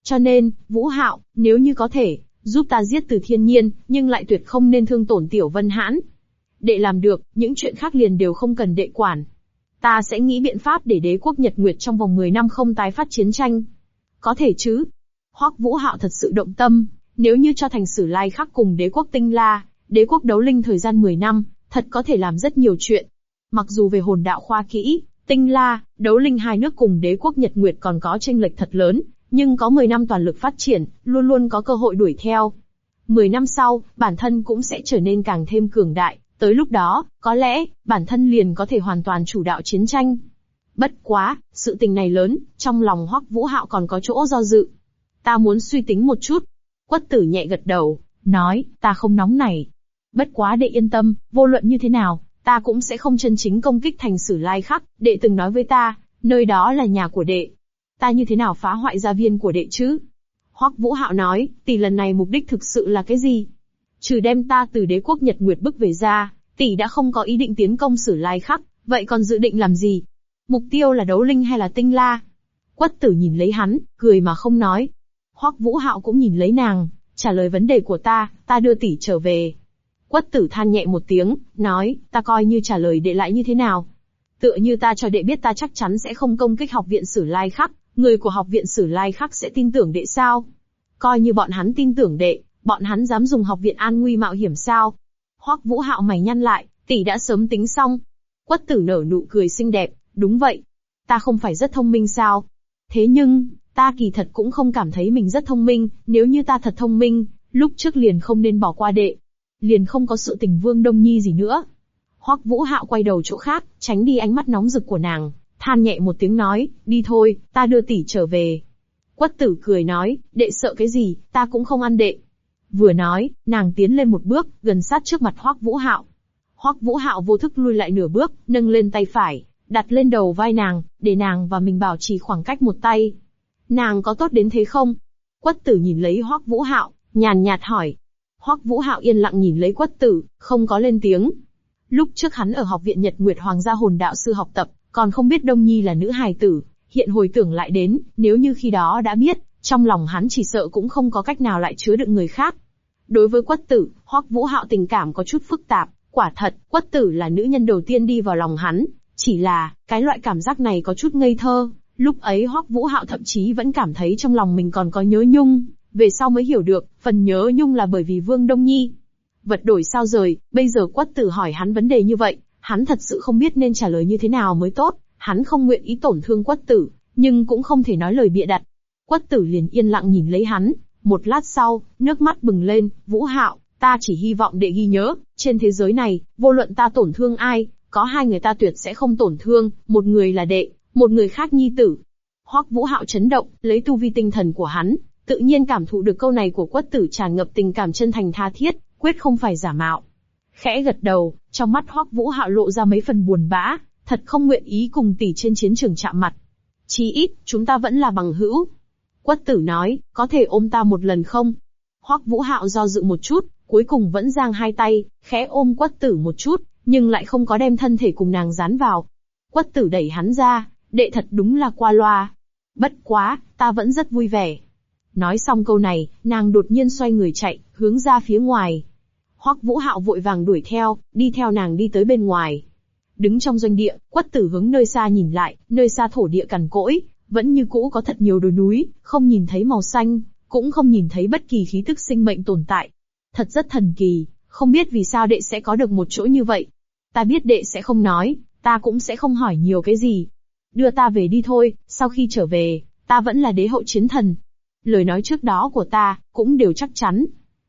Cho nên, Vũ Hạo, nếu như có thể, giúp ta giết Từ Thiên Nhiên, nhưng lại tuyệt không nên thương tổn Tiểu Vân Hãn. Đệ làm được, những chuyện khác liền đều không cần đệ quản. Ta sẽ nghĩ biện pháp để đế quốc Nhật Nguyệt trong vòng 10 năm không tái phát chiến tranh. Có thể chứ? Hoắc Vũ Hạo thật sự động tâm, nếu như cho thành Sử Lai Khắc cùng đế quốc Tinh La, đế quốc Đấu Linh thời gian 10 năm, thật có thể làm rất nhiều chuyện. Mặc dù về hồn đạo khoa kỹ, Tinh La, Đấu Linh hai nước cùng đế quốc Nhật Nguyệt còn có chênh lệch thật lớn, nhưng có 10 năm toàn lực phát triển, luôn luôn có cơ hội đuổi theo. 10 năm sau, bản thân cũng sẽ trở nên càng thêm cường đại, tới lúc đó, có lẽ, bản thân liền có thể hoàn toàn chủ đạo chiến tranh. Bất quá, sự tình này lớn, trong lòng Hoắc Vũ Hạo còn có chỗ do dự. Ta muốn suy tính một chút. Quất Tử nhẹ gật đầu, nói, ta không nóng nảy. Bất quá đệ yên tâm, vô luận như thế nào, ta cũng sẽ không chân chính công kích thành Sử Lai Khắc, đệ từng nói với ta, nơi đó là nhà của đệ. Ta như thế nào phá hoại gia viên của đệ chứ? Hoắc Vũ Hạo nói, tỷ lần này mục đích thực sự là cái gì? Trừ đem ta từ đế quốc Nhật Nguyệt bức về ra, tỷ đã không có ý định tiến công Sử Lai Khắc, vậy còn dự định làm gì? Mục tiêu là Đấu Linh hay là Tinh La? Quất Tử nhìn lấy hắn, cười mà không nói. Hoắc Vũ Hạo cũng nhìn lấy nàng, trả lời vấn đề của ta đưa tỷ trở về. Quất Tử than nhẹ một tiếng, nói, ta coi như trả lời đệ lại như thế nào? Tựa như ta cho đệ biết ta chắc chắn sẽ không công kích học viện Sử Lai Khắc, người của học viện Sử Lai Khắc sẽ tin tưởng đệ sao? Coi như bọn hắn tin tưởng đệ, bọn hắn dám dùng học viện An Nguy mạo hiểm sao? Hoắc Vũ Hạo mày nhăn lại, tỷ đã sớm tính xong. Quất Tử nở nụ cười xinh đẹp, đúng vậy. Ta không phải rất thông minh sao? Thế nhưng, ta kỳ thật cũng không cảm thấy mình rất thông minh, nếu như ta thật thông minh, lúc trước liền không nên bỏ qua đệ. Liền không có sự tình Vương Đông Nhi gì nữa. Hoắc Vũ Hạo quay đầu chỗ khác, tránh đi ánh mắt nóng rực của nàng, than nhẹ một tiếng nói, đi thôi, ta đưa tỷ trở về. Quất Tử cười nói, đệ sợ cái gì, ta cũng không ăn đệ. Vừa nói, nàng tiến lên một bước, gần sát trước mặt Hoắc Vũ Hạo. Hoắc Vũ Hạo vô thức lui lại nửa bước, nâng lên tay phải, đặt lên đầu vai nàng, để nàng và mình bảo trì khoảng cách một tay. Nàng có tốt đến thế không? Quất Tử nhìn lấy Hoắc Vũ Hạo, nhàn nhạt hỏi. Hoắc Vũ Hạo yên lặng nhìn lấy Quất Tử, không có lên tiếng. Lúc trước hắn ở học viện Nhật Nguyệt Hoàng gia hồn đạo sư học tập, còn không biết Đông Nhi là nữ hài tử, hiện hồi tưởng lại đến, nếu như khi đó đã biết, trong lòng hắn chỉ sợ cũng không có cách nào lại chứa đựng người khác. Đối với Quất Tử, Hoắc Vũ Hạo tình cảm có chút phức tạp, quả thật, Quất Tử là nữ nhân đầu tiên đi vào lòng hắn, chỉ là, cái loại cảm giác này có chút ngây thơ, lúc ấy Hoắc Vũ Hạo thậm chí vẫn cảm thấy trong lòng mình còn có nhớ nhung, về sau mới hiểu được, phần nhớ nhung là bởi vì Vương Đông Nhi. Vật đổi sao rời, bây giờ Quất Tử hỏi hắn vấn đề như vậy, hắn thật sự không biết nên trả lời như thế nào mới tốt, hắn không nguyện ý tổn thương Quất Tử, nhưng cũng không thể nói lời bịa đặt. Quất Tử liền yên lặng nhìn lấy hắn, một lát sau, nước mắt bừng lên, Vũ Hạo, ta chỉ hy vọng đệ ghi nhớ, trên thế giới này, vô luận ta tổn thương ai, có hai người ta tuyệt sẽ không tổn thương, một người là đệ, một người khác nhi tử. Hoắc Vũ Hạo chấn động, lấy tu vi tinh thần của hắn, tự nhiên cảm thụ được câu này của Quất Tử tràn ngập tình cảm chân thành tha thiết, quyết không phải giả mạo. Khẽ gật đầu, trong mắt Hoắc Vũ Hạo lộ ra mấy phần buồn bã, thật không nguyện ý cùng tỷ trên chiến trường chạm mặt. Chí ít, chúng ta vẫn là bằng hữu. Quất Tử nói, có thể ôm ta một lần không? Hoắc Vũ Hạo do dự một chút, cuối cùng vẫn giang hai tay, khẽ ôm Quất Tử một chút, nhưng lại không có đem thân thể cùng nàng dán vào. Quất Tử đẩy hắn ra, đệ thật đúng là qua loa. Bất quá, ta vẫn rất vui vẻ. Nói xong câu này, nàng đột nhiên xoay người chạy, hướng ra phía ngoài. Hoắc Vũ Hạo vội vàng đuổi theo, đi theo nàng đi tới bên ngoài. Đứng trong doanh địa, Quất Tử hướng nơi xa nhìn lại, nơi xa thổ địa cằn cỗi, vẫn như cũ có thật nhiều đồi núi, không nhìn thấy màu xanh, cũng không nhìn thấy bất kỳ khí tức sinh mệnh tồn tại. Thật rất thần kỳ, không biết vì sao đệ sẽ có được một chỗ như vậy. Ta biết đệ sẽ không nói, ta cũng sẽ không hỏi nhiều cái gì. Đưa ta về đi thôi, sau khi trở về, ta vẫn là đế hậu chiến thần. Lời nói trước đó của ta, cũng đều chắc chắn.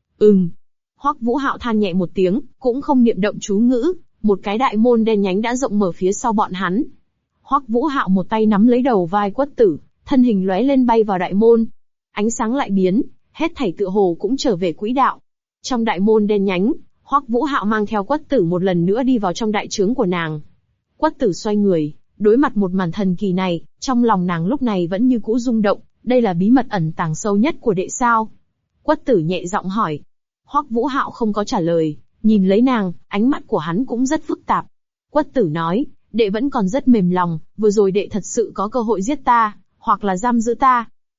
Hoắc Vũ Hạo than nhẹ một tiếng, cũng không niệm động chú ngữ, một cái đại môn đen nhánh đã rộng mở phía sau bọn hắn. Hoắc Vũ Hạo một tay nắm lấy đầu vai Quất Tử, thân hình lóe lên bay vào đại môn. Ánh sáng lại biến, hết thảy tựa hồ cũng trở về quỹ đạo. Trong đại môn đen nhánh, Hoắc Vũ Hạo mang theo Quất Tử một lần nữa đi vào trong đại trướng của nàng. Quất Tử xoay người, đối mặt một màn thần kỳ này, trong lòng nàng lúc này vẫn như cũ rung động, đây là bí mật ẩn tàng sâu nhất của đệ sao? Quất Tử nhẹ giọng hỏi. Hoắc Vũ Hạo không có trả lời, nhìn lấy nàng, ánh mắt của hắn cũng rất phức tạp. Quất Tử nói, đệ vẫn còn rất mềm lòng, vừa rồi đệ thật sự có cơ hội giết ta, hoặc là giam giữ ta.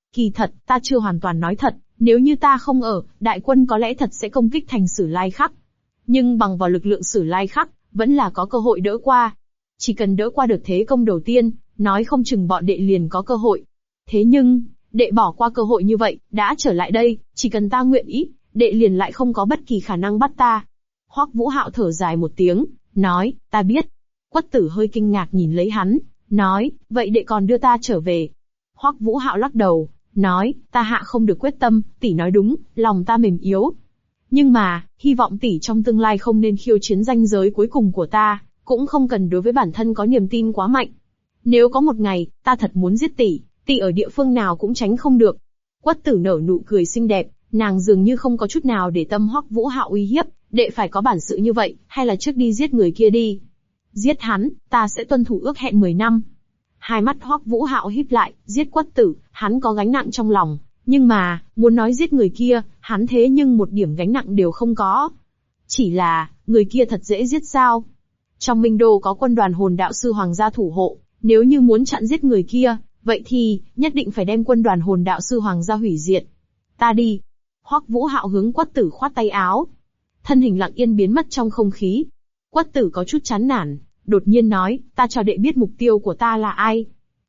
Kỳ thật, ta chưa hoàn toàn nói thật, nếu như ta không ở, đại quân có lẽ thật sẽ công kích thành Sử Lai Khắc. Nhưng bằng vào lực lượng Sử Lai Khắc, vẫn là có cơ hội đỡ qua. Chỉ cần đỡ qua được thế công đầu tiên, nói không chừng bọn đệ liền có cơ hội. Thế nhưng, đệ bỏ qua cơ hội như vậy, đã trở lại đây, chỉ cần ta nguyện ý, đệ liền lại không có bất kỳ khả năng bắt ta. Hoắc Vũ Hạo thở dài một tiếng, nói, ta biết. Quất Tử hơi kinh ngạc nhìn lấy hắn, nói, vậy đệ còn đưa ta trở về. Hoắc Vũ Hạo lắc đầu, nói, ta hạ không được quyết tâm, tỷ nói đúng, lòng ta mềm yếu. Nhưng mà, hy vọng tỷ trong tương lai không nên khiêu chiến ranh giới cuối cùng của ta, cũng không cần đối với bản thân có niềm tin quá mạnh. Nếu có một ngày, ta thật muốn giết tỷ, tỷ ở địa phương nào cũng tránh không được. Quất Tử nở nụ cười xinh đẹp, nàng dường như không có chút nào để tâm Hoắc Vũ Hạo uy hiếp, đệ phải có bản sự như vậy, hay là trước đi giết người kia đi. Giết hắn, ta sẽ tuân thủ ước hẹn 10 năm. Hai mắt Hoắc Vũ Hạo híp lại, giết Quất Tử, hắn có gánh nặng trong lòng, nhưng mà, muốn nói giết người kia, hắn thế nhưng một điểm gánh nặng đều không có. Chỉ là, người kia thật dễ giết sao? Trong Minh Đô có quân đoàn hồn đạo sư hoàng gia thủ hộ, nếu như muốn chặn giết người kia, vậy thì, nhất định phải đem quân đoàn hồn đạo sư hoàng gia hủy diệt. Ta đi. Hoắc Vũ Hạo hướng Quất Tử khoát tay áo. Thân hình lặng yên biến mất trong không khí. Quất Tử có chút chán nản, đột nhiên nói, ta cho đệ biết mục tiêu của ta là ai.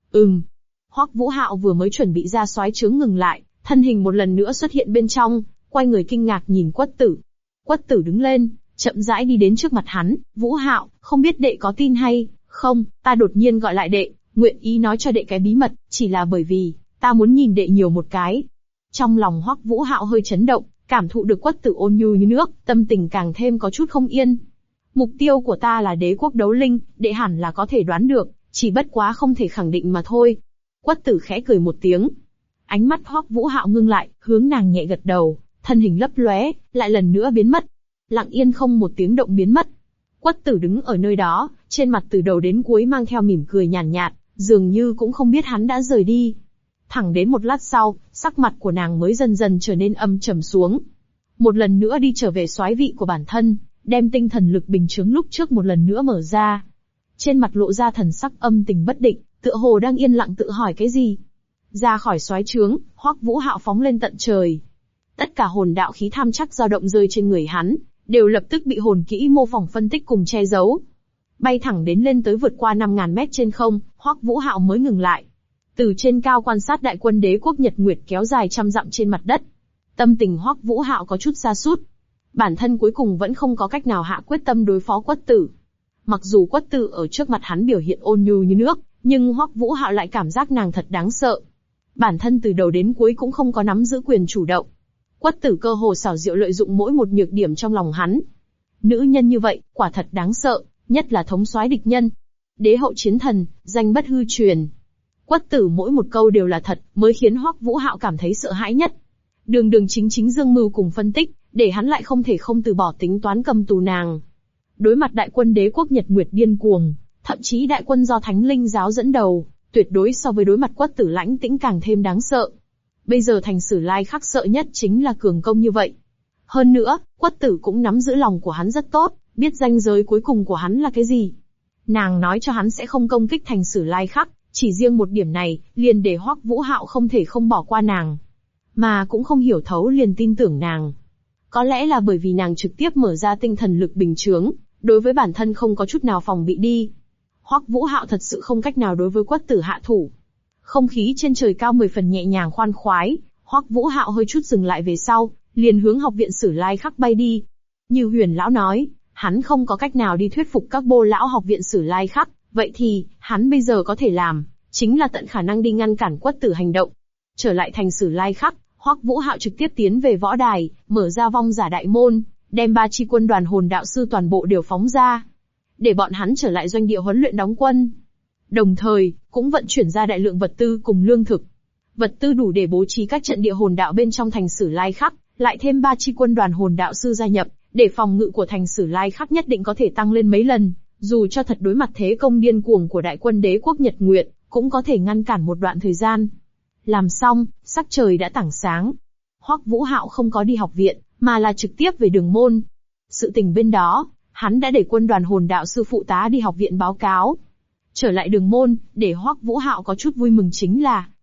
Hoắc Vũ Hạo vừa mới chuẩn bị ra soái trướng ngừng lại, thân hình một lần nữa xuất hiện bên trong, quay người kinh ngạc nhìn Quất Tử. Quất Tử đứng lên, chậm rãi đi đến trước mặt hắn, Vũ Hạo, không biết đệ có tin hay không, ta đột nhiên gọi lại đệ, nguyện ý nói cho đệ cái bí mật, chỉ là bởi vì, ta muốn nhìn đệ nhiều một cái. Trong lòng Hoắc Vũ Hạo hơi chấn động, cảm thụ được Quất Tử ôn nhu như nước, tâm tình càng thêm có chút không yên. Mục tiêu của ta là đế quốc đấu linh, đệ hẳn là có thể đoán được, chỉ bất quá không thể khẳng định mà thôi. Quất Tử khẽ cười một tiếng. Ánh mắt Hoắc Vũ Hạo ngưng lại, hướng nàng nhẹ gật đầu, thân hình lấp lóe, lại lần nữa biến mất. Lặng yên không một tiếng động biến mất. Quất Tử đứng ở nơi đó, trên mặt từ đầu đến cuối mang theo mỉm cười nhàn nhạt, dường như cũng không biết hắn đã rời đi. Thẳng đến một lát sau, sắc mặt của nàng mới dần dần trở nên âm trầm xuống. Một lần nữa đi trở về soái vị của bản thân, đem tinh thần lực bình chướng lúc trước một lần nữa mở ra. Trên mặt lộ ra thần sắc âm tình bất định, tựa hồ đang yên lặng tự hỏi cái gì. Ra khỏi soái trướng, Hoắc Vũ Hạo phóng lên tận trời. Tất cả hồn đạo khí tham chắc dao động rơi trên người hắn, đều lập tức bị hồn kỹ mô phỏng phân tích cùng che giấu. Bay thẳng đến lên tới vượt qua 5.000 mét trên không, Hoắc Vũ Hạo mới ngừng lại. Từ trên cao quan sát đại quân đế quốc Nhật Nguyệt kéo dài trăm dặm trên mặt đất. Tâm tình Hoắc Vũ Hạo có chút sa sút. Bản thân cuối cùng vẫn không có cách nào hạ quyết tâm đối phó Quất Tử. Mặc dù Quất Tử ở trước mặt hắn biểu hiện ôn nhu như nước, nhưng Hoắc Vũ Hạo lại cảm giác nàng thật đáng sợ. Bản thân từ đầu đến cuối cũng không có nắm giữ quyền chủ động. Quất Tử cơ hồ xảo diệu lợi dụng mỗi một nhược điểm trong lòng hắn. Nữ nhân như vậy, quả thật đáng sợ, nhất là thống soái địch nhân. Đế hậu chiến thần, danh bất hư truyền. Quất Tử mỗi một câu đều là thật, mới khiến Hoắc Vũ Hạo cảm thấy sợ hãi nhất. Đường đường chính chính dương mưu cùng phân tích, để hắn lại không thể không từ bỏ tính toán cầm tù nàng. Đối mặt đại quân đế quốc Nhật Nguyệt điên cuồng, thậm chí đại quân do Thánh Linh giáo dẫn đầu, tuyệt đối so với đối mặt Quất Tử lãnh tĩnh càng thêm đáng sợ. Bây giờ thành Sử Lai Khắc sợ nhất chính là cường công như vậy. Hơn nữa, Quất Tử cũng nắm giữ lòng của hắn rất tốt, biết ranh giới cuối cùng của hắn là cái gì. Nàng nói cho hắn sẽ không công kích thành Sử Lai Khắc, chỉ riêng một điểm này, liền để Hoắc Vũ Hạo không thể không bỏ qua nàng. Mà cũng không hiểu thấu liền tin tưởng nàng. Có lẽ là bởi vì nàng trực tiếp mở ra tinh thần lực bình chướng, đối với bản thân không có chút nào phòng bị đi. Hoắc Vũ Hạo thật sự không cách nào đối với Quất Tử hạ thủ. Không khí trên trời cao 10 phần nhẹ nhàng khoan khoái, Hoắc Vũ Hạo hơi chút dừng lại về sau, liền hướng học viện Sử Lai Khắc bay đi. Như Huyền lão nói, hắn không có cách nào đi thuyết phục các bô lão học viện Sử Lai Khắc, vậy thì, hắn bây giờ có thể làm, chính là tận khả năng đi ngăn cản Quất Tử hành động. Trở lại thành Sử Lai Khắc, Hoắc Vũ Hạo trực tiếp tiến về võ đài, mở ra vong giả đại môn, đem 3 chi quân đoàn hồn đạo sư toàn bộ đều phóng ra, để bọn hắn trở lại doanh địa huấn luyện đóng quân. Đồng thời, cũng vận chuyển ra đại lượng vật tư cùng lương thực. Vật tư đủ để bố trí các trận địa hồn đạo bên trong thành Sử Lai Khắc, lại thêm 3 chi quân đoàn hồn đạo sư gia nhập, để phòng ngự của thành Sử Lai Khắc nhất định có thể tăng lên mấy lần, dù cho thật đối mặt thế công điên cuồng của đại quân đế quốc Nhật Nguyệt, cũng có thể ngăn cản một đoạn thời gian. Làm xong, sắc trời đã tảng sáng. Hoắc Vũ Hạo không có đi học viện, mà là trực tiếp về đường môn. Sự tình bên đó, hắn đã để quân đoàn hồn đạo sư phụ tá đi học viện báo cáo. Trở lại đường môn, để Hoắc Vũ Hạo có chút vui mừng chính là,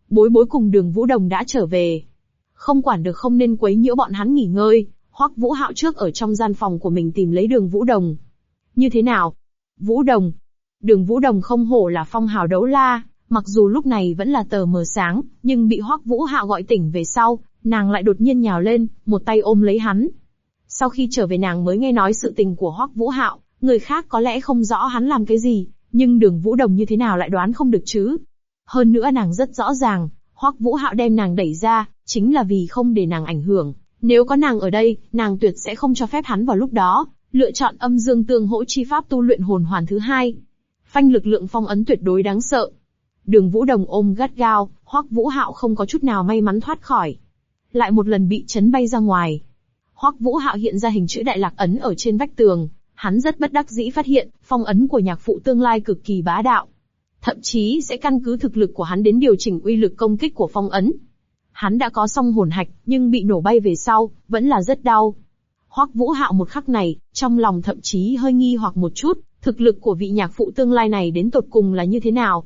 Bối Bối cùng Đường Vũ Đồng đã trở về. Không quản được không nên quấy nhiễu bọn hắn nghỉ ngơi, Hoắc Vũ Hạo trước ở trong gian phòng của mình tìm lấy Đường Vũ Đồng. Như thế nào? Vũ Đồng. Đường Vũ Đồng không hổ là phong hào đấu la, mặc dù lúc này vẫn là tờ mờ sáng, nhưng bị Hoắc Vũ Hạo gọi tỉnh về sau, nàng lại đột nhiên nhào lên, một tay ôm lấy hắn. Sau khi trở về nàng mới nghe nói sự tình của Hoắc Vũ Hạo, người khác có lẽ không rõ hắn làm cái gì, nhưng Đường Vũ Đồng như thế nào lại đoán không được chứ. Hơn nữa nàng rất rõ ràng, Hoắc Vũ Hạo đem nàng đẩy ra, chính là vì không để nàng ảnh hưởng. Nếu có nàng ở đây, nàng tuyệt sẽ không cho phép hắn vào lúc đó lựa chọn âm dương tương hỗ chi pháp tu luyện hồn hoàn thứ hai. Phanh lực lượng phong ấn tuyệt đối đáng sợ. Đường Vũ Đồng ôm gắt gao, Hoắc Vũ Hạo không có chút nào may mắn thoát khỏi. Lại một lần bị chấn bay ra ngoài. Hoắc Vũ Hạo hiện ra hình chữ đại lạc ấn ở trên vách tường, hắn rất bất đắc dĩ phát hiện, phong ấn của nhạc phụ tương lai cực kỳ bá đạo. Thậm chí sẽ căn cứ thực lực của hắn đến điều chỉnh uy lực công kích của phong ấn. Hắn đã có song hồn hạch, nhưng bị nổ bay về sau, vẫn là rất đau. Hoắc Vũ Hạo một khắc này, trong lòng thậm chí hơi nghi hoặc một chút, thực lực của vị nhạc phụ tương lai này đến tột cùng là như thế nào.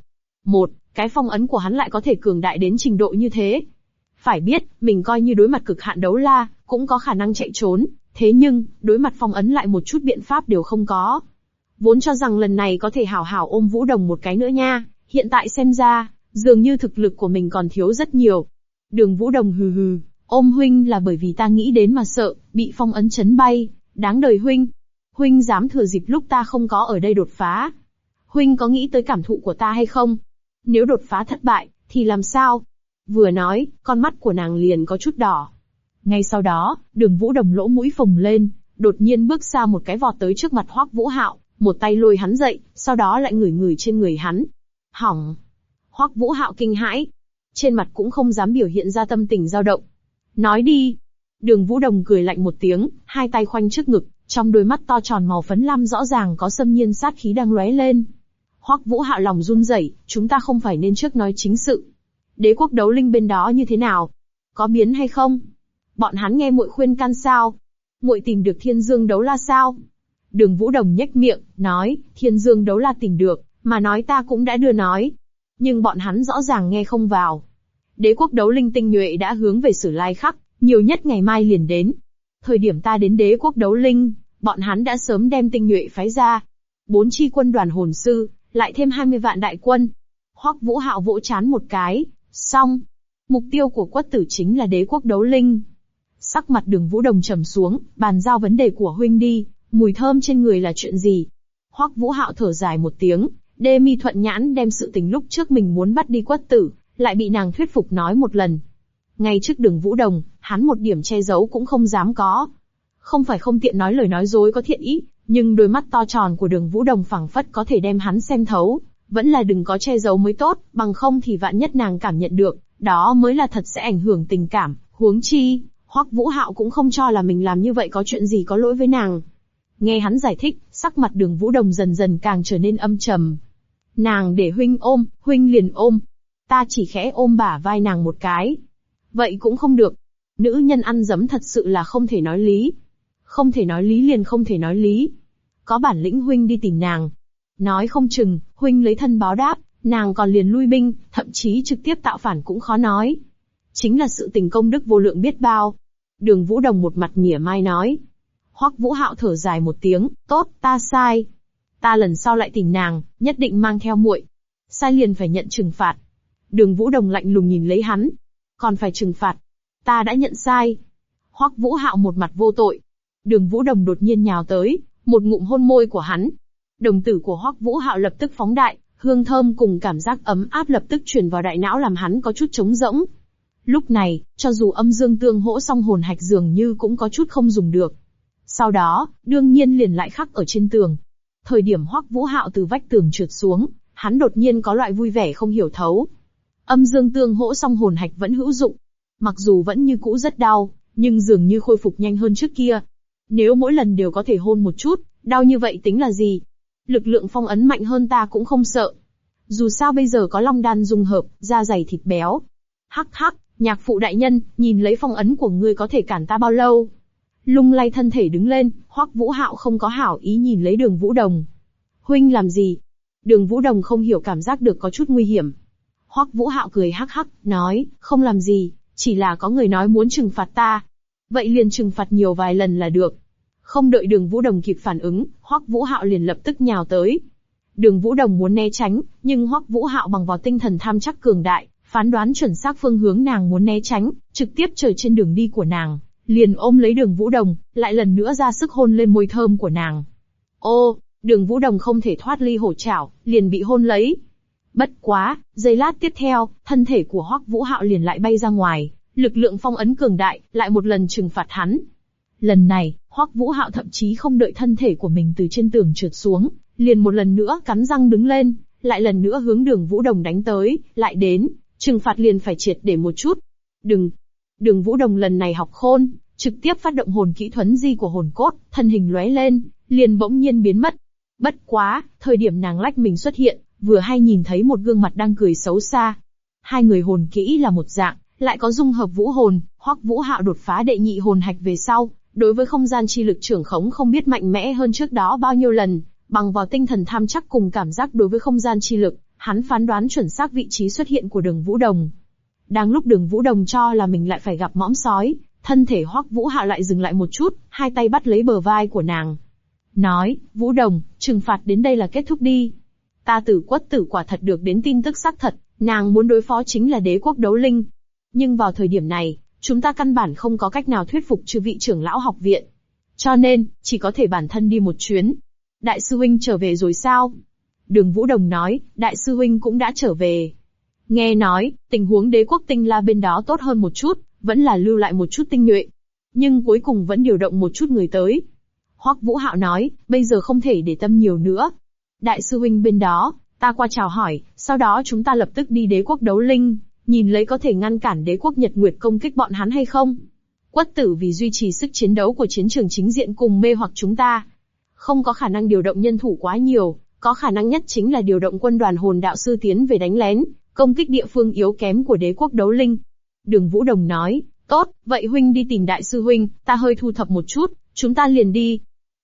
Cái phong ấn của hắn lại có thể cường đại đến trình độ như thế. Phải biết, mình coi như đối mặt cực hạn đấu la, cũng có khả năng chạy trốn, thế nhưng, đối mặt phong ấn lại một chút biện pháp đều không có. Vốn cho rằng lần này có thể hảo hảo ôm Vũ Đồng một cái nữa nha, hiện tại xem ra, dường như thực lực của mình còn thiếu rất nhiều. Đường Vũ Đồng hừ hừ, ôm huynh là bởi vì ta nghĩ đến mà sợ, bị phong ấn chấn bay, đáng đời huynh. Huynh dám thừa dịp lúc ta không có ở đây đột phá. Huynh có nghĩ tới cảm thụ của ta hay không? Nếu đột phá thất bại, thì làm sao? Vừa nói, con mắt của nàng liền có chút đỏ. Ngay sau đó, Đường Vũ Đồng lỗ mũi phồng lên, đột nhiên bước ra một cái vọt tới trước mặt Hoắc Vũ Hạo, một tay lôi hắn dậy, sau đó lại ngửi ngửi trên người hắn. Hỏng! Hoắc Vũ Hạo kinh hãi, trên mặt cũng không dám biểu hiện ra tâm tình dao động. Nói đi! Đường Vũ Đồng cười lạnh một tiếng, hai tay khoanh trước ngực, trong đôi mắt to tròn màu phấn lam rõ ràng có xâm nhiên sát khí đang lóe lên. Hoắc Vũ Hạo lòng run rẩy, chúng ta không phải nên trước nói chính sự. Đế quốc đấu linh bên đó như thế nào? Có biến hay không? Bọn hắn nghe muội khuyên can sao? Muội tìm được Thiên Dương đấu la sao? Đường Vũ Đồng nhếch miệng, nói, Thiên Dương đấu la tìm được, mà nói ta cũng đã đưa nói. Nhưng bọn hắn rõ ràng nghe không vào. Đế quốc đấu linh tinh nhuệ đã hướng về Sử Lai Khắc, nhiều nhất ngày mai liền đến. Thời điểm ta đến đế quốc đấu linh, bọn hắn đã sớm đem tinh nhuệ phái ra. 4 chi quân đoàn hồn sư, lại thêm 20 vạn đại quân. Hoắc Vũ Hạo vỗ trán một cái, xong. Mục tiêu của Quất Tử chính là đế quốc đấu linh. Sắc mặt Đường Vũ Đồng trầm xuống, bàn giao vấn đề của huynh đi, mùi thơm trên người là chuyện gì? Hoắc Vũ Hạo thở dài một tiếng, Đê Mi Thuận Nhãn đem sự tình lúc trước mình muốn bắt đi Quất Tử, lại bị nàng thuyết phục nói một lần. Ngay trước Đường Vũ Đồng, hắn một điểm che giấu cũng không dám có. Không phải không tiện nói lời nói dối có thiện ý, nhưng đôi mắt to tròn của Đường Vũ Đồng phảng phất có thể đem hắn xem thấu, vẫn là đừng có che giấu mới tốt, bằng không thì vạn nhất nàng cảm nhận được, đó mới là thật sẽ ảnh hưởng tình cảm, huống chi, Hoắc Vũ Hạo cũng không cho là mình làm như vậy có chuyện gì có lỗi với nàng. Nghe hắn giải thích, sắc mặt Đường Vũ Đồng dần dần càng trở nên âm trầm. Nàng để huynh ôm, huynh liền ôm. Ta chỉ khẽ ôm bả vai nàng một cái. Vậy cũng không được. Nữ nhân ăn dấm thật sự là không thể nói lý. Không thể nói lý liền không thể nói lý. Có bản lĩnh huynh đi tìm nàng. Nói không chừng, huynh lấy thân báo đáp, nàng còn liền lui binh, thậm chí trực tiếp tạo phản cũng khó nói. Chính là sự tình công đức vô lượng biết bao. Đường Vũ Đồng một mặt mỉa mai nói. Hoắc Vũ Hạo thở dài một tiếng, tốt, ta sai. Ta lần sau lại tìm nàng, nhất định mang theo muội. Sai liền phải nhận trừng phạt. Đường Vũ Đồng lạnh lùng nhìn lấy hắn. Còn phải trừng phạt. Ta đã nhận sai. Hoắc Vũ Hạo một mặt vô tội. Đường Vũ Đồng đột nhiên nhào tới, một ngụm hôn môi của hắn. Đồng tử của Hoắc Vũ Hạo lập tức phóng đại, hương thơm cùng cảm giác ấm áp lập tức truyền vào đại não làm hắn có chút trống rỗng. Lúc này, cho dù âm dương tương hỗ song hồn hạch dường như cũng có chút không dùng được. Sau đó, đương nhiên liền lại khắc ở trên tường. Thời điểm Hoắc Vũ Hạo từ vách tường trượt xuống, hắn đột nhiên có loại vui vẻ không hiểu thấu. Âm dương tương hỗ song hồn hạch vẫn hữu dụng. Mặc dù vẫn như cũ rất đau, nhưng dường như khôi phục nhanh hơn trước kia. Nếu mỗi lần đều có thể hôn một chút, đau như vậy tính là gì? Lực lượng phong ấn mạnh hơn ta cũng không sợ. Dù sao bây giờ có long đan dung hợp, da dày thịt béo. Hắc hắc, nhạc phụ đại nhân, nhìn lấy phong ấn của ngươi có thể cản ta bao lâu? Lung lay thân thể đứng lên, Hoắc Vũ Hạo không có hảo ý nhìn lấy Đường Vũ Đồng. Huynh làm gì? Đường Vũ Đồng không hiểu cảm giác được có chút nguy hiểm. Hoắc Vũ Hạo cười hắc hắc, nói, không làm gì, chỉ là có người nói muốn trừng phạt ta. Vậy liền trừng phạt nhiều vài lần là được. Không đợi Đường Vũ Đồng kịp phản ứng, Hoắc Vũ Hạo liền lập tức nhào tới. Đường Vũ Đồng muốn né tránh, nhưng Hoắc Vũ Hạo bằng vào tinh thần tham chắc cường đại, phán đoán chuẩn xác phương hướng nàng muốn né tránh, trực tiếp trở trên đường đi của nàng, liền ôm lấy Đường Vũ Đồng, lại lần nữa ra sức hôn lên môi thơm của nàng. Ô, Đường Vũ Đồng không thể thoát ly hổ chảo, liền bị hôn lấy. Bất quá, giây lát tiếp theo, thân thể của Hoắc Vũ Hạo liền lại bay ra ngoài, lực lượng phong ấn cường đại, lại một lần trừng phạt hắn. Lần này, Hoắc Vũ Hạo thậm chí không đợi thân thể của mình từ trên tường trượt xuống, liền một lần nữa cắn răng đứng lên, lại lần nữa hướng Đường Vũ Đồng đánh tới, lại đến, trừng phạt liền phải triệt để một chút. Đường Vũ Đồng lần này học khôn, trực tiếp phát động hồn kỹ thuấn di của hồn cốt, thân hình lóe lên, liền bỗng nhiên biến mất. Bất quá, thời điểm nàng lách mình xuất hiện, vừa hay nhìn thấy một gương mặt đang cười xấu xa. Hai người hồn kỹ là một dạng, lại có dung hợp vũ hồn, Hoắc Vũ Hạo đột phá đệ nhị hồn hạch về sau, đối với không gian chi lực trưởng khống không biết mạnh mẽ hơn trước đó bao nhiêu lần, bằng vào tinh thần tham chắc cùng cảm giác đối với không gian chi lực, hắn phán đoán chuẩn xác vị trí xuất hiện của Đường Vũ Đồng. Đang lúc Đường Vũ Đồng cho là mình lại phải gặp mõm sói, thân thể Hoắc Vũ Hạo lại dừng lại một chút, hai tay bắt lấy bờ vai của nàng. Nói, Vũ Đồng, trừng phạt đến đây là kết thúc đi. Ta Tử Quất Tử quả thật được đến tin tức xác thật, nàng muốn đối phó chính là Đế quốc đấu linh. Nhưng vào thời điểm này, chúng ta căn bản không có cách nào thuyết phục chư vị trưởng lão học viện. Cho nên, chỉ có thể bản thân đi một chuyến. Đại sư huynh trở về rồi sao? Đường Vũ Đồng nói, đại sư huynh cũng đã trở về. Nghe nói, tình huống Đế quốc Tinh La bên đó tốt hơn một chút, vẫn là lưu lại một chút tinh nhuệ. Nhưng cuối cùng vẫn điều động một chút người tới. Hoắc Vũ Hạo nói, bây giờ không thể để tâm nhiều nữa. Đại sư huynh bên đó, ta qua chào hỏi, sau đó chúng ta lập tức đi Đế quốc đấu linh, nhìn lấy có thể ngăn cản Đế quốc Nhật Nguyệt công kích bọn hắn hay không. Quất Tử vì duy trì sức chiến đấu của chiến trường chính diện cùng mê hoặc chúng ta. Không có khả năng điều động nhân thủ quá nhiều, có khả năng nhất chính là điều động quân đoàn hồn đạo sư tiến về đánh lén, công kích địa phương yếu kém của Đế quốc đấu linh. Đường Vũ Đồng nói, tốt, vậy huynh đi tìm đại sư huynh, ta hơi thu thập một chút, chúng ta liền đi.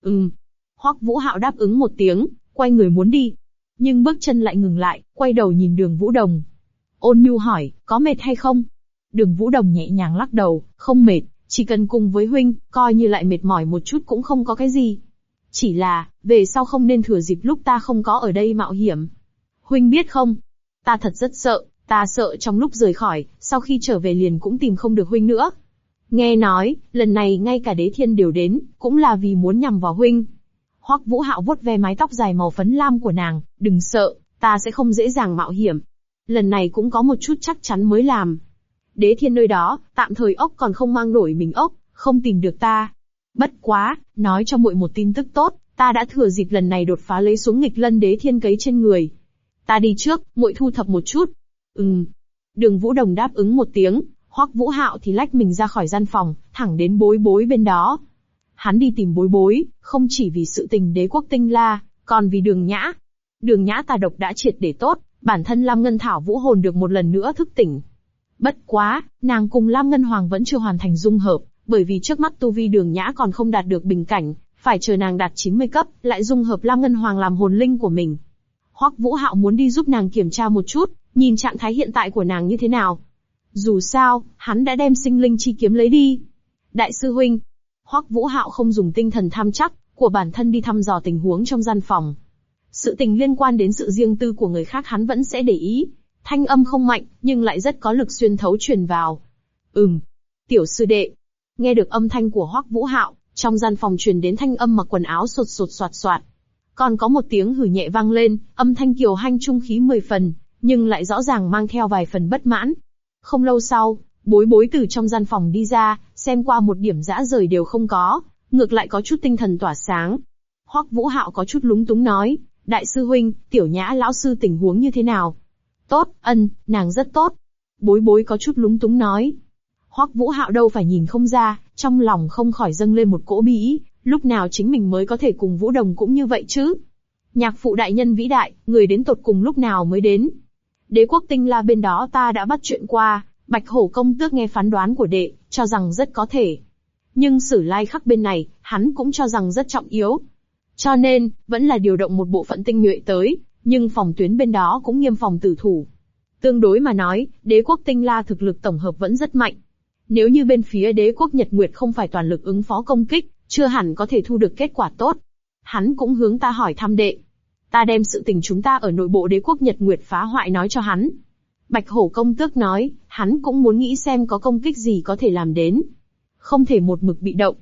Hoắc Vũ Hạo đáp ứng một tiếng, quay người muốn đi. Nhưng bước chân lại ngừng lại, quay đầu nhìn Đường Vũ Đồng. Ôn nhu hỏi, có mệt hay không? Đường Vũ Đồng nhẹ nhàng lắc đầu, không mệt, chỉ cần cùng với huynh, coi như lại mệt mỏi một chút cũng không có cái gì. Chỉ là, về sau không nên thừa dịp lúc ta không có ở đây mạo hiểm. Huynh biết không? Ta thật rất sợ, ta sợ trong lúc rời khỏi, sau khi trở về liền cũng tìm không được huynh nữa. Nghe nói, lần này ngay cả Đế Thiên đều đến, cũng là vì muốn nhằm vào huynh. Hoắc Vũ Hạo vuốt ve mái tóc dài màu phấn lam của nàng, đừng sợ, ta sẽ không dễ dàng mạo hiểm. Lần này cũng có một chút chắc chắn mới làm. Đế Thiên nơi đó, tạm thời ốc còn không mang nổi mình ốc, không tìm được ta. Bất quá, nói cho muội một tin tức tốt, ta đã thừa dịp lần này đột phá lấy xuống nghịch lân Đế Thiên cấy trên người. Ta đi trước, muội thu thập một chút. Đường Vũ Đồng đáp ứng một tiếng, Hoắc Vũ Hạo thì lách mình ra khỏi gian phòng, thẳng đến Bối Bối bên đó. Hắn đi tìm Bối Bối, không chỉ vì sự tình Đế quốc Tinh La, còn vì Đường Nhã. Đường Nhã tà độc đã triệt để tốt, bản thân Lam Ngân Thảo vũ hồn được một lần nữa thức tỉnh. Bất quá, nàng cùng Lam Ngân Hoàng vẫn chưa hoàn thành dung hợp, bởi vì trước mắt tu vi Đường Nhã còn không đạt được bình cảnh, phải chờ nàng đạt 90 cấp, lại dung hợp Lam Ngân Hoàng làm hồn linh của mình. Hoắc Vũ Hạo muốn đi giúp nàng kiểm tra một chút, nhìn trạng thái hiện tại của nàng như thế nào. Dù sao, hắn đã đem sinh linh chi kiếm lấy đi. Đại sư huynh, Hoắc Vũ Hạo không dùng tinh thần tham chắc của bản thân đi thăm dò tình huống trong gian phòng. Sự tình liên quan đến sự riêng tư của người khác hắn vẫn sẽ để ý. Thanh âm không mạnh, nhưng lại rất có lực xuyên thấu truyền vào. Tiểu sư đệ. Nghe được âm thanh của Hoắc Vũ Hạo, trong gian phòng truyền đến thanh âm mặc quần áo sột sột soạt soạt. Còn có một tiếng hử nhẹ vang lên, âm thanh kiều hanh trung khí 10 phần, nhưng lại rõ ràng mang theo vài phần bất mãn. Không lâu sau, Bối Bối từ trong gian phòng đi ra, xem qua một điểm dã rời đều không có, ngược lại có chút tinh thần tỏa sáng. Hoắc Vũ Hạo có chút lúng túng nói, đại sư huynh, Tiểu Nhã lão sư tình huống như thế nào? Tốt, nàng rất tốt. Bối Bối có chút lúng túng nói. Hoắc Vũ Hạo đâu phải nhìn không ra, trong lòng không khỏi dâng lên một cỗ bi ý, lúc nào chính mình mới có thể cùng Vũ Đồng cũng như vậy chứ? Nhạc phụ đại nhân vĩ đại, người đến tột cùng lúc nào mới đến? Đế quốc Tinh La bên đó ta đã bắt chuyện qua, Bạch Hổ công tước nghe phán đoán của đệ, cho rằng rất có thể. Nhưng Sử Lai Khắc bên này, hắn cũng cho rằng rất trọng yếu. Cho nên, vẫn là điều động một bộ phận tinh nhuệ tới, nhưng phòng tuyến bên đó cũng nghiêm phòng tử thủ. Tương đối mà nói, đế quốc Tinh La thực lực tổng hợp vẫn rất mạnh. Nếu như bên phía đế quốc Nhật Nguyệt không phải toàn lực ứng phó công kích, chưa hẳn có thể thu được kết quả tốt. Hắn cũng hướng ta hỏi thăm đệ. Ta đem sự tình chúng ta ở nội bộ đế quốc Nhật Nguyệt phá hoại nói cho hắn. Bạch Hổ công tước nói, hắn cũng muốn nghĩ xem có công kích gì có thể làm đến. Không thể một mực bị động.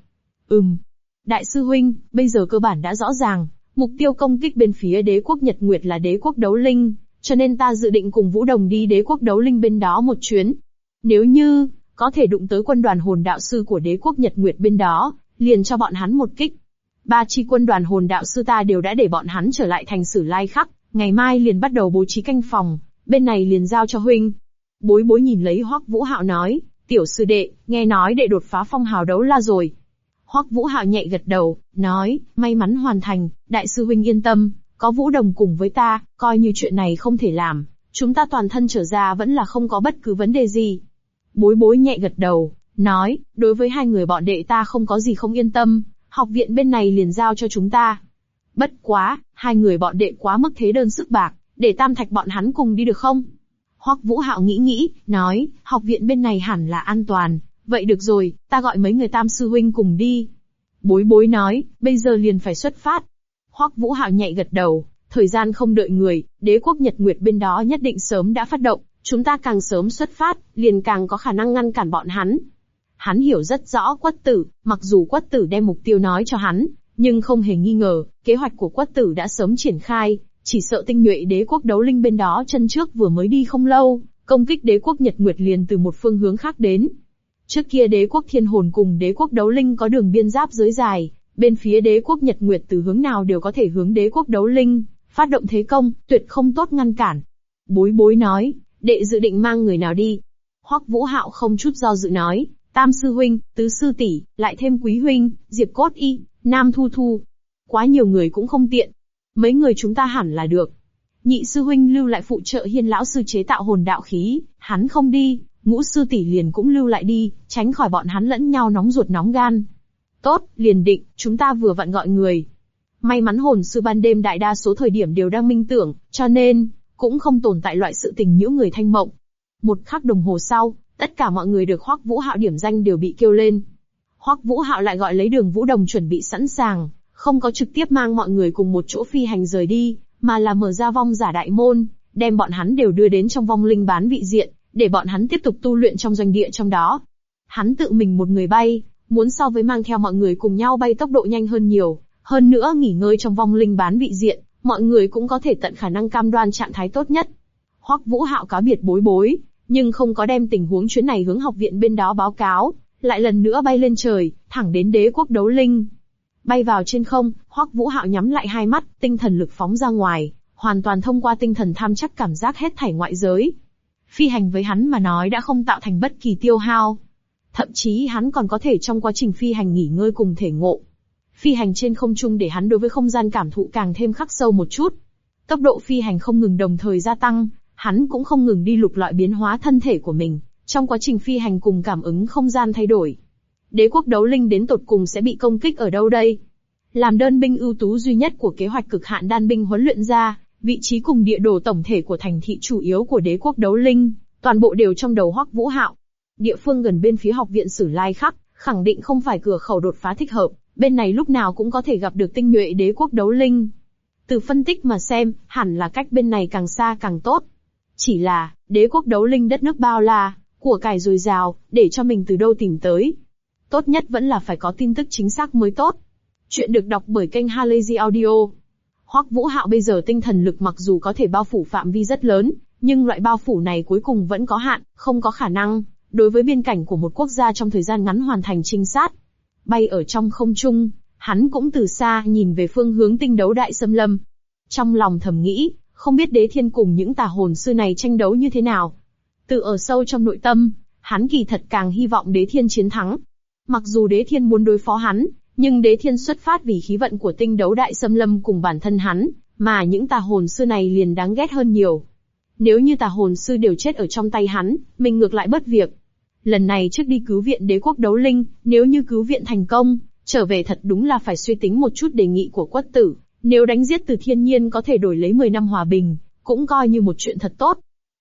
Đại sư huynh, bây giờ cơ bản đã rõ ràng, mục tiêu công kích bên phía đế quốc Nhật Nguyệt là đế quốc đấu linh, cho nên ta dự định cùng Vũ Đồng đi đế quốc đấu linh bên đó một chuyến. Nếu như có thể đụng tới quân đoàn hồn đạo sư của đế quốc Nhật Nguyệt bên đó, liền cho bọn hắn một kích. 3 chi quân đoàn hồn đạo sư ta đều đã để bọn hắn trở lại thành Sử Lai Khắc, ngày mai liền bắt đầu bố trí canh phòng, bên này liền giao cho huynh. Bối Bối nhìn lấy Hoắc Vũ Hạo nói, tiểu sư đệ, nghe nói đệ đột phá phong hào đấu la rồi. Hoắc Vũ Hạo nhẹ gật đầu, nói, may mắn hoàn thành, đại sư huynh yên tâm, có Vũ Đồng cùng với ta, coi như chuyện này không thể làm, chúng ta toàn thân trở ra vẫn là không có bất cứ vấn đề gì. Bối Bối nhẹ gật đầu, nói, đối với hai người bọn đệ ta không có gì không yên tâm, học viện bên này liền giao cho chúng ta. Bất quá, hai người bọn đệ quá mức thế đơn sức bạc, để Tam Thạch bọn hắn cùng đi được không? Hoắc Vũ Hạo nghĩ, nói, học viện bên này hẳn là an toàn, vậy được rồi, ta gọi mấy người Tam sư huynh cùng đi. Bối Bối nói, bây giờ liền phải xuất phát. Hoắc Vũ Hạo nhẹ gật đầu, thời gian không đợi người, đế quốc Nhật Nguyệt bên đó nhất định sớm đã phát động, chúng ta càng sớm xuất phát, liền càng có khả năng ngăn cản bọn hắn. Hắn hiểu rất rõ Quất Tử, mặc dù Quất Tử đem mục tiêu nói cho hắn, nhưng không hề nghi ngờ, kế hoạch của Quất Tử đã sớm triển khai, chỉ sợ tinh nhuệ đế quốc đấu linh bên đó chân trước vừa mới đi không lâu, công kích đế quốc Nhật Nguyệt liền từ một phương hướng khác đến. Trước kia đế quốc Thiên Hồn cùng đế quốc đấu linh có đường biên giáp giới dài, bên phía đế quốc Nhật Nguyệt từ hướng nào đều có thể hướng đế quốc đấu linh, phát động thế công, tuyệt không tốt ngăn cản. Bối Bối nói, đệ dự định mang người nào đi? Hoắc Vũ Hạo không chút do dự nói, Tam sư huynh, Tứ sư tỷ, lại thêm Quý huynh, Diệp Cốt Y, Nam Thu Thu. Quá nhiều người cũng không tiện. Mấy người chúng ta hẳn là được. Nhị sư huynh lưu lại phụ trợ Hiên lão sư chế tạo hồn đạo khí, hắn không đi, Ngũ sư tỷ liền cũng lưu lại đi, tránh khỏi bọn hắn lẫn nhau nóng ruột nóng gan. Tốt, liền định, chúng ta vừa vặn gọi người. May mắn hồn sư ban đêm đại đa số thời điểm đều đang minh tưởng, cho nên cũng không tồn tại loại sự tình nhiễu người thanh mộng. Một khắc đồng hồ sau, tất cả mọi người được Hoắc Vũ Hạo điểm danh đều bị kêu lên. Hoắc Vũ Hạo lại gọi lấy Đường Vũ Đồng chuẩn bị sẵn sàng, không có trực tiếp mang mọi người cùng một chỗ phi hành rời đi, mà là mở ra vong giả đại môn, đem bọn hắn đều đưa đến trong vong linh bán vị diện, để bọn hắn tiếp tục tu luyện trong doanh địa trong đó. Hắn tự mình một người bay, muốn so với mang theo mọi người cùng nhau bay tốc độ nhanh hơn nhiều, hơn nữa nghỉ ngơi trong vong linh bán vị diện, mọi người cũng có thể tận khả năng cam đoan trạng thái tốt nhất. Hoắc Vũ Hạo cáo biệt Bối Bối, nhưng không có đem tình huống chuyến này hướng học viện bên đó báo cáo, lại lần nữa bay lên trời, thẳng đến đế quốc đấu linh. Bay vào trên không, Hoắc Vũ Hạo nhắm lại hai mắt, tinh thần lực phóng ra ngoài, hoàn toàn thông qua tinh thần tham chắc cảm giác hết thảy ngoại giới. Phi hành với hắn mà nói đã không tạo thành bất kỳ tiêu hao. Thậm chí hắn còn có thể trong quá trình phi hành nghỉ ngơi cùng thể ngộ. Phi hành trên không trung để hắn đối với không gian cảm thụ càng thêm khắc sâu một chút. Tốc độ phi hành không ngừng đồng thời gia tăng, hắn cũng không ngừng đi lục lọi biến hóa thân thể của mình, trong quá trình phi hành cùng cảm ứng không gian thay đổi. Đế quốc đấu linh đến tột cùng sẽ bị công kích ở đâu đây? Làm đơn binh ưu tú duy nhất của kế hoạch cực hạn đan binh huấn luyện ra, vị trí cùng địa đồ tổng thể của thành thị chủ yếu của đế quốc đấu linh, toàn bộ đều trong đầu Hoắc Vũ Hạo. Địa phương gần bên phía học viện Sử Lai Khắc, khẳng định không phải cửa khẩu đột phá thích hợp, bên này lúc nào cũng có thể gặp được tinh nhuệ đế quốc đấu linh. Từ phân tích mà xem, hẳn là cách bên này càng xa càng tốt. Chỉ là, đế quốc đấu linh đất nước bao la, của cải dồi dào, để cho mình từ đâu tìm tới. Tốt nhất vẫn là phải có tin tức chính xác mới tốt. Chuyện được đọc bởi kênh Halazy Audio. Hoắc Vũ Hạo bây giờ tinh thần lực mặc dù có thể bao phủ phạm vi rất lớn, nhưng loại bao phủ này cuối cùng vẫn có hạn, không có khả năng đối với biên cảnh của một quốc gia trong thời gian ngắn hoàn thành trinh sát. Bay ở trong không trung, hắn cũng từ xa nhìn về phương hướng tinh đấu đại xâm lâm. Trong lòng thầm nghĩ, không biết Đế Thiên cùng những tà hồn sư này tranh đấu như thế nào. Từ ở sâu trong nội tâm, hắn kỳ thật càng hy vọng Đế Thiên chiến thắng. Mặc dù Đế Thiên muốn đối phó hắn, nhưng Đế Thiên xuất phát vì khí vận của tinh đấu đại xâm lâm cùng bản thân hắn, mà những tà hồn sư này liền đáng ghét hơn nhiều. Nếu như tà hồn sư đều chết ở trong tay hắn, mình ngược lại bất việc. Lần này trước đi cứu viện đế quốc đấu linh, nếu như cứu viện thành công, trở về thật đúng là phải suy tính một chút đề nghị của Quất Tử. Nếu đánh giết Từ Thiên Nhiên có thể đổi lấy 10 năm hòa bình, cũng coi như một chuyện thật tốt.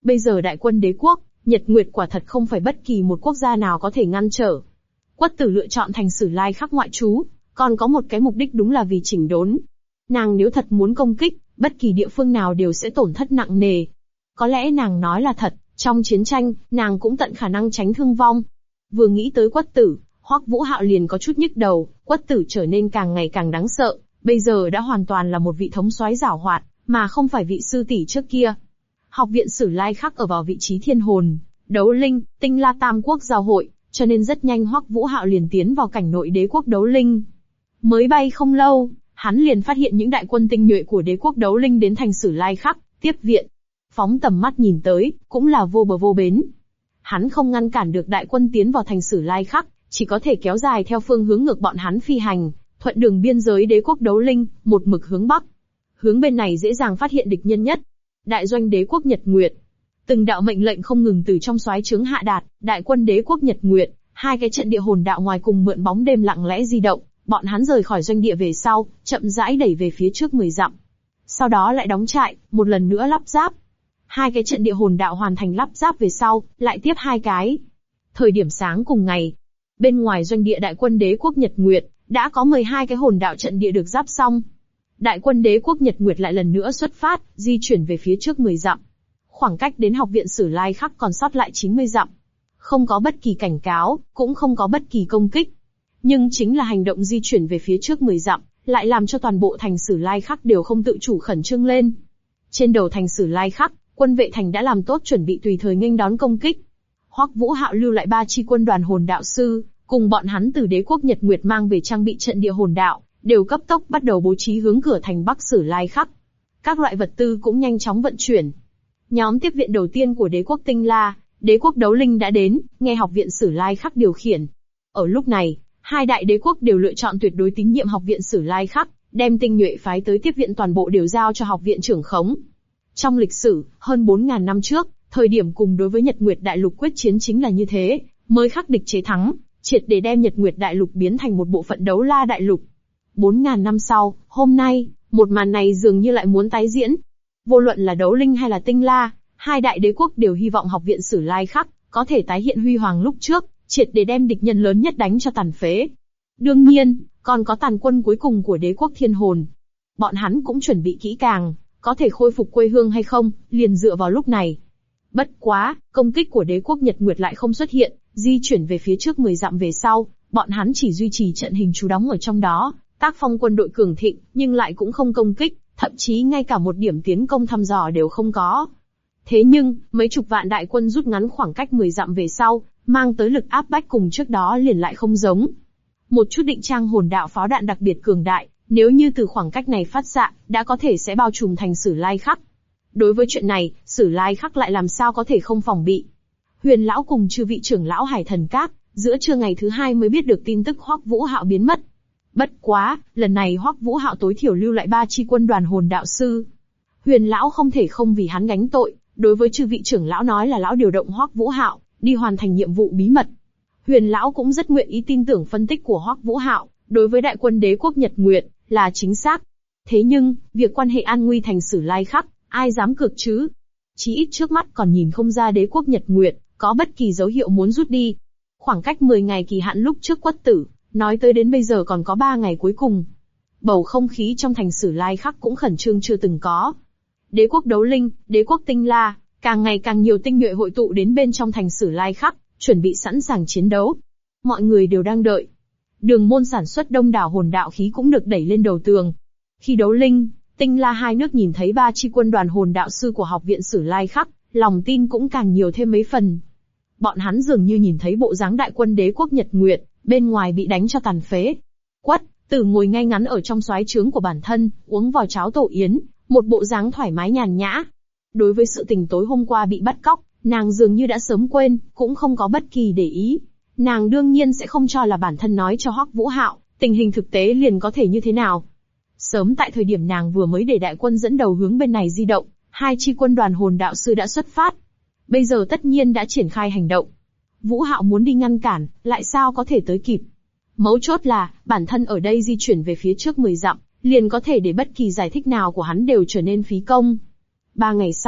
Bây giờ đại quân đế quốc, Nhật Nguyệt quả thật không phải bất kỳ một quốc gia nào có thể ngăn trở. Quất Tử lựa chọn thành Sử Lai Khắc ngoại trú, còn có một cái mục đích đúng là vì chỉnh đốn. Nàng nếu thật muốn công kích, bất kỳ địa phương nào đều sẽ tổn thất nặng nề. Có lẽ nàng nói là thật, trong chiến tranh, nàng cũng tận khả năng tránh thương vong. Vừa nghĩ tới Quất Tử, Hoắc Vũ Hạo liền có chút nhức đầu, Quất Tử trở nên càng ngày càng đáng sợ, bây giờ đã hoàn toàn là một vị thống soái giảo hoạt, mà không phải vị sư tỷ trước kia. Học viện Sử Lai Khắc ở vào vị trí thiên hồn, đấu linh, tinh la tam quốc giao hội, cho nên rất nhanh Hoắc Vũ Hạo liền tiến vào cảnh nội đế quốc đấu linh. Mới bay không lâu, hắn liền phát hiện những đại quân tinh nhuệ của đế quốc đấu linh đến thành Sử Lai Khắc, tiếp viện. Phóng tầm mắt nhìn tới, cũng là vô bờ vô bến. Hắn không ngăn cản được đại quân tiến vào thành Sử Lai Khắc, chỉ có thể kéo dài theo phương hướng ngược bọn hắn phi hành, thuận đường biên giới đế quốc đấu linh, một mực hướng bắc. Hướng bên này dễ dàng phát hiện địch nhân nhất. Đại doanh đế quốc Nhật Nguyệt. Từng đạo mệnh lệnh không ngừng từ trong soái trướng hạ đạt, đại quân đế quốc Nhật Nguyệt, hai cái trận địa hồn đạo ngoài cùng mượn bóng đêm lặng lẽ di động, bọn hắn rời khỏi doanh địa về sau, chậm rãi đẩy về phía trước 10 dặm. Sau đó lại đóng trại, một lần nữa lắp ráp. Hai cái trận địa hồn đạo hoàn thành lắp ráp về sau, lại tiếp hai cái. Thời điểm sáng cùng ngày, bên ngoài doanh địa đại quân đế quốc Nhật Nguyệt, đã có 12 cái hồn đạo trận địa được ráp xong. Đại quân đế quốc Nhật Nguyệt lại lần nữa xuất phát, di chuyển về phía trước 10 dặm. Khoảng cách đến học viện Sử Lai Khắc còn sót lại 90 dặm. Không có bất kỳ cảnh cáo, cũng không có bất kỳ công kích. Nhưng chính là hành động di chuyển về phía trước 10 dặm, lại làm cho toàn bộ thành Sử Lai Khắc đều không tự chủ khẩn trương lên. Trên đầu thành Sử Lai Khắc, quân vệ thành đã làm tốt chuẩn bị tùy thời nghênh đón công kích. Hoắc Vũ Hạo lưu lại 3 chi quân đoàn hồn đạo sư, cùng bọn hắn từ đế quốc Nhật Nguyệt mang về trang bị trận địa hồn đạo, đều cấp tốc bắt đầu bố trí hướng cửa thành Bắc Sử Lai Khắc. Các loại vật tư cũng nhanh chóng vận chuyển. Nhóm tiếp viện đầu tiên của đế quốc Tinh La, đế quốc Đấu Linh đã đến, nghe học viện Sử Lai Khắc điều khiển. Ở lúc này, hai đại đế quốc đều lựa chọn tuyệt đối tín nhiệm học viện Sử Lai Khắc, đem tinh nhuệ phái tới tiếp viện toàn bộ đều giao cho học viện trưởng khống. Trong lịch sử, hơn 4.000 năm trước, thời điểm cùng đối với Nhật Nguyệt Đại Lục quyết chiến chính là như thế, mới khắc địch chế thắng, triệt để đem Nhật Nguyệt Đại Lục biến thành một bộ phận Đấu La Đại Lục. 4.000 năm sau, hôm nay, một màn này dường như lại muốn tái diễn. Vô luận là Đấu Linh hay là Tinh La, hai đại đế quốc đều hy vọng học viện Sử Lai Khắc có thể tái hiện huy hoàng lúc trước, triệt để đem địch nhân lớn nhất đánh cho tàn phế. Đương nhiên, còn có tàn quân cuối cùng của đế quốc Thiên Hồn. Bọn hắn cũng chuẩn bị kỹ càng, có thể khôi phục quê hương hay không, liền dựa vào lúc này. Bất quá, công kích của đế quốc Nhật Nguyệt lại không xuất hiện, di chuyển về phía trước 10 dặm về sau, bọn hắn chỉ duy trì trận hình trú đóng ở trong đó, tác phong quân đội cường thịnh, nhưng lại cũng không công kích, thậm chí ngay cả một điểm tiến công thăm dò đều không có. Thế nhưng, mấy chục vạn đại quân rút ngắn khoảng cách 10 dặm về sau, mang tới lực áp bách cùng trước đó liền lại không giống. Một chút định trang hồn đạo pháo đạn đặc biệt cường đại, nếu như từ khoảng cách này phát xạ, đã có thể sẽ bao trùm thành Sử Lai Khắc. Đối với chuyện này, Sử Lai Khắc lại làm sao có thể không phòng bị. Huyền lão cùng chư vị trưởng lão Hải Thần Các, giữa trưa ngày thứ 2 mới biết được tin tức Hoắc Vũ Hạo biến mất. Bất quá, lần này Hoắc Vũ Hạo tối thiểu lưu lại 3 chi quân đoàn hồn đạo sư. Huyền lão không thể không vì hắn gánh tội, đối với chư vị trưởng lão nói là lão điều động Hoắc Vũ Hạo đi hoàn thành nhiệm vụ bí mật. Huyền lão cũng rất nguyện ý tin tưởng phân tích của Hoắc Vũ Hạo, đối với đại quân đế quốc Nhật Nguyệt là chính xác. Thế nhưng, việc quan hệ an nguy thành Sử Lai Khắc, ai dám cược chứ? Chí ít trước mắt còn nhìn không ra đế quốc Nhật Nguyệt có bất kỳ dấu hiệu muốn rút đi. Khoảng cách 10 ngày kỳ hạn lúc trước Quất Tử, nói tới đến bây giờ còn có 3 ngày cuối cùng. Bầu không khí trong thành Sử Lai Khắc cũng khẩn trương chưa từng có. Đế quốc Đấu Linh, đế quốc Tinh La, càng ngày càng nhiều tinh nhuệ hội tụ đến bên trong thành Sử Lai Khắc, chuẩn bị sẵn sàng chiến đấu. Mọi người đều đang đợi. Đường môn sản xuất đông đảo hồn đạo khí cũng được đẩy lên đầu tường. Khi Đấu Linh, Tinh La hai nước nhìn thấy 3 chi quân đoàn hồn đạo sư của học viện Sử Lai Khắc, lòng tin cũng càng nhiều thêm mấy phần. Bọn hắn dường như nhìn thấy bộ dáng đại quân đế quốc Nhật Nguyệt, bên ngoài bị đánh cho tàn phế. Quất Tử ngồi ngay ngắn ở trong soái trướng của bản thân, uống vào cháo tổ yến, một bộ dáng thoải mái nhàn nhã. Đối với sự tình tối hôm qua bị bắt cóc, nàng dường như đã sớm quên, cũng không có bất kỳ để ý. Nàng đương nhiên sẽ không cho là bản thân nói cho Hoắc Vũ Hạo, tình hình thực tế liền có thể như thế nào. Sớm tại thời điểm nàng vừa mới để đại quân dẫn đầu hướng bên này di động, 2 chi quân đoàn hồn đạo sư đã xuất phát. Bây giờ tất nhiên đã triển khai hành động. Vũ Hạo muốn đi ngăn cản, lại sao có thể tới kịp. Mấu chốt là, bản thân ở đây di chuyển về phía trước 10 dặm, liền có thể để bất kỳ giải thích nào của hắn đều trở nên phí công. 3 ngày sau,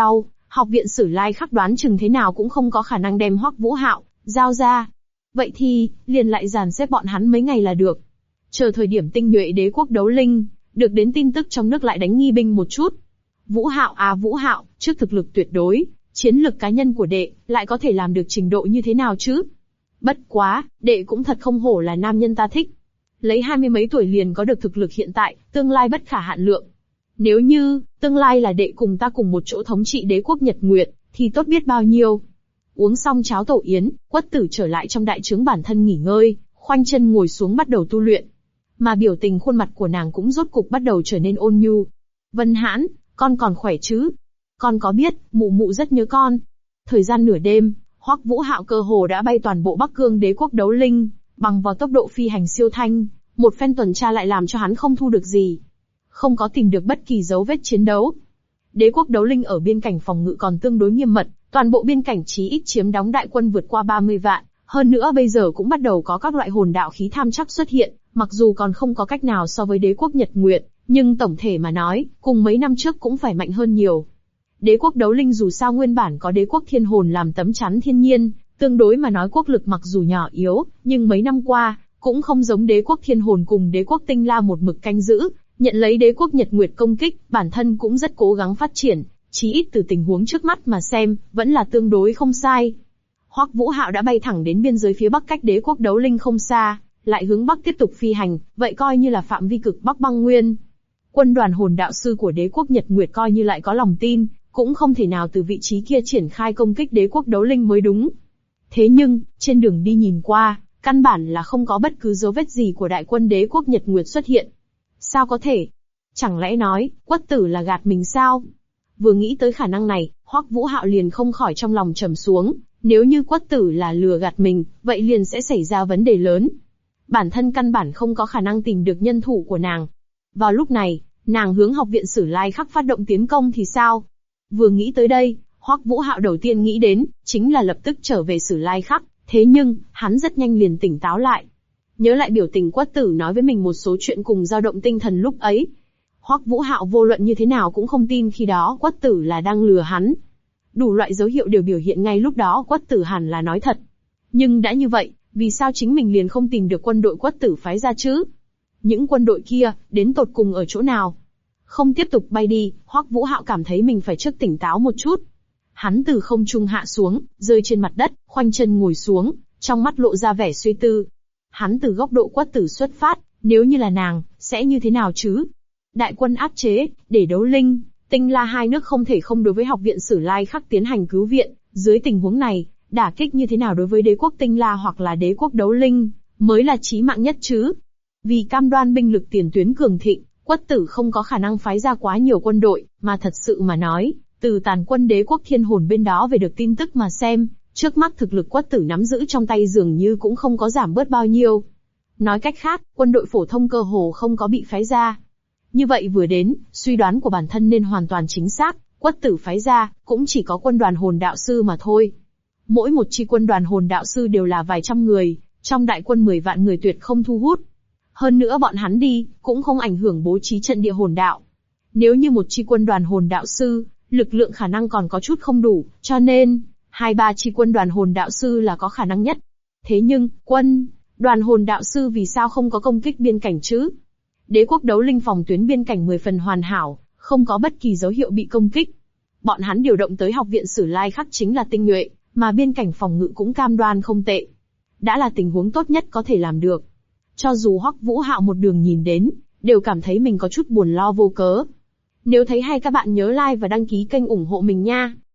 Học viện Sử Lai Khắc đoán chừng thế nào cũng không có khả năng đem Hoắc Vũ Hạo giao ra. Vậy thì, liền lại dàn xếp bọn hắn mấy ngày là được. Chờ thời điểm tinh nhuệ đế quốc đấu linh, được đến tin tức trong nước lại đánh nghi binh một chút. Vũ Hạo à Vũ Hạo, trước thực lực tuyệt đối, chiến lực cá nhân của đệ, lại có thể làm được trình độ như thế nào chứ? Bất quá, đệ cũng thật không hổ là nam nhân ta thích. Lấy 20 mấy tuổi liền có được thực lực hiện tại, tương lai bất khả hạn lượng. Nếu như, tương lai là đệ cùng ta cùng một chỗ thống trị đế quốc Nhật Nguyệt, thì tốt biết bao nhiêu. Uống xong cháo tổ yến, Quất Tử trở lại trong đại trướng bản thân nghỉ ngơi, khoanh chân ngồi xuống bắt đầu tu luyện. Mà biểu tình khuôn mặt của nàng cũng rốt cục bắt đầu trở nên ôn nhu. Vân Hãn, con còn khỏe chứ? Con có biết, mụ mụ rất nhớ con. Thời gian nửa đêm, Hoắc Vũ Hạo cơ hồ đã bay toàn bộ Bắc Cương đế quốc đấu linh, bằng vào tốc độ phi hành siêu thanh, một phen tuần tra lại làm cho hắn không thu được gì. Không có tìm được bất kỳ dấu vết chiến đấu. Đế quốc đấu linh ở biên cảnh phòng ngự còn tương đối nghiêm mật, toàn bộ biên cảnh chí ít chiếm đóng đại quân vượt qua 30 vạn, hơn nữa bây giờ cũng bắt đầu có các loại hồn đạo khí tham chắc xuất hiện, mặc dù còn không có cách nào so với đế quốc Nhật Nguyệt, nhưng tổng thể mà nói, cùng mấy năm trước cũng phải mạnh hơn nhiều. Đế quốc đấu linh dù sao nguyên bản có đế quốc thiên hồn làm tấm chắn thiên nhiên, tương đối mà nói quốc lực mặc dù nhỏ yếu, nhưng mấy năm qua, cũng không giống đế quốc thiên hồn cùng đế quốc tinh la một mực canh giữ, nhận lấy đế quốc Nhật Nguyệt công kích, bản thân cũng rất cố gắng phát triển, chí ít từ tình huống trước mắt mà xem, vẫn là tương đối không sai. Hoắc Vũ Hạo đã bay thẳng đến biên giới phía bắc cách đế quốc đấu linh không xa, lại hướng bắc tiếp tục phi hành, vậy coi như là phạm vi cực bắc băng nguyên. Quân đoàn hồn đạo sư của đế quốc Nhật Nguyệt coi như lại có lòng tin, cũng không thể nào từ vị trí kia triển khai công kích đế quốc đấu linh mới đúng. Thế nhưng, trên đường đi nhìn qua, căn bản là không có bất cứ dấu vết gì của đại quân đế quốc Nhật Nguyệt xuất hiện. Sao có thể? Chẳng lẽ nói, Quất Tử là gạt mình sao? Vừa nghĩ tới khả năng này, Hoắc Vũ Hạo liền không khỏi trong lòng trầm xuống, nếu như Quất Tử là lừa gạt mình, vậy liền sẽ xảy ra vấn đề lớn. Bản thân căn bản không có khả năng tìm được nhân thủ của nàng. Vào lúc này, nàng hướng học viện Sử Lai Khắc phát động tiến công thì sao? Vừa nghĩ tới đây, Hoắc Vũ Hạo đầu tiên nghĩ đến, chính là lập tức trở về Sử Lai Khắc, thế nhưng, hắn rất nhanh liền tỉnh táo lại. Nhớ lại biểu tình Quất Tử nói với mình một số chuyện cùng dao động tinh thần lúc ấy. Hoắc Vũ Hạo vô luận như thế nào cũng không tin khi đó Quất Tử là đang lừa hắn. Đủ loại dấu hiệu đều biểu hiện ngay lúc đó Quất Tử hẳn là nói thật. Nhưng đã như vậy, vì sao chính mình liền không tìm được quân đội Quất Tử phái ra chứ? Những quân đội kia, đến tột cùng ở chỗ nào? Không tiếp tục bay đi, Hoắc Vũ Hạo cảm thấy mình phải trước tỉnh táo một chút. Hắn từ không trung hạ xuống, rơi trên mặt đất, khoanh chân ngồi xuống, trong mắt lộ ra vẻ suy tư. Hắn từ góc độ Quất Tử xuất phát, nếu như là nàng, sẽ như thế nào chứ? Đại quân áp chế, để đấu linh, tinh la hai nước không thể không đối với học viện Sử Lai Khắc tiến hành cứu viện, dưới tình huống này, đả kích như thế nào đối với đế quốc tinh la hoặc là đế quốc đấu linh, mới là chí mạng nhất chứ? Vì cam đoan binh lực tiền tuyến cường thịnh, Quất Tử không có khả năng phái ra quá nhiều quân đội, mà thật sự mà nói, từ tàn quân đế quốc thiên hồn bên đó về được tin tức mà xem, trước mắt thực lực Quất Tử nắm giữ trong tay dường như cũng không có giảm bớt bao nhiêu. Nói cách khác, quân đội phổ thông cơ hồ không có bị phái ra. Như vậy vừa đến, suy đoán của bản thân nên hoàn toàn chính xác, Quất Tử phái ra, cũng chỉ có quân đoàn hồn đạo sư mà thôi. Mỗi một chi quân đoàn hồn đạo sư đều là vài trăm người, trong đại quân 10 vạn người tuyệt không thu hút. Hơn nữa bọn hắn đi, cũng không ảnh hưởng bố trí trận địa hồn đạo. Nếu như một chi quân đoàn hồn đạo sư, lực lượng khả năng còn có chút không đủ, cho nên, 2-3 chi quân đoàn hồn đạo sư là có khả năng nhất. Thế nhưng, đoàn hồn đạo sư vì sao không có công kích biên cảnh chứ? Đế quốc đấu linh phòng tuyến biên cảnh 10 phần hoàn hảo, không có bất kỳ dấu hiệu bị công kích. Bọn hắn điều động tới học viện Sử Lai Khắc chính là tinh nhuệ, mà biên cảnh phòng ngự cũng cam đoan không tệ. Đã là tình huống tốt nhất có thể làm được. Cho dù Hoắc Vũ Hạo một đường nhìn đến, đều cảm thấy mình có chút buồn lo vô cớ. Nếu thấy hay các bạn nhớ like và đăng ký kênh ủng hộ mình nha.